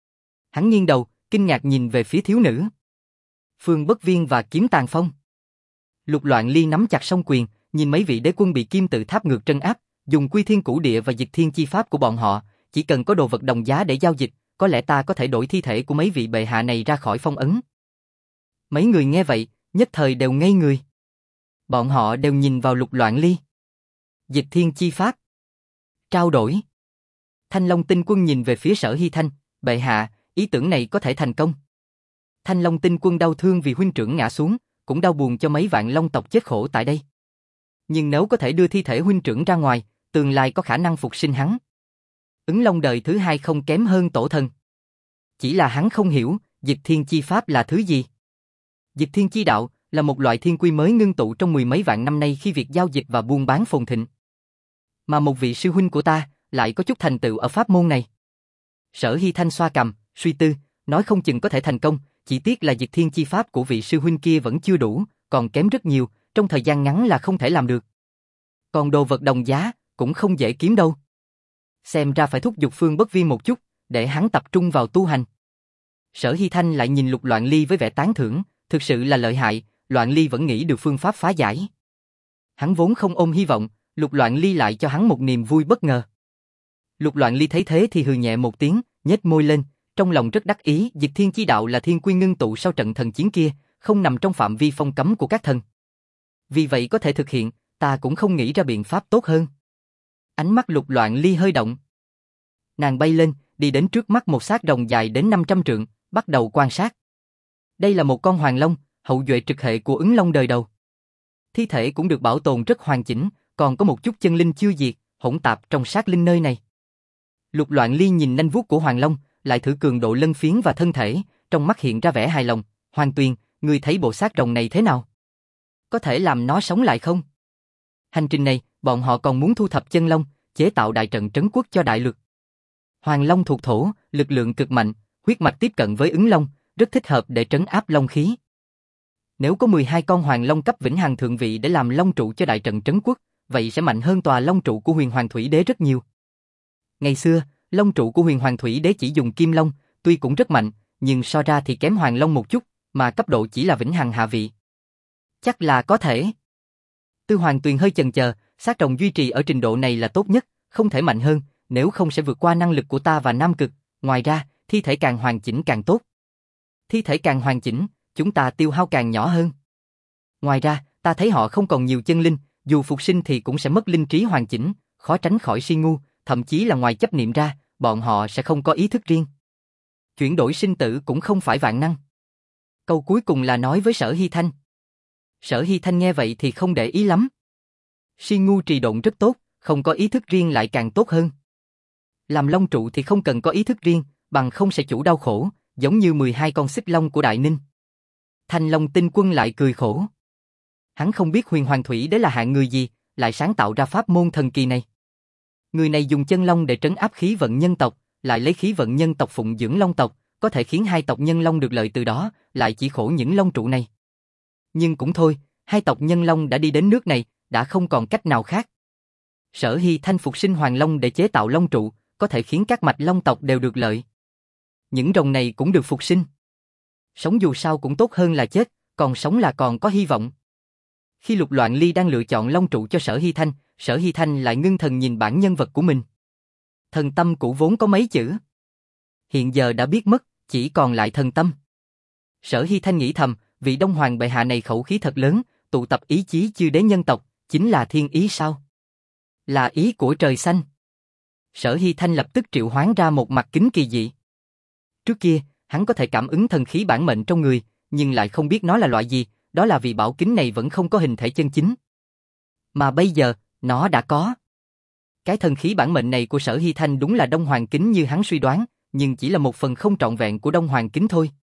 Hắn nghiêng đầu, kinh ngạc nhìn về phía thiếu nữ. Phương Bất Viên và Kiếm Tàn Phong. Lục Loạn Ly nắm chặt song quyền, nhìn mấy vị đế quân bị kim tự tháp ngược trấn áp, dùng quy thiên cửu địa và dịch thiên chi pháp của bọn họ, chỉ cần có đồ vật đồng giá để giao dịch, có lẽ ta có thể đổi thi thể của mấy vị bệ hạ này ra khỏi phong ấn. Mấy người nghe vậy, nhất thời đều ngây người. Bọn họ đều nhìn vào Lục Loạn Ly. Dịch thiên chi pháp. Trao đổi. Thanh Long Tinh Quân nhìn về phía Sở Hy Thanh, bệ hạ, ý tưởng này có thể thành công. Thanh Long Tinh Quân đau thương vì huynh trưởng ngã xuống, cũng đau buồn cho mấy vạn long tộc chết khổ tại đây. Nhưng nếu có thể đưa thi thể huynh trưởng ra ngoài, tương lai có khả năng phục sinh hắn. Ứng Long đời thứ hai không kém hơn tổ thần. Chỉ là hắn không hiểu, dịch thiên chi pháp là thứ gì. Dịch thiên chi đạo là một loại thiên quy mới ngưng tụ trong mười mấy vạn năm nay khi việc giao dịch và buôn bán phồn thịnh. Mà một vị sư huynh của ta lại có chút thành tựu ở pháp môn này. Sở Hy Thanh xoa cằm, suy tư, nói không chừng có thể thành công, chỉ tiếc là dịch thiên chi pháp của vị sư huynh kia vẫn chưa đủ, còn kém rất nhiều, trong thời gian ngắn là không thể làm được. Còn đồ vật đồng giá cũng không dễ kiếm đâu. Xem ra phải thúc giục Phương Bất Viên một chút, để hắn tập trung vào tu hành. Sở Hy Thanh lại nhìn Lục Loạn Ly với vẻ tán thưởng, thực sự là lợi hại, Loạn Ly vẫn nghĩ được phương pháp phá giải. Hắn vốn không ôm hy vọng, Lục Loạn Ly lại cho hắn một niềm vui bất ngờ. Lục Loạn Ly thấy thế thì hừ nhẹ một tiếng, nhếch môi lên, trong lòng rất đắc ý, dịch thiên chi đạo là thiên quy ngưng tụ sau trận thần chiến kia, không nằm trong phạm vi phong cấm của các thần. Vì vậy có thể thực hiện, ta cũng không nghĩ ra biện pháp tốt hơn. Ánh mắt Lục Loạn Ly hơi động. Nàng bay lên, đi đến trước mắt một xác rồng dài đến năm trăm trượng, bắt đầu quan sát. Đây là một con hoàng long, hậu duệ trực hệ của Ứng Long đời đầu. Thi thể cũng được bảo tồn rất hoàn chỉnh, còn có một chút chân linh chưa diệt, hỗn tạp trong sát linh nơi này. Lục Loạn Ly nhìn nanh vuốt của hoàng long, lại thử cường độ lân phiến và thân thể, trong mắt hiện ra vẻ hài lòng. Hoàng Tuyền, ngươi thấy bộ xác rồng này thế nào? Có thể làm nó sống lại không? Hành trình này, bọn họ còn muốn thu thập chân long, chế tạo đại trận trấn quốc cho đại lược. Hoàng long thuộc thổ, lực lượng cực mạnh, huyết mạch tiếp cận với Ứng Long, rất thích hợp để trấn áp long khí. Nếu có mười hai con hoàng long cấp vĩnh hằng thượng vị để làm long trụ cho đại trận trấn quốc, vậy sẽ mạnh hơn tòa long trụ của Huyền Hoàng Thủy Đế rất nhiều. Ngày xưa, long trụ của Huyền Hoàng Thủy Đế chỉ dùng kim long, tuy cũng rất mạnh, nhưng so ra thì kém hoàng long một chút, mà cấp độ chỉ là vĩnh hằng hạ vị. Chắc là có thể. Tư Hoàng Tuyền hơi chần chờ, sát rồng duy trì ở trình độ này là tốt nhất, không thể mạnh hơn, nếu không sẽ vượt qua năng lực của ta và Nam Cực, ngoài ra, thi thể càng hoàn chỉnh càng tốt. Thi thể càng hoàn chỉnh, chúng ta tiêu hao càng nhỏ hơn. Ngoài ra, ta thấy họ không còn nhiều chân linh, dù phục sinh thì cũng sẽ mất linh trí hoàn chỉnh, khó tránh khỏi si ngu, thậm chí là ngoài chấp niệm ra, bọn họ sẽ không có ý thức riêng. Chuyển đổi sinh tử cũng không phải vạn năng. Câu cuối cùng là nói với Sở Hy Thanh. Sở Hy Thanh nghe vậy thì không để ý lắm. Si ngu trì độn rất tốt, không có ý thức riêng lại càng tốt hơn. Làm long trụ thì không cần có ý thức riêng, bằng không sẽ chủ đau khổ, giống như mười hai con xích long của Đại Ninh. Thanh Long Tinh Quân lại cười khổ. Hắn không biết Huyền Hoàng Thủy Đế là hạng người gì, lại sáng tạo ra pháp môn thần kỳ này. Người này dùng chân long để trấn áp khí vận nhân tộc, lại lấy khí vận nhân tộc phụng dưỡng long tộc, có thể khiến hai tộc nhân long được lợi từ đó, lại chỉ khổ những long trụ này. Nhưng cũng thôi, hai tộc nhân long đã đi đến nước này, đã không còn cách nào khác. Sở Hy Thanh phục sinh hoàng long để chế tạo long trụ, có thể khiến các mạch long tộc đều được lợi. Những rồng này cũng được phục sinh. Sống dù sao cũng tốt hơn là chết, còn sống là còn có hy vọng. Khi Lục Loạn Ly đang lựa chọn long trụ cho Sở Hy Thanh, Sở Hy Thanh lại ngưng thần nhìn bản nhân vật của mình. Thần tâm cũ vốn có mấy chữ. Hiện giờ đã biết mất, chỉ còn lại thần tâm. Sở Hy Thanh nghĩ thầm, vị Đông Hoàng bệ hạ này khẩu khí thật lớn, tụ tập ý chí chư đế nhân tộc, chính là thiên ý sao? Là ý của trời xanh. Sở Hy Thanh lập tức triệu hoán ra một mặt kính kỳ dị. Trước kia, hắn có thể cảm ứng thần khí bản mệnh trong người, nhưng lại không biết nó là loại gì, đó là vì bảo kính này vẫn không có hình thể chân chính. Mà bây giờ, nó đã có. Cái thần khí bản mệnh này của Sở Hy Thanh đúng là Đông Hoàng kính như hắn suy đoán, nhưng chỉ là một phần không trọn vẹn của Đông Hoàng kính thôi.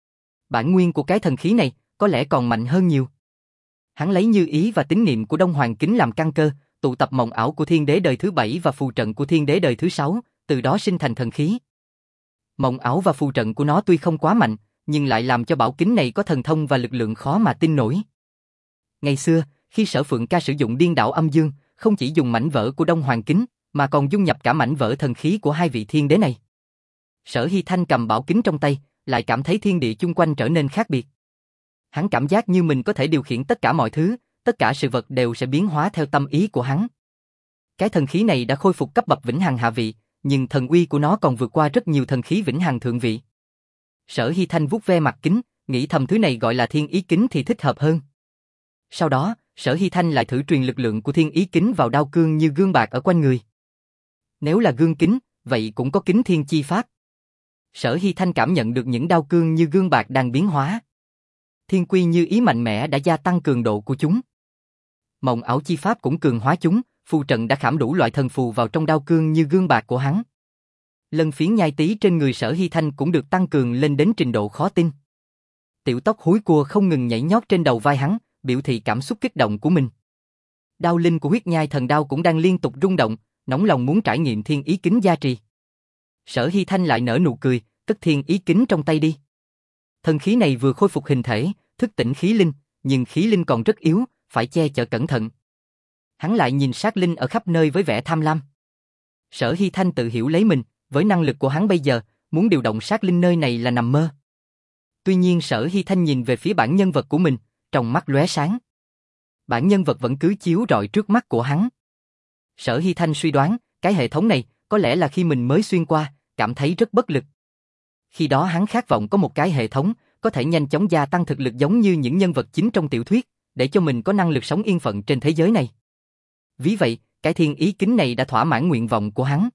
Bản nguyên của cái thần khí này có lẽ còn mạnh hơn nhiều. Hắn lấy như ý và tín niệm của Đông Hoàng kính làm căn cơ, tụ tập mộng ảo của thiên đế đời thứ bảy và phù trận của thiên đế đời thứ sáu, từ đó sinh thành thần khí. Mộng ảo và phù trận của nó tuy không quá mạnh, nhưng lại làm cho bảo kính này có thần thông và lực lượng khó mà tin nổi. Ngày xưa, khi Sở Phượng Ca sử dụng điên đảo âm dương, không chỉ dùng mảnh vỡ của Đông Hoàng kính, mà còn dung nhập cả mảnh vỡ thần khí của hai vị thiên đế này. Sở Hy Thanh cầm bảo kính trong tay, lại cảm thấy thiên địa chung quanh trở nên khác biệt. Hắn cảm giác như mình có thể điều khiển tất cả mọi thứ, tất cả sự vật đều sẽ biến hóa theo tâm ý của hắn. Cái thần khí này đã khôi phục cấp bậc vĩnh hằng hạ vị, nhưng thần uy của nó còn vượt qua rất nhiều thần khí vĩnh hằng thượng vị. Sở Hy Thanh vuốt ve mặt kính, nghĩ thầm thứ này gọi là thiên ý kính thì thích hợp hơn. Sau đó, Sở Hy Thanh lại thử truyền lực lượng của thiên ý kính vào đao cương như gương bạc ở quanh người. Nếu là gương kính, vậy cũng có kính thiên chi pháp. Sở Hy Thanh cảm nhận được những đao cương như gương bạc đang biến hóa. Thiên quy như ý mạnh mẽ đã gia tăng cường độ của chúng. Mộng ảo chi pháp cũng cường hóa chúng, phù trận đã khảm đủ loại thần phù vào trong đao cương như gương bạc của hắn. Lân phiến nhai tí trên người Sở Hy Thanh cũng được tăng cường lên đến trình độ khó tin. Tiểu tóc húi cua không ngừng nhảy nhót trên đầu vai hắn, biểu thị cảm xúc kích động của mình. Đao linh của huyết nhai thần đao cũng đang liên tục rung động, nóng lòng muốn trải nghiệm thiên ý kính gia trì. Sở Hy Thanh lại nở nụ cười, cất thiên ý kính trong tay đi. Thần khí này vừa khôi phục hình thể, thức tỉnh khí linh, nhưng khí linh còn rất yếu, phải che chở cẩn thận. Hắn lại nhìn sát linh ở khắp nơi với vẻ tham lam. Sở Hy Thanh tự hiểu lấy mình, với năng lực của hắn bây giờ, muốn điều động sát linh nơi này là nằm mơ. Tuy nhiên Sở Hy Thanh nhìn về phía bản nhân vật của mình, trong mắt lóe sáng. Bản nhân vật vẫn cứ chiếu rọi trước mắt của hắn. Sở Hy Thanh suy đoán, cái hệ thống này, có lẽ là khi mình mới xuyên qua, cảm thấy rất bất lực. Khi đó hắn khát vọng có một cái hệ thống, có thể nhanh chóng gia tăng thực lực giống như những nhân vật chính trong tiểu thuyết, để cho mình có năng lực sống yên phận trên thế giới này. Vì vậy, cái thiên ý kính này đã thỏa mãn nguyện vọng của hắn.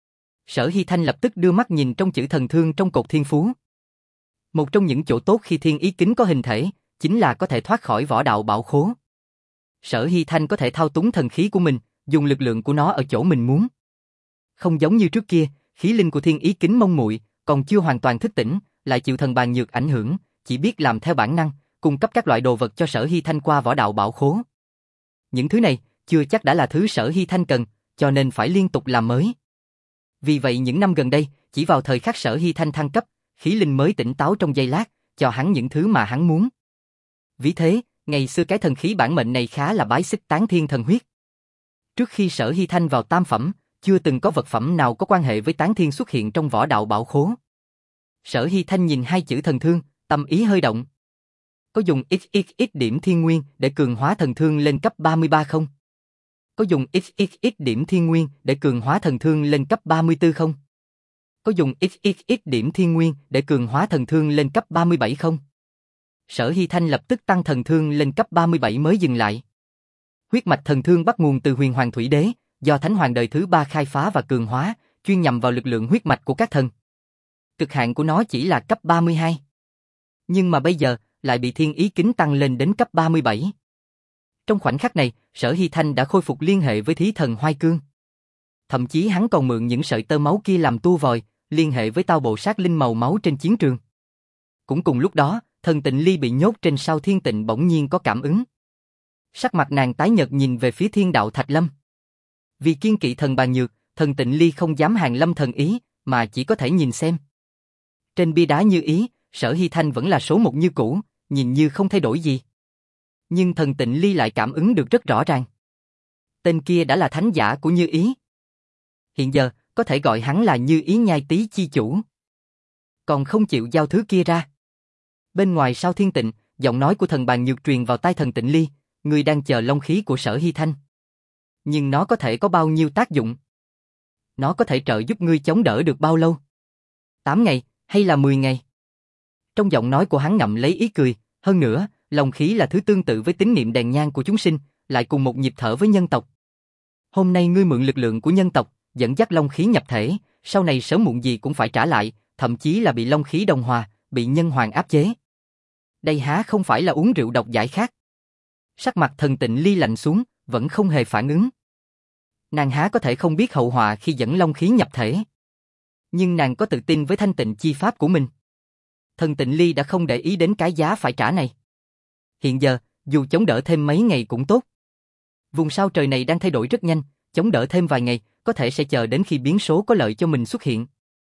Sở Hy Thanh lập tức đưa mắt nhìn trong chữ thần thương trong cột thiên phú. Một trong những chỗ tốt khi thiên ý kính có hình thể, chính là có thể thoát khỏi võ đạo bạo khố. Sở Hy Thanh có thể thao túng thần khí của mình, dùng lực lượng của nó ở chỗ mình muốn. Không giống như trước kia, khí linh của thiên ý kính mông muội, còn chưa hoàn toàn thức tỉnh, lại chịu thần bàn nhược ảnh hưởng, chỉ biết làm theo bản năng, cung cấp các loại đồ vật cho Sở Hy Thanh qua võ đạo bạo khố. Những thứ này, chưa chắc đã là thứ Sở Hy Thanh cần, cho nên phải liên tục làm mới. Vì vậy những năm gần đây, chỉ vào thời khắc Sở Hy Thanh thăng cấp, khí linh mới tỉnh táo trong giây lát, cho hắn những thứ mà hắn muốn. Vì thế, ngày xưa cái thần khí bản mệnh này khá là bái xích tán thiên thần huyết. Trước khi Sở Hy Thanh vào tam phẩm, chưa từng có vật phẩm nào có quan hệ với tán thiên xuất hiện trong võ đạo bảo khố. Sở Hy Thanh nhìn hai chữ thần thương, tâm ý hơi động. Có dùng ích ích ích điểm thiên nguyên để cường hóa thần thương lên cấp ba mươi ba không? Có dùng ích ích ích điểm thiên nguyên để cường hóa thần thương lên cấp ba mươi tư không? Có dùng ích ích ích điểm thiên nguyên để cường hóa thần thương lên cấp ba mươi bảy không? Sở Hy Thanh lập tức tăng thần thương lên cấp ba mươi bảy mới dừng lại. Huyết mạch thần thương bắt nguồn từ Huyền Hoàng Thủy Đế, do Thánh Hoàng đời thứ ba khai phá và cường hóa, chuyên nhằm vào lực lượng huyết mạch của các thần. Cực hạn của nó chỉ là cấp ba mươi hai. Nhưng mà bây giờ, lại bị thiên ý kính tăng lên đến cấp ba mươi bảy. Trong khoảnh khắc này, Sở Hy Thanh đã khôi phục liên hệ với thí thần Hoai Cương. Thậm chí hắn còn mượn những sợi tơ máu kia làm tua vòi, liên hệ với tao bộ sát linh màu máu trên chiến trường. Cũng cùng lúc đó, thần Tịnh Ly bị nhốt trên sao thiên tịnh bỗng nhiên có cảm ứng. Sắc mặt nàng tái nhợt nhìn về phía Thiên Đạo Thạch Lâm. Vì kiên kỵ thần Bàn Nhược, thần Tịnh Ly không dám hàng lâm thần ý, mà chỉ có thể nhìn xem. Trên bia đá Như Ý, Sở Hy Thanh vẫn là số một như cũ, nhìn như không thay đổi gì. Nhưng thần Tịnh Ly lại cảm ứng được rất rõ ràng. Tên kia đã là thánh giả của Như Ý. Hiện giờ, có thể gọi hắn là Như Ý Nhai Tý chi chủ. Còn không chịu giao thứ kia ra. Bên ngoài sao thiên tịnh, giọng nói của thần Bàn Nhược truyền vào tai thần Tịnh Ly, người đang chờ long khí của Sở Hy Thanh. Nhưng nó có thể có bao nhiêu tác dụng? Nó có thể trợ giúp ngươi chống đỡ được bao lâu? tám ngày, hay là mười ngày? Trong giọng nói của hắn ngậm lấy ý cười, hơn nữa, long khí là thứ tương tự với tín niệm đèn nhang của chúng sinh, lại cùng một nhịp thở với nhân tộc. Hôm nay ngươi mượn lực lượng của nhân tộc, dẫn dắt long khí nhập thể, sau này sớm muộn gì cũng phải trả lại, thậm chí là bị long khí đồng hòa, bị nhân hoàng áp chế. Đây há không phải là uống rượu độc giải khát. Sắc mặt thần Tịnh Ly lạnh xuống, vẫn không hề phản ứng. Nàng há có thể không biết hậu họa khi dẫn long khí nhập thể. Nhưng nàng có tự tin với thanh tịnh chi pháp của mình. Thần Tịnh Ly đã không để ý đến cái giá phải trả này. Hiện giờ, dù chống đỡ thêm mấy ngày cũng tốt. Vùng sao trời này đang thay đổi rất nhanh, chống đỡ thêm vài ngày, có thể sẽ chờ đến khi biến số có lợi cho mình xuất hiện.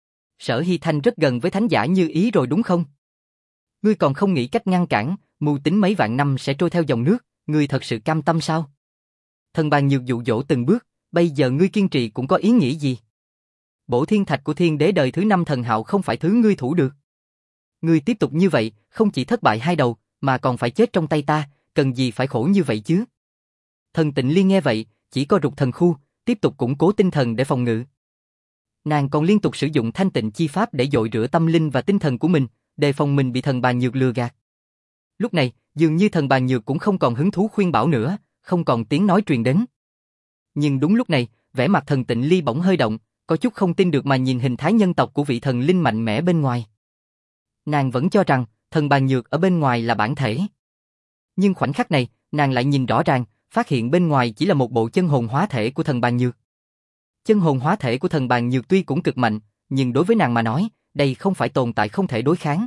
Sở Hy Thanh rất gần với thánh giả Như Ý rồi đúng không? Ngươi còn không nghĩ cách ngăn cản, mưu tính mấy vạn năm sẽ trôi theo dòng nước, ngươi thật sự cam tâm sao? Thần Bàn Nhược dụ dỗ từng bước, bây giờ ngươi kiên trì cũng có ý nghĩa gì? Bổ thiên thạch của thiên đế đời thứ năm thần hạo không phải thứ ngươi thủ được. Ngươi tiếp tục như vậy, không chỉ thất bại hai đầu, mà còn phải chết trong tay ta, cần gì phải khổ như vậy chứ? Thần Tịnh Liên nghe vậy, chỉ có rụt thần khu, tiếp tục củng cố tinh thần để phòng ngự. Nàng còn liên tục sử dụng thanh tịnh chi pháp để dội rửa tâm linh và tinh thần của mình, đề phòng mình bị thần Bàn Nhược lừa gạt. Lúc này, dường như thần Bàn Nhược cũng không còn hứng thú khuyên bảo nữa, không còn tiếng nói truyền đến. Nhưng đúng lúc này, vẻ mặt thần Tịnh Ly bỗng hơi động, có chút không tin được mà nhìn hình thái nhân tộc của vị thần linh mạnh mẽ bên ngoài. Nàng vẫn cho rằng, thần Bàn Nhược ở bên ngoài là bản thể. Nhưng khoảnh khắc này, nàng lại nhìn rõ ràng, phát hiện bên ngoài chỉ là một bộ chân hồn hóa thể của thần Bàn Nhược. Chân hồn hóa thể của thần Bàn Nhược tuy cũng cực mạnh, nhưng đối với nàng mà nói, đây không phải tồn tại không thể đối kháng.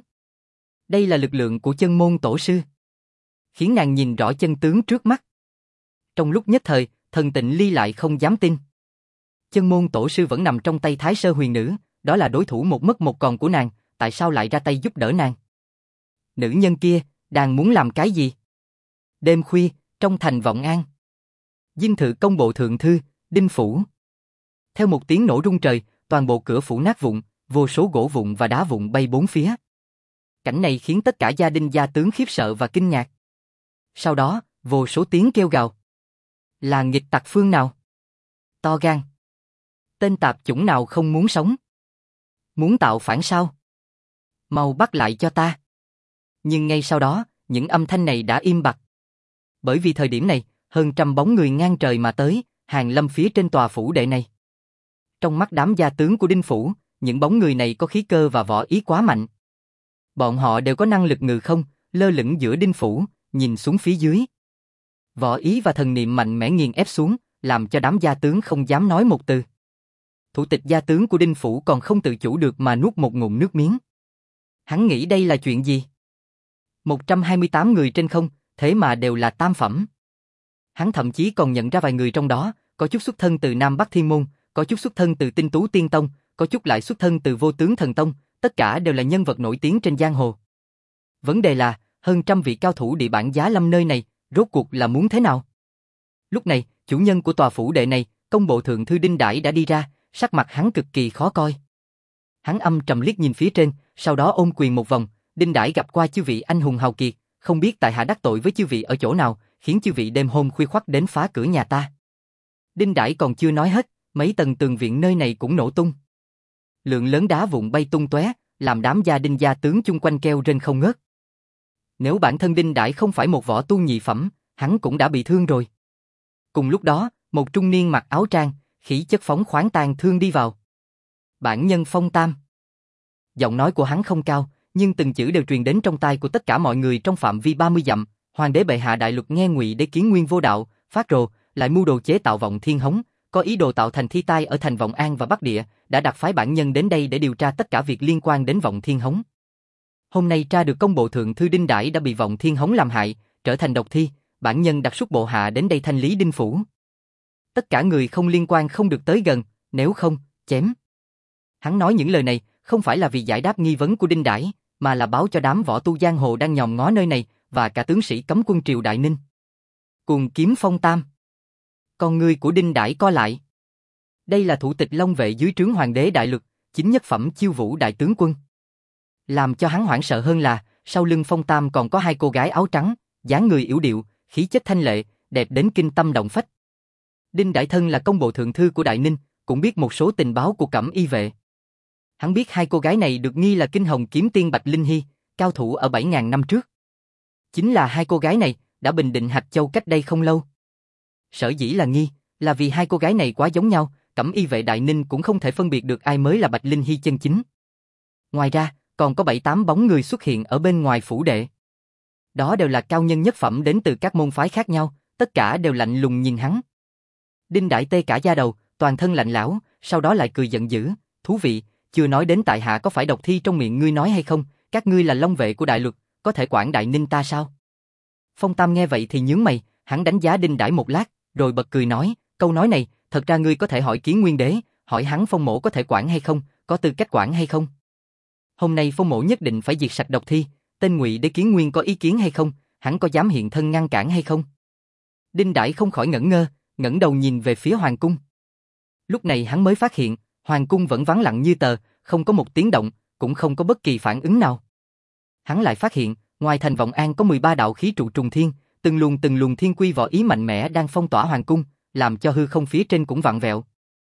Đây là lực lượng của chân môn tổ sư. Khiến nàng nhìn rõ chân tướng trước mắt. Trong lúc nhất thời, thần Tịnh Ly lại không dám tin. Chân môn tổ sư vẫn nằm trong tay Thái Sơ Huyền Nữ, đó là đối thủ một mất một còn của nàng, tại sao lại ra tay giúp đỡ nàng? Nữ nhân kia, đang muốn làm cái gì? Đêm khuya, trong thành Vọng An. Dinh thự công bộ thượng thư, Đinh Phủ. Theo một tiếng nổ rung trời, toàn bộ cửa phủ nát vụn, vô số gỗ vụn và đá vụn bay bốn phía. Cảnh này khiến tất cả gia đình gia tướng khiếp sợ và kinh ngạc. Sau đó, vô số tiếng kêu gào. Là nghịch tặc phương nào? To gan. Tên tạp chủng nào không muốn sống? Muốn tạo phản sao? Mau bắt lại cho ta. Nhưng ngay sau đó, những âm thanh này đã im bặt. Bởi vì thời điểm này, hơn trăm bóng người ngang trời mà tới, hàng lâm phía trên tòa phủ đệ này. Trong mắt đám gia tướng của Đinh Phủ, những bóng người này có khí cơ và võ ý quá mạnh. Bọn họ đều có năng lực ngự không, lơ lửng giữa Đinh Phủ, nhìn xuống phía dưới. Võ ý và thần niệm mạnh mẽ nghiền ép xuống, làm cho đám gia tướng không dám nói một từ. Thủ tịch gia tướng của Đinh Phủ còn không tự chủ được mà nuốt một ngụm nước miếng. Hắn nghĩ đây là chuyện gì? một trăm hai mươi tám người trên không, thế mà đều là tam phẩm. Hắn thậm chí còn nhận ra vài người trong đó, có chút xuất thân từ Nam Bắc Thiên Môn, có chút xuất thân từ Tinh Tú Tiên Tông, có chút lại xuất thân từ Vô Tướng Thần Tông, tất cả đều là nhân vật nổi tiếng trên giang hồ. Vấn đề là, hơn trăm vị cao thủ địa bản giá lâm nơi này, rốt cuộc là muốn thế nào? Lúc này, chủ nhân của tòa phủ đệ này, công bộ thượng thư Đinh Đãi đã đi ra, sắc mặt hắn cực kỳ khó coi. Hắn âm trầm liếc nhìn phía trên, sau đó ôm quyền một vòng, Đinh Đãi gặp qua chư vị anh hùng hào kiệt, không biết tại hạ đắc tội với chư vị ở chỗ nào, khiến chư vị đêm hôm khuya khoắt đến phá cửa nhà ta. Đinh Đãi còn chưa nói hết, mấy tầng tường viện nơi này cũng nổ tung. Lượng lớn đá vụn bay tung tóe, làm đám gia đinh gia tướng chung quanh kêu rên không ngớt. Nếu bản thân Đinh Đãi không phải một võ tu nhị phẩm, hắn cũng đã bị thương rồi. Cùng lúc đó, một trung niên mặc áo trang, khí chất phóng khoáng tàn thương đi vào. Bản nhân Phong Tam. Giọng nói của hắn không cao, nhưng từng chữ đều truyền đến trong tai của tất cả mọi người trong phạm vi ba mươi dặm. Hoàng đế bệ hạ đại luật nghe Ngụy Đế kiến nguyên vô đạo, phát rồ, lại mưu đồ chế tạo Vọng Thiên Hống, có ý đồ tạo thành thi tai ở thành Vọng An và Bắc Địa, đã đặt phái bản nhân đến đây để điều tra tất cả việc liên quan đến Vọng Thiên Hống. Hôm nay tra được công bộ thượng thư Đinh Đãi đã bị Vọng Thiên Hống làm hại, trở thành độc thi, bản nhân đặt súc bộ hạ đến đây thanh lý Đinh phủ. Tất cả người không liên quan không được tới gần, nếu không, chém. Hắn nói những lời này không phải là vì giải đáp nghi vấn của Đinh Đãi, mà là báo cho đám võ tu giang hồ đang nhòm ngó nơi này và cả tướng sĩ cấm quân triều Đại Ninh. Cuồng kiếm Phong Tam. Con ngươi của Đinh Đãi co lại. Đây là thủ tịch Long vệ dưới trướng hoàng đế đại luật, chính nhất phẩm Chiêu Vũ đại tướng quân. Làm cho hắn hoảng sợ hơn là, sau lưng Phong Tam còn có hai cô gái áo trắng, dáng người yểu điệu, khí chất thanh lệ, đẹp đến kinh tâm động phách. Đinh Đãi thân là công bộ thượng thư của Đại Ninh, cũng biết một số tình báo của Cẩm Y vệ. Hắn biết hai cô gái này được nghi là Kinh Hồng kiếm tiên Bạch Linh Hy, cao thủ ở bảy ngàn năm trước. Chính là hai cô gái này đã bình định Hạch Châu cách đây không lâu. Sở dĩ là nghi, là vì hai cô gái này quá giống nhau, Cẩm Y vệ Đại Ninh cũng không thể phân biệt được ai mới là Bạch Linh Hy chân chính. Ngoài ra, còn có bảy tám bóng người xuất hiện ở bên ngoài phủ đệ. Đó đều là cao nhân nhất phẩm đến từ các môn phái khác nhau, tất cả đều lạnh lùng nhìn hắn. Đinh Đãi tê cả da đầu, toàn thân lạnh lẽo, sau đó lại cười giận dữ, thú vị, chưa nói đến tại hạ có phải độc thi trong miệng ngươi nói hay không, các ngươi là Long vệ của đại luật, có thể quản Đại Ninh ta sao? Phong Tam nghe vậy thì nhướng mày, hắn đánh giá Đinh Đãi một lát, rồi bật cười nói, câu nói này, thật ra ngươi có thể hỏi Kiến Nguyên đế, hỏi hắn Phong mỗ có thể quản hay không, có tư cách quản hay không? Hôm nay Phong mỗ nhất định phải diệt sạch độc thi, tên Ngụy Đế Kiến Nguyên có ý kiến hay không, hắn có dám hiện thân ngăn cản hay không? Đinh Đãi không khỏi ngẩn ngơ, ngẩng đầu nhìn về phía hoàng cung. Lúc này hắn mới phát hiện, hoàng cung vẫn vắng lặng như tờ, không có một tiếng động, cũng không có bất kỳ phản ứng nào. Hắn lại phát hiện, ngoài thành Vọng An có mười ba đạo khí trụ trùng thiên, từng luồng từng luồng thiên quy võ ý mạnh mẽ đang phong tỏa hoàng cung, làm cho hư không phía trên cũng vặn vẹo.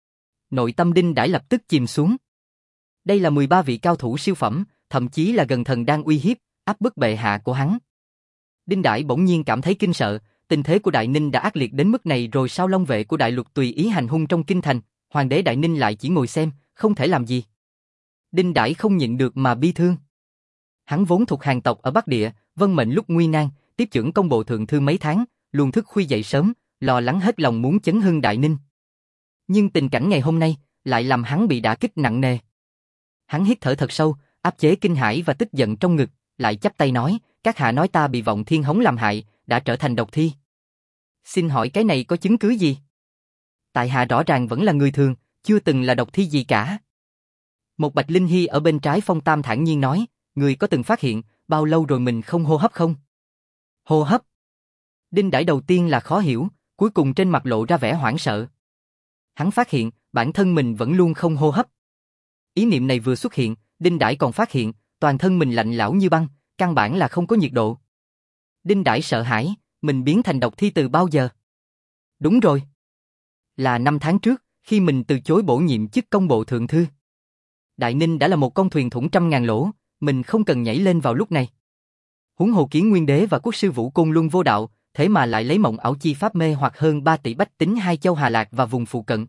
Nội tâm Đinh Đãi lập tức chìm xuống. Đây là mười ba vị cao thủ siêu phẩm, thậm chí là gần thần đang uy hiếp, áp bức bệ hạ của hắn. Đinh Đãi bỗng nhiên cảm thấy kinh sợ, tình thế của Đại Ninh đã ác liệt đến mức này rồi sao Long vệ của đại luật tùy ý hành hung trong kinh thành, hoàng đế Đại Ninh lại chỉ ngồi xem, không thể làm gì. Đinh Đãi không nhịn được mà bi thương. Hắn vốn thuộc hàng tộc ở Bắc Địa, vân mệnh lúc nguy nan, tiếp chưởng công bộ thượng thư mấy tháng, luôn thức khuya dậy sớm, lo lắng hết lòng muốn chấn hưng Đại Ninh. Nhưng tình cảnh ngày hôm nay lại làm hắn bị đả kích nặng nề. Hắn hít thở thật sâu, áp chế kinh hãi và tức giận trong ngực, lại chắp tay nói, các hạ nói ta bị Vọng Thiên Hống làm hại, đã trở thành độc thi. Xin hỏi cái này có chứng cứ gì? Tại hạ rõ ràng vẫn là người thường, chưa từng là độc thi gì cả. Một Bạch Linh Hy ở bên trái Phong Tam thản nhiên nói, người có từng phát hiện, bao lâu rồi mình không hô hấp không? Hô hấp? Đinh Đãi đầu tiên là khó hiểu, cuối cùng trên mặt lộ ra vẻ hoảng sợ. Hắn phát hiện, bản thân mình vẫn luôn không hô hấp. Ý niệm này vừa xuất hiện, Đinh Đãi còn phát hiện, toàn thân mình lạnh lẽo như băng, căn bản là không có nhiệt độ. Đinh Đãi sợ hãi, mình biến thành độc thi từ bao giờ? Đúng rồi. Là năm tháng trước, khi mình từ chối bổ nhiệm chức công bộ thượng thư. Đại Ninh đã là một con thuyền thủng trăm ngàn lỗ, mình không cần nhảy lên vào lúc này. Huống hồ Kiến Nguyên đế và quốc sư Vũ Côn Luân vô đạo, thế mà lại lấy mộng ảo chi pháp mê hoặc hơn ba tỷ bách tính hai châu Hà Lạc và vùng phụ cận.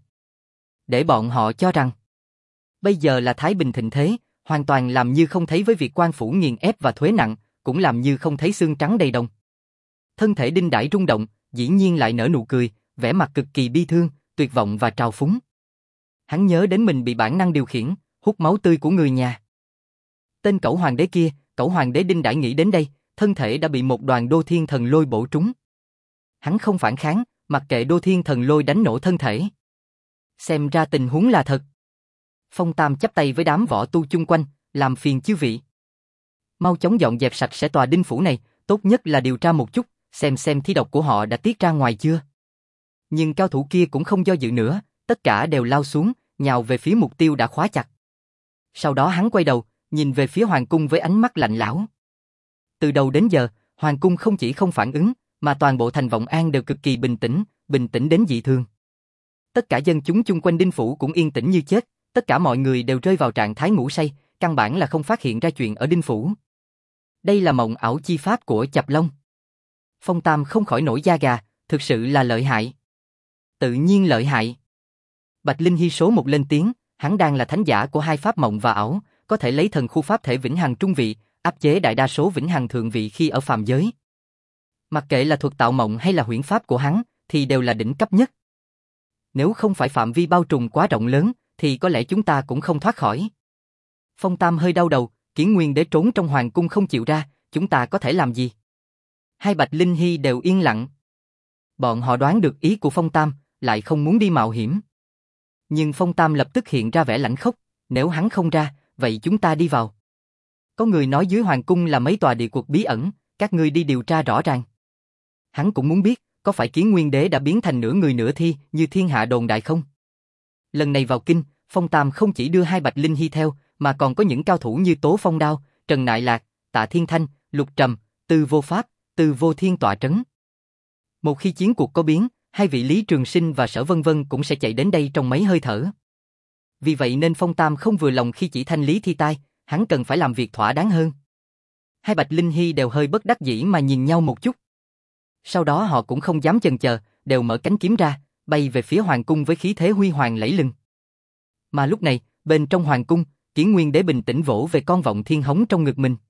Để bọn họ cho rằng, bây giờ là thái bình thịnh thế, hoàn toàn làm như không thấy với việc quan phủ nghiền ép và thuế nặng, cũng làm như không thấy xương trắng đầy đồng. Thân thể Đinh Đãi rung động, dĩ nhiên lại nở nụ cười, vẻ mặt cực kỳ bi thương, tuyệt vọng và trào phúng. Hắn nhớ đến mình bị bản năng điều khiển, hút máu tươi của người nhà. Tên cẩu hoàng đế kia, cẩu hoàng đế Đinh Đãi nghĩ đến đây, thân thể đã bị một đoàn đô thiên thần lôi bổ trúng. Hắn không phản kháng, mặc kệ đô thiên thần lôi đánh nổ thân thể. Xem ra tình huống là thật. Phong Tam chắp tay với đám võ tu chung quanh, làm phiền chư vị. Mau chóng dọn dẹp sạch sẽ tòa Đinh phủ này, tốt nhất là điều tra một chút, xem xem thi độc của họ đã tiết ra ngoài chưa. Nhưng cao thủ kia cũng không do dự nữa, tất cả đều lao xuống, nhào về phía mục tiêu đã khóa chặt. Sau đó hắn quay đầu, nhìn về phía hoàng cung với ánh mắt lạnh lẽo. Từ đầu đến giờ, Hoàng cung không chỉ không phản ứng, mà toàn bộ thành Vọng An đều cực kỳ bình tĩnh, bình tĩnh đến dị thường. Tất cả dân chúng chung quanh Đinh phủ cũng yên tĩnh như chết, tất cả mọi người đều rơi vào trạng thái ngủ say, căn bản là không phát hiện ra chuyện ở Đinh phủ. Đây là mộng ảo chi pháp của Chập Long. Phong Tam không khỏi nổi da gà, thực sự là lợi hại. Tự nhiên lợi hại. Bạch Linh Hy số một lên tiếng, hắn đang là thánh giả của hai pháp mộng và ảo, có thể lấy thần khu pháp thể vĩnh hằng trung vị, áp chế đại đa số vĩnh hằng thượng vị khi ở phàm giới. Mặc kệ là thuật tạo mộng hay là huyễn pháp của hắn, thì đều là đỉnh cấp nhất. Nếu không phải phạm vi bao trùm quá rộng lớn, thì có lẽ chúng ta cũng không thoát khỏi. Phong Tam hơi đau đầu, Kiển Nguyên Đế trốn trong hoàng cung không chịu ra, chúng ta có thể làm gì? Hai Bạch Linh Hy đều yên lặng. Bọn họ đoán được ý của Phong Tam, lại không muốn đi mạo hiểm. Nhưng Phong Tam lập tức hiện ra vẻ lãnh khốc, nếu hắn không ra, vậy chúng ta đi vào. Có người nói dưới hoàng cung là mấy tòa địa quật bí ẩn, các ngươi đi điều tra rõ ràng. Hắn cũng muốn biết, có phải Kiển Nguyên Đế đã biến thành nửa người nửa thi như thiên hạ đồn đại không? Lần này vào kinh, Phong Tam không chỉ đưa hai Bạch Linh Hy theo, mà còn có những cao thủ như Tố Phong Đao, Trần Nại Lạc, Tạ Thiên Thanh, Lục Trầm, Tư Vô Pháp, Tư Vô Thiên tọa trấn. Một khi chiến cuộc có biến, hai vị Lý Trường Sinh và Sở Vân Vân cũng sẽ chạy đến đây trong mấy hơi thở. Vì vậy nên Phong Tam không vừa lòng khi chỉ thanh lý thi tai, hắn cần phải làm việc thỏa đáng hơn. Hai Bạch Linh Hy đều hơi bất đắc dĩ mà nhìn nhau một chút. Sau đó họ cũng không dám chần chờ, đều mở cánh kiếm ra, bay về phía hoàng cung với khí thế huy hoàng lẫy lừng. Mà lúc này, bên trong hoàng cung, Kiển Nguyên Đế bình tĩnh vỗ về con Vọng Thiên hống trong ngực mình.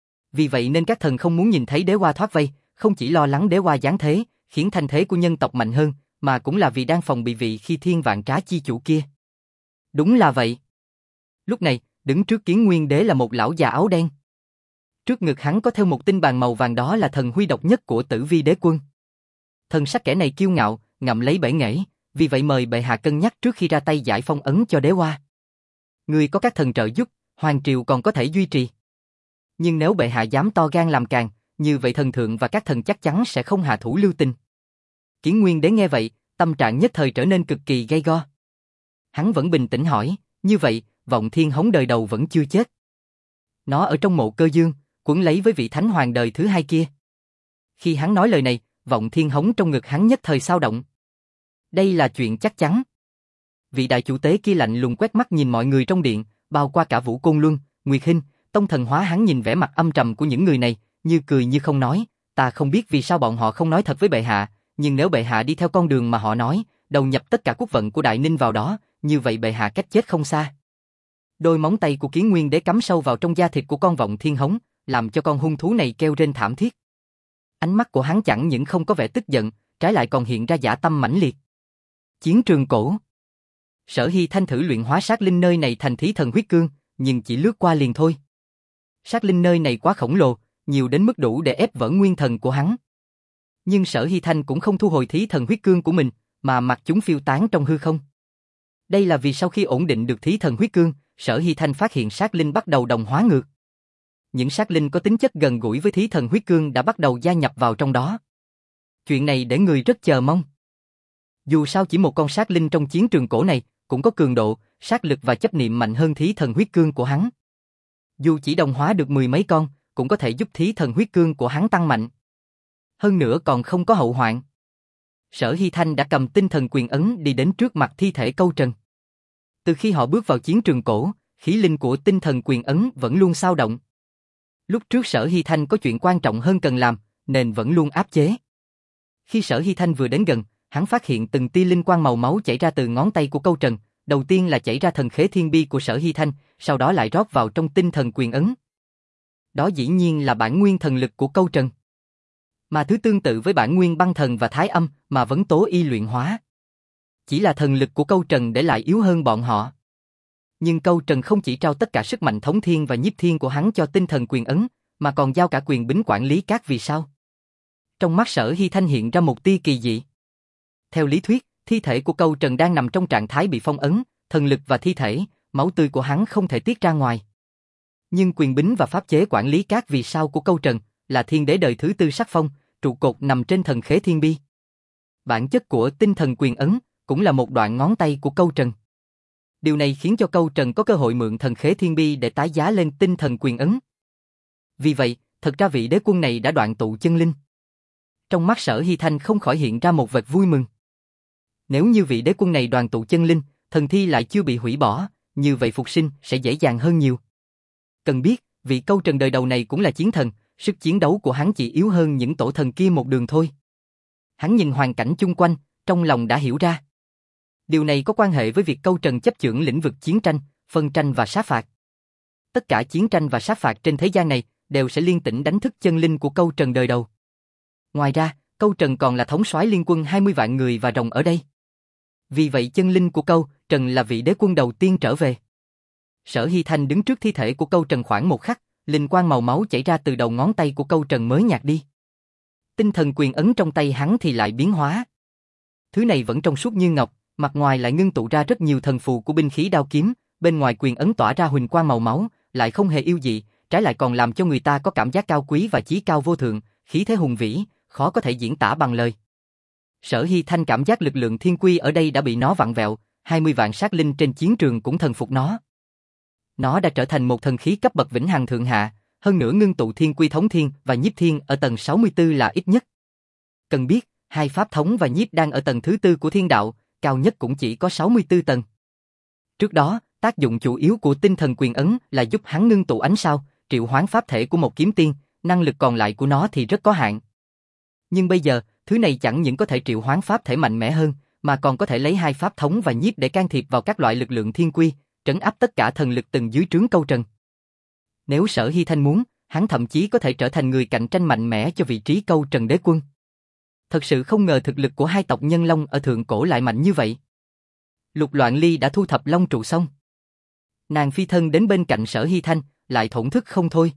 Vì vậy nên các thần không muốn nhìn thấy đế hoa thoát vây, không chỉ lo lắng đế hoa giáng thế, khiến thanh thế của nhân tộc mạnh hơn, mà cũng là vì đang phòng bị vị khi thiên vạn trá chi chủ kia. Đúng là vậy. Lúc này, đứng trước Kiển Nguyên Đế là một lão già áo đen. Trước ngực hắn có theo một tinh bàn màu vàng, đó là thần huy độc nhất của Tử Vi Đế Quân. Thần sắc kẻ này kiêu ngạo, ngậm lấy bể nghễ, vì vậy mời bệ hạ cân nhắc trước khi ra tay giải phong ấn cho đế hoa. Người có các thần trợ giúp, hoàng triều còn có thể duy trì. Nhưng nếu bệ hạ dám to gan làm càng, như vậy thần thượng và các thần chắc chắn sẽ không hạ thủ lưu tình. Kiển Nguyên Đế nghe vậy, tâm trạng nhất thời trở nên cực kỳ gay go. Hắn vẫn bình tĩnh hỏi, như vậy, Vọng Thiên hống đời đầu vẫn chưa chết. Nó ở trong mộ Cơ Dương, quấn lấy với vị thánh hoàng đời thứ hai kia. Khi hắn nói lời này, Vọng Thiên hống trong ngực hắn nhất thời sao động. Đây là chuyện chắc chắn. Vị đại chủ tế kia lạnh lùng quét mắt nhìn mọi người trong điện, bao qua cả Vũ Côn Luân, Nguyệt Hinh, Tông Thần Hóa. Hắn nhìn vẻ mặt âm trầm của những người này, như cười như không nói, ta không biết vì sao bọn họ không nói thật với bệ hạ, nhưng nếu bệ hạ đi theo con đường mà họ nói, đầu nhập tất cả quốc vận của Đại Ninh vào đó, như vậy bệ hạ cách chết không xa. Đôi móng tay của Kiển Nguyên Đế cắm sâu vào trong da thịt của con Vọng Thiên hống, làm cho con hung thú này kêu rên thảm thiết. Ánh mắt của hắn chẳng những không có vẻ tức giận, trái lại còn hiện ra dã tâm mãnh liệt. Chiến trường cổ. Sở Hy Thanh thử luyện hóa sát linh nơi này thành thí thần huyết cương, nhưng chỉ lướt qua liền thôi. Sát linh nơi này quá khổng lồ, nhiều đến mức đủ để ép vỡ nguyên thần của hắn. Nhưng Sở Hy Thanh cũng không thu hồi thí thần huyết cương của mình, mà mặc chúng phiêu tán trong hư không. Đây là vì sau khi ổn định được thí thần huyết cương, Sở Hy Thanh phát hiện sát linh bắt đầu đồng hóa ngược. Những sát linh có tính chất gần gũi với thí thần huyết cương đã bắt đầu gia nhập vào trong đó. Chuyện này để người rất chờ mong. Dù sao chỉ một con sát linh trong chiến trường cổ này cũng có cường độ, sát lực và chấp niệm mạnh hơn thí thần huyết cương của hắn. Dù chỉ đồng hóa được mười mấy con, cũng có thể giúp thí thần huyết cương của hắn tăng mạnh. Hơn nữa còn không có hậu hoạn. Sở Hy Thanh đã cầm tinh thần quyền ấn đi đến trước mặt thi thể Câu Trần. Từ khi họ bước vào chiến trường cổ, khí linh của tinh thần quyền ấn vẫn luôn xao động. Lúc trước Sở Hy Thanh có chuyện quan trọng hơn cần làm, nên vẫn luôn áp chế. Khi Sở Hy Thanh vừa đến gần, hắn phát hiện từng tia linh quang màu máu chảy ra từ ngón tay của Câu Trần, đầu tiên là chảy ra thần khế thiên bi của Sở Hy Thanh, sau đó lại rót vào trong tinh thần quyền ấn. Đó dĩ nhiên là bản nguyên thần lực của Câu Trần. Mà thứ tương tự với bản nguyên băng thần và thái âm mà Vấn Tố Y luyện hóa. Chỉ là thần lực của Câu Trần để lại yếu hơn bọn họ. Nhưng Câu Trần không chỉ trao tất cả sức mạnh thống thiên và nhiếp thiên của hắn cho tinh thần quyền ấn, mà còn giao cả quyền bính quản lý các vì sao. Trong mắt Sở Hy Thanh hiện ra một tia kỳ dị. Theo lý thuyết, thi thể của Câu Trần đang nằm trong trạng thái bị phong ấn, thần lực và thi thể, máu tươi của hắn không thể tiết ra ngoài. Nhưng quyền bính và pháp chế quản lý các vì sao của Câu Trần là thiên đế đời thứ tư sắc phong, trụ cột nằm trên thần khế thiên bi. Bản chất của tinh thần quyền ấn cũng là một đoạn ngón tay của Câu Trần. Điều này khiến cho Câu Trần có cơ hội mượn thần khế thiên bi để tái giá lên tinh thần quyền ấn. Vì vậy, thật ra vị đế quân này đã đoạn tụ chân linh. Trong mắt Sở Hy Thanh không khỏi hiện ra một vệt vui mừng. Nếu như vị đế quân này đoàn tụ chân linh, thần thi lại chưa bị hủy bỏ, như vậy phục sinh sẽ dễ dàng hơn nhiều. Cần biết, vị Câu Trần đời đầu này cũng là chiến thần, sức chiến đấu của hắn chỉ yếu hơn những tổ thần kia một đường thôi. Hắn nhìn hoàn cảnh chung quanh, trong lòng đã hiểu ra. Điều này có quan hệ với việc Câu Trần chấp chưởng lĩnh vực chiến tranh, phân tranh và sát phạt. Tất cả chiến tranh và sát phạt trên thế gian này đều sẽ liên tỉnh đánh thức chân linh của Câu Trần đời đầu. Ngoài ra, Câu Trần còn là thống soái liên quân hai mươi vạn người và rồng ở đây. Vì vậy chân linh của Câu Trần là vị đế quân đầu tiên trở về. Sở Hy Thanh đứng trước thi thể của Câu Trần khoảng một khắc, linh quang màu máu chảy ra từ đầu ngón tay của Câu Trần mới nhạt đi. Tinh thần quyền ấn trong tay hắn thì lại biến hóa. Thứ này vẫn trong suốt như ngọc, mặt ngoài lại ngưng tụ ra rất nhiều thần phù của binh khí đao kiếm, bên ngoài quyền ấn tỏa ra huỳnh quang màu máu, lại không hề yêu dị, trái lại còn làm cho người ta có cảm giác cao quý và chí cao vô thượng, khí thế hùng vĩ, khó có thể diễn tả bằng lời. Sở Hy Thanh cảm giác lực lượng thiên quy ở đây đã bị nó vặn vẹo, hai mươi vạn sát linh trên chiến trường cũng thần phục nó. Nó đã trở thành một thần khí cấp bậc vĩnh hằng thượng hạ, hơn nữa ngưng tụ thiên quy thống thiên và nhiếp thiên ở tầng sáu mươi tư là ít nhất. Cần biết, hai pháp thống và nhiếp đang ở tầng thứ tư của thiên đạo, cao nhất cũng chỉ có sáu mươi tư tầng. Trước đó, tác dụng chủ yếu của tinh thần quyền ấn là giúp hắn ngưng tụ ánh sao, triệu hoán pháp thể của một kiếm tiên, năng lực còn lại của nó thì rất có hạn. Nhưng bây giờ, thứ này chẳng những có thể triệu hoán pháp thể mạnh mẽ hơn, mà còn có thể lấy hai pháp thống và nhiếp để can thiệp vào các loại lực lượng thiên quy, trấn áp tất cả thần lực từng dưới trướng Câu Trần. Nếu Sở Hy Thanh muốn, hắn thậm chí có thể trở thành người cạnh tranh mạnh mẽ cho vị trí Câu Trần đế quân. Thật sự không ngờ thực lực của hai tộc Nhân Long ở thượng cổ lại mạnh như vậy. Lục Loạn Ly đã thu thập long trụ xong. Nàng phi thân đến bên cạnh Sở Hy Thanh, lại thổn thức không thôi.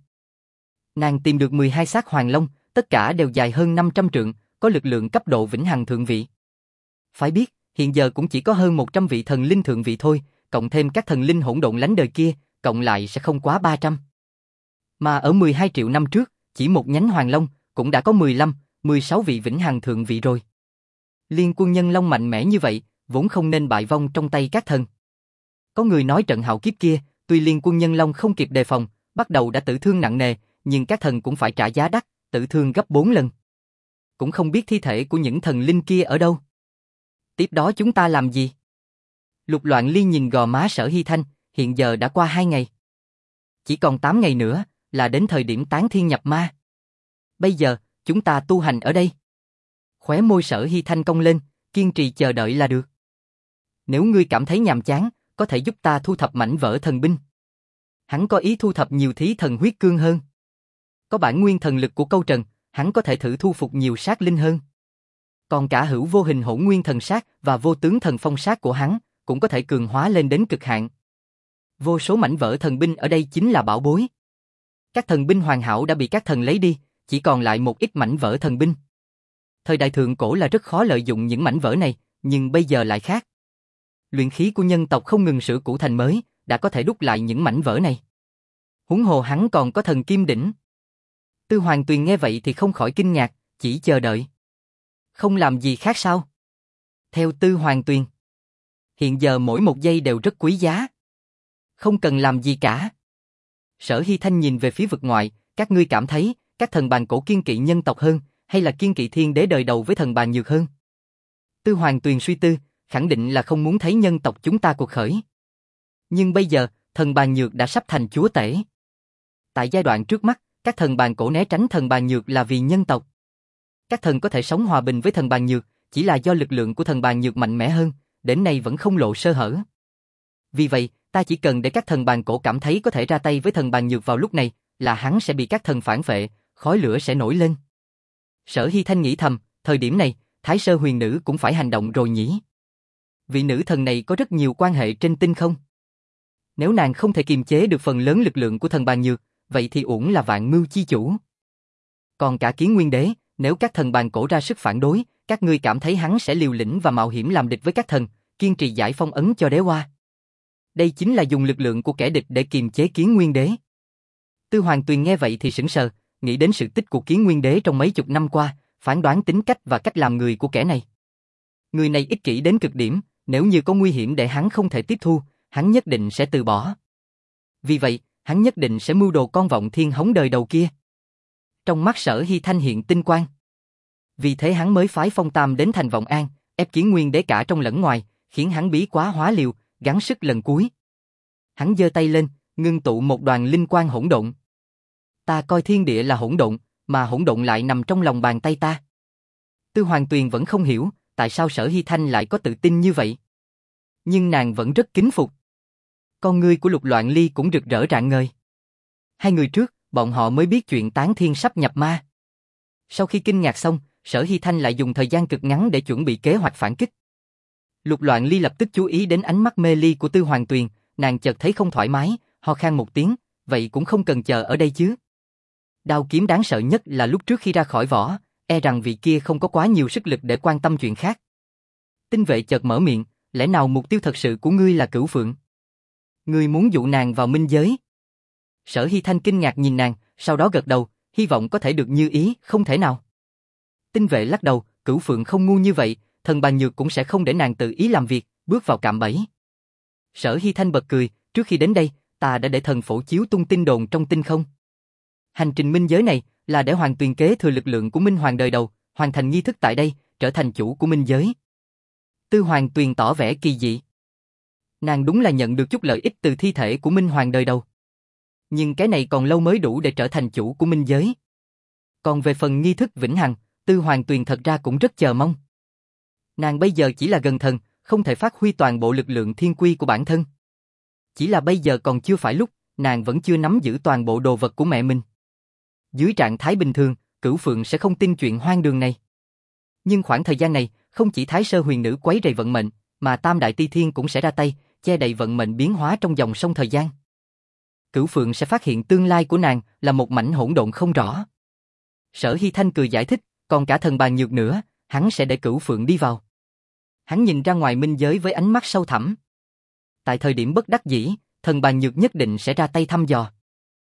Nàng tìm được mười hai xác hoàng long, tất cả đều dài hơn năm trăm trượng, có lực lượng cấp độ vĩnh hằng thượng vị. Phải biết, hiện giờ cũng chỉ có hơn một trăm vị thần linh thượng vị thôi, cộng thêm các thần linh hỗn độn lánh đời kia, cộng lại sẽ không quá ba trăm. Mà ở mười hai triệu năm trước, chỉ một nhánh hoàng long cũng đã có mười lăm, mười sáu vị vĩnh hằng thượng vị rồi. Liên quân Nhân Long mạnh mẽ như vậy, vốn không nên bại vong trong tay các thần. Có người nói trận hạo kiếp kia, tuy liên quân Nhân Long không kịp đề phòng, bắt đầu đã tử thương nặng nề, nhưng các thần cũng phải trả giá đắt, tử thương gấp bốn lần. Cũng không biết thi thể của những thần linh kia ở đâu. Tiếp đó chúng ta làm gì? Lục Loạn Ly nhìn gò má Sở Hy Thanh, hiện giờ đã qua hai ngày. Chỉ còn tám ngày nữa, là đến thời điểm tán thiên nhập ma. Bây giờ, chúng ta tu hành ở đây. Khóe môi Sở Hy Thanh cong lên, kiên trì chờ đợi là được. Nếu ngươi cảm thấy nhàm chán, có thể giúp ta thu thập mảnh vỡ thần binh. Hắn có ý thu thập nhiều thí thần huyết cương hơn. Có bản nguyên thần lực của Câu Trần, hắn có thể thử thu phục nhiều sát linh hơn. Còn cả hữu vô hình hỗn nguyên thần sát và vô tướng thần phong sát của hắn, cũng có thể cường hóa lên đến cực hạn. Vô số mảnh vỡ thần binh ở đây chính là bảo bối. Các thần binh hoàn hảo đã bị các thần lấy đi, chỉ còn lại một ít mảnh vỡ thần binh. Thời đại thượng cổ là rất khó lợi dụng những mảnh vỡ này, nhưng bây giờ lại khác. Luyện khí của nhân tộc không ngừng sửa cũ thành mới, đã có thể đúc lại những mảnh vỡ này. Huống hồ hắn còn có thần kim đỉnh. Tư Hoàng Tuyền nghe vậy thì không khỏi kinh ngạc, chỉ chờ đợi. Không làm gì khác sao? Theo Tư Hoàng Tuyền, hiện giờ mỗi một giây đều rất quý giá. Không cần làm gì cả. Sở Hy Thanh nhìn về phía vực ngoại, các ngươi cảm thấy, các thần bàn cổ kiên kỵ nhân tộc hơn, hay là kiên kỵ thiên đế đời đầu với thần bàn nhược hơn? Tư Hoàng Tuyền suy tư, khẳng định là không muốn thấy nhân tộc chúng ta cuộc khởi. Nhưng bây giờ, thần bàn nhược đã sắp thành chúa tể. Tại giai đoạn trước mắt, các thần bàn cổ né tránh thần bàn nhược là vì nhân tộc. Các thần có thể sống hòa bình với thần bàn nhược, chỉ là do lực lượng của thần bàn nhược mạnh mẽ hơn, đến nay vẫn không lộ sơ hở. Vì vậy, ta chỉ cần để các thần bàn cổ cảm thấy có thể ra tay với thần bàn nhược vào lúc này, là hắn sẽ bị các thần phản phệ, khói lửa sẽ nổi lên. Sở Hy Thanh nghĩ thầm, thời điểm này, Thái Sơ Huyền Nữ cũng phải hành động rồi nhỉ? Vị nữ thần này có rất nhiều quan hệ trên tinh không? Nếu nàng không thể kiềm chế được phần lớn lực lượng của thần bàn nhược, vậy thì uổng là vạn mưu chi chủ. Còn cả Kiến Nguyên Đế, nếu các thần bàn cổ ra sức phản đối, các ngươi cảm thấy hắn sẽ liều lĩnh và mạo hiểm làm địch với các thần, kiên trì giải phong ấn cho đế hoa. Đây chính là dùng lực lượng của kẻ địch để kiềm chế Kiến Nguyên Đế. Tư Hoàng Tuyền nghe vậy thì sững sờ, nghĩ đến sự tích của Kiến Nguyên Đế trong mấy chục năm qua, phán đoán tính cách và cách làm người của kẻ này. Người này ích kỷ đến cực điểm, nếu như có nguy hiểm để hắn không thể tiếp thu, hắn nhất định sẽ từ bỏ. Vì vậy, hắn nhất định sẽ mưu đồ con vọng thiên hống đời đầu kia. Trong mắt Sở Hy Thanh hiện tinh quang. Vì thế hắn mới phái Phong Tam đến thành Vọng An, ép Kiến Nguyên Đế cả trong lẫn ngoài, khiến hắn bí quá hóa liều, gắng sức lần cuối. Hắn giơ tay lên, ngưng tụ một đoàn linh quang hỗn độn. Ta coi thiên địa là hỗn độn, mà hỗn độn lại nằm trong lòng bàn tay ta. Tư Hoàng Tuyền vẫn không hiểu, tại sao Sở Hy Thanh lại có tự tin như vậy. Nhưng nàng vẫn rất kính phục. Con ngươi của Lục Loạn Ly cũng rực rỡ rạng ngời. Hai người trước, bọn họ mới biết chuyện Tán Thiên sắp nhập ma. Sau khi kinh ngạc xong, Sở Hy Thanh lại dùng thời gian cực ngắn để chuẩn bị kế hoạch phản kích. Lục Loạn Ly lập tức chú ý đến ánh mắt mê ly của Tư Hoàng Tuyền, nàng chợt thấy không thoải mái, ho khan một tiếng, vậy cũng không cần chờ ở đây chứ. Đao kiếm đáng sợ nhất là lúc trước khi ra khỏi vỏ, e rằng vị kia không có quá nhiều sức lực để quan tâm chuyện khác. Tinh vệ chợt mở miệng, lẽ nào mục tiêu thật sự của ngươi là Cửu Phượng? Ngươi muốn dụ nàng vào minh giới? Sở Hy Thanh kinh ngạc nhìn nàng, sau đó gật đầu, hy vọng có thể được như ý, không thể nào. Tinh vệ lắc đầu, Cửu Phượng không ngu như vậy, thần Bàn Nhược cũng sẽ không để nàng tự ý làm việc, bước vào cạm bẫy. Sở Hy Thanh bật cười, trước khi đến đây, ta đã để thần phổ chiếu tung tin đồn trong tinh không. Hành trình minh giới này là để Hoàng Tuyền kế thừa lực lượng của Minh Hoàng đời đầu, hoàn thành nghi thức tại đây, trở thành chủ của minh giới. Tư Hoàng Tuyền tỏ vẻ kỳ dị. Nàng đúng là nhận được chút lợi ích từ thi thể của Minh Hoàng đời đầu. Nhưng cái này còn lâu mới đủ để trở thành chủ của minh giới. Còn về phần nghi thức vĩnh hằng, Tư Hoàng Tuyền thật ra cũng rất chờ mong. Nàng bây giờ chỉ là gần thần, không thể phát huy toàn bộ lực lượng thiên quy của bản thân. Chỉ là bây giờ còn chưa phải lúc, nàng vẫn chưa nắm giữ toàn bộ đồ vật của mẹ mình. Dưới trạng thái bình thường, Cửu Phượng sẽ không tin chuyện hoang đường này. Nhưng khoảng thời gian này, không chỉ Thái Sơ Huyền Nữ quấy rầy vận mệnh, mà Tam Đại Ti Thiên cũng sẽ ra tay, che đậy vận mệnh biến hóa trong dòng sông thời gian. Cửu Phượng sẽ phát hiện tương lai của nàng là một mảnh hỗn độn không rõ. Sở Hy Thanh cười giải thích, còn cả thần Bàn Nhược nữa, hắn sẽ để Cửu Phượng đi vào. Hắn nhìn ra ngoài minh giới với ánh mắt sâu thẳm. Tại thời điểm bất đắc dĩ, thần Bàn Nhược nhất định sẽ ra tay thăm dò.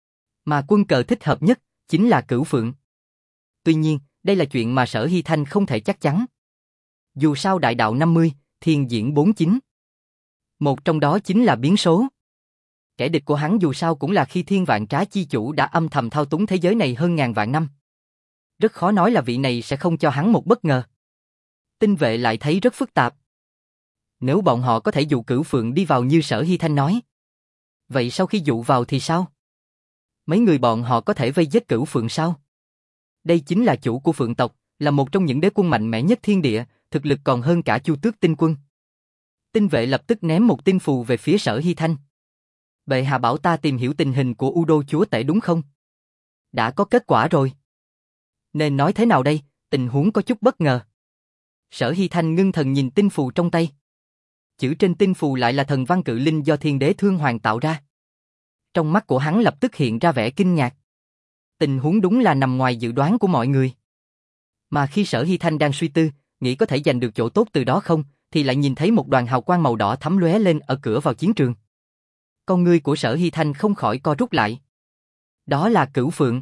Mà quân cờ thích hợp nhất chính là Cửu Phượng. Tuy nhiên, đây là chuyện mà Sở Hy Thanh không thể chắc chắn. Dù sao đại đạo năm mươi, thiên diễn bốn mươi chín. Một trong đó chính là biến số. Kẻ địch của hắn dù sao cũng là Khi Thiên Vạn Trá chi chủ đã âm thầm thao túng thế giới này hơn ngàn vạn năm. Rất khó nói là vị này sẽ không cho hắn một bất ngờ. Tinh vệ lại thấy rất phức tạp. Nếu bọn họ có thể dụ Cửu Phượng đi vào như Sở Hy Thanh nói, vậy sau khi dụ vào thì sao? Mấy người bọn họ có thể vây giết Cửu Phượng sao? Đây chính là chủ của Phượng tộc, là một trong những đế quân mạnh mẽ nhất thiên địa, thực lực còn hơn cả Chu Tước tinh quân. Tinh vệ lập tức ném một tinh phù về phía Sở Hy Thanh. Bệ hạ bảo ta tìm hiểu tình hình của U Đô chúa tể đúng không? Đã có kết quả rồi. Nên nói thế nào đây, tình huống có chút bất ngờ. Sở Hy Thanh ngưng thần nhìn tinh phù trong tay. Chữ trên tinh phù lại là thần văn cự linh do Thiên Đế Thương Hoàng tạo ra. Trong mắt của hắn lập tức hiện ra vẻ kinh ngạc. Tình huống đúng là nằm ngoài dự đoán của mọi người. Mà khi Sở Hy Thanh đang suy tư, nghĩ có thể giành được chỗ tốt từ đó không, thì lại nhìn thấy một đoàn hào quang màu đỏ thắm lóe lên ở cửa vào chiến trường. Con ngươi của Sở Hy Thanh không khỏi co rút lại. Đó là Cửu Phượng.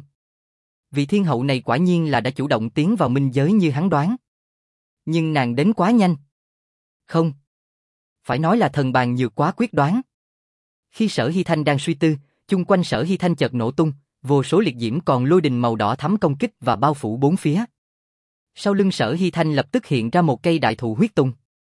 Vị thiên hậu này quả nhiên là đã chủ động tiến vào minh giới như hắn đoán. Nhưng nàng đến quá nhanh. Không. Phải nói là thần Bàn Nhược quá quyết đoán. Khi Sở Hy Thanh đang suy tư, chung quanh Sở Hy Thanh chợt nổ tung, vô số liệt diễm còn lôi đình màu đỏ thắm công kích và bao phủ bốn phía. Sau lưng Sở Hy Thanh lập tức hiện ra một cây đại thụ huyết tùng.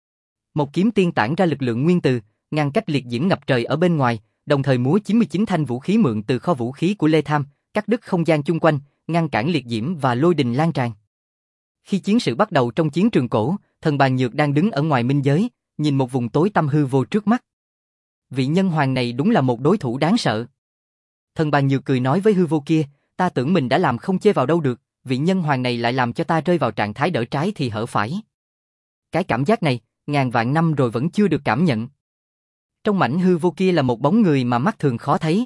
Một kiếm tiên tản ra lực lượng nguyên từ, ngăn cách liệt diễm ngập trời ở bên ngoài, đồng thời múa chín mươi chín thanh vũ khí mượn từ kho vũ khí của Lê Tham, cắt đứt không gian chung quanh, ngăn cản liệt diễm và lôi đình lan tràn. Khi chiến sự bắt đầu trong chiến trường cổ, thần Bàn Nhược đang đứng ở ngoài minh giới, nhìn một vùng tối tăm hư vô trước mắt. Vị nhân hoàng này đúng là một đối thủ đáng sợ. Thần Bàn Nhược cười nói với hư vô kia, ta tưởng mình đã làm không chê vào đâu được, vị nhân hoàng này lại làm cho ta rơi vào trạng thái đỡ trái thì hở phải. Cái cảm giác này, ngàn vạn năm rồi vẫn chưa được cảm nhận. Trong mảnh hư vô kia là một bóng người mà mắt thường khó thấy.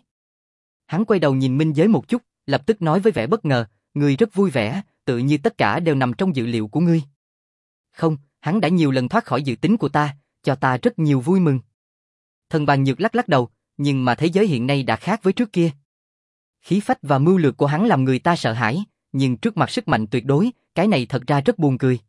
Hắn quay đầu nhìn minh giới một chút, lập tức nói với vẻ bất ngờ, ngươi rất vui vẻ, tự như tất cả đều nằm trong dự liệu của ngươi. Không, hắn đã nhiều lần thoát khỏi dự tính của ta, cho ta rất nhiều vui mừng. Thần Bàn Nhược lắc lắc đầu, nhưng mà thế giới hiện nay đã khác với trước kia. Khí phách và mưu lược của hắn làm người ta sợ hãi, nhưng trước mặt sức mạnh tuyệt đối, cái này thật ra rất buồn cười.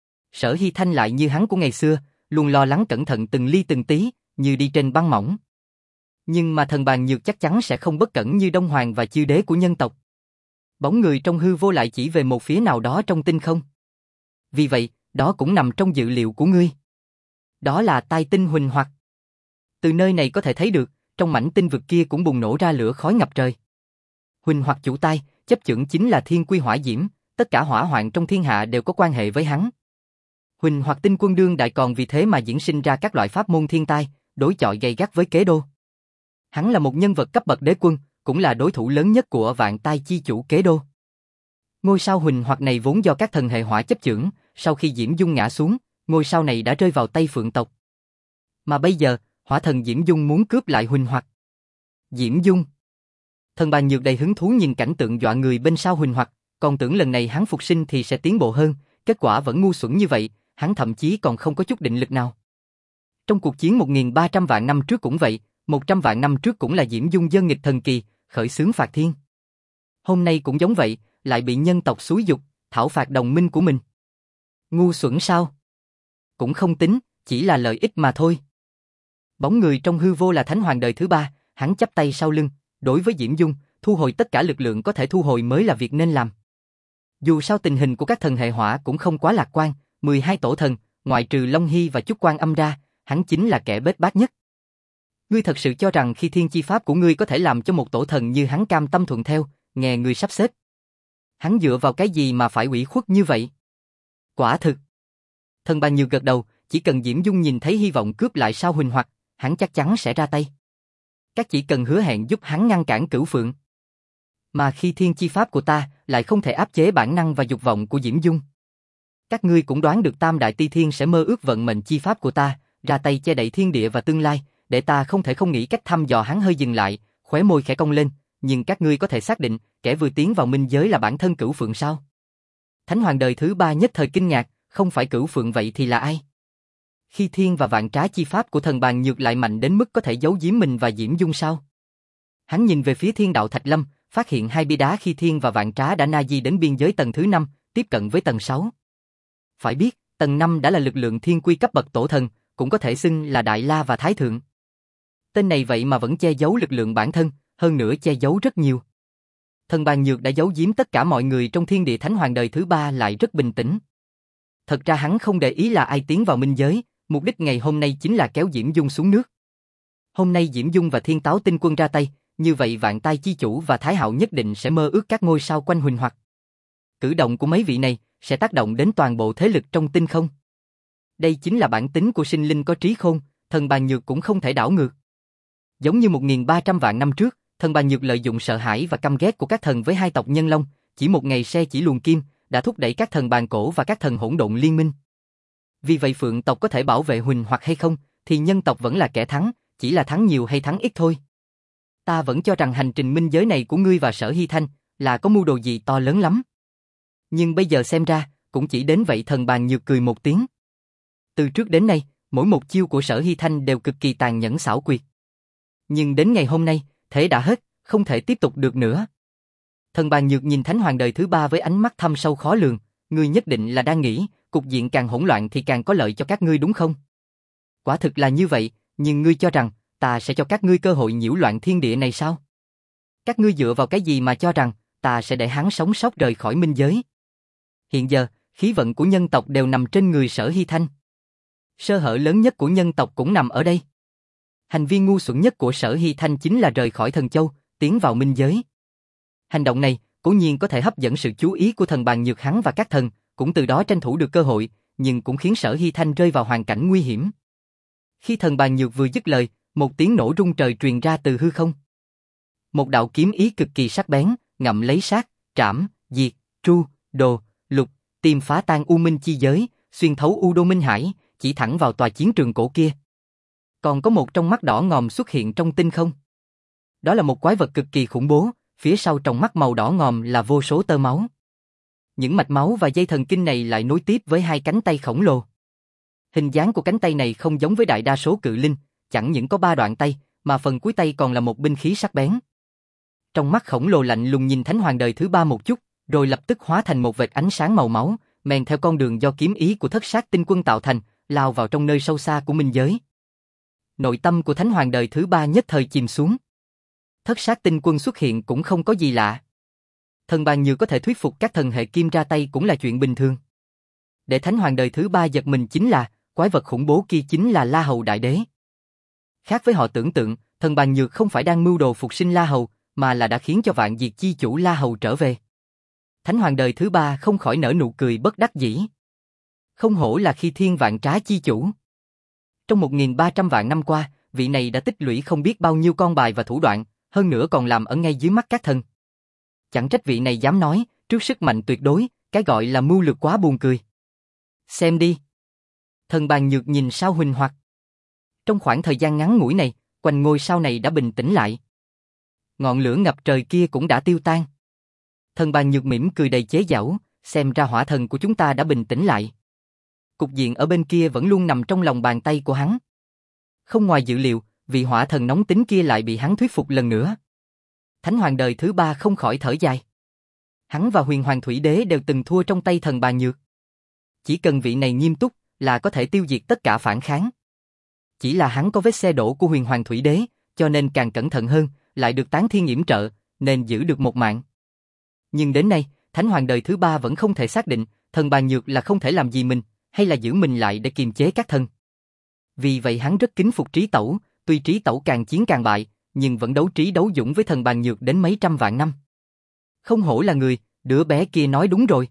Sở Hy Thanh lại như hắn của ngày xưa, luôn lo lắng cẩn thận từng ly từng tí, như đi trên băng mỏng. Nhưng mà thần Bàn Nhược chắc chắn sẽ không bất cẩn như Đông Hoàng và chư đế của nhân tộc. Bóng người trong hư vô lại chỉ về một phía nào đó trong tinh không. Vì vậy, đó cũng nằm trong dự liệu của ngươi. Đó là tai tinh huỳnh hoặc. Từ nơi này có thể thấy được, trong mảnh tinh vực kia cũng bùng nổ ra lửa khói ngập trời. Huỳnh hoặc chủ tai, chấp chưởng chính là thiên quy hỏa diễm, tất cả hỏa hoạn trong thiên hạ đều có quan hệ với hắn. Huỳnh hoặc tinh quân đương đại còn vì thế mà diễn sinh ra các loại pháp môn thiên tai, đối chọi gay gắt với Kế Đô. Hắn là một nhân vật cấp bậc đế quân, cũng là đối thủ lớn nhất của vạn tai chi chủ Kế Đô. Ngôi sao huỳnh hoặc này vốn do các thần hệ hỏa chấp chưởng, sau khi Diễm Dung ngã xuống, ngôi sao này đã rơi vào tay Phượng tộc. Mà bây giờ, hỏa thần Diễm Dung muốn cướp lại huỳnh hoặc. Diễm Dung. Thần Bàn Nhược đầy hứng thú nhìn cảnh tượng dọa người bên sao huỳnh hoặc, còn tưởng lần này hắn phục sinh thì sẽ tiến bộ hơn, kết quả vẫn ngu xuẩn như vậy, hắn thậm chí còn không có chút định lực nào. Trong cuộc chiến một nghìn ba trăm vạn năm trước cũng vậy, một trăm vạn năm trước cũng là Diễm Dung giơ nghịch thần kỳ, khởi xướng phạt thiên. Hôm nay cũng giống vậy, lại bị nhân tộc xúi dục, thảo phạt đồng minh của mình. Ngu xuẩn sao? Cũng không tính, chỉ là lợi ích mà thôi. Bóng người trong hư vô là Thánh Hoàng đời thứ ba, hắn chắp tay sau lưng, đối với Diễm Dung, thu hồi tất cả lực lượng có thể thu hồi mới là việc nên làm. Dù sao tình hình của các thần hệ hỏa cũng không quá lạc quan, mười hai tổ thần, ngoại trừ Long Hy và Chúc Quan Âm ra, hắn chính là kẻ bết bát nhất. Ngươi thật sự cho rằng khi thiên chi pháp của ngươi có thể làm cho một tổ thần như hắn cam tâm thuận theo, nghe ngươi sắp xếp. Hắn dựa vào cái gì mà phải ủy khuất như vậy? Quả thực. Thần Bàn Nhược gật đầu, chỉ cần Diễm Dung nhìn thấy hy vọng cướp lại sao huỳnh hoặc, hắn chắc chắn sẽ ra tay. Các chỉ cần hứa hẹn giúp hắn ngăn cản Cửu Phượng. Mà khi thiên chi pháp của ta lại không thể áp chế bản năng và dục vọng của Diễm Dung. Các ngươi cũng đoán được Tam Đại Ti Thiên sẽ mơ ước vận mệnh chi pháp của ta, ra tay che đậy thiên địa và tương lai, để ta không thể không nghĩ cách thăm dò hắn. Hơi dừng lại, khóe môi khẽ cong lên, nhưng các ngươi có thể xác định, kẻ vừa tiến vào minh giới là bản thân Cửu Phượng sao? Thánh Hoàng đời thứ ba nhất thời kinh ngạc, không phải Cửu Phượng vậy thì là ai? Khi thiên và vạn trá chi pháp của thần Bàn Nhược lại mạnh đến mức có thể giấu giếm mình và Diễm Dung sao? Hắn nhìn về phía Thiên Đạo Thạch Lâm, phát hiện hai bia đá khi thiên và vạn trá đã na di đến biên giới tầng thứ năm, tiếp cận với tầng sáu. Phải biết, tầng năm đã là lực lượng thiên quy cấp bậc tổ thần, cũng có thể xưng là Đại La và Thái Thượng. Tên này vậy mà vẫn che giấu lực lượng bản thân, hơn nữa che giấu rất nhiều. Thần Bàn Nhược đã giấu giếm tất cả mọi người trong thiên địa. Thánh Hoàng đời thứ ba lại rất bình tĩnh. Thật ra hắn không để ý là ai tiến vào minh giới, mục đích ngày hôm nay chính là kéo Diễm Dung xuống nước. Hôm nay Diễm Dung và Thiên Táo Tinh Quân ra tay, như vậy Vạn Tai Chi Chủ và Thái Hạo nhất định sẽ mơ ước các ngôi sao quanh huỳnh hoặc. Cử động của mấy vị này sẽ tác động đến toàn bộ thế lực trong tinh không. Đây chính là bản tính của sinh linh có trí khôn, thần Bàn Nhược cũng không thể đảo ngược. Giống như một nghìn ba trăm vạn năm trước, thần Bàn Nhược lợi dụng sợ hãi và căm ghét của các thần với hai tộc Nhân Long, chỉ một ngày se chỉ luồng kim, đã thúc đẩy các thần Bàn Cổ và các thần hỗn độn liên minh. Vì vậy Phượng tộc có thể bảo vệ huỳnh hoặc hay không, thì nhân tộc vẫn là kẻ thắng, chỉ là thắng nhiều hay thắng ít thôi. Ta vẫn cho rằng hành trình minh giới này của ngươi và Sở Hy Thanh là có mưu đồ gì to lớn lắm. Nhưng bây giờ xem ra, cũng chỉ đến vậy. Thần Bàn Nhược cười một tiếng. Từ trước đến nay, mỗi một chiêu của Sở Hy Thanh đều cực kỳ tàn nhẫn xảo quyệt. Nhưng đến ngày hôm nay, thế đã hết, không thể tiếp tục được nữa. Thần Bàn Nhược nhìn Thánh Hoàng đời thứ ba với ánh mắt thâm sâu khó lường, ngươi nhất định là đang nghĩ, cục diện càng hỗn loạn thì càng có lợi cho các ngươi đúng không? Quả thực là như vậy, nhưng ngươi cho rằng, ta sẽ cho các ngươi cơ hội nhiễu loạn thiên địa này sao? Các ngươi dựa vào cái gì mà cho rằng, ta sẽ để hắn sống sót rời khỏi minh giới? Hiện giờ, khí vận của nhân tộc đều nằm trên người Sở Hy Thanh. Sơ hở lớn nhất của nhân tộc cũng nằm ở đây. Hành vi ngu xuẩn nhất của Sở Hy Thanh chính là rời khỏi Thần Châu, tiến vào minh giới. Hành động này, cố nhiên có thể hấp dẫn sự chú ý của thần Bàn Nhược hắn và các thần, cũng từ đó tranh thủ được cơ hội, nhưng cũng khiến Sở Hy Thanh rơi vào hoàn cảnh nguy hiểm. Khi thần Bàn Nhược vừa dứt lời, một tiếng nổ rung trời truyền ra từ hư không. Một đạo kiếm ý cực kỳ sắc bén, ngậm lấy sát, trảm, diệt, tru, đồ, lục, tìm phá tan u minh chi giới, xuyên thấu u đô minh hải, chỉ thẳng vào tòa chiến trường cổ kia. Còn có một trong mắt đỏ ngòm xuất hiện trong tinh không. Đó là một quái vật cực kỳ khủng bố, phía sau trong mắt màu đỏ ngòm là vô số tơ máu. Những mạch máu và dây thần kinh này lại nối tiếp với hai cánh tay khổng lồ. Hình dáng của cánh tay này không giống với đại đa số cự linh, chẳng những có ba đoạn tay, mà phần cuối tay còn là một binh khí sắc bén. Trong mắt khổng lồ lạnh lùng nhìn Thánh Hoàng đời thứ ba một chút, rồi lập tức hóa thành một vệt ánh sáng màu máu, men theo con đường do kiếm ý của Thất Sát Tinh Quân tạo thành, lao vào trong nơi sâu xa của minh giới. Nội tâm của Thánh Hoàng đời thứ ba nhất thời chìm xuống. Thất Sát Tinh Quân xuất hiện cũng không có gì lạ. thần bàn nhược có thể thuyết phục các thần hệ kim ra tay cũng là chuyện bình thường. Để Thánh Hoàng đời thứ ba giật mình chính là, quái vật khủng bố kia chính là La Hầu Đại Đế. Khác với họ tưởng tượng, thần bàn nhược không phải đang mưu đồ phục sinh La Hầu, mà là đã khiến cho vạn diệt chi chủ La Hầu trở về. Thánh Hoàng đời thứ ba không khỏi nở nụ cười bất đắc dĩ. Không hổ là khi thiên vạn trá chi chủ. Trong một nghìn ba trăm vạn năm qua, vị này đã tích lũy không biết bao nhiêu con bài và thủ đoạn, hơn nữa còn làm ở ngay dưới mắt các thần. Chẳng trách vị này dám nói, trước sức mạnh tuyệt đối, cái gọi là mưu lược quá buồn cười. Xem đi. Thần bàn nhược nhìn sao huỳnh hoặc. Trong khoảng thời gian ngắn ngủi này, quanh ngôi sao này đã bình tĩnh lại. Ngọn lửa ngập trời kia cũng đã tiêu tan. Thần bàn nhược mỉm cười đầy chế giễu, xem ra hỏa thần của chúng ta đã bình tĩnh lại. Cục diện ở bên kia vẫn luôn nằm trong lòng bàn tay của hắn. Không ngoài dự liệu, vị hỏa thần nóng tính kia lại bị hắn thuyết phục lần nữa. Thánh Hoàng đời thứ ba không khỏi thở dài. Hắn và Huyền Hoàng Thủy Đế đều từng thua trong tay thần bàn nhược. Chỉ cần vị này nghiêm túc là có thể tiêu diệt tất cả phản kháng. Chỉ là hắn có vết xe đổ của Huyền Hoàng Thủy Đế, cho nên càng cẩn thận hơn, lại được Tán Thiên yểm trợ, nên giữ được một mạng. Nhưng đến nay, Thánh Hoàng đời thứ ba vẫn không thể xác định, thần bàn nhược là không thể làm gì mình, hay là giữ mình lại để kiềm chế các thần. Vì vậy hắn rất kính phục Trí Tẩu, tuy Trí Tẩu càng chiến càng bại, nhưng vẫn đấu trí đấu dũng với thần bàn nhược đến mấy trăm vạn năm. Không hổ là người, đứa bé kia nói đúng rồi.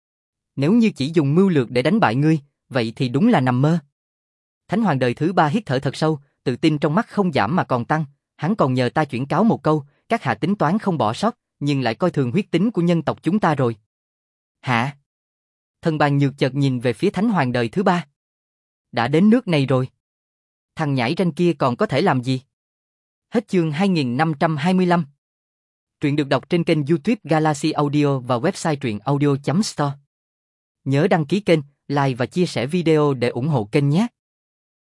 Nếu như chỉ dùng mưu lược để đánh bại ngươi, vậy thì đúng là nằm mơ. Thánh Hoàng đời thứ ba hít thở thật sâu, tự tin trong mắt không giảm mà còn tăng, hắn còn nhờ ta chuyển cáo một câu, các hạ tính toán không bỏ sót, nhưng lại coi thường huyết tính của nhân tộc chúng ta rồi. Hả? Thần bàn nhược chợt nhìn về phía Thánh Hoàng đời thứ ba. Đã đến nước này rồi. Thằng nhãi ranh kia còn có thể làm gì? Hết chương hai nghìn năm trăm hai mươi lăm. Truyện được đọc trên kênh YouTube Galaxy Audio và website truyện audio chấm store. Nhớ đăng ký kênh, like và chia sẻ video để ủng hộ kênh nhé.